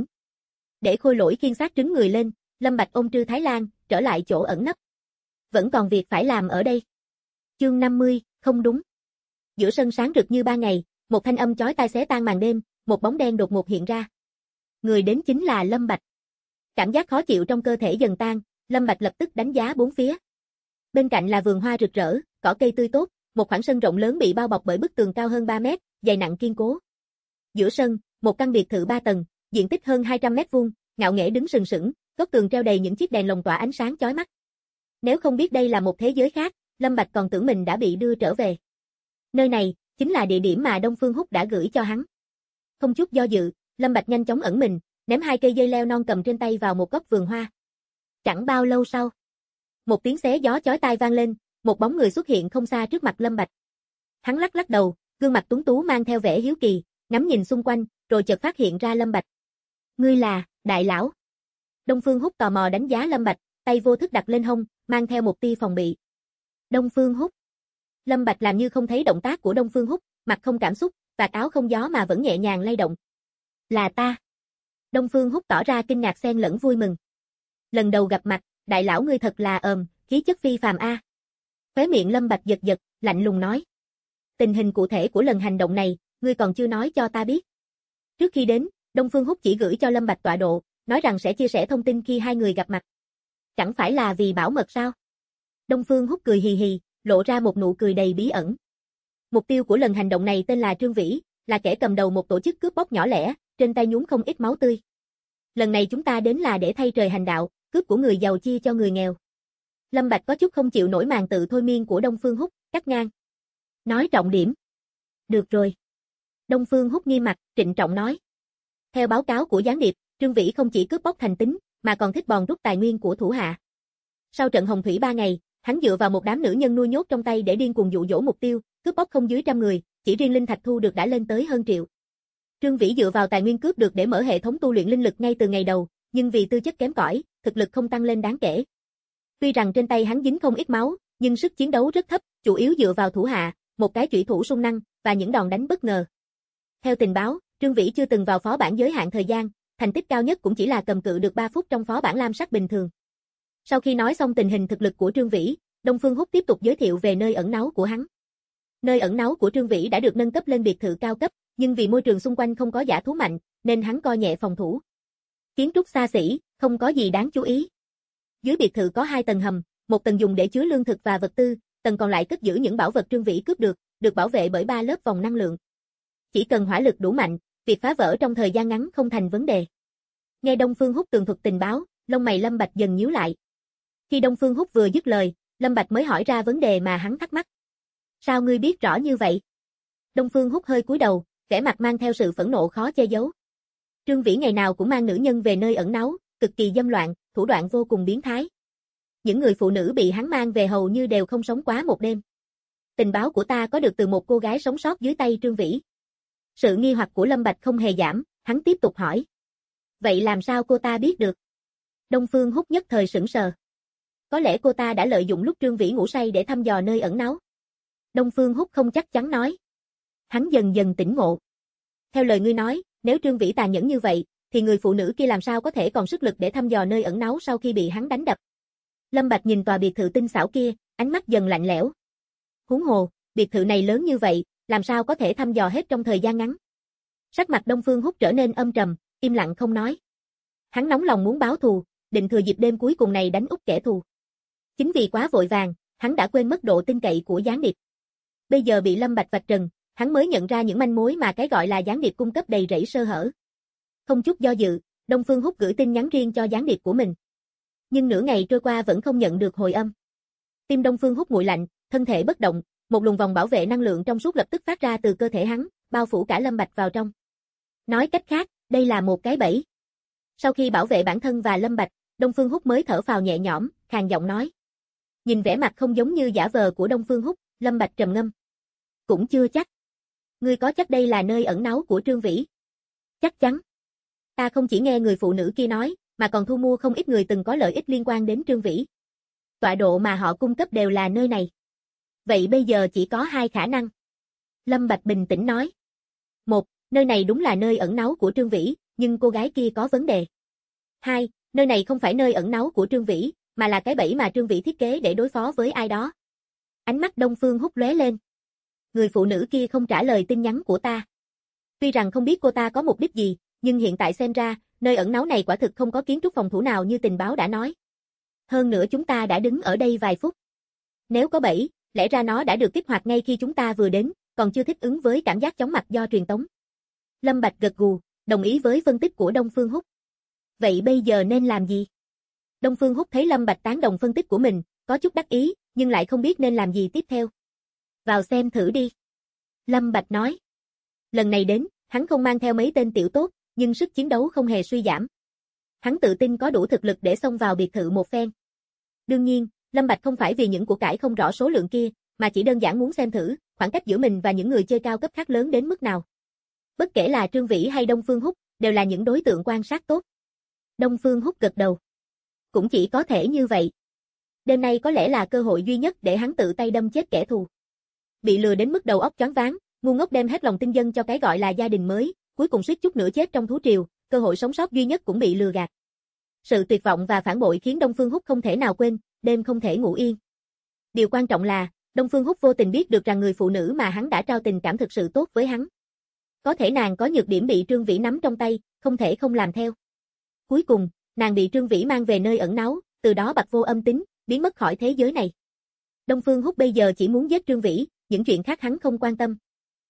Để Khôi Lỗi khiêng xác trứng người lên, Lâm Bạch ôm Trư Thái Lan, trở lại chỗ ẩn nấp. Vẫn còn việc phải làm ở đây. Chương 50, không đúng. Giữa sân sáng rực như ban ngày, một thanh âm chói tai xé tan màn đêm, một bóng đen đột ngột hiện ra. Người đến chính là Lâm Bạch. Cảm giác khó chịu trong cơ thể dần tan, Lâm Bạch lập tức đánh giá bốn phía. Bên cạnh là vườn hoa rực rỡ, cỏ cây tươi tốt, một khoảng sân rộng lớn bị bao bọc bởi bức tường cao hơn 3 mét, dày nặng kiên cố. Giữa sân, một căn biệt thự 3 tầng, diện tích hơn 200 mét vuông, ngạo nghễ đứng sừng sững, góc tường treo đầy những chiếc đèn lồng tỏa ánh sáng chói mắt. Nếu không biết đây là một thế giới khác, Lâm Bạch còn tưởng mình đã bị đưa trở về. Nơi này chính là địa điểm mà Đông Phương Húc đã gửi cho hắn. Không chút do dự, Lâm Bạch nhanh chóng ẩn mình, ném 2 cây dây leo non cầm trên tay vào một góc vườn hoa. Chẳng bao lâu sau, một tiếng xé gió chói tai vang lên, một bóng người xuất hiện không xa trước mặt Lâm Bạch. Hắn lắc lắc đầu, gương mặt tuấn tú mang theo vẻ hiếu kỳ, ngắm nhìn xung quanh, rồi chợt phát hiện ra Lâm Bạch. Ngươi là, đại lão. Đông Phương Húc tò mò đánh giá Lâm Bạch, tay vô thức đặt lên hông, mang theo một tia phòng bị. Đông Phương Húc. Lâm Bạch làm như không thấy động tác của Đông Phương Húc, mặt không cảm xúc, vạt áo không gió mà vẫn nhẹ nhàng lay động. Là ta. Đông Phương Húc tỏ ra kinh ngạc xen lẫn vui mừng. Lần đầu gặp mặt, đại lão ngươi thật là khí chất phi phàm a. Khóe miệng Lâm Bạch giật giật, lạnh lùng nói. Tình hình cụ thể của lần hành động này, ngươi còn chưa nói cho ta biết. Trước khi đến, Đông Phương Húc chỉ gửi cho Lâm Bạch tọa độ, nói rằng sẽ chia sẻ thông tin khi hai người gặp mặt. Chẳng phải là vì bảo mật sao? Đông Phương Húc cười hì hì, lộ ra một nụ cười đầy bí ẩn. Mục tiêu của lần hành động này tên là Trương Vĩ, là kẻ cầm đầu một tổ chức cướp bóc nhỏ lẻ, trên tay nhúng không ít máu tươi. Lần này chúng ta đến là để thay trời hành đạo, cướp của người giàu chia cho người nghèo. Lâm Bạch có chút không chịu nổi màn tự thôi miên của Đông Phương Húc, cắt ngang. Nói trọng điểm. Được rồi. Đông Phương Húc nghiêm mặt, trịnh trọng nói. Theo báo cáo của gián điệp, Trương Vĩ không chỉ cướp bóc thành tính, mà còn thích bòn rút tài nguyên của thủ hạ. Sau trận hồng thủy 3 ngày, hắn dựa vào một đám nữ nhân nuôi nhốt trong tay để điên cuồng dụ dỗ mục tiêu, cướp bóc không dưới 100 người, chỉ riêng linh thạch thu được đã lên tới hơn triệu. Trương Vĩ dựa vào tài nguyên cướp được để mở hệ thống tu luyện linh lực ngay từ ngày đầu, nhưng vì tư chất kém cỏi, thực lực không tăng lên đáng kể. Tuy rằng trên tay hắn dính không ít máu, nhưng sức chiến đấu rất thấp, chủ yếu dựa vào thủ hạ, một cái chủy thủ sung năng và những đòn đánh bất ngờ. Theo tình báo, Trương Vĩ chưa từng vào phó bản giới hạn thời gian, thành tích cao nhất cũng chỉ là cầm cự được 3 phút trong phó bản lam sắc bình thường. Sau khi nói xong tình hình thực lực của Trương Vĩ, Đông Phương Húc tiếp tục giới thiệu về nơi ẩn náu của hắn. Nơi ẩn náu của Trương Vĩ đã được nâng cấp lên biệt thự cao cấp, nhưng vì môi trường xung quanh không có dã thú mạnh, nên hắn coi nhẹ phòng thủ. Kiến trúc xa xỉ, không có gì đáng chú ý. Dưới biệt thự có 2 tầng hầm, một tầng dùng để chứa lương thực và vật tư, tầng còn lại cất giữ những bảo vật Trương Vĩ cướp được bảo vệ bởi 3 lớp vòng năng lượng. Chỉ cần hỏa lực đủ mạnh, việc phá vỡ trong thời gian ngắn không thành vấn đề. Nghe Đông Phương Húc tường thuật tình báo, lông mày Lâm Bạch dần nhíu lại. Khi Đông Phương Húc vừa dứt lời, Lâm Bạch mới hỏi ra vấn đề mà hắn thắc mắc. Sao ngươi biết rõ như vậy? Đông Phương Húc hơi cúi đầu, vẻ mặt mang theo sự phẫn nộ khó che giấu. Trương Vĩ ngày nào cũng mang nữ nhân về nơi ẩn náu, cực kỳ dâm loạn, thủ đoạn vô cùng biến thái. Những người phụ nữ bị hắn mang về hầu như đều không sống quá một đêm. Tình báo của ta có được từ một cô gái sống sót dưới tay Trương Vĩ. Sự nghi hoặc của Lâm Bạch không hề giảm, hắn tiếp tục hỏi. Vậy làm sao cô ta biết được? Đông Phương Húc nhất thời sững sờ. Có lẽ cô ta đã lợi dụng lúc Trương Vĩ ngủ say để thăm dò nơi ẩn náu. Đông Phương Húc không chắc chắn nói. Hắn dần dần tỉnh ngộ. Theo lời ngươi nói, nếu Trương Vĩ tàn nhẫn như vậy, thì người phụ nữ kia làm sao có thể còn sức lực để thăm dò nơi ẩn náu sau khi bị hắn đánh đập. Lâm Bạch nhìn tòa biệt thự tinh xảo kia, ánh mắt dần lạnh lẽo. Huống hồ, biệt thự này lớn như vậy, làm sao có thể thăm dò hết trong thời gian ngắn. Sắc mặt Đông Phương Húc trở nên âm trầm, im lặng không nói. Hắn nóng lòng muốn báo thù, định thừa dịp đêm cuối cùng này đánh úp kẻ thù. Chính vì quá vội vàng, hắn đã quên mất độ tin cậy của gián điệp. Bây giờ bị Lâm Bạch vạch trần, hắn mới nhận ra những manh mối mà cái gọi là gián điệp cung cấp đầy rẫy sơ hở. Không chút do dự, Đông Phương Húc gửi tin nhắn riêng cho gián điệp của mình. Nhưng nửa ngày trôi qua vẫn không nhận được hồi âm. Tim Đông Phương Húc nguội lạnh, thân thể bất động, một luồng vòng bảo vệ năng lượng trong suốt lập tức phát ra từ cơ thể hắn, bao phủ cả Lâm Bạch vào trong. Nói cách khác, đây là một cái bẫy. Sau khi bảo vệ bản thân và Lâm Bạch, Đông Phương Húc mới thở phào nhẹ nhõm, khàn giọng nói. Nhìn vẻ mặt không giống như giả vờ của Đông Phương Húc, Lâm Bạch trầm ngâm. Cũng chưa chắc. Ngươi có chắc đây là nơi ẩn náu của Trương Vĩ? Chắc chắn. Ta không chỉ nghe người phụ nữ kia nói, mà còn thu mua không ít người từng có lợi ích liên quan đến Trương Vĩ. Tọa độ mà họ cung cấp đều là nơi này. Vậy bây giờ chỉ có 2 khả năng. Lâm Bạch bình tĩnh nói. 1. Nơi này đúng là nơi ẩn náu của Trương Vĩ, nhưng cô gái kia có vấn đề. 2. Nơi này không phải nơi ẩn náu của Trương Vĩ, mà là cái bẫy mà Trương Vĩ thiết kế để đối phó với ai đó. Ánh mắt Đông Phương Húc lóe lên. Người phụ nữ kia không trả lời tin nhắn của ta. Tuy rằng không biết cô ta có mục đích gì, nhưng hiện tại xem ra, nơi ẩn náu này quả thực không có kiến trúc phòng thủ nào như tình báo đã nói. Hơn nữa chúng ta đã đứng ở đây vài phút. Nếu có bẫy, lẽ ra nó đã được kích hoạt ngay khi chúng ta vừa đến, còn chưa thích ứng với cảm giác chóng mặt do truyền tống. Lâm Bạch gật gù, đồng ý với phân tích của Đông Phương Húc. Vậy bây giờ nên làm gì? Đông Phương Húc thấy Lâm Bạch tán đồng phân tích của mình, có chút đắc ý, nhưng lại không biết nên làm gì tiếp theo. Vào xem thử đi. Lâm Bạch nói. Lần này đến, hắn không mang theo mấy tên tiểu tốt, nhưng sức chiến đấu không hề suy giảm. Hắn tự tin có đủ thực lực để xông vào biệt thự một phen. Đương nhiên, Lâm Bạch không phải vì những của cải không rõ số lượng kia, mà chỉ đơn giản muốn xem thử, khoảng cách giữa mình và những người chơi cao cấp khác lớn đến mức nào. Bất kể là Trương Vĩ hay Đông Phương Húc, đều là những đối tượng quan sát tốt. Đông Phương Húc gật đầu. Cũng chỉ có thể như vậy. Đêm nay có lẽ là cơ hội duy nhất để hắn tự tay đâm chết kẻ thù. Bị lừa đến mức đầu óc choáng váng, ngu ngốc đem hết lòng tin dân cho cái gọi là gia đình mới, cuối cùng suýt chút nữa chết trong thú triều, cơ hội sống sót duy nhất cũng bị lừa gạt. Sự tuyệt vọng và phản bội khiến Đông Phương Húc không thể nào quên, đêm không thể ngủ yên. Điều quan trọng là, Đông Phương Húc vô tình biết được rằng người phụ nữ mà hắn đã trao tình cảm thực sự tốt với hắn. Có thể nàng có nhược điểm bị Trương Vĩ nắm trong tay, không thể không làm theo. Cuối cùng, nàng bị Trương Vĩ mang về nơi ẩn náu, từ đó bặt vô âm tính, biến mất khỏi thế giới này. Đông Phương Húc bây giờ chỉ muốn giết Trương Vĩ, những chuyện khác hắn không quan tâm.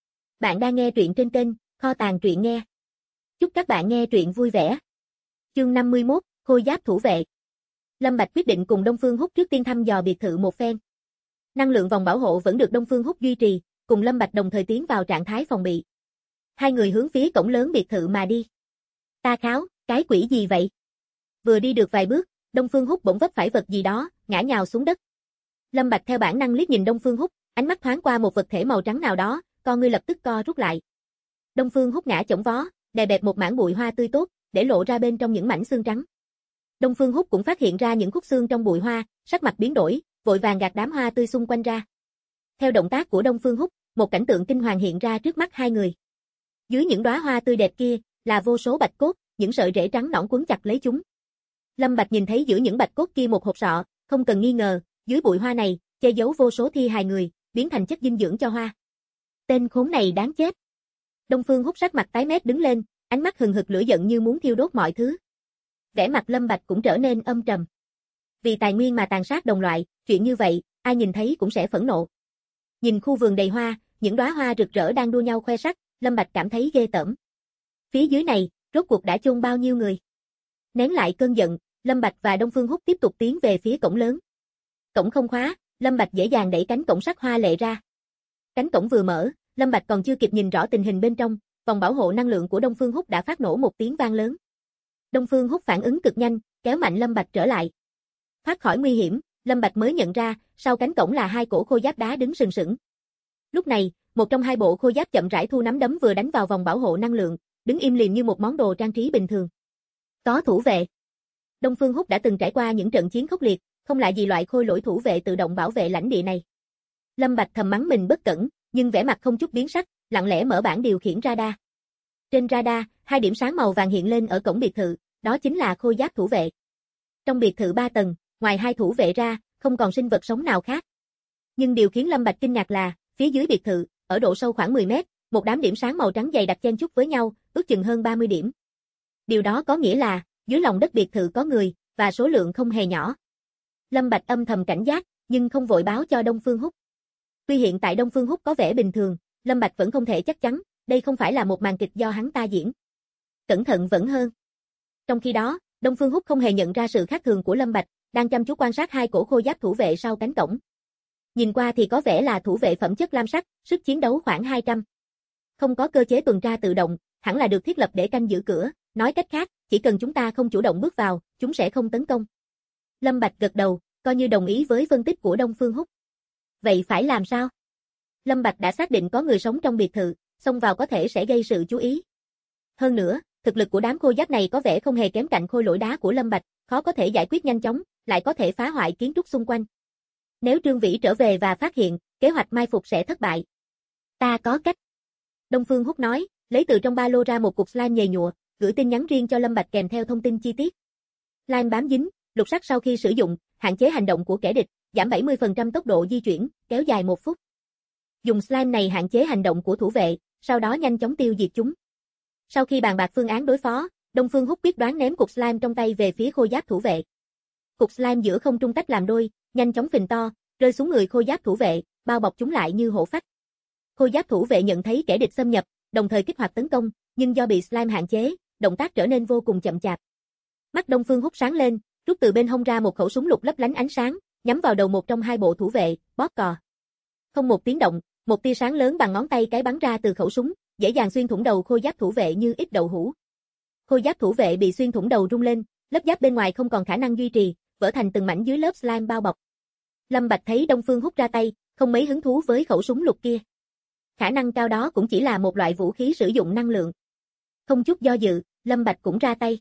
Bạn đang nghe truyện trên kênh Kho Tàng Truyện Nghe. Chúc các bạn nghe truyện vui vẻ. Chương 51, Khôi Giáp Thủ Vệ. Lâm Bạch quyết định cùng Đông Phương Húc trước tiên thăm dò biệt thự một phen. Năng lượng vòng bảo hộ vẫn được Đông Phương Húc duy trì, cùng Lâm Bạch đồng thời tiến vào trạng thái phòng bị. Hai người hướng phía cổng lớn biệt thự mà đi. Ta kháo, cái quỷ gì vậy? Vừa đi được vài bước, Đông Phương Húc bỗng vấp phải vật gì đó, ngã nhào xuống đất. Lâm Bạch theo bản năng liếc nhìn Đông Phương Húc, ánh mắt thoáng qua một vật thể màu trắng nào đó, con ngươi lập tức co rút lại. Đông Phương Húc ngã chổng vó, đè bẹp một mảng bụi hoa tươi tốt, để lộ ra bên trong những mảnh xương trắng. Đông Phương Húc cũng phát hiện ra những khúc xương trong bụi hoa, sắc mặt biến đổi, vội vàng gạt đám hoa tươi xung quanh ra. Theo động tác của Đông Phương Húc, một cảnh tượng kinh hoàng hiện ra trước mắt hai người. Dưới những đóa hoa tươi đẹp kia, là vô số bạch cốt, những sợi rễ trắng nõn quấn chặt lấy chúng. Lâm Bạch nhìn thấy giữa những bạch cốt kia một hộp sọ, không cần nghi ngờ, dưới bụi hoa này, che giấu vô số thi hài người, biến thành chất dinh dưỡng cho hoa. Tên khốn này đáng chết. Đông Phương Húc sắc mặt tái mét đứng lên, ánh mắt hừng hực lửa giận như muốn thiêu đốt mọi thứ. Vẻ mặt Lâm Bạch cũng trở nên âm trầm. Vì tài nguyên mà tàn sát đồng loại, chuyện như vậy, ai nhìn thấy cũng sẽ phẫn nộ. Nhìn khu vườn đầy hoa, những đóa hoa rực rỡ đang đua nhau khoe sắc, Lâm Bạch cảm thấy ghê tởm. Phía dưới này, rốt cuộc đã chôn bao nhiêu người? Nén lại cơn giận, Lâm Bạch và Đông Phương Húc tiếp tục tiến về phía cổng lớn. Cổng không khóa, Lâm Bạch dễ dàng đẩy cánh cổng sắt hoa lệ ra. Cánh cổng vừa mở, Lâm Bạch còn chưa kịp nhìn rõ tình hình bên trong, vòng bảo hộ năng lượng của Đông Phương Húc đã phát nổ một tiếng vang lớn. Đông Phương Húc phản ứng cực nhanh, kéo mạnh Lâm Bạch trở lại. Thoát khỏi nguy hiểm, Lâm Bạch mới nhận ra, sau cánh cổng là hai cổ khôi giáp đá đứng sừng sững. Lúc này, một trong hai bộ khôi giáp chậm rãi thu nắm đấm vừa đánh vào vòng bảo hộ năng lượng, đứng im lìm như một món đồ trang trí bình thường. Có thủ vệ. Đông Phương Húc đã từng trải qua những trận chiến khốc liệt, không lạ gì loại khôi lỗi thủ vệ tự động bảo vệ lãnh địa này. Lâm Bạch thầm mắng mình bất cẩn, nhưng vẻ mặt không chút biến sắc, lặng lẽ mở bảng điều khiển radar. Trên radar, hai điểm sáng màu vàng hiện lên ở cổng biệt thự, đó chính là khôi giáp thủ vệ. Trong biệt thự 3 tầng, ngoài hai thủ vệ ra, không còn sinh vật sống nào khác. Nhưng điều khiến Lâm Bạch kinh ngạc là, phía dưới biệt thự, ở độ sâu khoảng 10 mét, một đám điểm sáng màu trắng dày đặc chen chúc với nhau, ước chừng hơn 30 điểm. Điều đó có nghĩa là, dưới lòng đất biệt thự có người, và số lượng không hề nhỏ. Lâm Bạch âm thầm cảnh giác, nhưng không vội báo cho Đông Phương Húc. Tuy hiện tại Đông Phương Húc có vẻ bình thường, Lâm Bạch vẫn không thể chắc chắn, đây không phải là một màn kịch do hắn ta diễn. Cẩn thận vẫn hơn. Trong khi đó, Đông Phương Húc không hề nhận ra sự khác thường của Lâm Bạch, đang chăm chú quan sát hai cổ khôi giáp thủ vệ sau cánh cổng. Nhìn qua thì có vẻ là thủ vệ phẩm chất lam sắc, sức chiến đấu khoảng 200. Không có cơ chế tuần tra tự động, hẳn là được thiết lập để canh giữ cửa, nói cách khác, chỉ cần chúng ta không chủ động bước vào, chúng sẽ không tấn công. Lâm Bạch gật đầu, coi như đồng ý với phân tích của Đông Phương Húc. Vậy phải làm sao? Lâm Bạch đã xác định có người sống trong biệt thự, xông vào có thể sẽ gây sự chú ý. Hơn nữa, thực lực của đám khôi giáp này có vẻ không hề kém cạnh khôi lỗi đá của Lâm Bạch, khó có thể giải quyết nhanh chóng, lại có thể phá hoại kiến trúc xung quanh. Nếu Trương Vĩ trở về và phát hiện, kế hoạch mai phục sẽ thất bại. Ta có cách. Đông Phương Húc nói, lấy từ trong ba lô ra một cục slime nhầy nhụa, gửi tin nhắn riêng cho Lâm Bạch kèm theo thông tin chi tiết. Slime bám dính, lục sắc sau khi sử dụng, hạn chế hành động của kẻ địch, giảm 70% tốc độ di chuyển, kéo dài 1 phút. Dùng slime này hạn chế hành động của thủ vệ, sau đó nhanh chóng tiêu diệt chúng. Sau khi bàn bạc phương án đối phó, Đông Phương Húc quyết đoán ném cục slime trong tay về phía khôi giáp thủ vệ. Cục slime giữa không trung tách làm đôi, nhanh chóng phình to, rơi xuống người khôi giáp thủ vệ, bao bọc chúng lại như hổ phách. Khôi giáp thủ vệ nhận thấy kẻ địch xâm nhập, đồng thời kích hoạt tấn công, nhưng do bị slime hạn chế, động tác trở nên vô cùng chậm chạp. Mắt Đông Phương Húc sáng lên, rút từ bên hông ra một khẩu súng lục lấp lánh ánh sáng, nhắm vào đầu một trong hai bộ thủ vệ, bóp cò. Không một tiếng động, một tia sáng lớn bằng ngón tay cái bắn ra từ khẩu súng, dễ dàng xuyên thủng đầu khôi giáp thủ vệ như ít đậu hũ. Khôi giáp thủ vệ bị xuyên thủng đầu rung lên, lớp giáp bên ngoài không còn khả năng duy trì, vỡ thành từng mảnh dưới lớp slime bao bọc. Lâm Bạch thấy Đông Phương Húc ra tay, không mấy hứng thú với khẩu súng lục kia. Khả năng cao đó cũng chỉ là một loại vũ khí sử dụng năng lượng. Không chút do dự, Lâm Bạch cũng ra tay.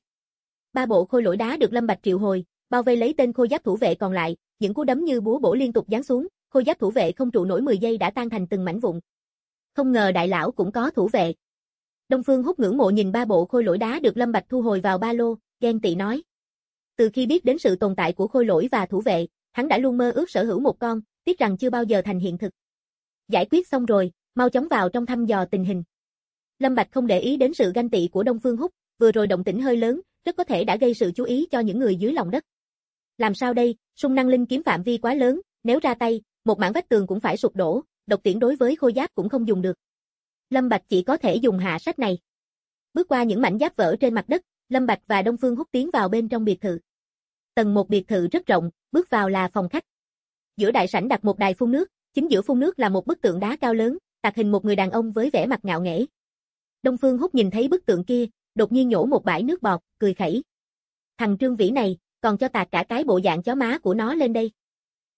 3 bộ khôi lỗi đá được Lâm Bạch triệu hồi, bao vây lấy tên khôi giáp thủ vệ còn lại, những cú đấm như búa bổ liên tục giáng xuống, khôi giáp thủ vệ không trụ nổi 10 giây đã tan thành từng mảnh vụn. Không ngờ đại lão cũng có thủ vệ. Đông Phương Húc ngưỡng mộ nhìn 3 bộ khôi lỗi đá được Lâm Bạch thu hồi vào ba lô, ghen tị nói. Từ khi biết đến sự tồn tại của khôi lỗi và thủ vệ, hắn đã luôn mơ ước sở hữu một con, tiếc rằng chưa bao giờ thành hiện thực. Giải quyết xong rồi, mau chóng vào trong thăm dò tình hình. Lâm Bạch không để ý đến sự ganh tị của Đông Phương Húc, vừa rồi động tĩnh hơi lớn, rất có thể đã gây sự chú ý cho những người dưới lòng đất. Làm sao đây, xung năng linh kiếm phạm vi quá lớn, nếu ra tay, một mảng vách tường cũng phải sụp đổ, độc tiễn đối với khôi giáp cũng không dùng được. Lâm Bạch chỉ có thể dùng hạ sách này. Bước qua những mảnh giáp vỡ trên mặt đất, Lâm Bạch và Đông Phương Húc tiến vào bên trong biệt thự. Tầng 1 biệt thự rất rộng, bước vào là phòng khách. Giữa đại sảnh đặt một đài phun nước, chính giữa phun nước là một bức tượng đá cao lớn, tạc hình một người đàn ông với vẻ mặt ngạo nghễ. Đông Phương Húc nhìn thấy bức tượng kia, đột nhiên nhổ một bãi nước bọt, cười khẩy. Thằng Trương Vĩ này, còn cho tạc cả cái bộ dạng chó má của nó lên đây.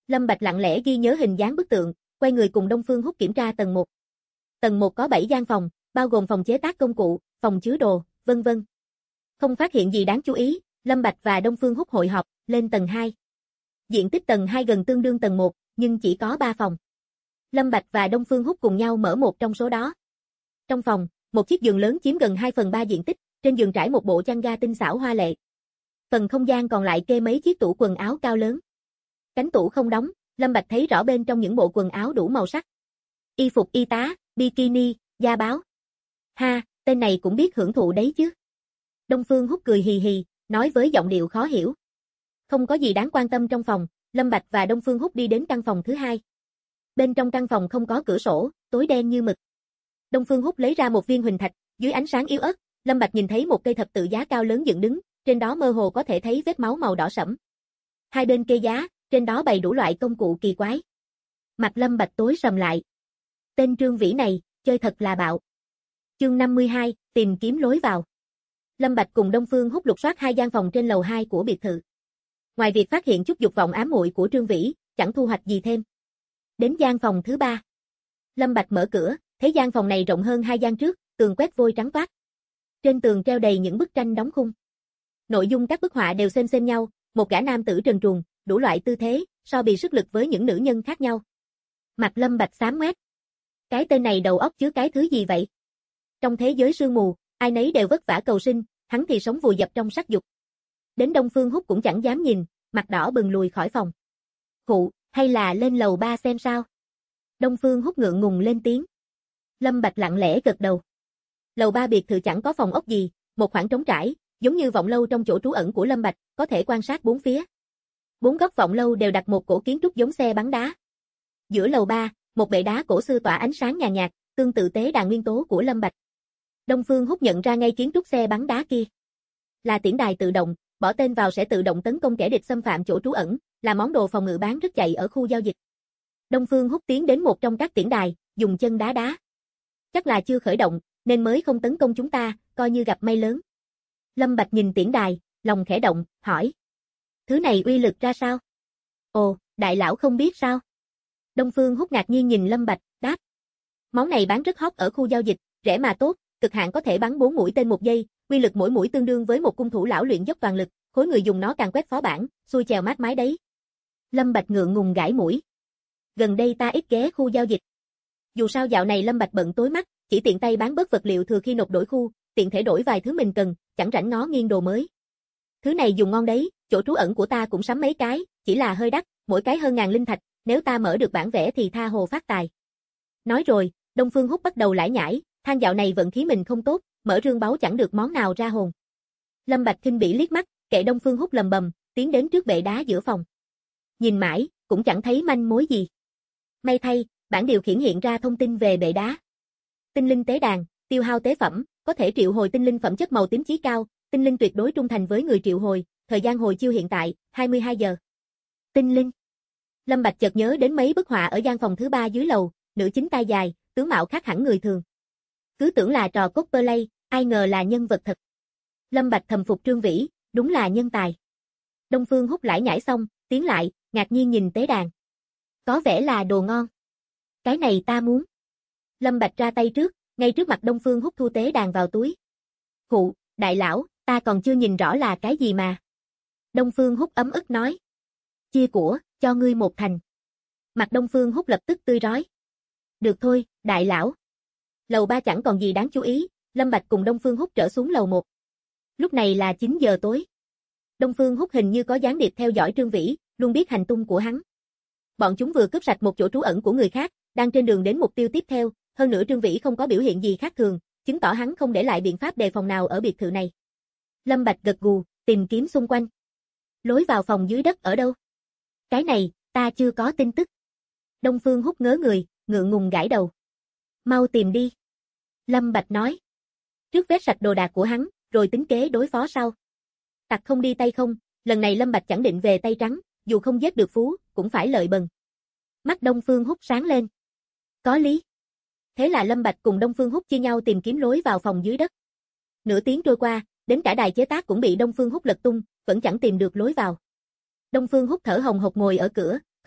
Lâm Bạch lặng lẽ ghi nhớ hình dáng bức tượng, quay người cùng Đông Phương Húc kiểm tra tầng 1. Tầng 1 có 7 gian phòng, bao gồm phòng chế tác công cụ, phòng chứa đồ, vân vân. Không phát hiện gì đáng chú ý, Lâm Bạch và Đông Phương Húc hội họp, lên tầng 2. Diện tích tầng 2 gần tương đương tầng 1, nhưng chỉ có 3 phòng. Lâm Bạch và Đông Phương Húc cùng nhau mở một trong số đó. Trong phòng, một chiếc giường lớn chiếm gần 2/3 diện tích, trên giường trải một bộ chăn ga tinh xảo hoa lệ. Phần không gian còn lại kê mấy chiếc tủ quần áo cao lớn. Cánh tủ không đóng, Lâm Bạch thấy rõ bên trong những bộ quần áo đủ màu sắc. Y phục y tá, bikini, da báo. Ha, tên này cũng biết hưởng thụ đấy chứ. Đông Phương Húc cười hì hì, nói với giọng điệu khó hiểu. Không có gì đáng quan tâm trong phòng, Lâm Bạch và Đông Phương Húc đi đến căn phòng thứ 2. Bên trong căn phòng không có cửa sổ, tối đen như mực. Đông Phương Húc lấy ra một viên huỳnh thạch, dưới ánh sáng yếu ớt, Lâm Bạch nhìn thấy một cây thập tự giá cao lớn dựng đứng, trên đó mơ hồ có thể thấy vết máu màu đỏ sẫm. Hai bên kê giá, trên đó bày đủ loại công cụ kỳ quái. Mặt Lâm Bạch tối sầm lại. Tên Trương Vĩ này, chơi thật là bạo. Chương 52, tìm kiếm lối vào. Lâm Bạch cùng Đông Phương Húc lục soát 2 gian phòng trên lầu 2 của biệt thự. Ngoài việc phát hiện chút dục vọng ám muội của Trương Vĩ, chẳng thu hoạch gì thêm. Đến gian phòng thứ 3. Lâm Bạch mở cửa, thấy gian phòng này rộng hơn 2 gian trước, tường quét vôi trắng toát. Trên tường treo đầy những bức tranh đóng khung. Nội dung các bức họa đều xem nhau, một gã nam tử trần truồng, đủ loại tư thế, so bì sức lực với những nữ nhân khác nhau. Mặt Lâm Bạch xám ngoét. Cái tên này đầu óc chứa cái thứ gì vậy? Trong thế giới sương mù, ai nấy đều vất vả cầu sinh, hắn thì sống vùi dập trong sắc dục. Đến Đông Phương Húc cũng chẳng dám nhìn, mặt đỏ bừng lùi khỏi phòng. Khụ, hay là lên lầu 3 xem sao? Đông Phương Húc ngượng ngùng lên tiếng. Lâm Bạch lặng lẽ gật đầu. Lầu 3 biệt thự chẳng có phòng ốc gì, một khoảng trống trải, giống như vọng lâu trong chỗ trú ẩn của Lâm Bạch, có thể quan sát bốn phía. 4 góc vọng lâu đều đặt một cổ kiến trúc giống xe bắn đá. Giữa lầu 3, một bệ đá cổ xưa tỏa ánh sáng nhàn nhạt, tương tự tế đàn nguyên tố của Lâm Bạch. Đông Phương Húc nhận ra ngay kiến trúc xe bắn đá kia. Là tiễn đài tự động, bỏ tên vào sẽ tự động tấn công kẻ địch xâm phạm chỗ trú ẩn, là món đồ phòng ngự bán rất chạy ở khu giao dịch. Đông Phương Húc tiến đến một trong các tiễn đài, dùng chân đá đá. Chắc là chưa khởi động, nên mới không tấn công chúng ta, coi như gặp may lớn. Lâm Bạch nhìn tiễn đài, lòng khẽ động, hỏi. Thứ này uy lực ra sao? Ồ, đại lão không biết sao? Đông Phương Húc ngạc nhiên nhìn Lâm Bạch, đáp. Món này bán rất hot ở khu giao dịch, rẻ mà tốt, cực hạn có thể bắn 4 mũi tên một giây, uy lực mỗi mũi tương đương với một cung thủ lão luyện dốc toàn lực, khối người dùng nó càng quét phó bản, xui chèo mát mái đấy. Lâm Bạch ngượng ngùng gãi mũi. Gần đây ta ít ghé khu giao dịch. Dù sao dạo này Lâm Bạch bận tối mắt, chỉ tiện tay bán bớt vật liệu thừa khi nộp đổi khu, tiện thể đổi vài thứ mình cần, chẳng rảnh ngó nghiêng đồ mới. Thứ này dùng ngon đấy, chỗ trú ẩn của ta cũng sắm mấy cái, chỉ là hơi đắt, mỗi cái hơn 1000 linh thạch, nếu ta mở được bản vẽ thì tha hồ phát tài. Nói rồi, Đông Phương Húc bắt đầu lải nhải, than dạo này vận khí mình không tốt, mở rương báu chẳng được món nào ra hồn. Lâm Bạch khinh bỉ liếc mắt, kệ Đông Phương Húc lầm bầm, tiến đến trước bệ đá giữa phòng. Nhìn mãi, cũng chẳng thấy manh mối gì. May thay, bảng điều khiển hiện ra thông tin về bệ đá. Tinh linh tế đàn, tiêu hao tế phẩm, có thể triệu hồi tinh linh phẩm chất màu tím chí cao, tinh linh tuyệt đối trung thành với người triệu hồi, thời gian hồi chiêu hiện tại, 22 giờ. Tinh linh. Lâm Bạch chợt nhớ đến mấy bức họa ở gian phòng thứ 3 dưới lầu, nữ chính tai dài, tướng mạo khác hẳn người thường. Cứ tưởng là trò cosplay, ai ngờ là nhân vật thật. Lâm Bạch thầm phục Trương Vĩ, đúng là nhân tài. Đông Phương Húc lải nhải xong, tiến lại, ngạc nhiên nhìn tế đàn. Có vẻ là đồ ngon. Cái này ta muốn. Lâm Bạch ra tay trước, ngay trước mặt Đông Phương Húc thu tế đàn vào túi. Khụ, đại lão, ta còn chưa nhìn rõ là cái gì mà. Đông Phương Húc ấm ức nói. Chia của, cho ngươi 1 thành. Mặt Đông Phương Húc lập tức tươi rói. Được thôi, đại lão. Lầu 3 chẳng còn gì đáng chú ý, Lâm Bạch cùng Đông Phương Húc trở xuống lầu 1. Lúc này là 9 giờ tối. Đông Phương Húc hình như có gián điệp theo dõi Trương Vĩ, luôn biết hành tung của hắn. Bọn chúng vừa cướp sạch một chỗ trú ẩn của người khác, đang trên đường đến mục tiêu tiếp theo, hơn nữa Trương Vĩ không có biểu hiện gì khác thường, chứng tỏ hắn không để lại biện pháp đề phòng nào ở biệt thự này. Lâm Bạch gật gù, tìm kiếm xung quanh. Lối vào phòng dưới đất ở đâu? Cái này, ta chưa có tin tức. Đông Phương Húc ngớ người, ngượng ngùng gãi đầu. Mau tìm đi. Lâm Bạch nói. Trước vét sạch đồ đạc của hắn, rồi tính kế đối phó sau. Tặc không đi tay không, lần này Lâm Bạch chẳng định về tay trắng, dù không giết được Phú, cũng phải lợi bần. Mắt Đông Phương Húc sáng lên. Có lý. Thế là Lâm Bạch cùng Đông Phương Húc chia nhau tìm kiếm lối vào phòng dưới đất. Nửa tiếng trôi qua, đến cả đài chế tác cũng bị Đông Phương Húc lật tung, vẫn chẳng tìm được lối vào. Đông Phương Húc thở hồng hộc ngồi ở cửa,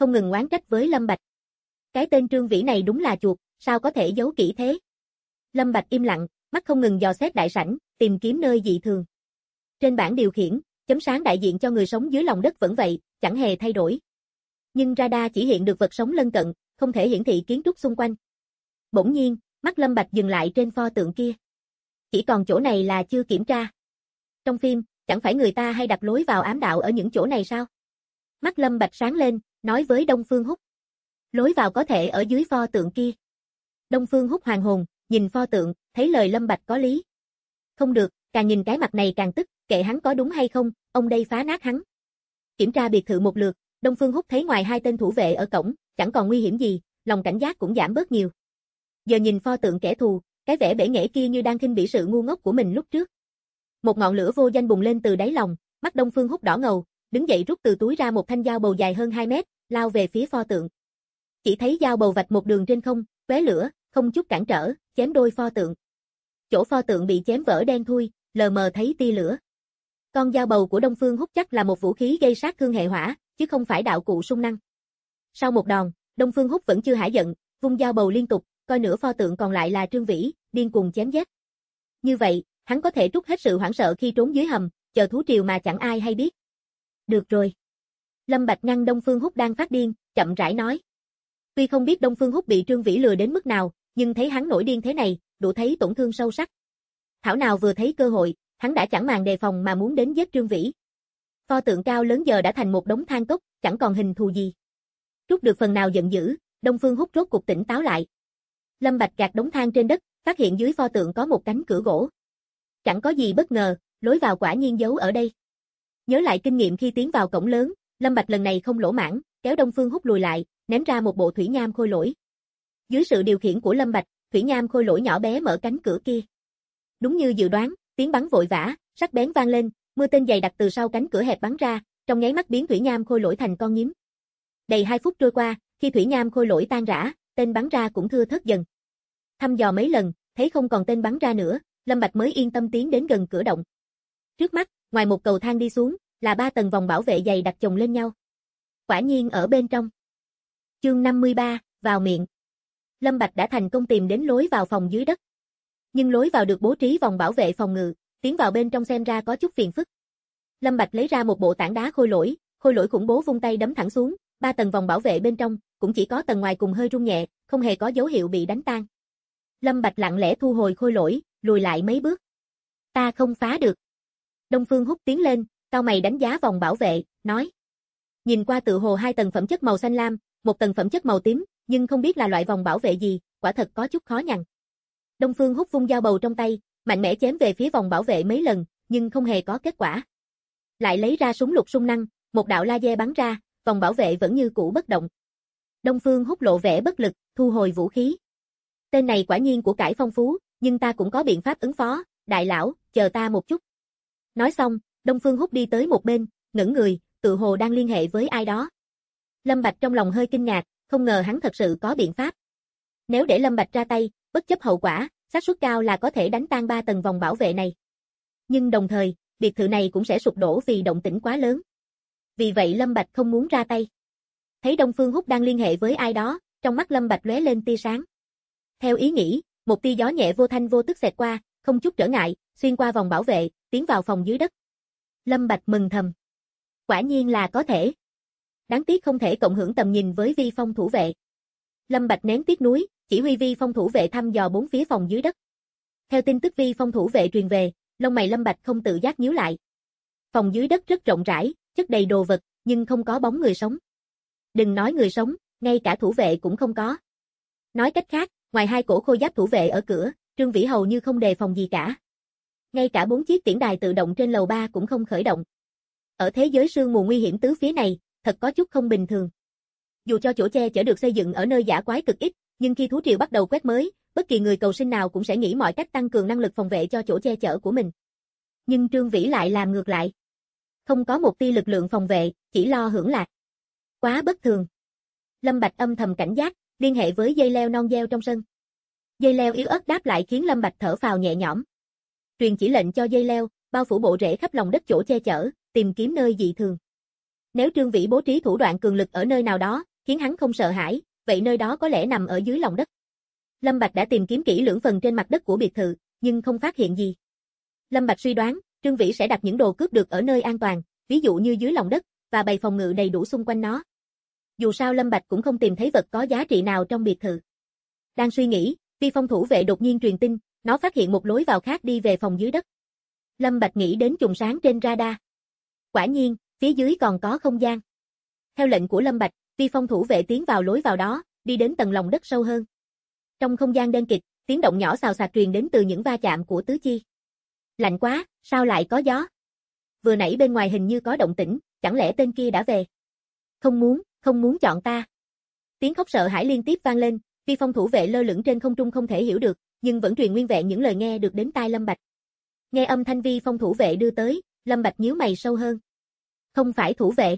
không ngừng oán trách với Lâm Bạch. Cái tên Trương Vĩ này đúng là chuột, sao có thể giấu kỹ thế? Lâm Bạch im lặng, mắt không ngừng dò xét đại sảnh, tìm kiếm nơi dị thường. Trên bảng điều khiển, chấm sáng đại diện cho người sống dưới lòng đất vẫn vậy, chẳng hề thay đổi. Nhưng radar chỉ hiện được vật sống lân cận, không thể hiển thị kiến trúc xung quanh. Bỗng nhiên, mắt Lâm Bạch dừng lại trên pho tượng kia. Chỉ còn chỗ này là chưa kiểm tra. Trong phim, chẳng phải người ta hay đặt lối vào ám đạo ở những chỗ này sao? Mắt Lâm Bạch sáng lên, nói với Đông Phương Húc. Lối vào có thể ở dưới pho tượng kia. Đông Phương Húc hoàn hồn, nhìn pho tượng, thấy lời Lâm Bạch có lý. Không được, càng nhìn cái mặt này càng tức, kệ hắn có đúng hay không, ông đây phá nát hắn. Kiểm tra biệt thự một lượt, Đông Phương Húc thấy ngoài hai tên thủ vệ ở cổng, chẳng còn nguy hiểm gì, lòng cảnh giác cũng giảm bớt nhiều. Giờ nhìn pho tượng kẻ thù, cái vẻ bể nghễ kia như đang khinh bỉ sự ngu ngốc của mình lúc trước. Một ngọn lửa vô danh bùng lên từ đáy lòng, mắt Đông Phương Húc đỏ ngầu, đứng dậy rút từ túi ra một thanh dao bầu dài hơn 2 mét, lao về phía pho tượng. Chỉ thấy dao bầu vạch một đường trên không, tóe lửa, không chút cản trở, chém đôi pho tượng. Chỗ pho tượng bị chém vỡ đen thui, lờ mờ thấy tia lửa. Con dao bầu của Đông Phương Húc chắc là một vũ khí gây sát thương hệ hỏa, chứ không phải đạo cụ xung năng. Sau một đòn, Đông Phương Húc vẫn chưa hả giận, vung dao bầu liên tục, coi nửa pho tượng còn lại là Trương Vĩ, điên cuồng chém giết. Như vậy, hắn có thể trút hết sự hoảng sợ khi trốn dưới hầm, chờ thú triều mà chẳng ai hay biết. Được rồi. Lâm Bạch ngăn Đông Phương Húc đang phát điên, chậm rãi nói. Tuy không biết Đông Phương Húc bị Trương Vĩ lừa đến mức nào, nhưng thấy hắn nổi điên thế này, đủ thấy tổn thương sâu sắc. Thảo nào vừa thấy cơ hội, hắn đã chẳng màng đề phòng mà muốn đến giết Trương Vĩ. Pho tượng cao lớn giờ đã thành một đống than cốc, chẳng còn hình thù gì. Trút được phần nào giận dữ, Đông Phương Húc rốt cục tỉnh táo lại. Lâm Bạch gạt đống than trên đất, phát hiện dưới pho tượng có một cánh cửa gỗ. Chẳng có gì bất ngờ, lối vào quả nhiên giấu ở đây. Nhớ lại kinh nghiệm khi tiến vào cổng lớn, Lâm Bạch lần này không lỗ mãng, kéo Đông Phương Húc lùi lại, ném ra một bộ thủy nham khôi lỗi. Dưới sự điều khiển của Lâm Bạch, thủy nham khôi lỗi nhỏ bé mở cánh cửa kia. Đúng như dự đoán, tiếng bắn vội vã, sắc bén vang lên, mưa tên dày đặc từ sau cánh cửa hẹp bắn ra, trong nháy mắt biến thủy nham khôi lỗi thành con nhím. Đầy 2 phút trôi qua, khi thủy nham khôi lỗi tan rã, tên bắn ra cũng thưa thớt dần. Thăm dò mấy lần, thấy không còn tên bắn ra nữa, Lâm Bạch mới yên tâm tiến đến gần cửa động. Trước mắt, ngoài một cầu thang đi xuống, là 3 tầng vòng bảo vệ dày đặc chồng lên nhau. Quả nhiên ở bên trong. Chương 53, vào miệng. Lâm Bạch đã thành công tìm đến lối vào phòng dưới đất. Nhưng lối vào được bố trí vòng bảo vệ phòng ngự, tiến vào bên trong xem ra có chút phiền phức. Lâm Bạch lấy ra một bộ tảng đá khôi lỗi khủng bố vung tay đấm thẳng xuống, 3 tầng vòng bảo vệ bên trong, cũng chỉ có tầng ngoài cùng hơi rung nhẹ, không hề có dấu hiệu bị đánh tan. Lâm Bạch lặng lẽ thu hồi khôi lỗi, lùi lại mấy bước. Ta không phá được. Đông Phương Húc tiến lên, cau mày đánh giá vòng bảo vệ, nói. Nhìn qua tự hồ 2 tầng phẩm chất màu xanh lam, 1 tầng phẩm chất màu tím, nhưng không biết là loại vòng bảo vệ gì, quả thật có chút khó nhằn. Đông Phương Húc vung dao bầu trong tay, mạnh mẽ chém về phía vòng bảo vệ mấy lần, nhưng không hề có kết quả. Lại lấy ra súng lục xung năng, một đạo laser bắn ra, vòng bảo vệ vẫn như cũ bất động. Đông Phương Húc lộ vẻ bất lực, thu hồi vũ khí. Tên này quả nhiên của cải phong phú, nhưng ta cũng có biện pháp ứng phó, đại lão, chờ ta một chút. Nói xong, Đông Phương Húc đi tới một bên, ngẩng người, tự hồ đang liên hệ với ai đó. Lâm Bạch trong lòng hơi kinh ngạc, không ngờ hắn thật sự có biện pháp. Nếu để Lâm Bạch ra tay, bất chấp hậu quả, xác suất cao là có thể đánh tan 3 tầng vòng bảo vệ này. Nhưng đồng thời, biệt thự này cũng sẽ sụp đổ vì động tĩnh quá lớn. Vì vậy Lâm Bạch không muốn ra tay. Thấy Đông Phương Húc đang liên hệ với ai đó, trong mắt Lâm Bạch lóe lên tia sáng. Theo ý nghĩ, một tia gió nhẹ vô thanh vô tức xẹt qua, không chút trở ngại, xuyên qua vòng bảo vệ, tiến vào phòng dưới đất. Lâm Bạch mừng thầm. Quả nhiên là có thể. Đáng tiếc không thể cộng hưởng tầm nhìn với Vi Phong thủ vệ. Lâm Bạch nén tiếc nuối, chỉ huy Vi Phong thủ vệ thăm dò 4 phía phòng dưới đất. Theo tin tức Vi Phong thủ vệ truyền về, lông mày Lâm Bạch không tự giác nhíu lại. Phòng dưới đất rất rộng rãi, chất đầy đồ vật, nhưng không có bóng người sống. Đừng nói người sống, ngay cả thủ vệ cũng không có. Nói cách khác, ngoài 2 cổ khôi giáp thủ vệ ở cửa, Trương Vĩ hầu như không đề phòng gì cả. Ngay cả 4 chiếc tiễn đài tự động trên lầu 3 cũng không khởi động. Ở thế giới sương mù nguy hiểm tứ phía này, thật có chút không bình thường. Dù cho chỗ che chở được xây dựng ở nơi dã quái cực ít, nhưng khi thú triều bắt đầu quét mới, bất kỳ người cầu sinh nào cũng sẽ nghĩ mọi cách tăng cường năng lực phòng vệ cho chỗ che chở của mình. Nhưng Trương Vĩ lại làm ngược lại. Không có một tia lực lượng phòng vệ, chỉ lo hưởng lạc. Quá bất thường. Lâm Bạch âm thầm cảnh giác, liên hệ với dây leo non gieo trong sân. Dây leo yếu ớt đáp lại khiến Lâm Bạch thở phào nhẹ nhõm. Truyền chỉ lệnh cho dây leo, bao phủ bộ rễ khắp lòng đất chỗ che chở, tìm kiếm nơi dị thường. Nếu Trương Vĩ bố trí thủ đoạn cường lực ở nơi nào đó, khiến hắn không sợ hãi, vậy nơi đó có lẽ nằm ở dưới lòng đất. Lâm Bạch đã tìm kiếm kỹ lưỡng phần trên mặt đất của biệt thự, nhưng không phát hiện gì. Lâm Bạch suy đoán, Trương Vĩ sẽ đặt những đồ cướp được ở nơi an toàn, ví dụ như dưới lòng đất, và bày phòng ngự đầy đủ xung quanh nó. Dù sao Lâm Bạch cũng không tìm thấy vật có giá trị nào trong biệt thự. Đang suy nghĩ, Vi Phong thủ vệ đột nhiên truyền tin, nó phát hiện một lối vào khác đi về phòng dưới đất. Lâm Bạch nghĩ đến chùm sáng trên radar. Quả nhiên, phía dưới còn có không gian. Theo lệnh của Lâm Bạch, Vi Phong thủ vệ tiến vào lối vào đó, đi đến tầng lòng đất sâu hơn. Trong không gian đen kịt, tiếng động nhỏ xào xạc truyền đến từ những va chạm của tứ chi. Lạnh quá, sao lại có gió? Vừa nãy bên ngoài hình như có động tĩnh, chẳng lẽ tên kia đã về? Không muốn chọn ta. Tiếng khóc sợ hãi liên tiếp vang lên, Vi Phong thủ vệ lơ lửng trên không trung không thể hiểu được, nhưng vẫn truyền nguyên vẹn những lời nghe được đến tai Lâm Bạch. Nghe âm thanh Vi Phong thủ vệ đưa tới, Lâm Bạch nhíu mày sâu hơn. Không phải thủ vệ.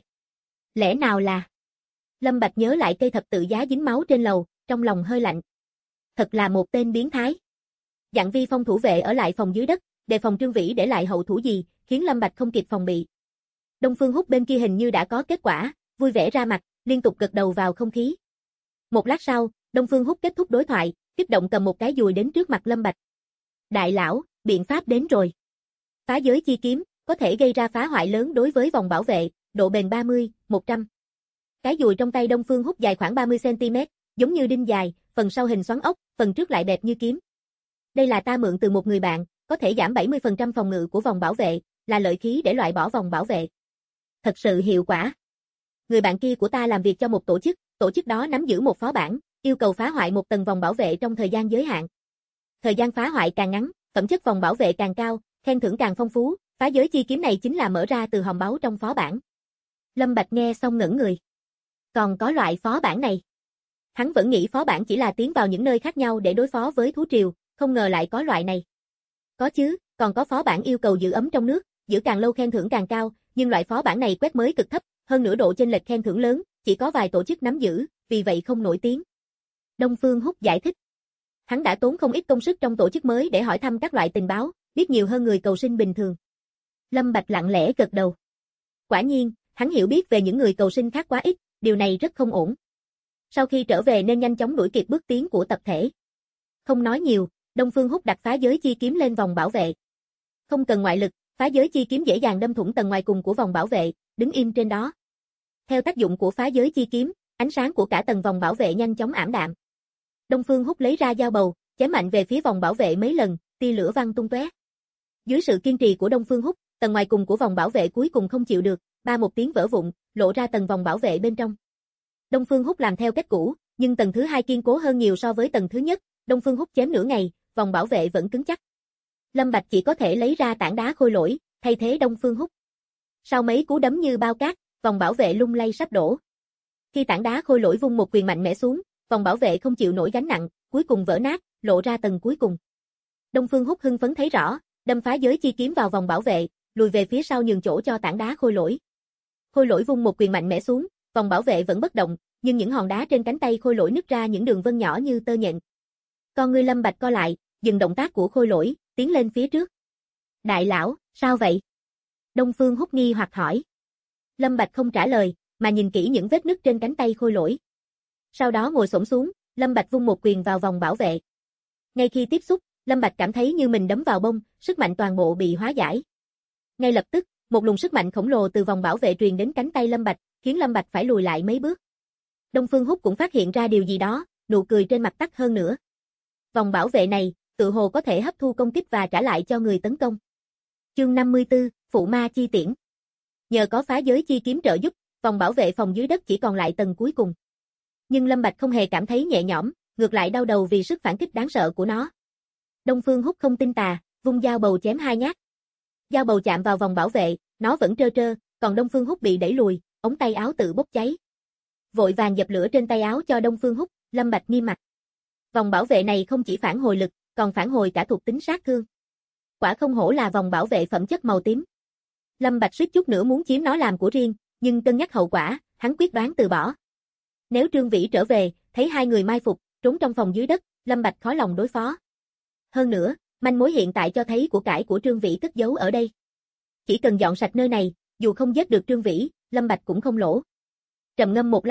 Lẽ nào là? Lâm Bạch nhớ lại cây thập tự giá dính máu trên lầu, trong lòng hơi lạnh. Thật là một tên biến thái. Dặn Vi Phong thủ vệ ở lại phòng dưới đất, đề phòng Trương Vĩ để lại hậu thủ gì, khiến Lâm Bạch không kịp phòng bị. Đông Phương Húc bên kia hình như đã có kết quả, vui vẻ ra mặt, liên tục gật đầu vào không khí. Một lát sau, Đông Phương Húc kết thúc đối thoại, kích động cầm một cái dùi đến trước mặt Lâm Bạch. Đại lão, biện pháp đến rồi. Phá giới chi kiếm, có thể gây ra phá hoại lớn đối với vòng bảo vệ, độ bền 30, 100. Cái dùi trong tay Đông Phương Húc dài khoảng 30 cm, giống như đinh dài, phần sau hình xoắn ốc, phần trước lại bẹp như kiếm. Đây là ta mượn từ một người bạn, có thể giảm 70% phòng ngự của vòng bảo vệ, là lợi khí để loại bỏ vòng bảo vệ. Thật sự hiệu quả. Người bạn kia của ta làm việc cho một tổ chức đó nắm giữ một phó bản, yêu cầu phá hoại một tầng vòng bảo vệ trong thời gian giới hạn. Thời gian phá hoại càng ngắn, phẩm chất vòng bảo vệ càng cao, khen thưởng càng phong phú, phá giới chi kiếm này chính là mở ra từ hòm báu trong phó bản. Lâm Bạch nghe xong ngẩn người. Còn có loại phó bản này. Hắn vẫn nghĩ phó bản chỉ là tiến vào những nơi khác nhau để đối phó với thú triều, không ngờ lại có loại này. Có chứ, còn có phó bản yêu cầu giữ ấm trong nước, giữ càng lâu khen thưởng càng cao, nhưng loại phó bản này quét mới cực thấp, hơn nữa độ chênh lệch khen thưởng lớn, chỉ có vài tổ chức nắm giữ, vì vậy không nổi tiếng. Đông Phương Húc giải thích. Hắn đã tốn không ít công sức trong tổ chức mới để hỏi thăm các loại tình báo, biết nhiều hơn người cầu sinh bình thường. Lâm Bạch lặng lẽ gật đầu. Quả nhiên, hắn hiểu biết về những người cầu sinh khác quá ít, điều này rất không ổn. Sau khi trở về nên nhanh chóng đuổi kịp bước tiến của tập thể. Không nói nhiều, Đông Phương Húc đặt phá giới chi kiếm lên vòng bảo vệ. Không cần ngoại lực, phá giới chi kiếm dễ dàng đâm thủng tầng ngoài cùng của vòng bảo vệ, đứng im trên đó. Theo tác dụng của phá giới chi kiếm, ánh sáng của cả tầng vòng bảo vệ nhanh chóng ảm đạm. Đông Phương Húc lấy ra dao bầu, chém mạnh về phía vòng bảo vệ mấy lần, tia lửa văng tung tóe. Dưới sự kiên trì của Đông Phương Húc, tầng ngoài cùng của vòng bảo vệ cuối cùng không chịu được, ba một tiếng vỡ vụn, lộ ra tầng vòng bảo vệ bên trong. Đông Phương Húc làm theo cách cũ, nhưng tầng thứ hai kiên cố hơn nhiều so với tầng thứ nhất, Đông Phương Húc chém nửa ngày, vòng bảo vệ vẫn cứng chắc. Lâm Bạch chỉ có thể lấy ra tảng đá khôi lỗi, thay thế Đông Phương Húc. Sau mấy cú đấm như bao cát, vòng bảo vệ lung lay sắp đổ. Khi tảng đá khôi lỗi vung một quyền mạnh mẽ xuống, vòng bảo vệ không chịu nổi gánh nặng, cuối cùng vỡ nát, lộ ra tầng cuối cùng. Đông Phương Húc hưng phấn thấy rõ, đâm phá giới chi kiếm vào vòng bảo vệ, lùi về phía sau nhường chỗ cho tảng đá khôi lỗi. Khôi lỗi vung một quyền mạnh mẽ xuống, vòng bảo vệ vẫn bất động, nhưng những hòn đá trên cánh tay khôi lỗi nứt ra những đường vân nhỏ như tơ nhện. Con ngươi Lâm Bạch co lại, dừng động tác của khôi lỗi, tiến lên phía trước. Đại lão, sao vậy? Đông Phương Húc nghi hoặc hỏi. Lâm Bạch không trả lời, mà nhìn kỹ những vết nứt trên cánh tay khôi lỗi. Sau đó ngồi xổm xuống, Lâm Bạch vung một quyền vào vòng bảo vệ. Ngay khi tiếp xúc, Lâm Bạch cảm thấy như mình đấm vào bông, sức mạnh toàn bộ bị hóa giải. Ngay lập tức, một luồng sức mạnh khổng lồ từ vòng bảo vệ truyền đến cánh tay Lâm Bạch, khiến Lâm Bạch phải lùi lại mấy bước. Đông Phương Húc cũng phát hiện ra điều gì đó, nụ cười trên mặt tắt hơn nữa. Vòng bảo vệ này, tự hồ có thể hấp thu công kích và trả lại cho người tấn công. Chương 54, Phụ Ma chi tiễn. Nhờ có phá giới chi kiếm trợ giúp, vòng bảo vệ phòng dưới đất chỉ còn lại tầng cuối cùng. Nhưng Lâm Bạch không hề cảm thấy nhẹ nhõm, ngược lại đau đầu vì sức phản kích đáng sợ của nó. Đông Phương Húc không tin tà, vung dao bầu chém hai nhát. Dao bầu chạm vào vòng bảo vệ, nó vẫn trơ trơ, còn Đông Phương Húc bị đẩy lùi, ống tay áo tự bốc cháy. Vội vàng dập lửa trên tay áo cho Đông Phương Húc, Lâm Bạch nghiêm mặt. Vòng bảo vệ này không chỉ phản hồi lực, còn phản hồi cả thuộc tính sát thương. Quả không hổ là vòng bảo vệ phẩm chất màu tím. Lâm Bạch suýt chút nữa muốn chiếm nó làm của riêng, nhưng cân nhắc hậu quả, hắn quyết đoán từ bỏ. Nếu Trương Vĩ trở về, thấy hai người mai phục, trốn trong phòng dưới đất, Lâm Bạch khó lòng đối phó. Hơn nữa, manh mối hiện tại cho thấy của cải của Trương Vĩ cất giấu ở đây. Chỉ cần dọn sạch nơi này, dù không giết được Trương Vĩ, Lâm Bạch cũng không lỗ. Trầm ngâm một lát,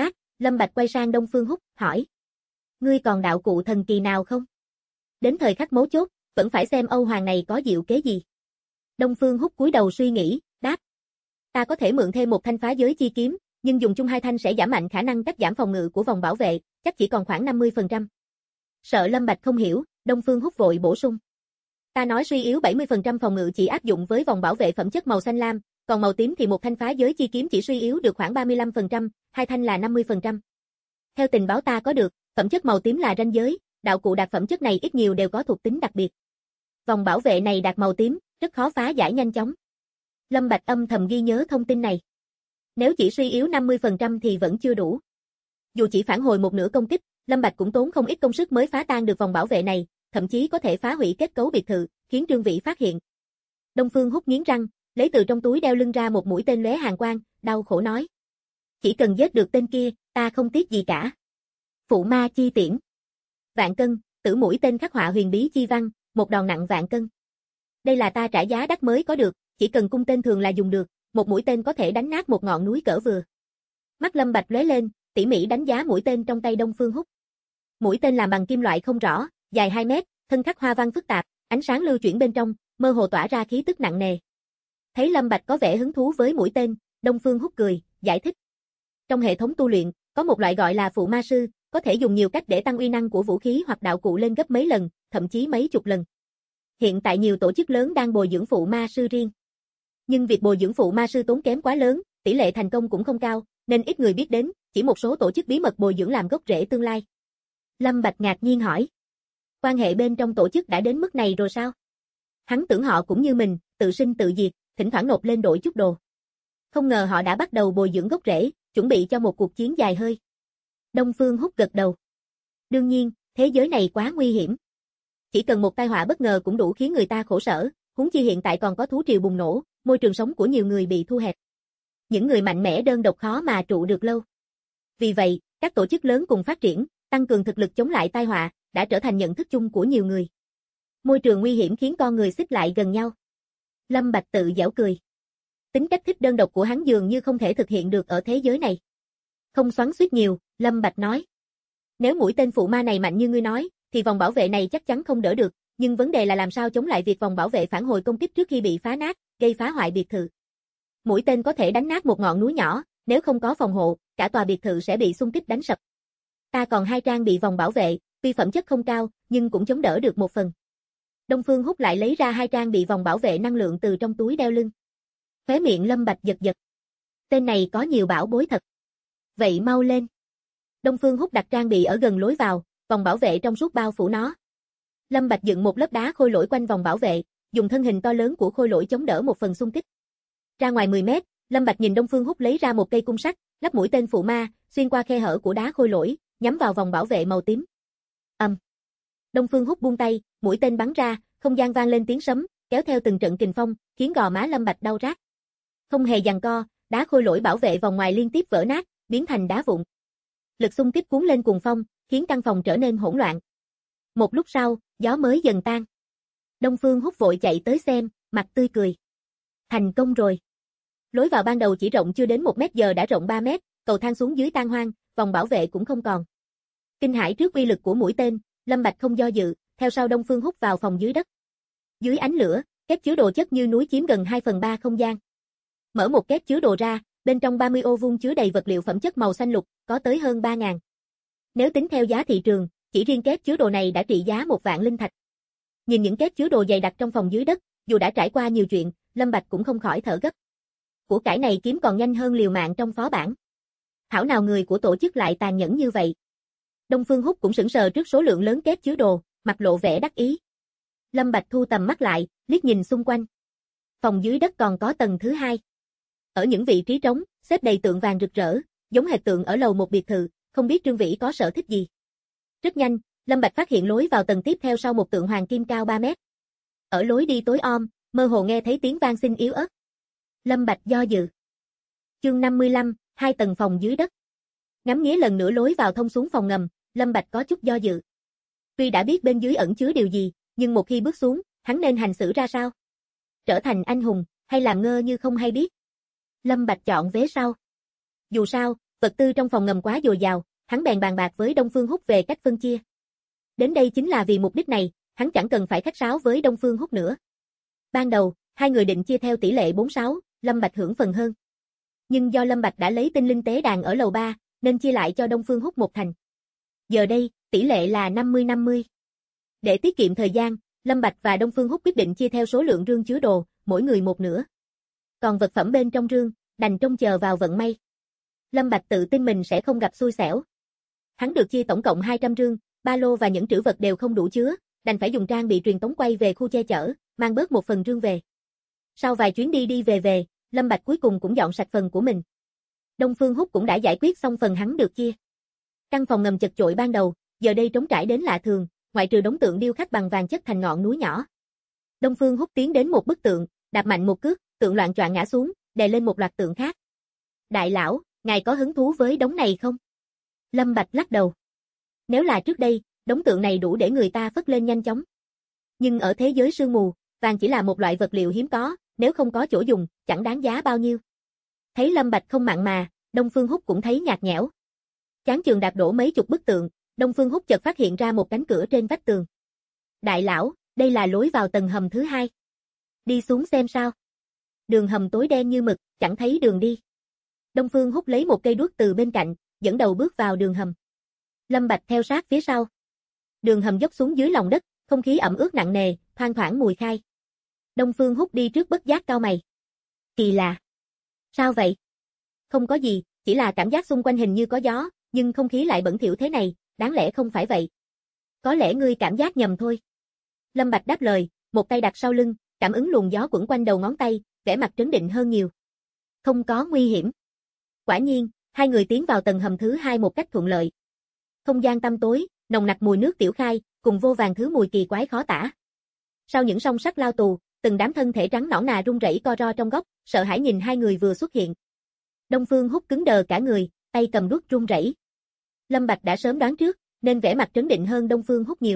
Lâm Bạch quay sang Đông Phương Húc, hỏi. Ngươi còn đạo cụ thần kỳ nào không? Đến thời khắc mấu chốt, vẫn phải xem Âu Hoàng này có diệu kế gì. Đông Phương Húc cúi đầu suy nghĩ, đáp. Ta có thể mượn thêm một thanh phá giới chi kiếm, nhưng dùng chung hai thanh sẽ giảm mạnh khả năng cắt giảm phòng ngự của vòng bảo vệ, chắc chỉ còn khoảng 50%. Sợ Lâm Bạch không hiểu, Đông Phương Húc vội bổ sung. Ta nói suy yếu 70% phòng ngự chỉ áp dụng với vòng bảo vệ phẩm chất màu xanh lam, còn màu tím thì một thanh phá giới chi kiếm chỉ suy yếu được khoảng 35%, hai thanh là 50%. Theo tình báo ta có được, phẩm chất màu tím là ranh giới, đạo cụ đạt phẩm chất này ít nhiều đều có thuộc tính đặc biệt. Vòng bảo vệ này đạt màu tím, rất khó phá giải nhanh chóng. Lâm Bạch âm thầm ghi nhớ thông tin này. Nếu chỉ suy yếu 50% thì vẫn chưa đủ. Dù chỉ phản hồi một nửa công kích, Lâm Bạch cũng tốn không ít công sức mới phá tan được vòng bảo vệ này, thậm chí có thể phá hủy kết cấu biệt thự, khiến Trương Vĩ phát hiện. Đông Phương Húc nghiến răng, lấy từ trong túi đeo lưng ra một mũi tên lóe hàn quang, đau khổ nói. Chỉ cần giết được tên kia, ta không tiếc gì cả. Phụ ma chi tiễn. Vạn cân, tử mũi tên khắc họa huyền bí chi văn, một đòn nặng vạn cân. Đây là ta trả giá đắt mới có được, chỉ cần cung tên thường là dùng được, một mũi tên có thể đánh nát một ngọn núi cỡ vừa. Mắt Lâm Bạch lóe lên, tỉ mỉ đánh giá mũi tên trong tay Đông Phương Húc. Mũi tên làm bằng kim loại không rõ, dài 2 mét, thân khắc hoa văn phức tạp, ánh sáng lưu chuyển bên trong, mơ hồ tỏa ra khí tức nặng nề. Thấy Lâm Bạch có vẻ hứng thú với mũi tên, Đông Phương Húc cười, giải thích. Trong hệ thống tu luyện, có một loại gọi là phụ ma sư, có thể dùng nhiều cách để tăng uy năng của vũ khí hoặc đạo cụ lên gấp mấy lần, thậm chí mấy chục lần. Hiện tại nhiều tổ chức lớn đang bồi dưỡng phụ ma sư riêng. Nhưng việc bồi dưỡng phụ ma sư tốn kém quá lớn, tỷ lệ thành công cũng không cao, nên ít người biết đến, chỉ một số tổ chức bí mật bồi dưỡng làm gốc rễ tương lai. Lâm Bạch ngạc nhiên hỏi. Quan hệ bên trong tổ chức đã đến mức này rồi sao? Hắn tưởng họ cũng như mình, tự sinh tự diệt, thỉnh thoảng nộp lên đổi chút đồ. Không ngờ họ đã bắt đầu bồi dưỡng gốc rễ, chuẩn bị cho một cuộc chiến dài hơi. Đông Phương Húc gật đầu. Đương nhiên, thế giới này quá nguy hiểm. Chỉ cần một tai họa bất ngờ cũng đủ khiến người ta khổ sở, huống chi hiện tại còn có thú triều bùng nổ, môi trường sống của nhiều người bị thu hẹp. Những người mạnh mẽ đơn độc khó mà trụ được lâu. Vì vậy, các tổ chức lớn cùng phát triển, tăng cường thực lực chống lại tai họa, đã trở thành nhận thức chung của nhiều người. Môi trường nguy hiểm khiến con người xích lại gần nhau. Lâm Bạch tự giễu cười. Tính cách thích đơn độc của hắn dường như không thể thực hiện được ở thế giới này. Không xoắn xuýt nhiều, Lâm Bạch nói. Nếu mũi tên phụ ma này mạnh như ngươi nói, thì vòng bảo vệ này chắc chắn không đỡ được, nhưng vấn đề là làm sao chống lại việc vòng bảo vệ phản hồi công kích trước khi bị phá nát, gây phá hoại biệt thự. Mũi tên có thể đánh nát một ngọn núi nhỏ, nếu không có phòng hộ, cả tòa biệt thự sẽ bị xung kích đánh sập. Ta còn 2 trang bị vòng bảo vệ, tuy phẩm chất không cao, nhưng cũng chống đỡ được một phần. Đông Phương Húc lại lấy ra 2 trang bị vòng bảo vệ năng lượng từ trong túi đeo lưng. Khóe miệng Lâm Bạch giật giật. Tên này có nhiều bảo bối thật. Vậy mau lên. Đông Phương Húc đặt trang bị ở gần lối vào, vòng bảo vệ trong suốt bao phủ nó. Lâm Bạch dựng một lớp đá khôi lỗi quanh vòng bảo vệ, dùng thân hình to lớn của khôi lỗi chống đỡ một phần xung kích. Ra ngoài 10 mét, Lâm Bạch nhìn Đông Phương Húc lấy ra một cây cung sắt, lắp mũi tên phụ ma, xuyên qua khe hở của đá khôi lỗi, nhắm vào vòng bảo vệ màu tím. Đông Phương Húc buông tay, mũi tên bắn ra, không gian vang lên tiếng sấm, kéo theo từng trận kình phong, khiến gò má Lâm Bạch đau rát. Không hề giằng co, đá khôi lỗi bảo vệ vòng ngoài liên tiếp vỡ nát, biến thành đá vụn. Lực xung kích cuốn lên cuồng phong, khiến căn phòng trở nên hỗn loạn. Một lúc sau, gió mới dần tan. Đông Phương Húc vội chạy tới xem, mặt tươi cười. Thành công rồi. Lối vào ban đầu chỉ rộng chưa đến 1 mét giờ đã rộng 3 mét, cầu thang xuống dưới tan hoang, vòng bảo vệ cũng không còn. Kinh hãi trước uy lực của mũi tên, Lâm Bạch không do dự, theo sau Đông Phương Húc vào phòng dưới đất. Dưới ánh lửa, két chứa đồ chất như núi chiếm gần 2/3 không gian. Mở một két chứa đồ ra, bên trong 30 ô vuông chứa đầy vật liệu phẩm chất màu xanh lục, có tới hơn 3.000. Nếu tính theo giá thị trường, chỉ riêng két chứa đồ này đã trị giá 1 vạn linh thạch. Nhìn những két chứa đồ dày đặc trong phòng dưới đất, dù đã trải qua nhiều chuyện, Lâm Bạch cũng không khỏi thở gấp. Của cải này kiếm còn nhanh hơn liều mạng trong phó bản. Thảo nào người của tổ chức lại tàn nhẫn như vậy. Đông Phương Húc cũng sững sờ trước số lượng lớn két chứa đồ, mặt lộ vẻ đắc ý. Lâm Bạch thu tầm mắt lại, liếc nhìn xung quanh. Phòng dưới đất còn có tầng thứ 2. Ở những vị trí trống, xếp đầy tượng vàng rực rỡ, giống hệt tượng ở lầu một biệt thự, không biết Trương Vĩ có sở thích gì. Rất nhanh, Lâm Bạch phát hiện lối vào tầng tiếp theo sau một tượng hoàng kim cao 3 mét. Ở lối đi tối om, mơ hồ nghe thấy tiếng vang xin yếu ớt. Lâm Bạch do dự. Chương 55, 2 tầng phòng dưới đất. Ngắm nghía lần nữa lối vào thông xuống phòng ngầm, Lâm Bạch có chút do dự. Tuy đã biết bên dưới ẩn chứa điều gì, nhưng một khi bước xuống, hắn nên hành xử ra sao? Trở thành anh hùng, hay làm ngơ như không hay biết? Lâm Bạch chọn vế sau. Dù sao, vật tư trong phòng ngầm quá dồi dào, hắn bèn bàn bạc với Đông Phương Húc về cách phân chia. Đến đây chính là vì mục đích này, hắn chẳng cần phải khách sáo với Đông Phương Húc nữa. Ban đầu, hai người định chia theo tỷ lệ 4-6, Lâm Bạch hưởng phần hơn. Nhưng do Lâm Bạch đã lấy tinh linh tế đàn ở lầu 3, nên chia lại cho Đông Phương Húc một thành. Giờ đây, tỷ lệ là 50-50. Để tiết kiệm thời gian, Lâm Bạch và Đông Phương Húc quyết định chia theo số lượng rương chứa đồ, mỗi người một nửa. Còn vật phẩm bên trong rương, đành trông chờ vào vận may. Lâm Bạch tự tin mình sẽ không gặp xui xẻo. Hắn được chia tổng cộng 200 rương, ba lô và những trữ vật đều không đủ chứa, đành phải dùng trang bị truyền tống quay về khu che chở, mang bớt một phần rương về. Sau vài chuyến đi về, Lâm Bạch cuối cùng cũng dọn sạch phần của mình. Đông Phương Húc cũng đã giải quyết xong phần hắn được chia. Căn phòng ngầm chật chội ban đầu, giờ đây trống trải đến lạ thường, ngoại trừ đống tượng điêu khắc bằng vàng chất thành ngọn núi nhỏ. Đông Phương Húc tiến đến một bức tượng, đạp mạnh một cước, tượng loạng choạng ngã xuống, đè lên một loạt tượng khác. Đại lão, ngài có hứng thú với đống này không? Lâm Bạch lắc đầu. Nếu là trước đây, đống tượng này đủ để người ta phất lên nhanh chóng. Nhưng ở thế giới sương mù, vàng chỉ là một loại vật liệu hiếm có, nếu không có chỗ dùng, chẳng đáng giá bao nhiêu. Thấy Lâm Bạch không mặn mà, Đông Phương Húc cũng thấy nhạt nhẽo. Chán chường đạp đổ mấy chục bức tượng, Đông Phương Húc chợt phát hiện ra một cánh cửa trên vách tường. Đại lão, đây là lối vào tầng hầm thứ 2. Đi xuống xem sao. Đường hầm tối đen như mực, chẳng thấy đường đi. Đông Phương Húc lấy một cây đuốc từ bên cạnh, dẫn đầu bước vào đường hầm. Lâm Bạch theo sát phía sau. Đường hầm dốc xuống dưới lòng đất, không khí ẩm ướt nặng nề, thoang thoảng mùi khai. Đông Phương Húc đi trước bất giác cau mày. Kỳ lạ. Sao vậy? Không có gì, chỉ là cảm giác xung quanh hình như có gió, nhưng không khí lại bẩn thỉu thế này, đáng lẽ không phải vậy. Có lẽ ngươi cảm giác nhầm thôi. Lâm Bạch đáp lời, một tay đặt sau lưng, cảm ứng luồng gió quẩn quanh đầu ngón tay, vẻ mặt trấn định hơn nhiều. Không có nguy hiểm. Quả nhiên, hai người tiến vào tầng hầm thứ 2 một cách thuận lợi. Không gian tăm tối, nồng nặc mùi nước tiểu khai, cùng vô vàn thứ mùi kỳ quái khó tả. Sau những song sắt lao tù, từng đám thân thể trắng nõn nà run rẩy co ro trong góc, sợ hãi nhìn hai người vừa xuất hiện. Đông Phương Húc cứng đờ cả người, tay cầm đuốc run rẩy. Lâm Bạch đã sớm đoán trước, nên vẻ mặt trấn định hơn Đông Phương Húc nhiều.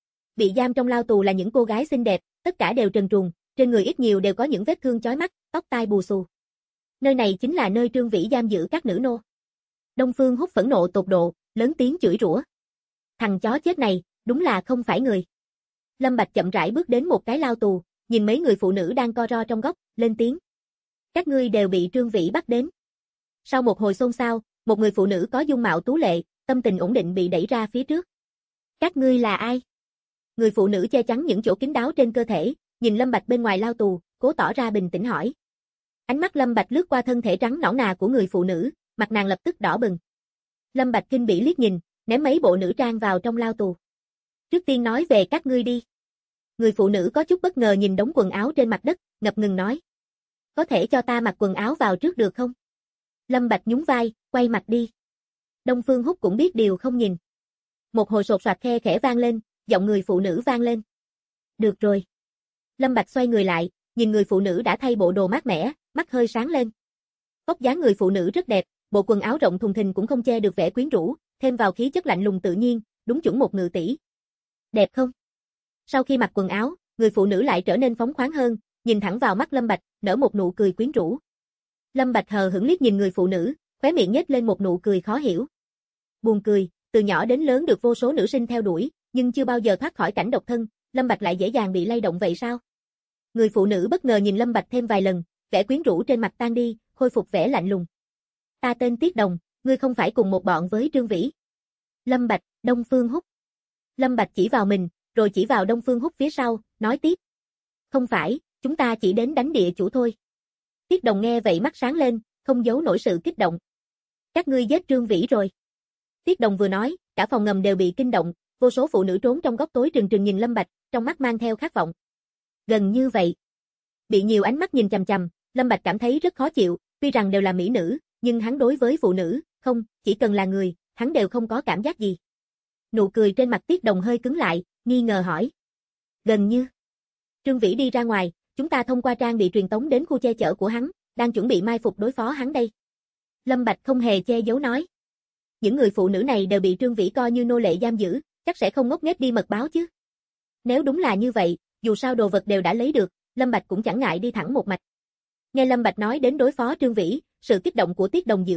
Bị giam trong lao tù là những cô gái xinh đẹp, tất cả đều trần truồng, trên người ít nhiều đều có những vết thương chói mắt, tóc tai bù xù. Nơi này chính là nơi Trương Vĩ giam giữ các nữ nô. Đông Phương Húc phẫn nộ tột độ, lớn tiếng chửi rủa. Thằng chó chết này, đúng là không phải người. Lâm Bạch chậm rãi bước đến một cái lao tù, nhìn mấy người phụ nữ đang co ro trong góc, lên tiếng. Các ngươi đều bị Trương Vĩ bắt đến. Sau một hồi xôn xao, một người phụ nữ có dung mạo tú lệ, tâm tình ổn định bị đẩy ra phía trước. Các ngươi là ai? Người phụ nữ che chắn những chỗ kín đáo trên cơ thể, nhìn Lâm Bạch bên ngoài lao tù, cố tỏ ra bình tĩnh hỏi. Ánh mắt Lâm Bạch lướt qua thân thể trắng nõn nà của người phụ nữ, mặt nàng lập tức đỏ bừng. Lâm Bạch kinh bỉ liếc nhìn, ném mấy bộ nữ trang vào trong lao tù. Trước tiên nói về các ngươi đi. Người phụ nữ có chút bất ngờ nhìn đống quần áo trên mặt đất, ngập ngừng nói. Có thể cho ta mặc quần áo vào trước được không? Lâm Bạch nhún vai, quay mặt đi. Đông Phương Húc cũng biết điều không nhìn. Một hồi sột soạt khe khẽ vang lên, giọng người phụ nữ vang lên. Được rồi. Lâm Bạch xoay người lại, nhìn người phụ nữ đã thay bộ đồ mát mẻ, mắt hơi sáng lên. Vóc dáng người phụ nữ rất đẹp, bộ quần áo rộng thùng thình cũng không che được vẻ quyến rũ, thêm vào khí chất lạnh lùng tự nhiên, đúng chuẩn một ngự tỷ. Đẹp không? Sau khi mặc quần áo, người phụ nữ lại trở nên phóng khoáng hơn, nhìn thẳng vào mắt Lâm Bạch, nở một nụ cười quyến rũ. Lâm Bạch hờ hững liếc nhìn người phụ nữ, khóe miệng nhếch lên một nụ cười khó hiểu. Buồn cười, từ nhỏ đến lớn được vô số nữ sinh theo đuổi, nhưng chưa bao giờ thoát khỏi cảnh độc thân, Lâm Bạch lại dễ dàng bị lay động vậy sao? Người phụ nữ bất ngờ nhìn Lâm Bạch thêm vài lần, vẻ quyến rũ trên mặt tan đi, khôi phục vẻ lạnh lùng. Ta tên Tiết Đồng, ngươi không phải cùng một bọn với Trương Vĩ. Lâm Bạch, Đông Phương Húc. Lâm Bạch chỉ vào mình, rồi chỉ vào Đông Phương Húc phía sau, nói tiếp. Không phải, chúng ta chỉ đến đánh địa chủ thôi. Tiết Đồng nghe vậy mắt sáng lên, không giấu nổi sự kích động. Các ngươi giết Trương Vĩ rồi. Tiết Đồng vừa nói, cả phòng ngầm đều bị kinh động, vô số phụ nữ trốn trong góc tối trừng trừng nhìn Lâm Bạch, trong mắt mang theo khát vọng. Gần như vậy. Bị nhiều ánh mắt nhìn chằm chằm, Lâm Bạch cảm thấy rất khó chịu, tuy rằng đều là mỹ nữ, nhưng hắn đối với phụ nữ, không, chỉ cần là người, hắn đều không có cảm giác gì. Nụ cười trên mặt Tiết Đồng hơi cứng lại, nghi ngờ hỏi. Gần như. Trương Vĩ đi ra ngoài, chúng ta thông qua trang bị truyền tống đến khu che chở của hắn, đang chuẩn bị mai phục đối phó hắn đây. Lâm Bạch không hề che giấu nói. Những người phụ nữ này đều bị Trương Vĩ coi như nô lệ giam giữ, chắc sẽ không ngốc nghếch đi mật báo chứ. Nếu đúng là như vậy, dù sao đồ vật đều đã lấy được, Lâm Bạch cũng chẳng ngại đi thẳng một mạch. Nghe Lâm Bạch nói đến đối phó Trương Vĩ, sự kích động của Tiết Đồng dịu bớt,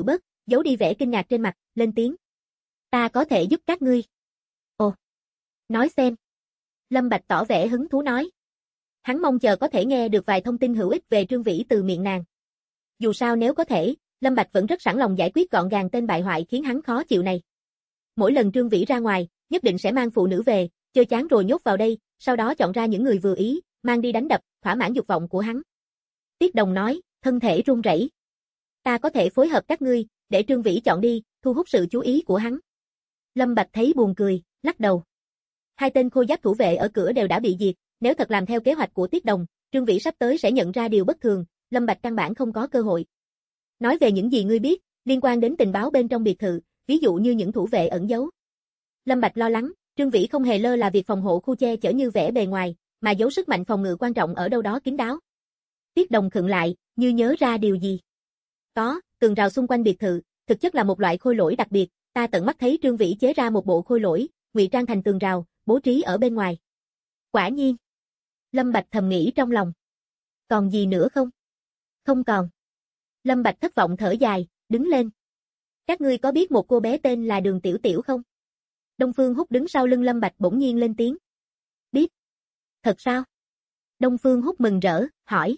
giấu đi vẻ kinh ngạc trên mặt, lên tiếng. Ta có thể giúp các ngươi. Ồ, nói xem. Lâm Bạch tỏ vẻ hứng thú nói. Hắn mong chờ có thể nghe được vài thông tin hữu ích về Trương Vĩ từ miệng nàng. Dù sao nếu có thể, Lâm Bạch vẫn rất sẵn lòng giải quyết gọn gàng tên bại hoại khiến hắn khó chịu này. Mỗi lần Trương Vĩ ra ngoài, nhất định sẽ mang phụ nữ về, chơi chán rồi nhốt vào đây, sau đó chọn ra những người vừa ý, mang đi đánh đập, thỏa mãn dục vọng của hắn. Tiết Đồng nói, thân thể run rẩy. Ta có thể phối hợp các ngươi, để Trương Vĩ chọn đi, thu hút sự chú ý của hắn. Lâm Bạch thấy buồn cười, lắc đầu. Hai tên khôi giáp thủ vệ ở cửa đều đã bị diệt, nếu thật làm theo kế hoạch của Tiết Đồng, Trương Vĩ sắp tới sẽ nhận ra điều bất thường, Lâm Bạch căn bản không có cơ hội. Nói về những gì ngươi biết, liên quan đến tình báo bên trong biệt thự, ví dụ như những thủ vệ ẩn giấu. Lâm Bạch lo lắng, Trương Vĩ không hề lơ là việc phòng hộ khu che chở như vẻ bề ngoài, mà giấu sức mạnh phòng ngự quan trọng ở đâu đó kín đáo. Tiết Đồng khựng lại, như nhớ ra điều gì. Có, tường rào xung quanh biệt thự, thực chất là một loại khôi lỗi đặc biệt, ta tận mắt thấy Trương Vĩ chế ra một bộ khôi lỗi, ngụy trang thành tường rào, bố trí ở bên ngoài. Quả nhiên. Lâm Bạch thầm nghĩ trong lòng. Còn gì nữa không? Không còn. Lâm Bạch thất vọng thở dài, đứng lên. Các ngươi có biết một cô bé tên là Đường Tiểu Tiểu không? Đông Phương Húc đứng sau lưng Lâm Bạch bỗng nhiên lên tiếng. Biết. Thật sao? Đông Phương Húc mừng rỡ, hỏi.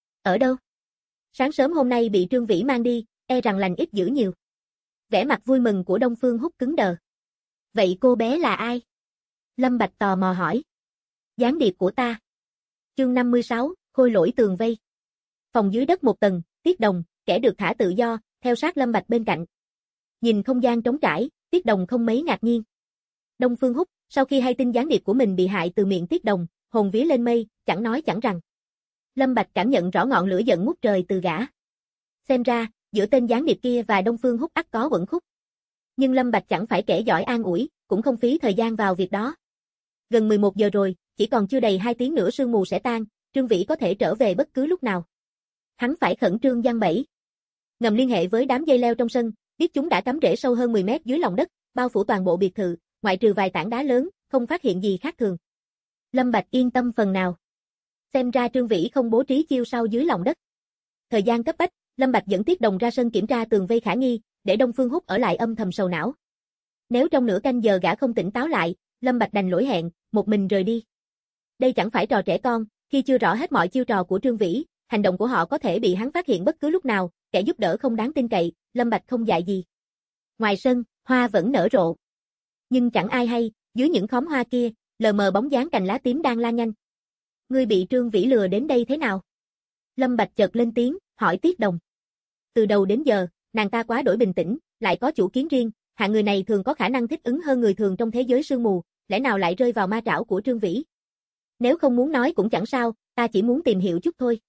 Ở đâu? Sáng sớm hôm nay bị Trương Vĩ mang đi, e rằng lành ít dữ nhiều. Vẻ mặt vui mừng của Đông Phương Húc cứng đờ. Vậy cô bé là ai? Lâm Bạch tò mò hỏi. Gián điệp của ta. Chương 56, khôi lỗi tường vây. Phòng dưới đất một tầng, Tiết Đồng, kẻ được thả tự do, theo sát Lâm Bạch bên cạnh. Nhìn không gian trống trải, Tiết Đồng không mấy ngạc nhiên. Đông Phương Húc, sau khi hay tin gián điệp của mình bị hại từ miệng Tiết Đồng, hồn vía lên mây, chẳng nói chẳng rằng. Lâm Bạch cảm nhận rõ ngọn lửa giận ngút trời từ gã. Xem ra, giữa tên gián điệp kia và Đông Phương Húc ắt có uẩn khúc. Nhưng Lâm Bạch chẳng phải kẻ giỏi an ủi, cũng không phí thời gian vào việc đó. Gần 11 giờ rồi, chỉ còn chưa đầy 2 tiếng nữa sương mù sẽ tan, Trương Vĩ có thể trở về bất cứ lúc nào. Hắn phải khẩn trương giăng bẫy. Ngầm liên hệ với đám dây leo trong sân, biết chúng đã cắm rễ sâu hơn 10 mét dưới lòng đất, bao phủ toàn bộ biệt thự, ngoại trừ vài tảng đá lớn, không phát hiện gì khác thường. Lâm Bạch yên tâm phần nào. Xem ra Trương Vĩ không bố trí chiêu sau dưới lòng đất. Thời gian cấp bách, Lâm Bạch dẫn Tiết Đồng ra sân kiểm tra tường vây khả nghi, để Đông Phương Húc ở lại âm thầm sầu não. Nếu trong nửa canh giờ gã không tỉnh táo lại, Lâm Bạch đành lỗi hẹn, một mình rời đi. Đây chẳng phải trò trẻ con, khi chưa rõ hết mọi chiêu trò của Trương Vĩ, hành động của họ có thể bị hắn phát hiện bất cứ lúc nào, kẻ giúp đỡ không đáng tin cậy, Lâm Bạch không dại gì. Ngoài sân, hoa vẫn nở rộ. Nhưng chẳng ai hay, dưới những khóm hoa kia, lờ mờ bóng dáng cành lá tím đang lan nhanh. Ngươi bị Trương Vĩ lừa đến đây thế nào? Lâm Bạch chợt lên tiếng, hỏi Tiết Đồng. Từ đầu đến giờ, nàng ta quá đổi bình tĩnh, lại có chủ kiến riêng, hạng người này thường có khả năng thích ứng hơn người thường trong thế giới sương mù, lẽ nào lại rơi vào ma trảo của Trương Vĩ? Nếu không muốn nói cũng chẳng sao, ta chỉ muốn tìm hiểu chút thôi.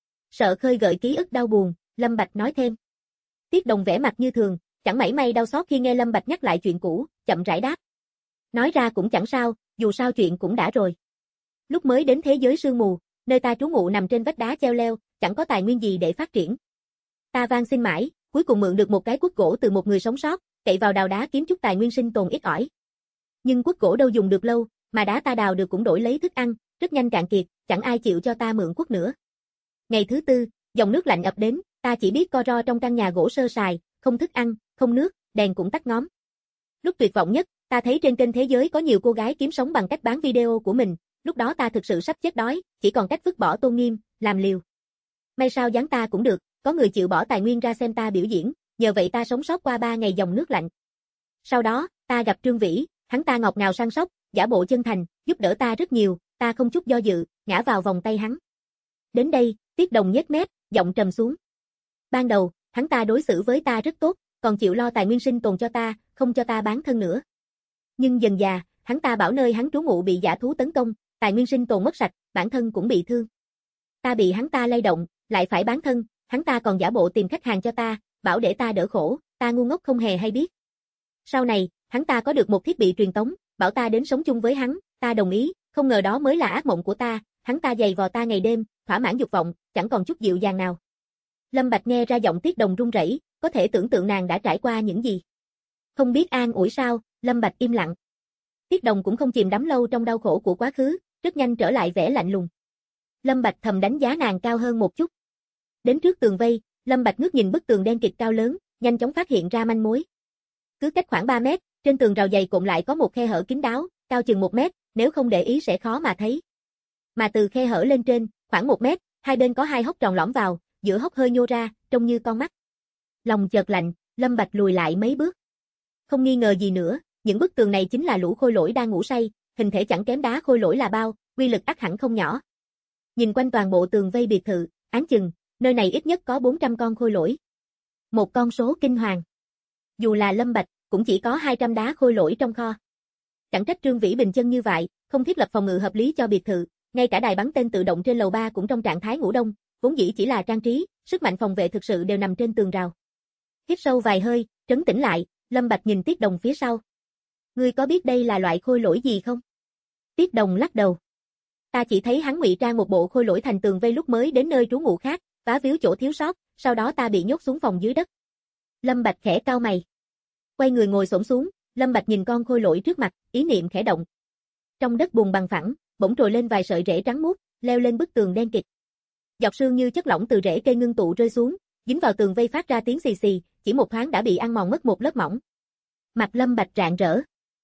Sợ khơi gợi ký ức đau buồn, Lâm Bạch nói thêm. Tiết Đồng vẻ mặt như thường, chẳng mảy may đau xót khi nghe Lâm Bạch nhắc lại chuyện cũ, chậm rãi đáp. Nói ra cũng chẳng sao, dù sao chuyện cũng đã rồi. Lúc mới đến thế giới sương mù, nơi ta trú ngụ nằm trên vách đá treo leo, chẳng có tài nguyên gì để phát triển. Ta van xin mãi, cuối cùng mượn được một cái cuốc gỗ từ một người sống sót, cậy vào đào đá kiếm chút tài nguyên sinh tồn ít ỏi. Nhưng cuốc gỗ đâu dùng được lâu, mà đá ta đào được cũng đổi lấy thức ăn, rất nhanh cạn kiệt, chẳng ai chịu cho ta mượn cuốc nữa. Ngày thứ tư, dòng nước lạnh ập đến, ta chỉ biết co ro trong căn nhà gỗ sơ sài, không thức ăn, không nước, đèn cũng tắt ngóm. Lúc tuyệt vọng nhất, ta thấy trên kênh Thế Giới có nhiều cô gái kiếm sống bằng cách bán video của mình, lúc đó ta thực sự sắp chết đói, chỉ còn cách vứt bỏ tôn nghiêm, làm liều. May sao dáng ta cũng được, có người chịu bỏ tài nguyên ra xem ta biểu diễn, nhờ vậy ta sống sót qua 3 ngày dòng nước lạnh. Sau đó, ta gặp Trương Vĩ, hắn ta ngọt ngào săn sóc, giả bộ chân thành, giúp đỡ ta rất nhiều, ta không chút do dự, ngã vào vòng tay hắn. Đến đây, Tiết Đồng nhếch mép, giọng trầm xuống. Ban đầu, hắn ta đối xử với ta rất tốt, còn chịu lo tài nguyên sinh tồn cho ta, không cho ta bán thân nữa. Nhưng dần dà, hắn ta bảo nơi hắn trú ngụ bị dã thú tấn công, tài nguyên sinh tồn mất sạch, bản thân cũng bị thương. Ta bị hắn ta lay động, lại phải bán thân, hắn ta còn giả bộ tìm khách hàng cho ta, bảo để ta đỡ khổ, ta ngu ngốc không hề hay biết. Sau này, hắn ta có được một thiết bị truyền tống, bảo ta đến sống chung với hắn, ta đồng ý, không ngờ đó mới là ác mộng của ta, hắn ta giày vò ta ngày đêm, thỏa mãn dục vọng, chẳng còn chút dịu dàng nào. Lâm Bạch nghe ra giọng Tiết Đồng run rẩy, có thể tưởng tượng nàng đã trải qua những gì. Không biết an ủi sao, Lâm Bạch im lặng. Tiết Đồng cũng không chìm đắm lâu trong đau khổ của quá khứ, rất nhanh trở lại vẻ lạnh lùng. Lâm Bạch thầm đánh giá nàng cao hơn một chút. Đến trước tường vây, Lâm Bạch ngước nhìn bức tường đen kịt cao lớn, nhanh chóng phát hiện ra manh mối. Cứ cách khoảng 3 mét, trên tường rào dày cộm lại có một khe hở kín đáo, cao chừng 1 mét, nếu không để ý sẽ khó mà thấy. Mà từ khe hở lên trên, khoảng 1 mét, hai bên có hai hốc tròn lõm vào, giữa hốc hơi nhô ra, trông như con mắt. Lòng chợt lạnh, Lâm Bạch lùi lại mấy bước. Không nghi ngờ gì nữa, những bức tường này chính là lũ khôi lỗi đang ngủ say, hình thể chẳng kém đá khôi lỗi là bao, uy lực ắt hẳn không nhỏ. Nhìn quanh toàn bộ tường vây biệt thự, áng chừng, nơi này ít nhất có 400 con khôi lỗi. Một con số kinh hoàng. Dù là Lâm Bạch, cũng chỉ có 200 đá khôi lỗi trong kho. Chẳng trách Trương Vĩ bình chân như vậy, không thiết lập phòng ngự hợp lý cho biệt thự, ngay cả đài bắn tên tự động trên lầu 3 cũng trong trạng thái ngủ đông, vốn dĩ chỉ là trang trí, sức mạnh phòng vệ thực sự đều nằm trên tường rào. Hít sâu vài hơi, trấn tĩnh lại, Lâm Bạch nhìn Tiết Đồng phía sau. Ngươi có biết đây là loại khôi lỗi gì không? Tiết Đồng lắc đầu. Ta chỉ thấy hắn ngụy trang một bộ khôi lỗi thành tường vây lúc mới đến nơi trú ngụ khác, vá víu chỗ thiếu sót, sau đó ta bị nhốt xuống phòng dưới đất. Lâm Bạch khẽ cau mày. Quay người ngồi xổm xuống, Lâm Bạch nhìn con khôi lỗi trước mặt, ý niệm khẽ động. Trong đất bùn bằng phẳng, bỗng trồi lên vài sợi rễ trắng muốt, leo lên bức tường đen kịt. Giọt sương như chất lỏng từ rễ cây ngưng tụ rơi xuống, dính vào tường vây phát ra tiếng xì xì, chỉ một thoáng đã bị ăn mòn mất một lớp mỏng. Mặt Lâm Bạch rạng rỡ.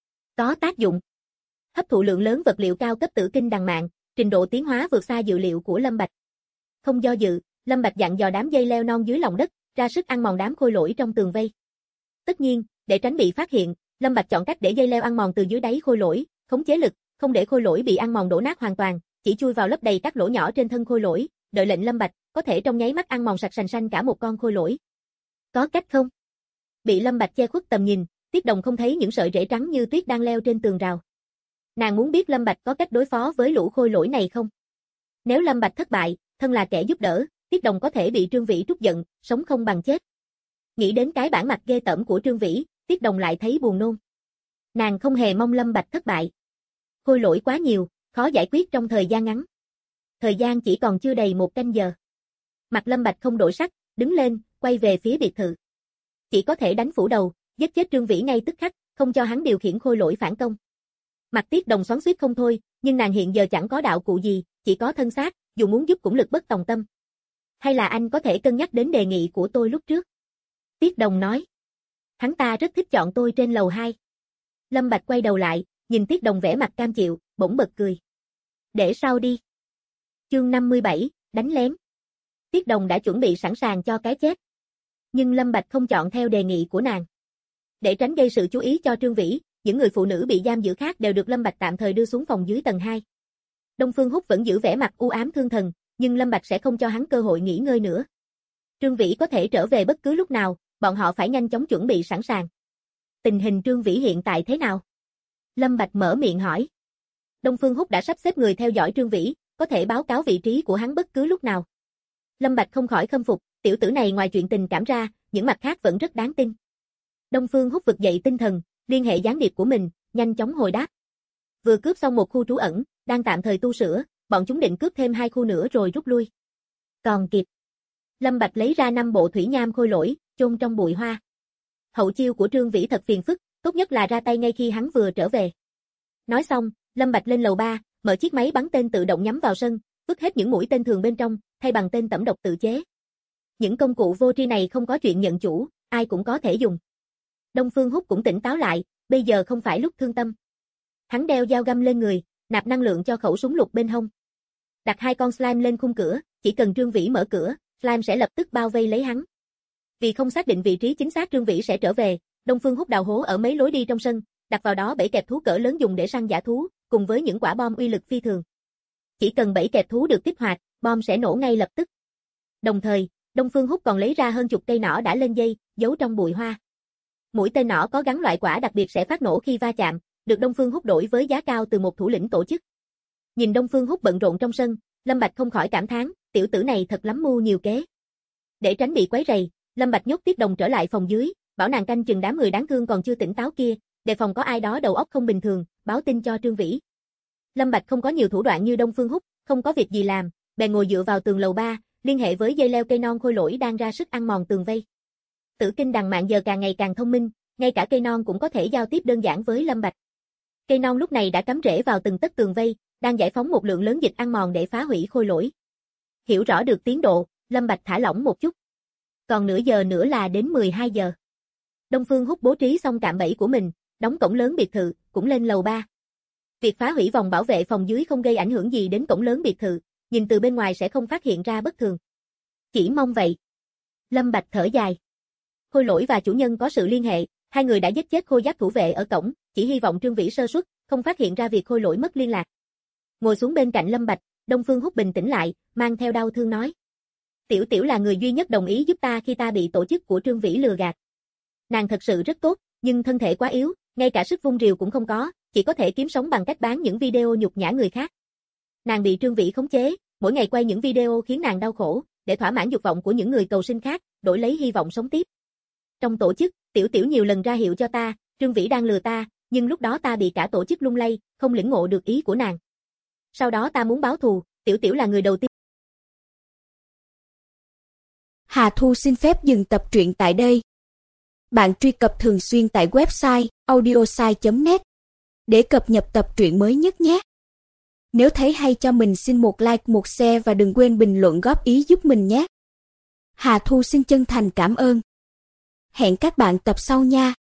Có tác dụng. Hấp thụ lượng lớn vật liệu cao cấp tử kinh đằng mạn, trình độ tiến hóa vượt xa dự liệu của Lâm Bạch. Không do dự, Lâm Bạch dặn dò đám dây leo non dưới lòng đất, ra sức ăn mòn đám khôi lỗi trong tường vây. Tất nhiên, để tránh bị phát hiện, Lâm Bạch chọn cách để dây leo ăn mòn từ dưới đáy khôi lỗi, khống chế lực, không để khôi lỗi bị ăn mòn đổ nát hoàn toàn, chỉ chui vào lấp đầy các lỗ nhỏ trên thân khôi lỗi, đợi lệnh Lâm Bạch, có thể trong nháy mắt ăn mòn sạch sành xanh cả một con khôi lỗi. Có cách không? Bị Lâm Bạch che khuất tầm nhìn, Tiết Đồng không thấy những sợi rễ trắng như tuyết đang leo trên tường rào. Nàng muốn biết Lâm Bạch có cách đối phó với lũ khôi lỗi này không? Nếu Lâm Bạch thất bại, thân là kẻ giúp đỡ, Tiết Đồng có thể bị Trương Vĩ trút giận, sống không bằng chết. Nghĩ đến cái bản mặt ghê tởm của Trương Vĩ, Tiết Đồng lại thấy buồn nôn. Nàng không hề mong Lâm Bạch thất bại. Khôi lỗi quá nhiều, khó giải quyết trong thời gian ngắn. Thời gian chỉ còn chưa đầy 1 canh giờ. Mặt Lâm Bạch không đổi sắc, đứng lên, quay về phía biệt thự. Chỉ có thể đánh phủ đầu, giết chết Trương Vĩ ngay tức khắc, không cho hắn điều khiển khôi lỗi phản công. Mặt Tiết Đồng xoắn xuýt không thôi, nhưng nàng hiện giờ chẳng có đạo cụ gì, chỉ có thân xác, dù muốn giúp cũng lực bất tòng tâm. Hay là anh có thể cân nhắc đến đề nghị của tôi lúc trước? Tiết Đồng nói. Hắn ta rất thích chọn tôi trên lầu 2. Lâm Bạch quay đầu lại, nhìn Tiết Đồng vẻ mặt cam chịu, bỗng bật cười. Để sau đi. Chương 57, đánh lén. Tiết Đồng đã chuẩn bị sẵn sàng cho cái chết. Nhưng Lâm Bạch không chọn theo đề nghị của nàng. Để tránh gây sự chú ý cho Trương Vĩ, những người phụ nữ bị giam giữ khác đều được Lâm Bạch tạm thời đưa xuống phòng dưới tầng 2. Đông Phương Húc vẫn giữ vẻ mặt u ám thương thần, nhưng Lâm Bạch sẽ không cho hắn cơ hội nghỉ ngơi nữa. Trương Vĩ có thể trở về bất cứ lúc nào, bọn họ phải nhanh chóng chuẩn bị sẵn sàng. Tình hình Trương Vĩ hiện tại thế nào? Lâm Bạch mở miệng hỏi. Đông Phương Húc đã sắp xếp người theo dõi Trương Vĩ, có thể báo cáo vị trí của hắn bất cứ lúc nào. Lâm Bạch không khỏi khâm phục, tiểu tử này ngoài chuyện tình cảm ra, những mặt khác vẫn rất đáng tin. Đông Phương Húc vực dậy tinh thần, liên hệ gián điệp của mình, nhanh chóng hồi đáp. Vừa cướp xong một khu trú ẩn, đang tạm thời tu sửa, bọn chúng định cướp thêm 2 khu nữa rồi rút lui. Còn kịp. Lâm Bạch lấy ra 5 bộ thủy nham khôi lỗi, chôn trong bụi hoa. Hậu chiêu của Trương Vĩ thật phiền phức, tốt nhất là ra tay ngay khi hắn vừa trở về. Nói xong, Lâm Bạch lên lầu 3, mở chiếc máy bắn tên tự động nhắm vào sân, vứt hết những mũi tên thường bên trong, thay bằng tên tẩm độc tự chế. Những công cụ vô tri này không có chuyện nhận chủ, ai cũng có thể dùng. Đông Phương Húc cũng tỉnh táo lại, bây giờ không phải lúc thương tâm. Hắn đeo dao găm lên người, nạp năng lượng cho khẩu súng lục bên hông. Đặt 2 con slime lên khung cửa, chỉ cần Trương Vĩ mở cửa, slime sẽ lập tức bao vây lấy hắn. Vì không xác định vị trí chính xác Trương Vĩ sẽ trở về, Đông Phương Húc đào hố ở mấy lối đi trong sân, đặt vào đó bẫy kẹp thú cỡ lớn dùng để săn dã thú, cùng với những quả bom uy lực phi thường. Chỉ cần bẫy kẹp thú được kích hoạt, bom sẽ nổ ngay lập tức. Đồng thời, Đông Phương Húc còn lấy ra hơn chục cây nỏ đã lên dây, giấu trong bụi hoa. Mũi tên nỏ có gắn loại quả đặc biệt sẽ phát nổ khi va chạm, được Đông Phương Húc đổi với giá cao từ một thủ lĩnh tổ chức. Nhìn Đông Phương Húc bận rộn trong sân, Lâm Bạch không khỏi cảm thán, tiểu tử này thật lắm mưu nhiều kế. Để tránh bị quấy rầy, Lâm Bạch nhốt Tiết Đồng trở lại phòng dưới, bảo nàng canh chừng đám người đáng thương còn chưa tỉnh táo kia, đề phòng có ai đó đầu óc không bình thường, báo tin cho Trương Vĩ. Lâm Bạch không có nhiều thủ đoạn như Đông Phương Húc, không có việc gì làm, bèn ngồi dựa vào tường lầu 3, liên hệ với dây leo cây non khôi lỗi đang ra sức ăn mòn tường vây. Tử kinh đằng mạn giờ càng ngày càng thông minh, ngay cả cây non cũng có thể giao tiếp đơn giản với Lâm Bạch. Cây non lúc này đã cắm rễ vào từng tấc tường vây, đang giải phóng một lượng lớn dịch ăn mòn để phá hủy khôi lỗi. Hiểu rõ được tiến độ, Lâm Bạch thả lỏng một chút. Còn nửa giờ nữa là đến 12 giờ. Đông Phương Húc bố trí xong cạm bẫy của mình, đóng cổng lớn biệt thự, cũng lên lầu 3. Việc phá hủy vòng bảo vệ phòng dưới không gây ảnh hưởng gì đến cổng lớn biệt thự, nhìn từ bên ngoài sẽ không phát hiện ra bất thường. Chỉ mong vậy. Lâm Bạch thở dài. Khôi Lỗi và chủ nhân có sự liên hệ, hai người đã giết chết Khôi Giáp thủ vệ ở cổng, chỉ hy vọng Trương Vĩ sơ suất, không phát hiện ra việc Khôi Lỗi mất liên lạc. Ngồi xuống bên cạnh Lâm Bạch, Đông Phương Húc bình tĩnh lại, mang theo đau thương nói. Tiểu Tiểu là người duy nhất đồng ý giúp ta khi ta bị tổ chức của Trương Vĩ lừa gạt. Nàng thật sự rất tốt, nhưng thân thể quá yếu, ngay cả sức vung rìu cũng không có, chỉ có thể kiếm sống bằng cách bán những video nhục nhã người khác. Nàng bị Trương Vĩ khống chế, mỗi ngày quay những video khiến nàng đau khổ, để thỏa mãn dục vọng của những người cầu sinh khác, đổi lấy hy vọng sống tiếp. Trong tổ chức, Tiểu Tiểu nhiều lần ra hiệu cho ta, Trương Vĩ đang lừa ta, nhưng lúc đó ta bị cả tổ chức lung lay, không lĩnh ngộ được ý của nàng. Sau đó ta muốn báo thù, Tiểu Tiểu là người đầu tiên. Hà Thu xin phép dừng tập truyện tại đây. Bạn truy cập thường xuyên tại website audiosai.net để cập nhật tập truyện mới nhất nhé. Nếu thấy hay cho mình xin một like, một share và đừng quên bình luận góp ý giúp mình nhé. Hà Thu xin chân thành cảm ơn. Hẹn các bạn tập sau nha.